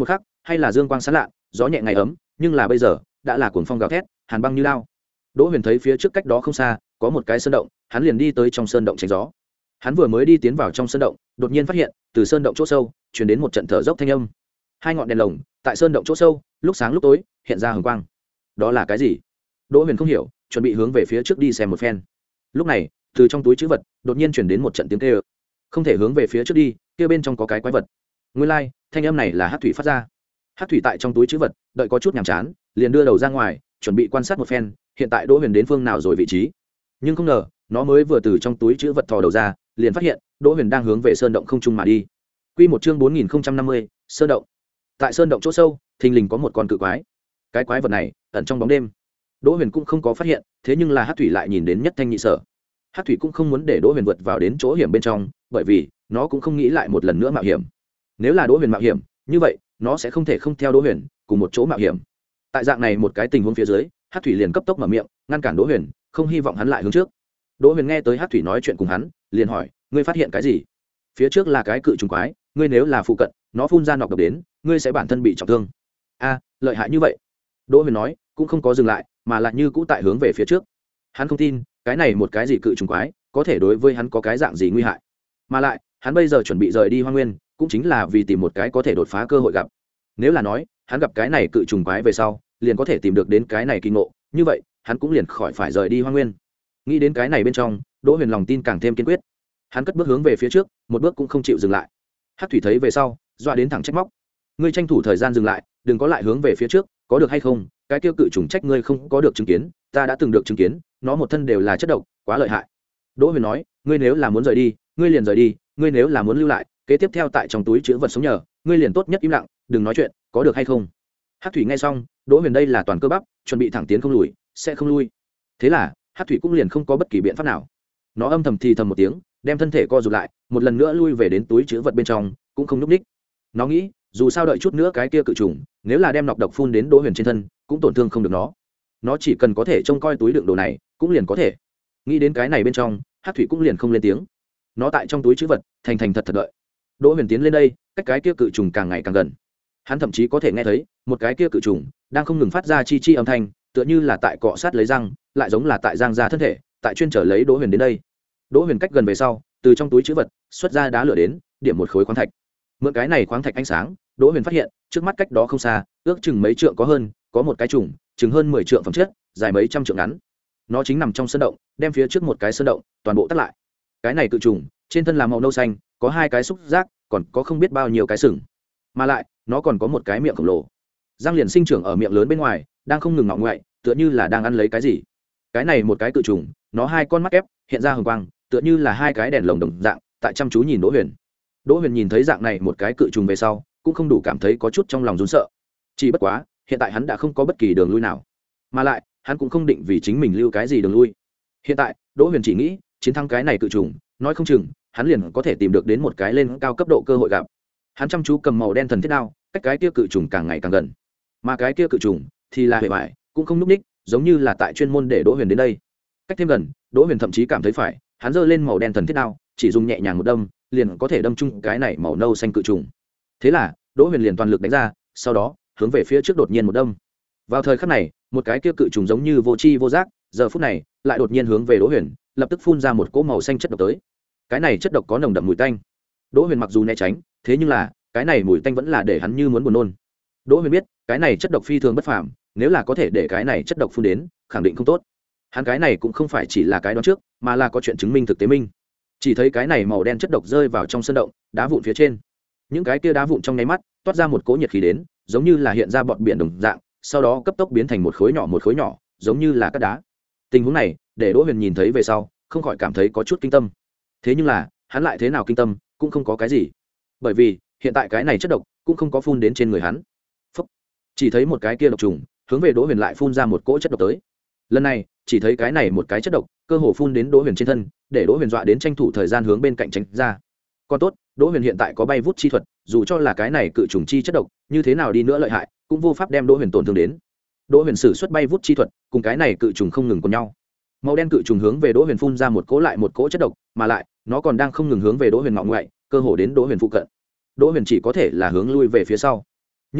hay là dương quang sáng lạ, gió nhẹ ngày ấm, nhưng là bây giờ đã là cuồng phong gào thét, hàn băng như lao. Đỗ Huyền thấy phía trước cách đó không xa có một cái sơn động, hắn liền đi tới trong sơn động tránh gió. Hắn vừa mới đi tiến vào trong sơn động, đột nhiên phát hiện từ sơn động chỗ sâu truyền đến một trận thở dốc thanh âm. Hai ngọn đèn lồng tại sơn động chỗ sâu, lúc sáng lúc tối hiện ra hừng quang. Đó là cái gì? Đỗ Huyền không hiểu, chuẩn bị hướng về phía trước đi xem một phen. Lúc này, từ trong túi trữ vật đột nhiên truyền đến một trận tiếng kêu. Không thể hướng về phía trước đi, kia bên trong có cái quái vật. Nguyên lai, like, thanh âm này là Hắc Thủy phát ra. Hắc Thủy tại trong túi trữ vật, đợi có chút nhàm chán, liền đưa đầu ra ngoài, chuẩn bị quan sát một phen, hiện tại Đỗ Huyền đến phương nào rồi vị trí. Nhưng không ngờ, nó mới vừa từ trong túi trữ vật thò đầu ra, liền phát hiện Đỗ Huyền đang hướng về sơn động không trung mà đi. Quy một chương bốn nghìn không trăm năm mươi, sơn động. Tại sơn động chỗ sâu, thình lình có một con cự quái. Cái quái vật này ẩn trong bóng đêm. Đỗ Huyền cũng không có phát hiện, thế nhưng là Hắc Thủy lại nhìn đến nhất thanh nhị sở. Hắc Thủy cũng không muốn để Đỗ Huyền vượt vào đến chỗ hiểm bên trong, bởi vì nó cũng không nghĩ lại một lần nữa mạo hiểm. Nếu là Đỗ Huyền mạo hiểm, như vậy nó sẽ không thể không theo Đỗ Huyền cùng một chỗ mạo hiểm. Tại dạng này một cái tình huống phía dưới, Hắc Thủy liền cấp tốc mở miệng ngăn cản Đỗ Huyền, không hy vọng hắn lại hướng trước. Đỗ Huyền nghe tới Hắc Thủy nói chuyện cùng hắn, liền hỏi, ngươi phát hiện cái gì? Phía trước là cái cự trùng quái, ngươi nếu là phụ cận, nó phun ra nọc độc đến, ngươi sẽ bản thân bị trọng thương. A, lợi hại như vậy. Đỗ Huyền nói, cũng không có dừng lại, mà lại như cũ tại hướng về phía trước. Hắn không tin, cái này một cái gì cự trùng quái, có thể đối với hắn có cái dạng gì nguy hại. Mà lại, hắn bây giờ chuẩn bị rời đi Hoang Nguyên, cũng chính là vì tìm một cái có thể đột phá cơ hội gặp. Nếu là nói, hắn gặp cái này cự trùng quái về sau, liền có thể tìm được đến cái này kỳ ngộ, như vậy, hắn cũng liền khỏi phải rời đi Hoang Nguyên. Nghĩ đến cái này bên trong, Đỗ Huyền lòng tin càng thêm kiên quyết. Hắn cất bước hướng về phía trước, một bước cũng không chịu dừng lại. Hắc Thủy thấy về sau, dọa đến thẳng trách móc, ngươi tranh thủ thời gian dừng lại, đừng có lại hướng về phía trước, có được hay không? Cái tiêu cự trùng trách ngươi không có được chứng kiến, ta đã từng được chứng kiến, nó một thân đều là chất độc, quá lợi hại. Đỗ Huyền nói, ngươi nếu là muốn rời đi, ngươi liền rời đi, ngươi nếu là muốn lưu lại, kế tiếp theo tại trong túi chứa vật sống nhờ, ngươi liền tốt nhất im lặng, đừng nói chuyện, có được hay không? Hắc Thủy nghe xong, Đỗ Huyền đây là toàn cơ bắp, chuẩn bị thẳng tiến không lùi, sẽ không lui. Thế là, Hắc Thủy cũng liền không có bất kỳ biện pháp nào. Nó âm thầm thì thầm một tiếng, đem thân thể co rụt lại, một lần nữa lui về đến túi chứa vật bên trong, cũng không nhúc nhích. Nó nghĩ, dù sao đợi chút nữa cái kia cự trùng, nếu là đem nọc độc phun đến Đỗ Huyền trên thân, cũng tổn thương không được nó. Nó chỉ cần có thể trông coi túi đựng đồ này, cũng liền có thể. Nghĩ đến cái này bên trong, Hắc Thủy cũng liền không lên tiếng. Nó tại trong túi trữ vật, thành thành thật thật đợi. Đỗ Huyền tiến lên đây, cách cái kia cự trùng càng ngày càng gần. Hắn thậm chí có thể nghe thấy một cái kia cự trùng đang không ngừng phát ra chi chi âm thanh, tựa như là tại cọ sát lấy răng, lại giống là tại giang ra thân thể, tại chuyên trở lấy Đỗ Huyền đến đây. Đỗ Huyền cách gần về sau, từ trong túi trữ vật xuất ra đá lửa đến, điểm một khối khoáng thạch. Mượn cái này khoáng thạch ánh sáng, Đỗ Huyền phát hiện, trước mắt cách đó không xa, ước chừng mấy trượng có hơn, có một cái trùng, chừng hơn mười trượng phẩm chất, dài mấy trăm trượng ngắn. Nó chính nằm trong sơn động, đem phía trước một cái sơn động toàn bộ tắt lại. Cái này cự trùng, trên thân là màu nâu xanh, có hai cái xúc giác, còn có không biết bao nhiêu cái sừng. Mà lại, nó còn có một cái miệng khổng lồ. Răng liền sinh trưởng ở miệng lớn bên ngoài, đang không ngừng ngọ ngoại, tựa như là đang ăn lấy cái gì. Cái này một cái cự trùng, nó hai con mắt ép, hiện ra hừng quang, tựa như là hai cái đèn lồng đồng dạng, tại chăm chú nhìn Đỗ Huyền. Đỗ Huyền nhìn thấy dạng này một cái cự trùng về sau, cũng không đủ cảm thấy có chút trong lòng run sợ. Chỉ bất quá, hiện tại hắn đã không có bất kỳ đường lui nào, mà lại, hắn cũng không định vì chính mình lưu cái gì đường lui. Hiện tại, Đỗ Huyền chỉ nghĩ, chiến thắng cái này cự trùng, nói không chừng, hắn liền có thể tìm được đến một cái lên cao cấp độ cơ hội gặp. Hắn chăm chú cầm màu đen thần thiết đao, cách cái kia cự trùng càng ngày càng gần. Mà cái kia cự trùng thì là hề bại, cũng không núp ních, giống như là tại chuyên môn để Đỗ Huyền đến đây. Cách thêm gần, Đỗ Huyền thậm chí cảm thấy phải, hắn giơ lên màu đen thần thiết đao, chỉ dùng nhẹ nhàng một đâm, liền có thể đâm trúng cái này màu nâu xanh cự trùng. Thế là, Đỗ Huyền liền toàn lực đánh ra, sau đó, hướng về phía trước đột nhiên một đâm. Vào thời khắc này, một cái kia cự trùng giống như vô tri vô giác, giờ phút này, lại đột nhiên hướng về Đỗ Huyền, lập tức phun ra một cỗ màu xanh chất độc tới. Cái này chất độc có nồng đậm mùi tanh. Đỗ Huyền mặc dù né tránh, thế nhưng là, cái này mùi tanh vẫn là để hắn như muốn buồn nôn. Đỗ Huyền biết, cái này chất độc phi thường bất phàm, nếu là có thể để cái này chất độc phun đến, khẳng định không tốt. Hắn cái này cũng không phải chỉ là cái đoán trước, mà là có chuyện chứng minh thực tế minh. Chỉ thấy cái này màu đen chất độc rơi vào trong sơn động, đá vụn phía trên. Những cái kia đá vụn trong nháy mắt, toát ra một cỗ nhiệt khí đến, giống như là hiện ra bọt biển đồng dạng, sau đó cấp tốc biến thành một khối nhỏ một khối nhỏ, giống như là cát đá. Tình huống này, để Đỗ Huyền nhìn thấy về sau, không khỏi cảm thấy có chút kinh tâm. Thế nhưng là, hắn lại thế nào kinh tâm, cũng không có cái gì. Bởi vì, hiện tại cái này chất độc cũng không có phun đến trên người hắn. Phốc. Chỉ thấy một cái kia độc trùng, hướng về Đỗ Huyền lại phun ra một cỗ chất độc tới. Lần này, chỉ thấy cái này một cái chất độc, cơ hồ phun đến Đỗ Huyền trên thân, để Đỗ Huyền dọa đến tranh thủ thời gian hướng bên cạnh tránh ra. Còn tốt, Đỗ Huyền hiện tại có bay vút chi thuật, dù cho là cái này cự trùng chi chất độc, như thế nào đi nữa lợi hại, cũng vô pháp đem Đỗ Huyền tổn thương đến. Đỗ Huyền sử xuất bay vút chi thuật, cùng cái này cự trùng không ngừng cùng nhau. Màu đen cự trùng hướng về Đỗ Huyền phun ra một cỗ lại một cỗ chất độc, mà lại, nó còn đang không ngừng hướng về Đỗ Huyền ngọ ngoại, cơ hồ đến Đỗ Huyền phụ cận. Đỗ Huyền chỉ có thể là hướng lui về phía sau. Nhưng mà,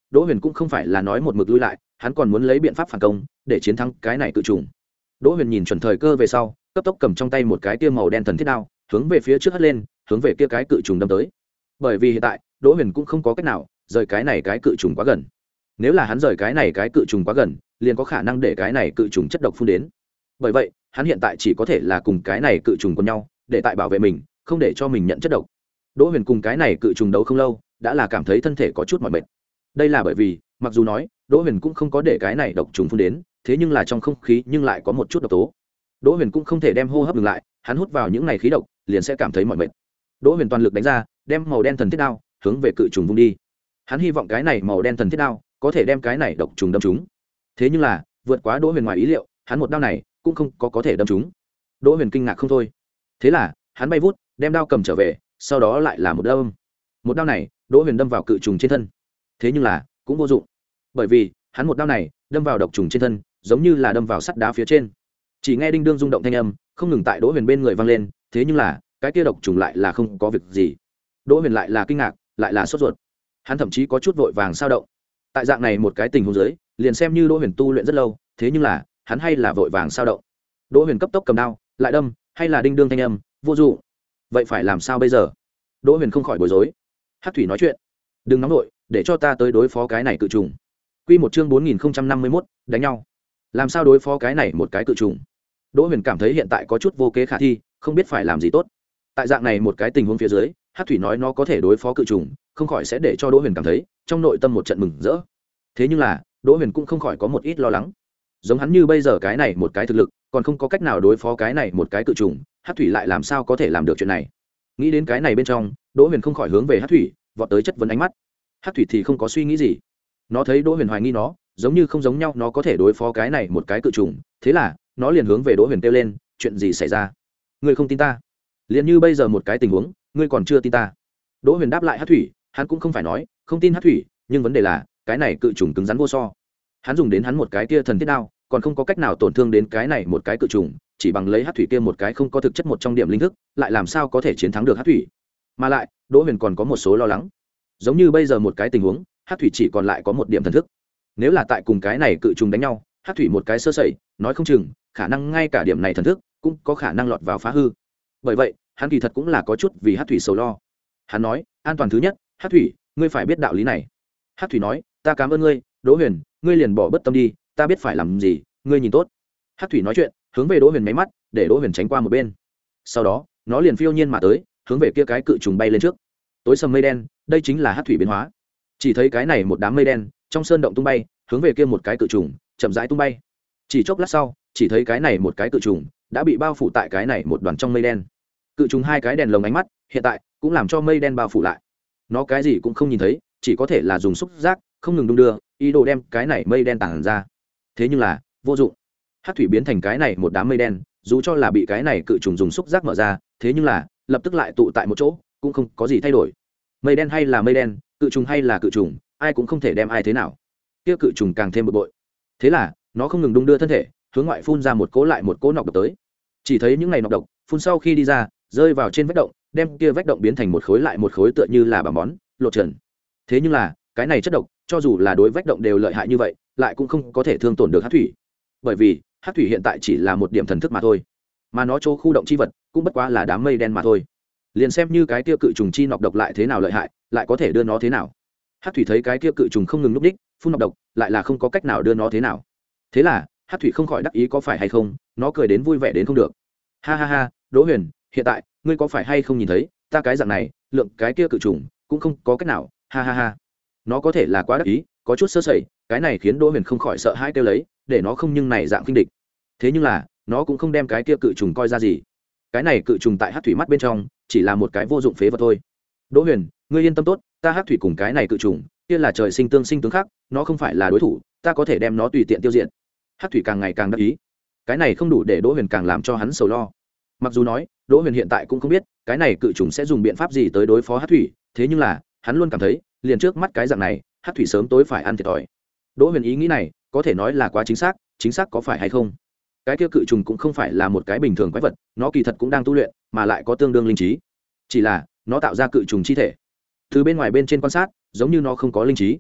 đỗ huyền cũng không phải là nói một mực lui lại, hắn còn muốn lấy biện pháp phản công để chiến thắng cái này cự trùng. Đỗ huyền nhìn chuẩn thời cơ về sau, cấp tốc cầm trong tay một cái tia màu đen thần thiết đao, hướng về phía trước hất lên, hướng về kia cái cự trùng đâm tới. Bởi vì hiện tại đỗ huyền cũng không có cách nào rời cái này cái cự trùng quá gần. Nếu là hắn rời cái này cái cự trùng quá gần, liền có khả năng để cái này cự trùng chất độc phun đến. Bởi vậy hắn hiện tại chỉ có thể là cùng cái này cự trùng cùng nhau, để tại bảo vệ mình, không để cho mình nhận chất độc. Đỗ huyền cùng cái này cự trùng đấu không lâu, đã là cảm thấy thân thể có chút mỏi mệt. Đây là bởi vì mặc dù nói đỗ huyền cũng không có để cái này độc trùng phun đến, thế nhưng là trong không khí nhưng lại có một chút độc tố. Đỗ huyền cũng không thể đem hô hấp dừng lại, hắn hút vào những này khí độc liền sẽ cảm thấy mỏi mệt. Đỗ huyền toàn lực đánh ra, đem màu đen thần thiết đao hướng về cự trùng vung đi. Hắn hy vọng cái này màu đen thần thiết đao có thể đem cái này độc trùng đâm trúng. Thế nhưng là vượt quá đỗ huyền ngoài ý liệu, hắn một đao này cũng không có có thể đâm trúng. Đỗ huyền kinh ngạc không thôi. Thế là hắn bay vút, đem đao cầm trở về, sau đó lại là một đao. Một đao này đỗ huyền đâm vào cự trùng trên thân, thế nhưng là cũng vô dụng, bởi vì hắn một đao này đâm vào độc trùng trên thân giống như là đâm vào sắt đá phía trên. Chỉ nghe đinh đương rung động thanh âm không ngừng tại đỗ huyền bên người vang lên, thế nhưng là cái kia độc trùng lại là không có việc gì. Đỗ huyền lại là kinh ngạc, lại là sốt ruột, hắn thậm chí có chút vội vàng sao động. Tại dạng này một cái tình huống dưới, liền xem như đỗ huyền tu luyện rất lâu, thế nhưng là hắn hay là vội vàng sao động. Đỗ huyền cấp tốc cầm đao lại đâm, hay là đinh đương thanh âm vô dụng. Vậy phải làm sao bây giờ? Đỗ huyền không khỏi bối rối. Hắc thủy nói chuyện, đừng nóng nổi, để cho ta tới đối phó cái này cự trùng. Quy một chương bốn nghìn năm mươi mốt, đánh nhau. Làm sao đối phó cái này một cái cự trùng? Đỗ huyền cảm thấy hiện tại có chút vô kế khả thi, không biết phải làm gì tốt. Tại dạng này một cái tình huống phía dưới, Hắc thủy nói nó có thể đối phó cự trùng, không khỏi sẽ để cho Đỗ huyền cảm thấy trong nội tâm một trận mừng rỡ. Thế nhưng là Đỗ huyền cũng không khỏi có một ít lo lắng. Giống hắn như bây giờ cái này một cái thực lực, còn không có cách nào đối phó cái này một cái cự trùng, Hắc thủy lại làm sao có thể làm được chuyện này? Nghĩ đến cái này bên trong, Đỗ huyền không khỏi hướng về Hắc thủy vọt tới chất vấn ánh mắt. Hắc thủy thì không có suy nghĩ gì, nó thấy Đỗ huyền hoài nghi nó giống như không giống nhau, nó có thể đối phó cái này một cái cự trùng, thế là nó liền hướng về Đỗ huyền kêu lên, chuyện gì xảy ra? Ngươi không tin ta? Liền như bây giờ một cái tình huống, ngươi còn chưa tin ta? Đỗ huyền đáp lại Hắc thủy, hắn cũng không phải nói không tin Hắc thủy, nhưng vấn đề là cái này cự trùng cứng rắn vô so. Hắn dùng đến hắn một cái kia thần thiết đao, còn không có cách nào tổn thương đến cái này một cái cự trùng, chỉ bằng lấy Hắc thủy kia một cái không có thực chất một trong điểm linh thức, lại làm sao có thể chiến thắng được Hắc thủy? Mà lại Đỗ huyền còn có một số lo lắng, giống như bây giờ một cái tình huống, Hắc thủy chỉ còn lại có một điểm thần thức. Nếu là tại cùng cái này cự trùng đánh nhau, Hắc thủy một cái sơ sẩy, nói không chừng khả năng ngay cả điểm này thần thức cũng có khả năng lọt vào phá hư. Bởi vậy hắn kỳ thật cũng là có chút vì Hắc thủy sầu lo. Hắn nói, an toàn thứ nhất, Hắc thủy, ngươi phải biết đạo lý này. Hắc thủy nói, ta cảm ơn ngươi, Đỗ huyền, ngươi liền bỏ bất tâm đi, ta biết phải làm gì, ngươi nhìn tốt. Hắc thủy nói chuyện, hướng về Đỗ huyền máy mắt, để Đỗ huyền tránh qua một bên. Sau đó nó liền phiêu nhiên mà tới, hướng về kia cái cự trùng bay lên trước. Tối sầm mây đen, đây chính là Hắc thủy biến hóa. Chỉ thấy cái này một đám mây đen trong sơn động tung bay, hướng về kia một cái cự trùng chậm rãi tung bay. Chỉ chốc lát sau, chỉ thấy cái này một cái cự trùng đã bị bao phủ tại cái này một đoàn trong mây đen. Cự trùng hai cái đèn lồng ánh mắt hiện tại cũng làm cho mây đen bao phủ lại. Nó cái gì cũng không nhìn thấy, chỉ có thể là dùng xúc giác không ngừng đung đưa, ý đồ đem cái này mây đen tản ra. Thế nhưng là vô dụng. Hắc thủy biến thành cái này một đám mây đen, dù cho là bị cái này cự trùng dùng xúc giác mở ra, thế nhưng là lập tức lại tụ tại một chỗ, cũng không có gì thay đổi. Mây đen hay là mây đen, cự trùng hay là cự trùng, ai cũng không thể đem ai thế nào. Kia cự trùng càng thêm bực bội. Thế là nó không ngừng đung đưa thân thể, hướng ngoại phun ra một cỗ lại một cỗ nọc độc tới. Chỉ thấy những ngày nọc độc phun sau khi đi ra, rơi vào trên vách động, đem kia vách động biến thành một khối lại một khối, tựa như là bả món lột trần. Thế nhưng là cái này chất độc, cho dù là đối vách động đều lợi hại như vậy, lại cũng không có thể thương tổn được Hắc thủy. Bởi vì Hắc thủy hiện tại chỉ là một điểm thần thức mà thôi, mà nó chỗ khu động chi vật cũng bất quá là đám mây đen mà thôi. Liền xem như cái kia cự trùng chi nọc độc lại thế nào lợi hại, lại có thể đưa nó thế nào? Hắc thủy thấy cái kia cự trùng không ngừng núp đích phun nọc độc, lại là không có cách nào đưa nó thế nào. Thế là Hắc thủy không khỏi đắc ý, có phải hay không, nó cười đến vui vẻ đến không được. Ha ha ha, Đỗ huyền, hiện tại ngươi có phải hay không nhìn thấy ta cái dạng này, lượng cái kia cự trùng cũng không có cách nào. Ha ha ha, nó có thể là quá đắc ý, có chút sơ sẩy, cái này khiến Đỗ huyền không khỏi sợ hãi kêu lấy, để nó không nhưng này dạng khinh địch. Thế nhưng là nó cũng không đem cái kia cự trùng coi ra gì. Cái này cự trùng tại Hắc thủy mắt bên trong chỉ là một cái vô dụng phế vật thôi. Đỗ huyền, ngươi yên tâm tốt, ta Hắc thủy cùng cái này cự trùng kia là trời sinh tương sinh tướng khác, nó không phải là đối thủ, ta có thể đem nó tùy tiện tiêu diệt. Hắc thủy càng ngày càng đắc ý. Cái này không đủ để Đỗ huyền càng làm cho hắn sầu lo. Mặc dù nói Đỗ huyền hiện tại cũng không biết cái này cự trùng sẽ dùng biện pháp gì tới đối phó Hắc thủy, thế nhưng là hắn luôn cảm thấy liền trước mắt cái dạng này, Hắc thủy sớm tối phải ăn thiệt thòi. Đỗ huyền ý nghĩ này có thể nói là quá chính xác, chính xác có phải hay không? Cái kia cự trùng cũng không phải là một cái bình thường quái vật, nó kỳ thật cũng đang tu luyện, mà lại có tương đương linh trí. Chỉ là nó tạo ra cự trùng chi thể, từ bên ngoài bên trên quan sát giống như nó không có linh trí.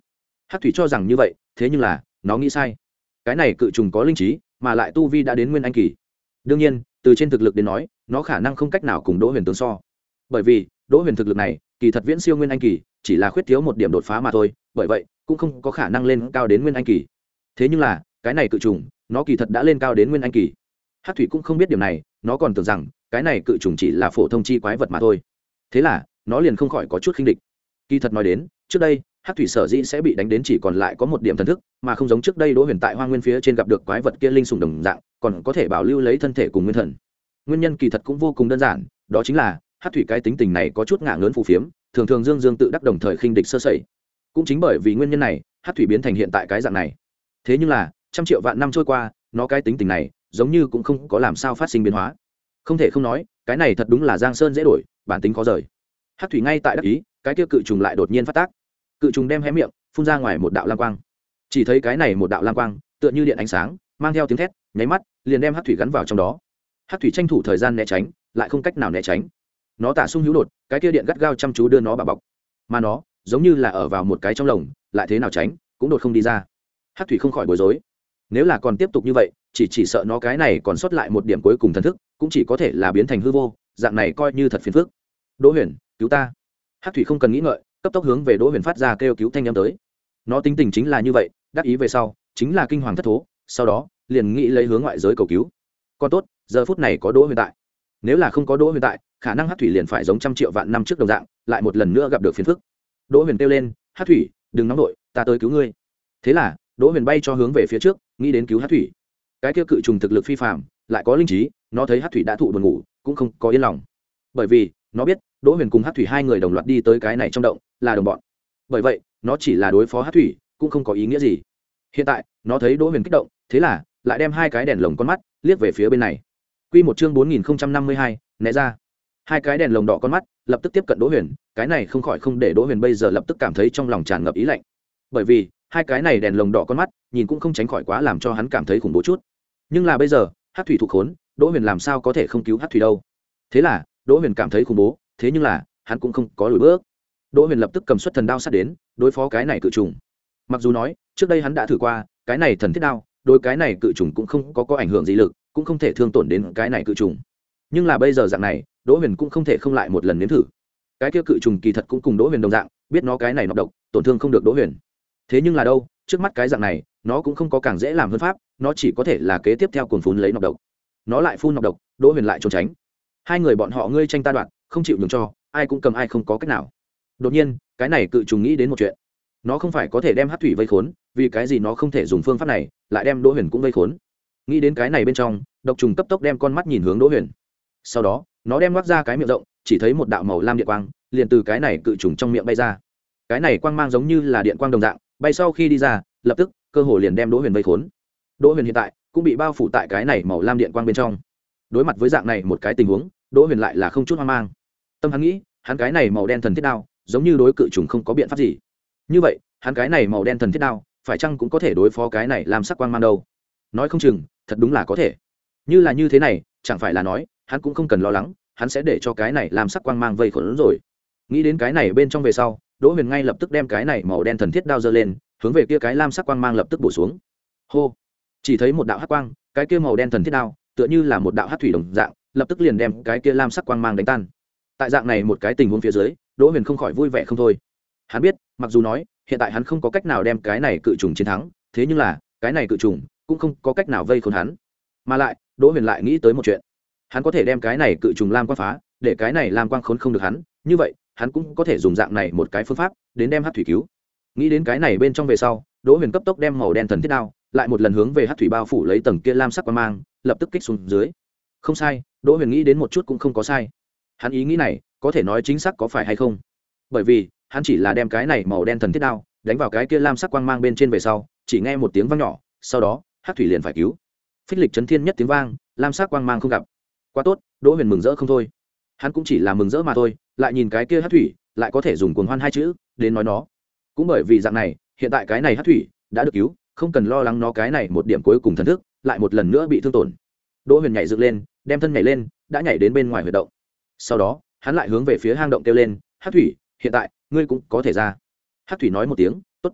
Hắc thủy cho rằng như vậy, thế nhưng là nó nghĩ sai. Cái này cự trùng có linh trí, mà lại tu vi đã đến nguyên anh kỳ. Đương nhiên, từ trên thực lực đến nói, nó khả năng không cách nào cùng Đỗ Huyền tương so. Bởi vì, Đỗ Huyền thực lực này, kỳ thật viễn siêu nguyên anh kỳ, chỉ là khuyết thiếu một điểm đột phá mà thôi, bởi vậy, cũng không có khả năng lên cao đến nguyên anh kỳ. Thế nhưng là, cái này cự trùng, nó kỳ thật đã lên cao đến nguyên anh kỳ. Hắc thủy cũng không biết điểm này, nó còn tưởng rằng cái này cự trùng chỉ là phổ thông chi quái vật mà thôi. Thế là, nó liền không khỏi có chút khinh địch. Kỳ thật nói đến, trước đây, Hắc thủy sở dĩ sẽ bị đánh đến chỉ còn lại có một điểm thần thức, mà không giống trước đây Đỗ Huyền tại Hoang Nguyên phía trên gặp được quái vật kia linh sủng đồng dạng, còn có thể bảo lưu lấy thân thể cùng nguyên thần. Nguyên nhân kỳ thật cũng vô cùng đơn giản, đó chính là Hắc thủy cái tính tình này có chút ngạo ngớn phù phiếm, thường thường dương dương tự đắc đồng thời khinh địch sơ sẩy. Cũng chính bởi vì nguyên nhân này, Hắc thủy biến thành hiện tại cái dạng này. Thế nhưng là, trăm triệu vạn năm trôi qua, nó cái tính tình này giống như cũng không có làm sao phát sinh biến hóa. Không thể không nói, cái này thật đúng là giang sơn dễ đổi, bản tính khó rời. Hắc thủy ngay tại đắc ý, cái kia cự trùng lại đột nhiên phát tác. Cự trùng đem hé miệng, phun ra ngoài một đạo lam quang. Chỉ thấy cái này một đạo lam quang, tựa như điện ánh sáng, mang theo tiếng thét, nháy mắt, liền đem Hắc thủy gắn vào trong đó. Hắc thủy tranh thủ thời gian né tránh, lại không cách nào né tránh. Nó tả sung hữu đột, cái kia điện gắt gao chăm chú đưa nó bảo bọc. Mà nó, giống như là ở vào một cái trong lồng, lại thế nào tránh, cũng đột không đi ra. Hắc thủy không khỏi bối rối. Nếu là còn tiếp tục như vậy, chỉ chỉ sợ nó cái này còn sót lại một điểm cuối cùng thần thức, cũng chỉ có thể là biến thành hư vô, dạng này coi như thật phiền phức. Đỗ Huyền, cứu ta! Hắc thủy không cần nghĩ ngợi, cấp tốc hướng về Đỗ Huyền phát ra kêu cứu thanh âm tới. Nó tính tình chính là như vậy, đắc ý về sau, chính là kinh hoàng thất thố, sau đó, liền nghĩ lấy hướng ngoại giới cầu cứu. Còn tốt, giờ phút này có Đỗ Huyền tại. Nếu là không có Đỗ Huyền tại, khả năng Hắc thủy liền phải giống trăm triệu vạn năm trước đồng dạng, lại một lần nữa gặp được phiền phức. Đỗ Huyền kêu lên, "Hắc thủy, đừng nóng nội, ta tới cứu ngươi." Thế là, Đỗ Huyền bay cho hướng về phía trước, nghĩ đến cứu Hắc thủy. Cái kia cự trùng thực lực phi phàm, lại có linh trí, nó thấy Hắc thủy đã thụ buồn ngủ, cũng không có yên lòng. Bởi vì, nó biết, Đỗ Huyền cùng Hắc thủy hai người đồng loạt đi tới cái này trong động, là đồng bọn. Bởi vậy, nó chỉ là đối phó Hắc thủy, cũng không có ý nghĩa gì. Hiện tại, nó thấy Đỗ Huyền kích động, thế là lại đem hai cái đèn lồng con mắt liếc về phía bên này. Quy một chương bốn nghìn không trăm năm mươi hai, né ra. Hai cái đèn lồng đỏ con mắt lập tức tiếp cận Đỗ Huyền, cái này không khỏi không để Đỗ Huyền bây giờ lập tức cảm thấy trong lòng tràn ngập ý lạnh. Bởi vì, hai cái này đèn lồng đỏ con mắt, nhìn cũng không tránh khỏi quá làm cho hắn cảm thấy khủng bố chút. Nhưng là bây giờ, Hắc thủy thụ khốn, Đỗ Huyền làm sao có thể không cứu Hắc thủy đâu? Thế là, Đỗ Huyền cảm thấy khủng bố, thế nhưng là, hắn cũng không có lùi bước. Đỗ Huyền lập tức cầm xuất thần đao sát đến, đối phó cái này cự trùng. Mặc dù nói, trước đây hắn đã thử qua, cái này thần thiết đao, đối cái này cự trùng cũng không có có ảnh hưởng gì lực, cũng không thể thương tổn đến cái này cự trùng. Nhưng là bây giờ dạng này, Đỗ Huyền cũng không thể không lại một lần nếm thử. Cái kia cự trùng kỳ thật cũng cùng Đỗ Huyền đồng dạng, biết nó cái này nọc độc, tổn thương không được Đỗ Huyền. Thế nhưng là đâu, trước mắt cái dạng này, nó cũng không có càng dễ làm hơn pháp, nó chỉ có thể là kế tiếp theo cuồng phun lấy nọc độc. Nó lại phun nọc độc, Đỗ Huyền lại trốn tránh. Hai người bọn họ ngươi tranh ta đoạt, không chịu nhường cho, ai cũng cầm ai không có cách nào. Đột nhiên, cái này cự trùng nghĩ đến một chuyện. Nó không phải có thể đem Hắc thủy vây khốn, vì cái gì nó không thể dùng phương pháp này, lại đem Đỗ Huyền cũng vây khốn. Nghĩ đến cái này bên trong, độc trùng cấp tốc đem con mắt nhìn hướng Đỗ Huyền. Sau đó, nó đem ngoác ra cái miệng rộng, chỉ thấy một đạo màu lam điện quang liền từ cái này cự trùng trong miệng bay ra. Cái này quang mang giống như là điện quang đồng dạng, bay sau khi đi ra, lập tức cơ hồ liền đem Đỗ Huyền vây khốn. Đỗ Huyền hiện tại cũng bị bao phủ tại cái này màu lam điện quang bên trong. Đối mặt với dạng này một cái tình huống, Đỗ Huyền lại là không chút hoang mang. Tâm hắn nghĩ, hắn cái này màu đen thần thiết đao, giống như đối cự trùng không có biện pháp gì. Như vậy, hắn cái này màu đen thần thiết đao, phải chăng cũng có thể đối phó cái này làm sắc quang mang đâu? Nói không chừng, thật đúng là có thể. Như là như thế này, chẳng phải là nói, hắn cũng không cần lo lắng, hắn sẽ để cho cái này làm sắc quang mang vây khốn rồi. Nghĩ đến cái này bên trong về sau, Đỗ Huyền ngay lập tức đem cái này màu đen thần thiết đao giơ lên, hướng về kia cái lam sắc quang mang lập tức bổ xuống. Hô! Chỉ thấy một đạo hắc quang, cái kia màu đen thần thiết đao, tựa như là một đạo hắc thủy đồng dạng, lập tức liền đem cái kia lam sắc quang mang đánh tan. Tại dạng này một cái tình huống phía dưới, Đỗ Huyền không khỏi vui vẻ không thôi. Hắn biết, mặc dù nói, hiện tại hắn không có cách nào đem cái này cự trùng chiến thắng, thế nhưng là, cái này cự trùng cũng không có cách nào vây khốn hắn. Mà lại, Đỗ Huyền lại nghĩ tới một chuyện. Hắn có thể đem cái này cự trùng lam quang phá, để cái này lam quang khốn không được hắn, như vậy, hắn cũng có thể dùng dạng này một cái phương pháp đến đem hắc thủy cứu. Nghĩ đến cái này bên trong về sau, Đỗ Huyền cấp tốc đem màu đen thần thiết đao lại một lần hướng về hắc thủy bao phủ lấy tầng kia lam sắc quang mang, lập tức kích xuống dưới. Không sai, Đỗ Huyền nghĩ đến một chút cũng không có sai. Hắn ý nghĩ này, có thể nói chính xác có phải hay không? Bởi vì, hắn chỉ là đem cái này màu đen thần thiết đao đánh vào cái kia lam sắc quang mang bên trên về sau, chỉ nghe một tiếng vang nhỏ, sau đó, hắc thủy liền phải cứu. Phích lịch chấn thiên nhất tiếng vang, lam sắc quang mang không gặp. Quá tốt, Đỗ Huyền mừng rỡ không thôi. Hắn cũng chỉ là mừng rỡ mà thôi, lại nhìn cái kia hắc thủy, lại có thể dùng cuồng hoan hai chữ đến nói nó. Cũng bởi vì dạng này, hiện tại cái này hắc thủy đã được cứu, không cần lo lắng nó cái này một điểm cuối cùng thần thức lại một lần nữa bị thương tổn. Đỗ Huyền nhảy dựng lên, đem thân nhảy lên, đã nhảy đến bên ngoài huyệt động. Sau đó, hắn lại hướng về phía hang động kêu lên, "Hắc thủy, hiện tại ngươi cũng có thể ra." Hắc thủy nói một tiếng, "Tốt."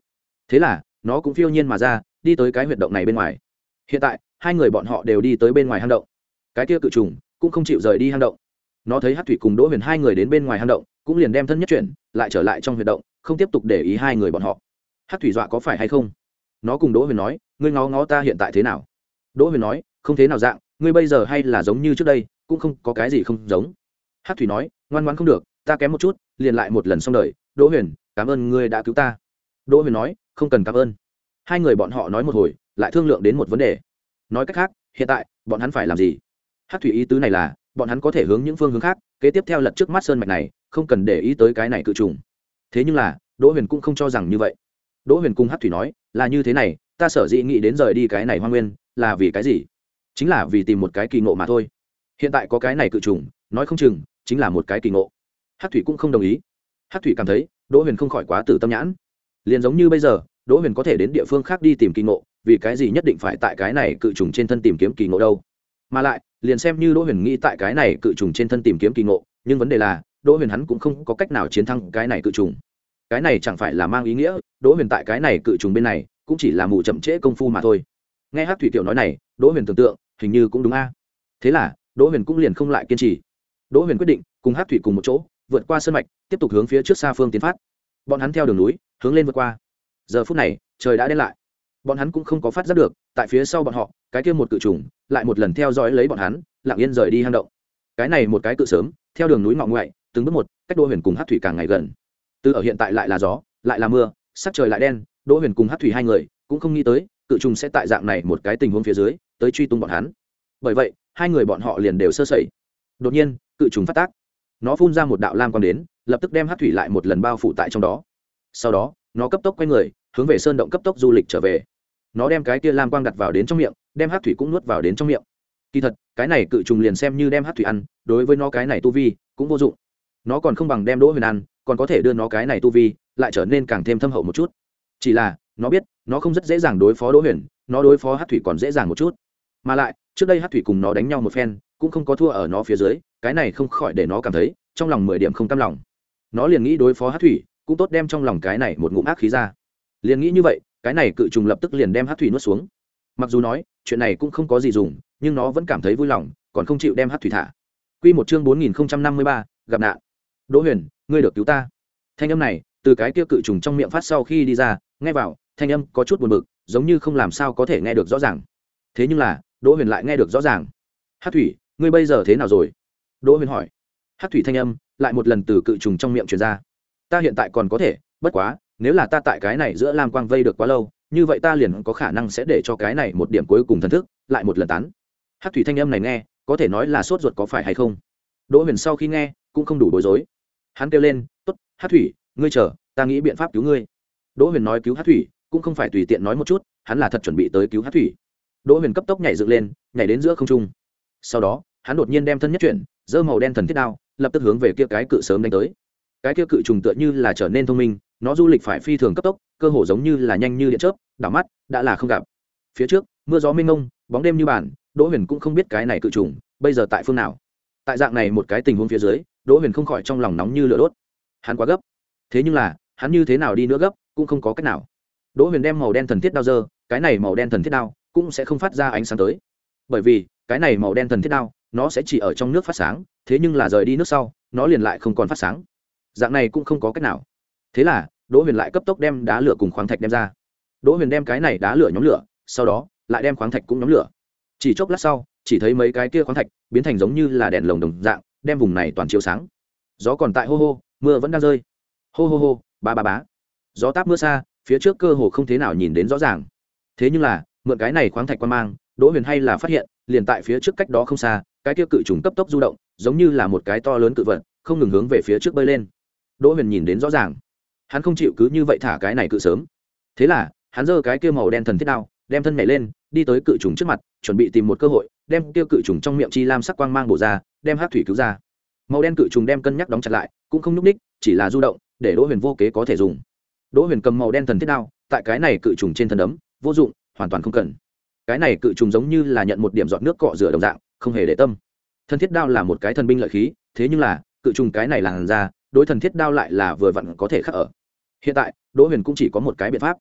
thế là nó cũng phiêu nhiên mà ra, đi tới cái huyệt động này bên ngoài. Hiện tại hai người bọn họ đều đi tới bên ngoài hang động, cái kia cự trùng cũng không chịu rời đi hang động. Nó thấy Hắc Thủy cùng Đỗ Huyền hai người đến bên ngoài hang động, cũng liền đem thân nhất chuyển lại trở lại trong huyệt động, không tiếp tục để ý hai người bọn họ. Hắc Thủy dọa có phải hay không? Nó cùng Đỗ Huyền nói, ngươi ngó ngó ta hiện tại thế nào? Đỗ Huyền nói, không thế nào dạng, ngươi bây giờ hay là giống như trước đây, cũng không có cái gì không giống. Hắc Thủy nói, ngoan ngoãn không được, ta kém một chút liền lại một lần xong đời. Đỗ Huyền, cảm ơn ngươi đã cứu ta. Đỗ Huyền nói, không cần cảm ơn. Hai người bọn họ nói một hồi, lại thương lượng đến một vấn đề. Nói cách khác, hiện tại bọn hắn phải làm gì? Hắc Thủy ý tứ này là bọn hắn có thể hướng những phương hướng khác, kế tiếp theo lật trước mắt sơn mạch này, không cần để ý tới cái này cự trùng. Thế nhưng là Đỗ Huyền cũng không cho rằng như vậy. Đỗ Huyền cùng Hắc Thủy nói, là như thế này, ta sở dĩ nghĩ đến rời đi cái này hoang nguyên, là vì cái gì? Chính là vì tìm một cái kỳ ngộ mà thôi. Hiện tại có cái này cự trùng, nói không chừng chính là một cái kỳ ngộ. Hắc Thủy cũng không đồng ý. Hắc Thủy cảm thấy Đỗ Huyền không khỏi quá tử tâm nhãn. Liền giống như bây giờ, Đỗ Huyền có thể đến địa phương khác đi tìm kỳ ngộ, vì cái gì nhất định phải tại cái này cự trùng trên thân tìm kiếm kỳ ngộ đâu? Mà lại, liền xem như Đỗ Huyền nghĩ tại cái này cự trùng trên thân tìm kiếm kỳ ngộ, nhưng vấn đề là, Đỗ Huyền hắn cũng không có cách nào chiến thắng cái này cự trùng. Cái này chẳng phải là mang ý nghĩa, Đỗ Huyền tại cái này cự trùng bên này, cũng chỉ là mù chậm trễ công phu mà thôi. Nghe Hắc Thủy tiểu nói này, Đỗ Huyền tưởng tượng, hình như cũng đúng a. Thế là, Đỗ Huyền cũng liền không lại kiên trì. Đỗ Huyền quyết định cùng Hắc Thủy cùng một chỗ, vượt qua sơn mạch, tiếp tục hướng phía trước xa phương tiến phát. Bọn hắn theo đường núi, hướng lên vượt qua. Giờ phút này, trời đã đen lại. Bọn hắn cũng không có phát giác được, tại phía sau bọn họ, cái kia một cự trùng, lại một lần theo dõi lấy bọn hắn, lặng yên rời đi hang động. Cái này một cái cự sớm, theo đường núi ngọ ngoại, từng bước một, cách Đỗ Huyền cùng Hắc Thủy càng ngày gần. Từ ở hiện tại lại là gió, lại là mưa, sắc trời lại đen, Đỗ Huyền cùng Hắc Thủy hai người cũng không nghĩ tới, cự trùng sẽ tại dạng này một cái tình huống phía dưới, tới truy tung bọn hắn. Bởi vậy, hai người bọn họ liền đều sơ sẩy. Đột nhiên, cự trùng phát tác. Nó phun ra một đạo lam quang đến, lập tức đem Hắc Thủy lại một lần bao phủ tại trong đó. Sau đó, nó cấp tốc quay người, hướng về sơn động cấp tốc du lịch trở về. Nó đem cái kia lam quang đặt vào đến trong miệng, đem Hắc Thủy cũng nuốt vào đến trong miệng. Kỳ thật, cái này cự trùng liền xem như đem Hắc Thủy ăn, đối với nó cái này tu vi cũng vô dụng. Nó còn không bằng đem Đỗ Huyền ăn, còn có thể đưa nó cái này tu vi lại trở nên càng thêm thâm hậu một chút. Chỉ là, nó biết, nó không rất dễ dàng đối phó Đỗ Huyền, nó đối phó Hắc Thủy còn dễ dàng một chút. Mà lại, trước đây Hắc Thủy cùng nó đánh nhau một phen, cũng không có thua ở nó phía dưới, cái này không khỏi để nó cảm thấy trong lòng mười điểm không cam lòng. Nó liền nghĩ đối phó Hắc Thủy, cũng tốt đem trong lòng cái này một ngụm ác khí ra. Liền nghĩ như vậy, cái này cự trùng lập tức liền đem Hắc Thủy nuốt xuống. Mặc dù nói, chuyện này cũng không có gì dùng, nhưng nó vẫn cảm thấy vui lòng, còn không chịu đem Hắc Thủy thả. Quy một chương bốn nghìn không trăm năm mươi ba, gặp nạn. Đỗ Huyền, ngươi được cứu ta. Thanh âm này, từ cái kia cự trùng trong miệng phát sau khi đi ra, nghe vào, thanh âm có chút buồn bực, giống như không làm sao có thể nghe được rõ ràng. Thế nhưng là, Đỗ Huyền lại nghe được rõ ràng. Hắc Thủy, ngươi bây giờ thế nào rồi? Đỗ Huyền hỏi. Hắc Thủy thanh âm lại một lần từ cự trùng trong miệng truyền ra. Ta hiện tại còn có thể, bất quá, nếu là ta tại cái này giữa lam quang vây được quá lâu, như vậy ta liền có khả năng sẽ để cho cái này một điểm cuối cùng thần thức lại một lần tán. Hắc Thủy thanh âm này nghe, có thể nói là sốt ruột có phải hay không? Đỗ Huyền sau khi nghe, cũng không đủ bối rối. Hắn kêu lên, "Tốt, Hắc Thủy, ngươi chờ, ta nghĩ biện pháp cứu ngươi." Đỗ Huyền nói cứu Hắc Thủy, cũng không phải tùy tiện nói một chút, hắn là thật chuẩn bị tới cứu Hắc Thủy. Đỗ Huyền cấp tốc nhảy dựng lên, nhảy đến giữa không trung. Sau đó, hắn đột nhiên đem thân nhất chuyển, giơ màu đen thần thiết đao, lập tức hướng về kia cái cự sớm đánh tới. Cái kia cự trùng tựa như là trở nên thông minh, nó du lịch phải phi thường cấp tốc, cơ hồ giống như là nhanh như điện chớp, đảo mắt đã là không gặp. Phía trước, mưa gió mênh mông, bóng đêm như bản, Đỗ Huyền cũng không biết cái này cự trùng bây giờ tại phương nào. Tại dạng này một cái tình huống phía dưới, Đỗ Huyền không khỏi trong lòng nóng như lửa đốt. Hắn quá gấp. Thế nhưng là, hắn như thế nào đi nữa gấp, cũng không có cách nào. Đỗ Huyền đem màu đen thần thiết đao giơ, cái này màu đen thần thiết đao cũng sẽ không phát ra ánh sáng tới. Bởi vì, cái này màu đen thần thiết đao, nó sẽ chỉ ở trong nước phát sáng, thế nhưng là rời đi nước sau, nó liền lại không còn phát sáng. Dạng này cũng không có cách nào. Thế là, Đỗ Huyền lại cấp tốc đem đá lửa cùng khoáng thạch đem ra. Đỗ Huyền đem cái này đá lửa nhóm lửa, sau đó lại đem khoáng thạch cũng nhóm lửa. Chỉ chốc lát sau, chỉ thấy mấy cái kia khoáng thạch biến thành giống như là đèn lồng đồng dạng, đem vùng này toàn chiếu sáng. Gió còn tại hô hô, mưa vẫn đang rơi. Hô hô hô, ba ba bá. Gió táp mưa xa, phía trước cơ hồ không thế nào nhìn đến rõ ràng. Thế nhưng là, mượn cái này khoáng thạch quan mang, Đỗ Huyền hay là phát hiện, liền tại phía trước cách đó không xa, cái kia cự trùng cấp tốc du động, giống như là một cái to lớn cự vật, không ngừng hướng về phía trước bơi lên. Đỗ Huyền nhìn đến rõ ràng, hắn không chịu cứ như vậy thả cái này cự sớm. Thế là, hắn giơ cái kia màu đen thần thiết đao, đem thân nhảy lên, đi tới cự trùng trước mặt, chuẩn bị tìm một cơ hội, đem kia cự trùng trong miệng chi lam sắc quang mang bổ ra, đem Hắc Thủy cứu ra. Màu đen cự trùng đem cân nhắc đóng chặt lại, cũng không nhúc ních, chỉ là du động, để Đỗ Huyền vô kế có thể dùng. Đỗ Huyền cầm màu đen thần thiết đao, tại cái này cự trùng trên thân đấm, vô dụng, hoàn toàn không cần. Cái này cự trùng giống như là nhận một điểm giọt nước cọ rửa đồng dạng, không hề để tâm. Thần thiết đao là một cái thần binh lợi khí, thế nhưng là, cự trùng cái này làn ra, đối thần thiết đao lại là vừa vặn có thể khắc ở. Hiện tại, Đỗ Huyền cũng chỉ có một cái biện pháp.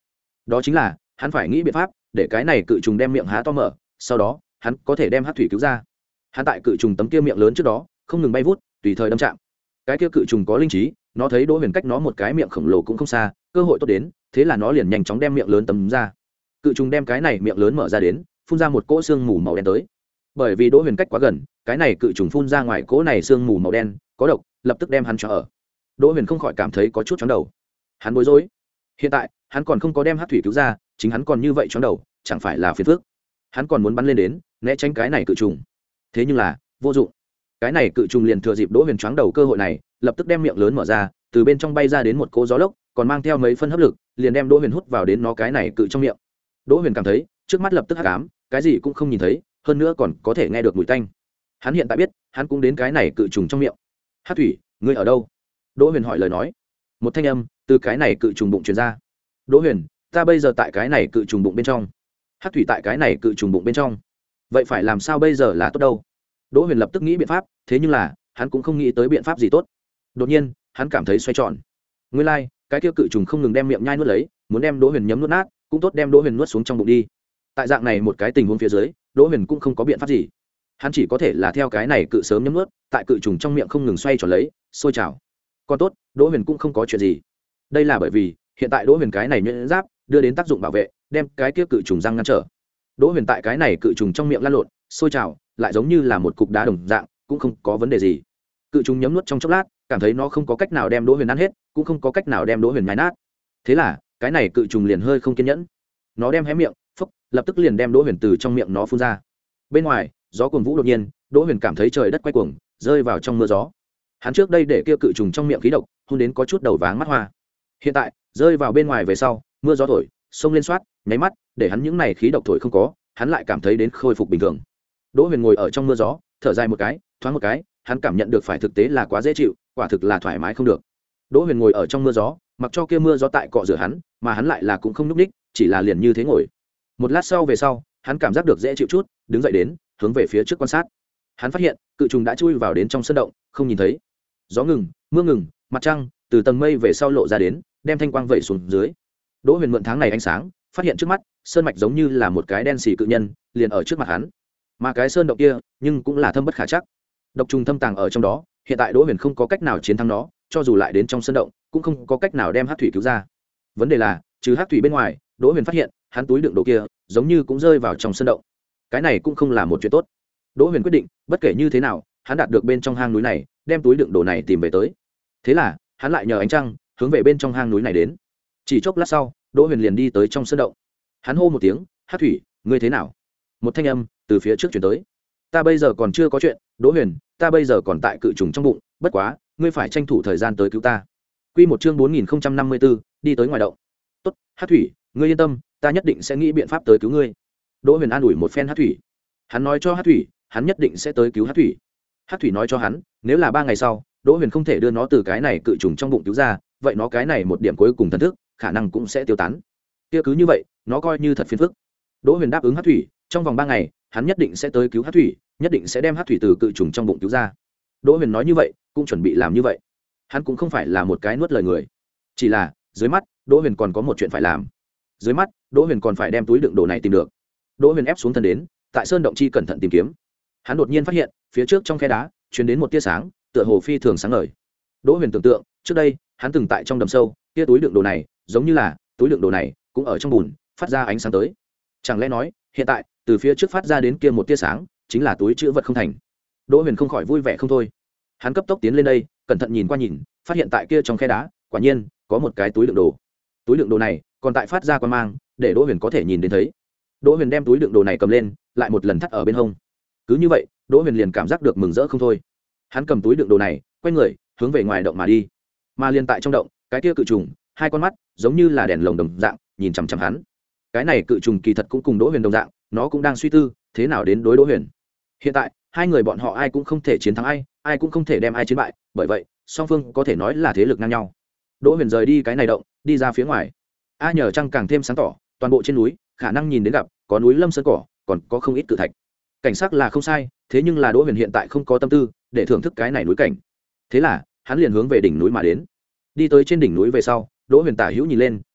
đó chính là hắn phải nghĩ biện pháp để cái này cự trùng đem miệng há to mở, sau đó hắn có thể đem hát thủy cứu ra. Hắn tại cự trùng tấm kia miệng lớn trước đó không ngừng bay vút, tùy thời đâm chạm. Cái kia cự trùng có linh trí, nó thấy Đỗ Huyền cách nó một cái miệng khổng lồ cũng không xa, cơ hội tốt đến, thế là nó liền nhanh chóng đem miệng lớn tấm ra. Cự trùng đem cái này miệng lớn mở ra đến, phun ra một cỗ xương mù màu đen tới. Bởi vì Đỗ Huyền cách quá gần, cái này cự trùng phun ra ngoài cỗ này xương mù màu đen có độc, lập tức đem hắn cho ở. Đỗ Huyền không khỏi cảm thấy có chút chóng đầu. Hắn bối rối. Hiện tại, hắn còn không có đem hát thủy cứu ra, chính hắn còn như vậy chóng đầu, chẳng phải là phiền phức. Hắn còn muốn bắn lên đến, né tránh cái này cự trùng. Thế nhưng là, vô dụng. Cái này cự trùng liền thừa dịp Đỗ Huyền chóng đầu cơ hội này, lập tức đem miệng lớn mở ra, từ bên trong bay ra đến một cỗ gió lốc, còn mang theo mấy phân hấp lực, liền đem Đỗ Huyền hút vào đến nó cái này cự trong miệng. Đỗ Huyền cảm thấy, trước mắt lập tức hắc ám, cái gì cũng không nhìn thấy, hơn nữa còn có thể nghe được mùi tanh. Hắn hiện tại biết, hắn cũng đến cái này cự trùng trong miệng. Hát thủy, ngươi ở đâu? Đỗ Huyền hỏi lời nói. Một thanh âm từ cái này cự trùng bụng truyền ra. Đỗ Huyền, ta bây giờ tại cái này cự trùng bụng bên trong. Hát thủy tại cái này cự trùng bụng bên trong. Vậy phải làm sao bây giờ là tốt đâu? Đỗ Huyền lập tức nghĩ biện pháp, thế nhưng là, hắn cũng không nghĩ tới biện pháp gì tốt. Đột nhiên, hắn cảm thấy xoay tròn. Nguyên lai, like, cái kia cự trùng không ngừng đem miệng nhai nuốt lấy, muốn đem Đỗ Huyền nhấm nuốt nát, cũng tốt đem Đỗ Huyền nuốt xuống trong bụng đi. Tại dạng này một cái tình huống phía dưới, Đỗ Huyền cũng không có biện pháp gì. Hắn chỉ có thể là theo cái này cự sớm nhấm nuốt, tại cự trùng trong miệng không ngừng xoay tròn lấy, sôi trào. Còn tốt, Đỗ Huyền cũng không có chuyện gì. Đây là bởi vì, hiện tại Đỗ Huyền cái này nhuyễn giáp đưa đến tác dụng bảo vệ, đem cái kia cự trùng răng ngăn trở. Đỗ Huyền tại cái này cự trùng trong miệng lăn lộn, sôi trào, lại giống như là một cục đá đồng dạng, cũng không có vấn đề gì. Cự trùng nhấm nuốt trong chốc lát, cảm thấy nó không có cách nào đem Đỗ Huyền ăn hết, cũng không có cách nào đem Đỗ Huyền nhai nát. Thế là, cái này cự trùng liền hơi không kiên nhẫn. Nó đem hé miệng, phốc, lập tức liền đem Đỗ Huyền từ trong miệng nó phun ra. Bên ngoài, gió cuồng vũ đột nhiên, Đỗ Huyền cảm thấy trời đất quay cuồng, rơi vào trong mưa gió. Hắn trước đây để kia cự trùng trong miệng khí độc, hôn đến có chút đầu váng mắt hoa. Hiện tại, rơi vào bên ngoài về sau, mưa gió thổi, xông lên xoát, nháy mắt, để hắn những này khí độc thổi không có, hắn lại cảm thấy đến khôi phục bình thường. Đỗ Huyền ngồi ở trong mưa gió, thở dài một cái, thoáng một cái, hắn cảm nhận được phải thực tế là quá dễ chịu, quả thực là thoải mái không được. Đỗ Huyền ngồi ở trong mưa gió, mặc cho kia mưa gió tại cọ rửa hắn, mà hắn lại là cũng không nhúc nhích, chỉ là liền như thế ngồi. Một lát sau về sau, hắn cảm giác được dễ chịu chút, đứng dậy đến, hướng về phía trước quan sát. Hắn phát hiện, cự trùng đã chui vào đến trong sân động, không nhìn thấy. Gió ngừng, mưa ngừng, mặt trăng từ tầng mây về sau lộ ra đến, đem thanh quang vẩy xuống dưới. Đỗ Huyền mượn tháng này ánh sáng, phát hiện trước mắt, sơn mạch giống như là một cái đen xì cự nhân, liền ở trước mặt hắn. Mà cái sơn động kia, nhưng cũng là thâm bất khả chắc. Độc trùng thâm tàng ở trong đó, hiện tại Đỗ Huyền không có cách nào chiến thắng nó, cho dù lại đến trong sơn động, cũng không có cách nào đem hắc thủy cứu ra. Vấn đề là, trừ hắc thủy bên ngoài, Đỗ Huyền phát hiện, hắn túi đựng đồ kia, giống như cũng rơi vào trong sơn động. Cái này cũng không là một chuyện tốt. Đỗ Huyền quyết định, bất kể như thế nào, hắn đạt được bên trong hang núi này, đem túi đựng đồ này tìm về tới. Thế là, hắn lại nhờ ánh trăng, hướng về bên trong hang núi này đến. Chỉ chốc lát sau, Đỗ Huyền liền đi tới trong sơn động. Hắn hô một tiếng, "Hắc thủy, ngươi thế nào?" Một thanh âm từ phía trước truyền tới. "Ta bây giờ còn chưa có chuyện, Đỗ Huyền, ta bây giờ còn tại cự trùng trong bụng, bất quá, ngươi phải tranh thủ thời gian tới cứu ta." Quy một chương bốn nghìn không trăm năm mươi tư, đi tới ngoài động. "Tốt, Hắc thủy, ngươi yên tâm, ta nhất định sẽ nghĩ biện pháp tới cứu ngươi." Đỗ Huyền an ủi một phen Hắc thủy. Hắn nói cho Hắc thủy, hắn nhất định sẽ tới cứu Hắc thủy. Hắc thủy nói cho hắn, nếu là ba ngày sau, Đỗ Huyền không thể đưa nó từ cái này cự trùng trong bụng cứu ra, vậy nó cái này một điểm cuối cùng thần thức, khả năng cũng sẽ tiêu tán. Kia cứ như vậy, nó coi như thật phiền phức. Đỗ Huyền đáp ứng Hắc thủy, trong vòng ba ngày, hắn nhất định sẽ tới cứu Hắc thủy, nhất định sẽ đem Hắc thủy từ cự trùng trong bụng cứu ra. Đỗ Huyền nói như vậy, cũng chuẩn bị làm như vậy. Hắn cũng không phải là một cái nuốt lời người, chỉ là, dưới mắt, Đỗ Huyền còn có một chuyện phải làm. Dưới mắt, Đỗ Huyền còn phải đem túi đựng đồ này tìm được. Đỗ Huyền ép xuống thân đến, tại sơn động chi cẩn thận tìm kiếm. Hắn đột nhiên phát hiện, phía trước trong khe đá, truyền đến một tia sáng, tựa hồ phi thường sáng ngời. Đỗ Huyền tưởng tượng, trước đây, hắn từng tại trong đầm sâu, kia túi đựng đồ này, giống như là, túi đựng đồ này cũng ở trong bùn, phát ra ánh sáng tới. Chẳng lẽ nói, hiện tại, từ phía trước phát ra đến kia một tia sáng, chính là túi trữ vật không thành. Đỗ Huyền không khỏi vui vẻ không thôi. Hắn cấp tốc tiến lên đây, cẩn thận nhìn qua nhìn, phát hiện tại kia trong khe đá, quả nhiên có một cái túi đựng đồ. Túi đựng đồ này còn tại phát ra quang mang, để Đỗ Huyền có thể nhìn đến thấy. Đỗ Huyền đem túi đựng đồ này cầm lên, lại một lần thắt ở bên hông. Cứ như vậy, Đỗ Huyền liền cảm giác được mừng rỡ không thôi. Hắn cầm túi đựng đồ này, quay người, hướng về ngoài động mà đi. Mà liền tại trong động, cái kia cự trùng, hai con mắt giống như là đèn lồng đồng dạng, nhìn chằm chằm hắn. Cái này cự trùng kỳ thật cũng cùng Đỗ Huyền đồng dạng, nó cũng đang suy tư, thế nào đến đối Đỗ Huyền. Hiện tại, hai người bọn họ ai cũng không thể chiến thắng ai, ai cũng không thể đem ai chiến bại, bởi vậy, song phương có thể nói là thế lực ngang nhau. Đỗ Huyền rời đi cái này động, đi ra phía ngoài. A nhờ trăng càng thêm sáng tỏ, toàn bộ trên núi, khả năng nhìn đến gặp, có núi lâm sơn cỏ, còn có không ít cự thạch. Cảnh sắc là không sai, thế nhưng là Đỗ Huyền hiện tại không có tâm tư để thưởng thức cái này núi cảnh. Thế là, hắn liền hướng về đỉnh núi mà đến. Đi tới trên đỉnh núi về sau, Đỗ Huyền tả hữu nhìn lên,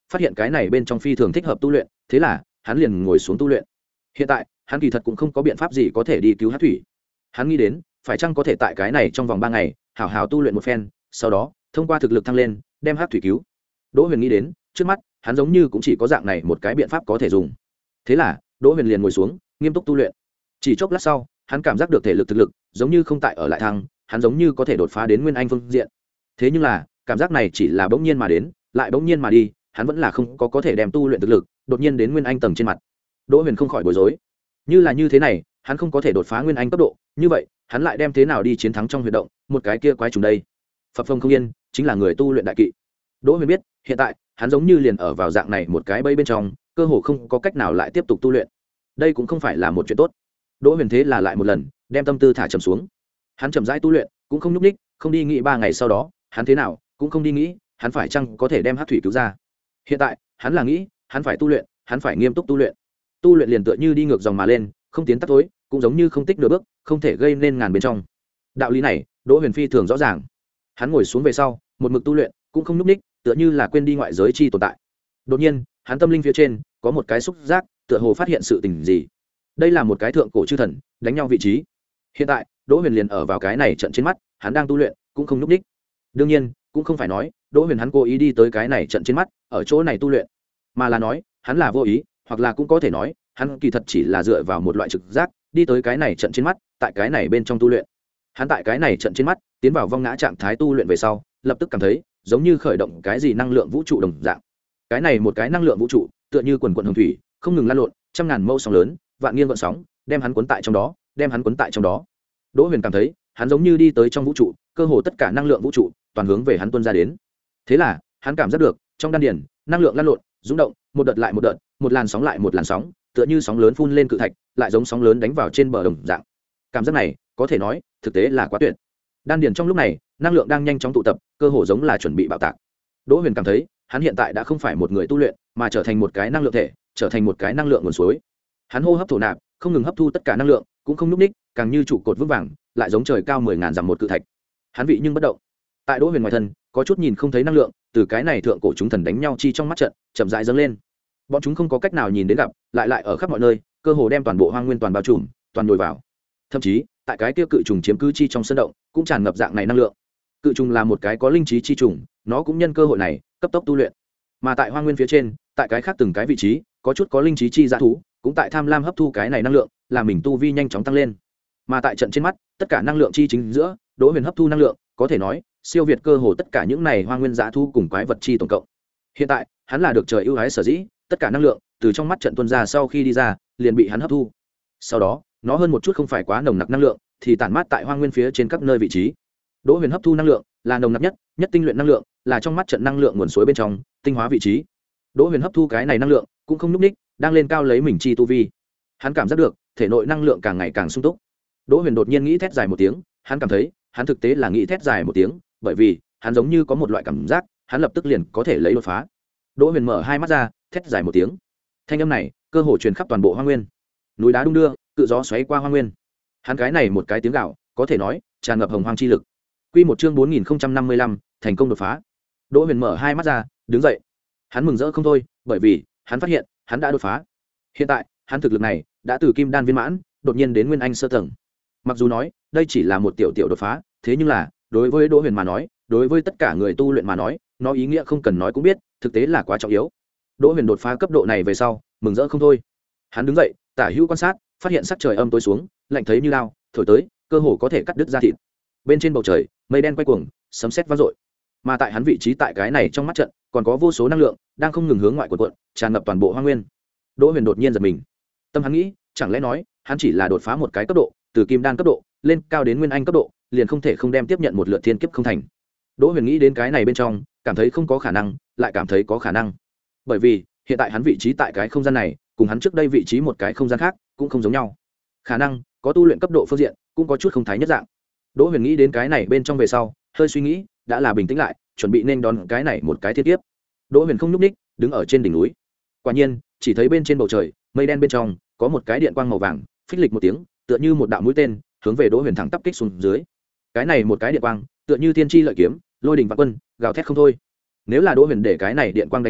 phát hiện cái này bên trong phi thường thích hợp tu luyện, thế là hắn liền ngồi xuống tu luyện. Hiện tại hắn kỳ thật cũng không có biện pháp gì có thể đi cứu hát thủy. Hắn nghĩ đến phải chăng có thể tại cái này trong vòng ba ngày hảo hảo tu luyện một phen, sau đó thông qua thực lực thăng lên đem hát thủy cứu. Đỗ Huyền nghĩ đến trước mắt hắn giống như cũng chỉ có dạng này một cái biện pháp có thể dùng, thế là Đỗ Huyền liền ngồi xuống nghiêm túc tu luyện. Chỉ chốc lát sau hắn cảm giác được thể lực thực lực giống như không tại ở lại thăng, hắn giống như có thể đột phá đến nguyên anh phương diện. Thế nhưng là cảm giác này chỉ là bỗng nhiên mà đến, lại bỗng nhiên mà đi, hắn vẫn là không có có thể đem tu luyện thực lực đột nhiên đến nguyên anh tầng trên mặt. Đỗ Huyền không khỏi bối rối, như là như thế này hắn không có thể đột phá nguyên anh cấp độ, như vậy hắn lại đem thế nào đi chiến thắng trong huyệt động một cái kia quái trùng đây? Phập Phồng Không Yên chính là người tu luyện đại kỵ. Đỗ Huyền biết hiện tại hắn giống như liền ở vào dạng này một cái bẫy bên trong, cơ hồ không có cách nào lại tiếp tục tu luyện. Đây cũng không phải là một chuyện tốt. Đỗ Huyền thế là lại một lần đem tâm tư thả trầm xuống. Hắn chậm rãi tu luyện, cũng không nhúc nhích, không đi nghĩ ba ngày sau đó hắn thế nào, cũng không đi nghĩ hắn phải chăng có thể đem hát thủy cứu ra. Hiện tại hắn là nghĩ hắn phải tu luyện, hắn phải nghiêm túc tu luyện. Tu luyện liền tựa như đi ngược dòng mà lên, không tiến tắt tối, cũng giống như không tích nửa bước, không thể gây nên ngàn bên trong. Đạo lý này Đỗ Huyền phi thường rõ ràng. Hắn ngồi xuống về sau một mực tu luyện, cũng không nhúc nhích, tựa như là quên đi ngoại giới chi tồn tại. Đột nhiên hắn tâm linh phía trên có một cái xúc giác, tựa hồ phát hiện sự tình gì. Đây là một cái thượng cổ chư thần đánh nhau vị trí. Hiện tại Đỗ Huyền liền ở vào cái này trận trên mắt, hắn đang tu luyện cũng không nhúc nhích. Đương nhiên cũng không phải nói Đỗ Huyền hắn cố ý đi tới cái này trận trên mắt ở chỗ này tu luyện, mà là nói hắn là vô ý, hoặc là cũng có thể nói hắn kỳ thật chỉ là dựa vào một loại trực giác đi tới cái này trận trên mắt, tại cái này bên trong tu luyện. Hắn tại cái này trận trên mắt tiến vào vong ngã trạng thái tu luyện về sau, lập tức cảm thấy giống như khởi động cái gì năng lượng vũ trụ đồng dạng. Cái này một cái năng lượng vũ trụ tựa như quần quần hồng thủy không ngừng lan lộn, trăm ngàn mâu sóng lớn vạn nghiêng gợn sóng đem hắn cuốn tại trong đó, đem hắn cuốn tại trong đó. Đỗ Huyền cảm thấy hắn giống như đi tới trong vũ trụ, cơ hồ tất cả năng lượng vũ trụ toàn hướng về hắn tuôn ra đến. Thế là hắn cảm giác được trong đan điền năng lượng lan lộn rung động, một đợt lại một đợt, một làn sóng lại một làn sóng, tựa như sóng lớn phun lên cự thạch, lại giống sóng lớn đánh vào trên bờ đồng dạng. Cảm giác này có thể nói thực tế là quá tuyệt. Đan điền trong lúc này năng lượng đang nhanh chóng tụ tập, cơ hồ giống là chuẩn bị bạo tạc. Đỗ Huyền cảm thấy hắn hiện tại đã không phải một người tu luyện, mà trở thành một cái năng lượng thể, trở thành một cái năng lượng nguồn suối. Hắn hô hấp thổ nạp, không ngừng hấp thu tất cả năng lượng, cũng không nhúc ních, càng như trụ cột vững vàng, lại giống trời cao mười ngàn dặm một cự thạch. Hắn vị nhưng bất động. Tại Đỗ Huyền ngoài thân có chút nhìn không thấy năng lượng, từ cái này thượng cổ chúng thần đánh nhau chi trong mắt trận chậm rãi dâng lên. Bọn chúng không có cách nào nhìn đến gặp, lại lại ở khắp mọi nơi, cơ hồ đem toàn bộ hoang nguyên toàn bao trùm, toàn nhồi vào. Thậm chí tại cái kia cự trùng chiếm cứ chi trong sân động cũng tràn ngập dạng này năng lượng. Cự trùng là một cái có linh trí chi trùng, nó cũng nhân cơ hội này cấp tốc tu luyện. Mà tại hoang nguyên phía trên, tại cái khác từng cái vị trí có chút có linh trí chi dã thú cũng tại tham lam hấp thu cái này năng lượng, làm mình tu vi nhanh chóng tăng lên. Mà tại trận trên mắt tất cả năng lượng chi chính giữa, Đỗ Huyền hấp thu năng lượng có thể nói siêu việt cơ hồ tất cả những này hoang nguyên dã thú cùng quái vật chi tổng cộng. Hiện tại hắn là được trời ưu ái sở dĩ, tất cả năng lượng từ trong mắt trận tuôn ra, sau khi đi ra liền bị hắn hấp thu. Sau đó nó hơn một chút không phải quá nồng nặc năng lượng thì tản mát tại hoang nguyên phía trên các nơi vị trí. Đỗ Huyền hấp thu năng lượng là nồng nặc nhất, nhất tinh luyện năng lượng, là trong mắt trận năng lượng nguồn suối bên trong tinh hóa vị trí. Đỗ Huyền hấp thu cái này năng lượng cũng không nhúc ních, đang lên cao lấy mình chi tu vi. Hắn cảm giác được thể nội năng lượng càng ngày càng sung túc. Đỗ Huyền đột nhiên nghĩ thét dài một tiếng, hắn cảm thấy hắn thực tế là nghĩ thét dài một tiếng, bởi vì hắn giống như có một loại cảm giác hắn lập tức liền có thể lấy đột phá. Đỗ Huyền mở hai mắt ra, thét dài một tiếng. Thanh âm này cơ hồ truyền khắp toàn bộ hoang nguyên, núi đá đung đưa, cự gió xoáy qua hoang nguyên. Hắn cái này một cái tiếng gạo có thể nói tràn ngập hồng hoang chi lực. Quy một chương bốn nghìn năm mươi lăm, thành công đột phá. Đỗ Huyền mở hai mắt ra, đứng dậy. Hắn mừng rỡ không thôi, bởi vì hắn phát hiện hắn đã đột phá. Hiện tại hắn thực lực này đã từ kim đan viên mãn đột nhiên đến nguyên anh sơ tầng. Mặc dù nói đây chỉ là một tiểu tiểu đột phá, thế nhưng là đối với Đỗ Huyền mà nói, đối với tất cả người tu luyện mà nói, nó ý nghĩa không cần nói cũng biết, thực tế là quá trọng yếu. Đỗ Huyền đột phá cấp độ này về sau, mừng rỡ không thôi. Hắn đứng dậy, tả hữu quan sát, phát hiện sắc trời âm tối xuống, lạnh thấy như lao, thổi tới, cơ hồ có thể cắt đứt da thịt. Bên trên bầu trời, mây đen quay cuồng, sấm sét vang dội. Mà tại hắn vị trí tại cái này trong mắt trận, còn có vô số năng lượng đang không ngừng hướng ngoại cuộn cuộn, tràn ngập toàn bộ hoang nguyên. Đỗ Huyền đột nhiên giật mình. Tâm hắn nghĩ, chẳng lẽ nói, hắn chỉ là đột phá một cái cấp độ, từ kim đan cấp độ lên cao đến nguyên anh cấp độ, liền không thể không đem tiếp nhận một lượt thiên kiếp không thành. Đỗ Huyền nghĩ đến cái này bên trong, cảm thấy không có khả năng, lại cảm thấy có khả năng. Bởi vì, hiện tại hắn vị trí tại cái không gian này, cùng hắn trước đây vị trí một cái không gian khác, cũng không giống nhau. Khả năng có tu luyện cấp độ phương diện, cũng có chút không thái nhất dạng. Đỗ Huyền nghĩ đến cái này bên trong về sau, hơi suy nghĩ, đã là bình tĩnh lại, chuẩn bị nên đón cái này một cái thiên kiếp. Đỗ Huyền không nhúc nhích, đứng ở trên đỉnh núi. Quả nhiên, chỉ thấy bên trên bầu trời, mây đen bên trong có một cái điện quang màu vàng, phích lịch một tiếng, tựa như một đạo mũi tên, hướng về Đỗ Huyền thẳng tắp kích xuống dưới. Cái này một cái điện quang, tựa như thiên chi lợi kiếm, lôi đình vạn quân, gào thét không thôi. Nếu là Đỗ Huyền để cái này điện quang đánh trúng,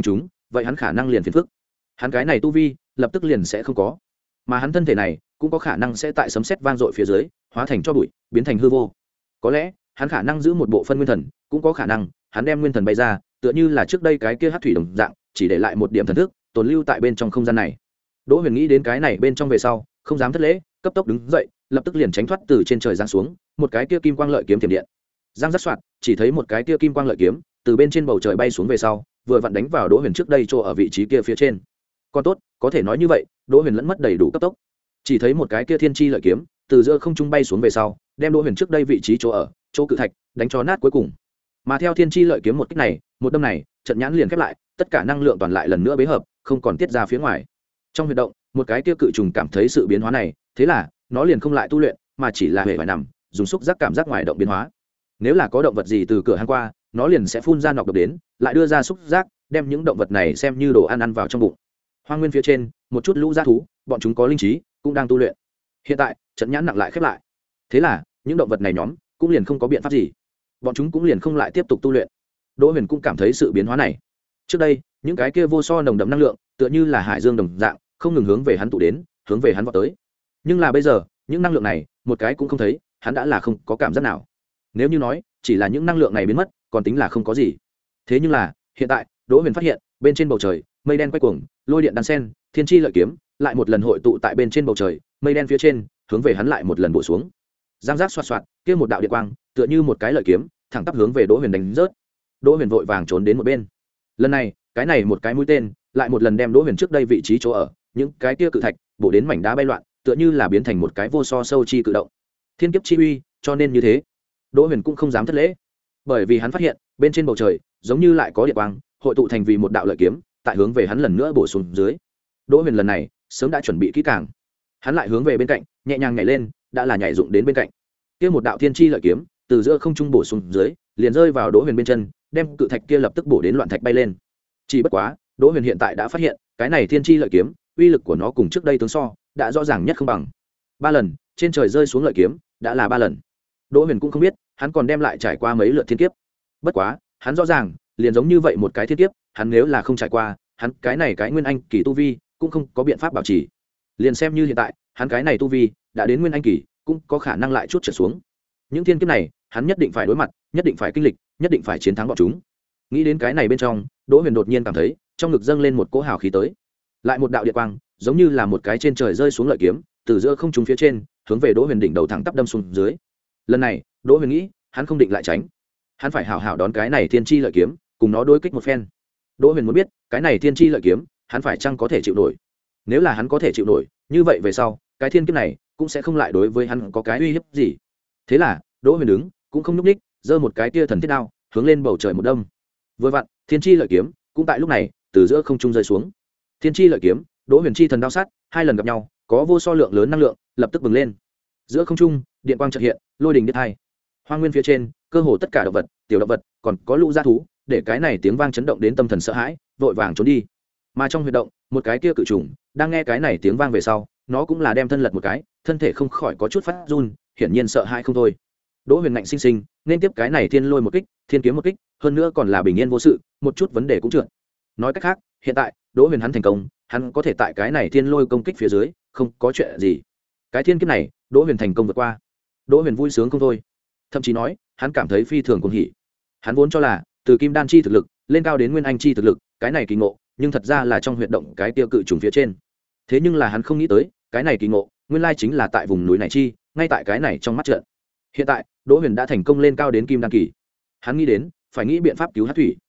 vậy hắn khả năng liền phiền phức, hắn cái này tu vi lập tức liền sẽ không có, mà hắn thân thể này cũng có khả năng sẽ tại sấm sét vang dội phía dưới hóa thành cho bụi, biến thành hư vô. Có lẽ hắn khả năng giữ một bộ phân nguyên thần, cũng có khả năng hắn đem nguyên thần bay ra, tựa như là trước đây cái kia hát thủy đồng dạng, chỉ để lại một điểm thần thức tồn lưu tại bên trong không gian này. Đỗ Huyền nghĩ đến cái này bên trong về sau, không dám thất lễ, cấp tốc đứng dậy, lập tức liền tránh thoát từ trên trời giáng xuống một cái kia kim quang lợi kiếm tiềm điện. Giang rất soạt, chỉ thấy một cái kia kim quang lợi kiếm từ bên trên bầu trời bay xuống về sau, vừa vặn đánh vào Đỗ Huyền trước đây chỗ ở vị trí kia phía trên. Còn tốt, có thể nói như vậy, Đỗ Huyền lẫn mất đầy đủ cấp tốc. Chỉ thấy một cái kia thiên chi lợi kiếm từ giữa không trung bay xuống về sau, đem Đỗ Huyền trước đây vị trí chỗ ở, chỗ cự thạch đánh cho nát cuối cùng. Mà theo thiên chi lợi kiếm một kích này, một đâm này, trận nhãn liền khép lại, tất cả năng lượng toàn lại lần nữa bế hợp, không còn tiết ra phía ngoài. Trong huyệt động, một cái kia cự trùng cảm thấy sự biến hóa này, thế là nó liền không lại tu luyện, mà chỉ là hề phải nằm, dùng xúc giác cảm giác ngoài động biến hóa. Nếu là có động vật gì từ cửa hang qua, nó liền sẽ phun ra nọc độc đến, lại đưa ra xúc giác, đem những động vật này xem như đồ ăn ăn vào trong bụng. Hoang nguyên phía trên, một chút lũ dã thú, bọn chúng có linh trí, cũng đang tu luyện. Hiện tại, trận nhãn nặng lại khép lại. Thế là, những động vật này nhóm cũng liền không có biện pháp gì, bọn chúng cũng liền không lại tiếp tục tu luyện. Đỗ Huyền cũng cảm thấy sự biến hóa này. Trước đây, những cái kia vô so nồng đậm năng lượng, tựa như là hải dương đồng dạng, không ngừng hướng về hắn tụ đến, hướng về hắn vọt tới. Nhưng là bây giờ, những năng lượng này, một cái cũng không thấy, hắn đã là không có cảm giác nào. Nếu như nói, chỉ là những năng lượng này biến mất, còn tính là không có gì. Thế nhưng là, hiện tại, Đỗ Huyền phát hiện, bên trên bầu trời, mây đen quay cuồng, lôi điện đan sen, thiên chi lợi kiếm, lại một lần hội tụ tại bên trên bầu trời, mây đen phía trên, hướng về hắn lại một lần bổ xuống. Giang giác xoạt xoạt, kia một đạo điện quang, tựa như một cái lợi kiếm, thẳng tắp hướng về Đỗ Huyền đánh rớt. Đỗ Huyền vội vàng trốn đến một bên. Lần này, cái này một cái mũi tên, lại một lần đem Đỗ Huyền trước đây vị trí chỗ ở, những cái kia cự thạch, bổ đến mảnh đá bay loạn, tựa như là biến thành một cái vô so sâu chi cự động. Thiên kiếp chi uy, cho nên như thế. Đỗ Huyền cũng không dám thất lễ, bởi vì hắn phát hiện, bên trên bầu trời, giống như lại có điện quang, hội tụ thành vì một đạo lợi kiếm, tại hướng về hắn lần nữa bổ xuống dưới. Đỗ Huyền lần này, sớm đã chuẩn bị kỹ càng. Hắn lại hướng về bên cạnh, nhẹ nhàng nhảy lên, đã là nhảy dụng đến bên cạnh. Kia một đạo thiên chi lợi kiếm, từ giữa không trung bổ xuống dưới, liền rơi vào Đỗ Huyền bên chân, đem cự thạch kia lập tức bổ đến loạn thạch bay lên. Chỉ bất quá, Đỗ Huyền hiện tại đã phát hiện, cái này thiên chi lợi kiếm, uy lực của nó cùng trước đây tướng so, đã rõ ràng nhất không bằng. Ba lần, trên trời rơi xuống lợi kiếm, đã là ba lần. Đỗ Huyền cũng không biết, hắn còn đem lại trải qua mấy lượt thiên kiếp. Bất quá, hắn rõ ràng, liền giống như vậy một cái thiên kiếp, hắn nếu là không trải qua, hắn cái này cái nguyên anh kỳ tu vi, cũng không có biện pháp bảo trì. Liền xem như hiện tại, hắn cái này tu vi đã đến nguyên anh kỳ, cũng có khả năng lại chút trở xuống. Những thiên kiếp này, hắn nhất định phải đối mặt, nhất định phải kinh lịch, nhất định phải chiến thắng bọn chúng. Nghĩ đến cái này bên trong, Đỗ Huyền đột nhiên cảm thấy, trong ngực dâng lên một cỗ hào khí tới. Lại một đạo điện quang, giống như là một cái trên trời rơi xuống lợi kiếm, từ giữa không trung phía trên, hướng về Đỗ Huyền đỉnh đầu thẳng tắp đâm xuống dưới. Lần này, Đỗ Huyền nghĩ, hắn không định lại tránh, hắn phải hảo hảo đón cái này thiên chi lợi kiếm, cùng nó đối kích một phen. Đỗ Huyền muốn biết, cái này thiên chi lợi kiếm, hắn phải chăng có thể chịu nổi? Nếu là hắn có thể chịu nổi, như vậy về sau, cái thiên kiếp này cũng sẽ không lại đối với hắn có cái uy hiếp gì. Thế là, Đỗ Huyền đứng, cũng không nhúc nhích, giơ một cái tia thần thiết đao, hướng lên bầu trời một đâm. Vừa vặn, thiên chi lợi kiếm cũng tại lúc này từ giữa không trung rơi xuống. Thiên chi lợi kiếm, Đỗ Huyền chi thần đao sát, hai lần gặp nhau, có vô so lượng lớn năng lượng, lập tức bừng lên. Giữa không trung, điện quang chợt hiện, lôi đình điếc hai. Hoang nguyên phía trên, cơ hồ tất cả động vật, tiểu động vật, còn có lũ dã thú, để cái này tiếng vang chấn động đến tâm thần sợ hãi, vội vàng trốn đi. Mà trong huyệt động, một cái kia cự trùng, đang nghe cái này tiếng vang về sau, nó cũng là đem thân lật một cái, thân thể không khỏi có chút phát run, hiển nhiên sợ hãi không thôi. Đỗ Huyền ngạnh sinh sinh nên tiếp cái này thiên lôi một kích, thiên kiếm một kích, hơn nữa còn là bình yên vô sự, một chút vấn đề cũng trượt. Nói cách khác, hiện tại, Đỗ Huyền hắn thành công, hắn có thể tại cái này thiên lôi công kích phía dưới, không có chuyện gì. Cái thiên kiếp này, Đỗ Huyền thành công vượt qua. Đỗ Huyền vui sướng không thôi, thậm chí nói, hắn cảm thấy phi thường cuồng hỉ. Hắn vốn cho là, từ kim đan chi thực lực, lên cao đến nguyên anh chi thực lực, cái này kỳ ngộ, nhưng thật ra là trong huyệt động cái tiêu cự trùng phía trên. Thế nhưng là hắn không nghĩ tới, cái này kỳ ngộ, nguyên lai chính là tại vùng núi này chi, ngay tại cái này trong mắt trận. Hiện tại, Đỗ Huyền đã thành công lên cao đến kim đan kỳ. Hắn nghĩ đến, phải nghĩ biện pháp cứu Hắc Thủy.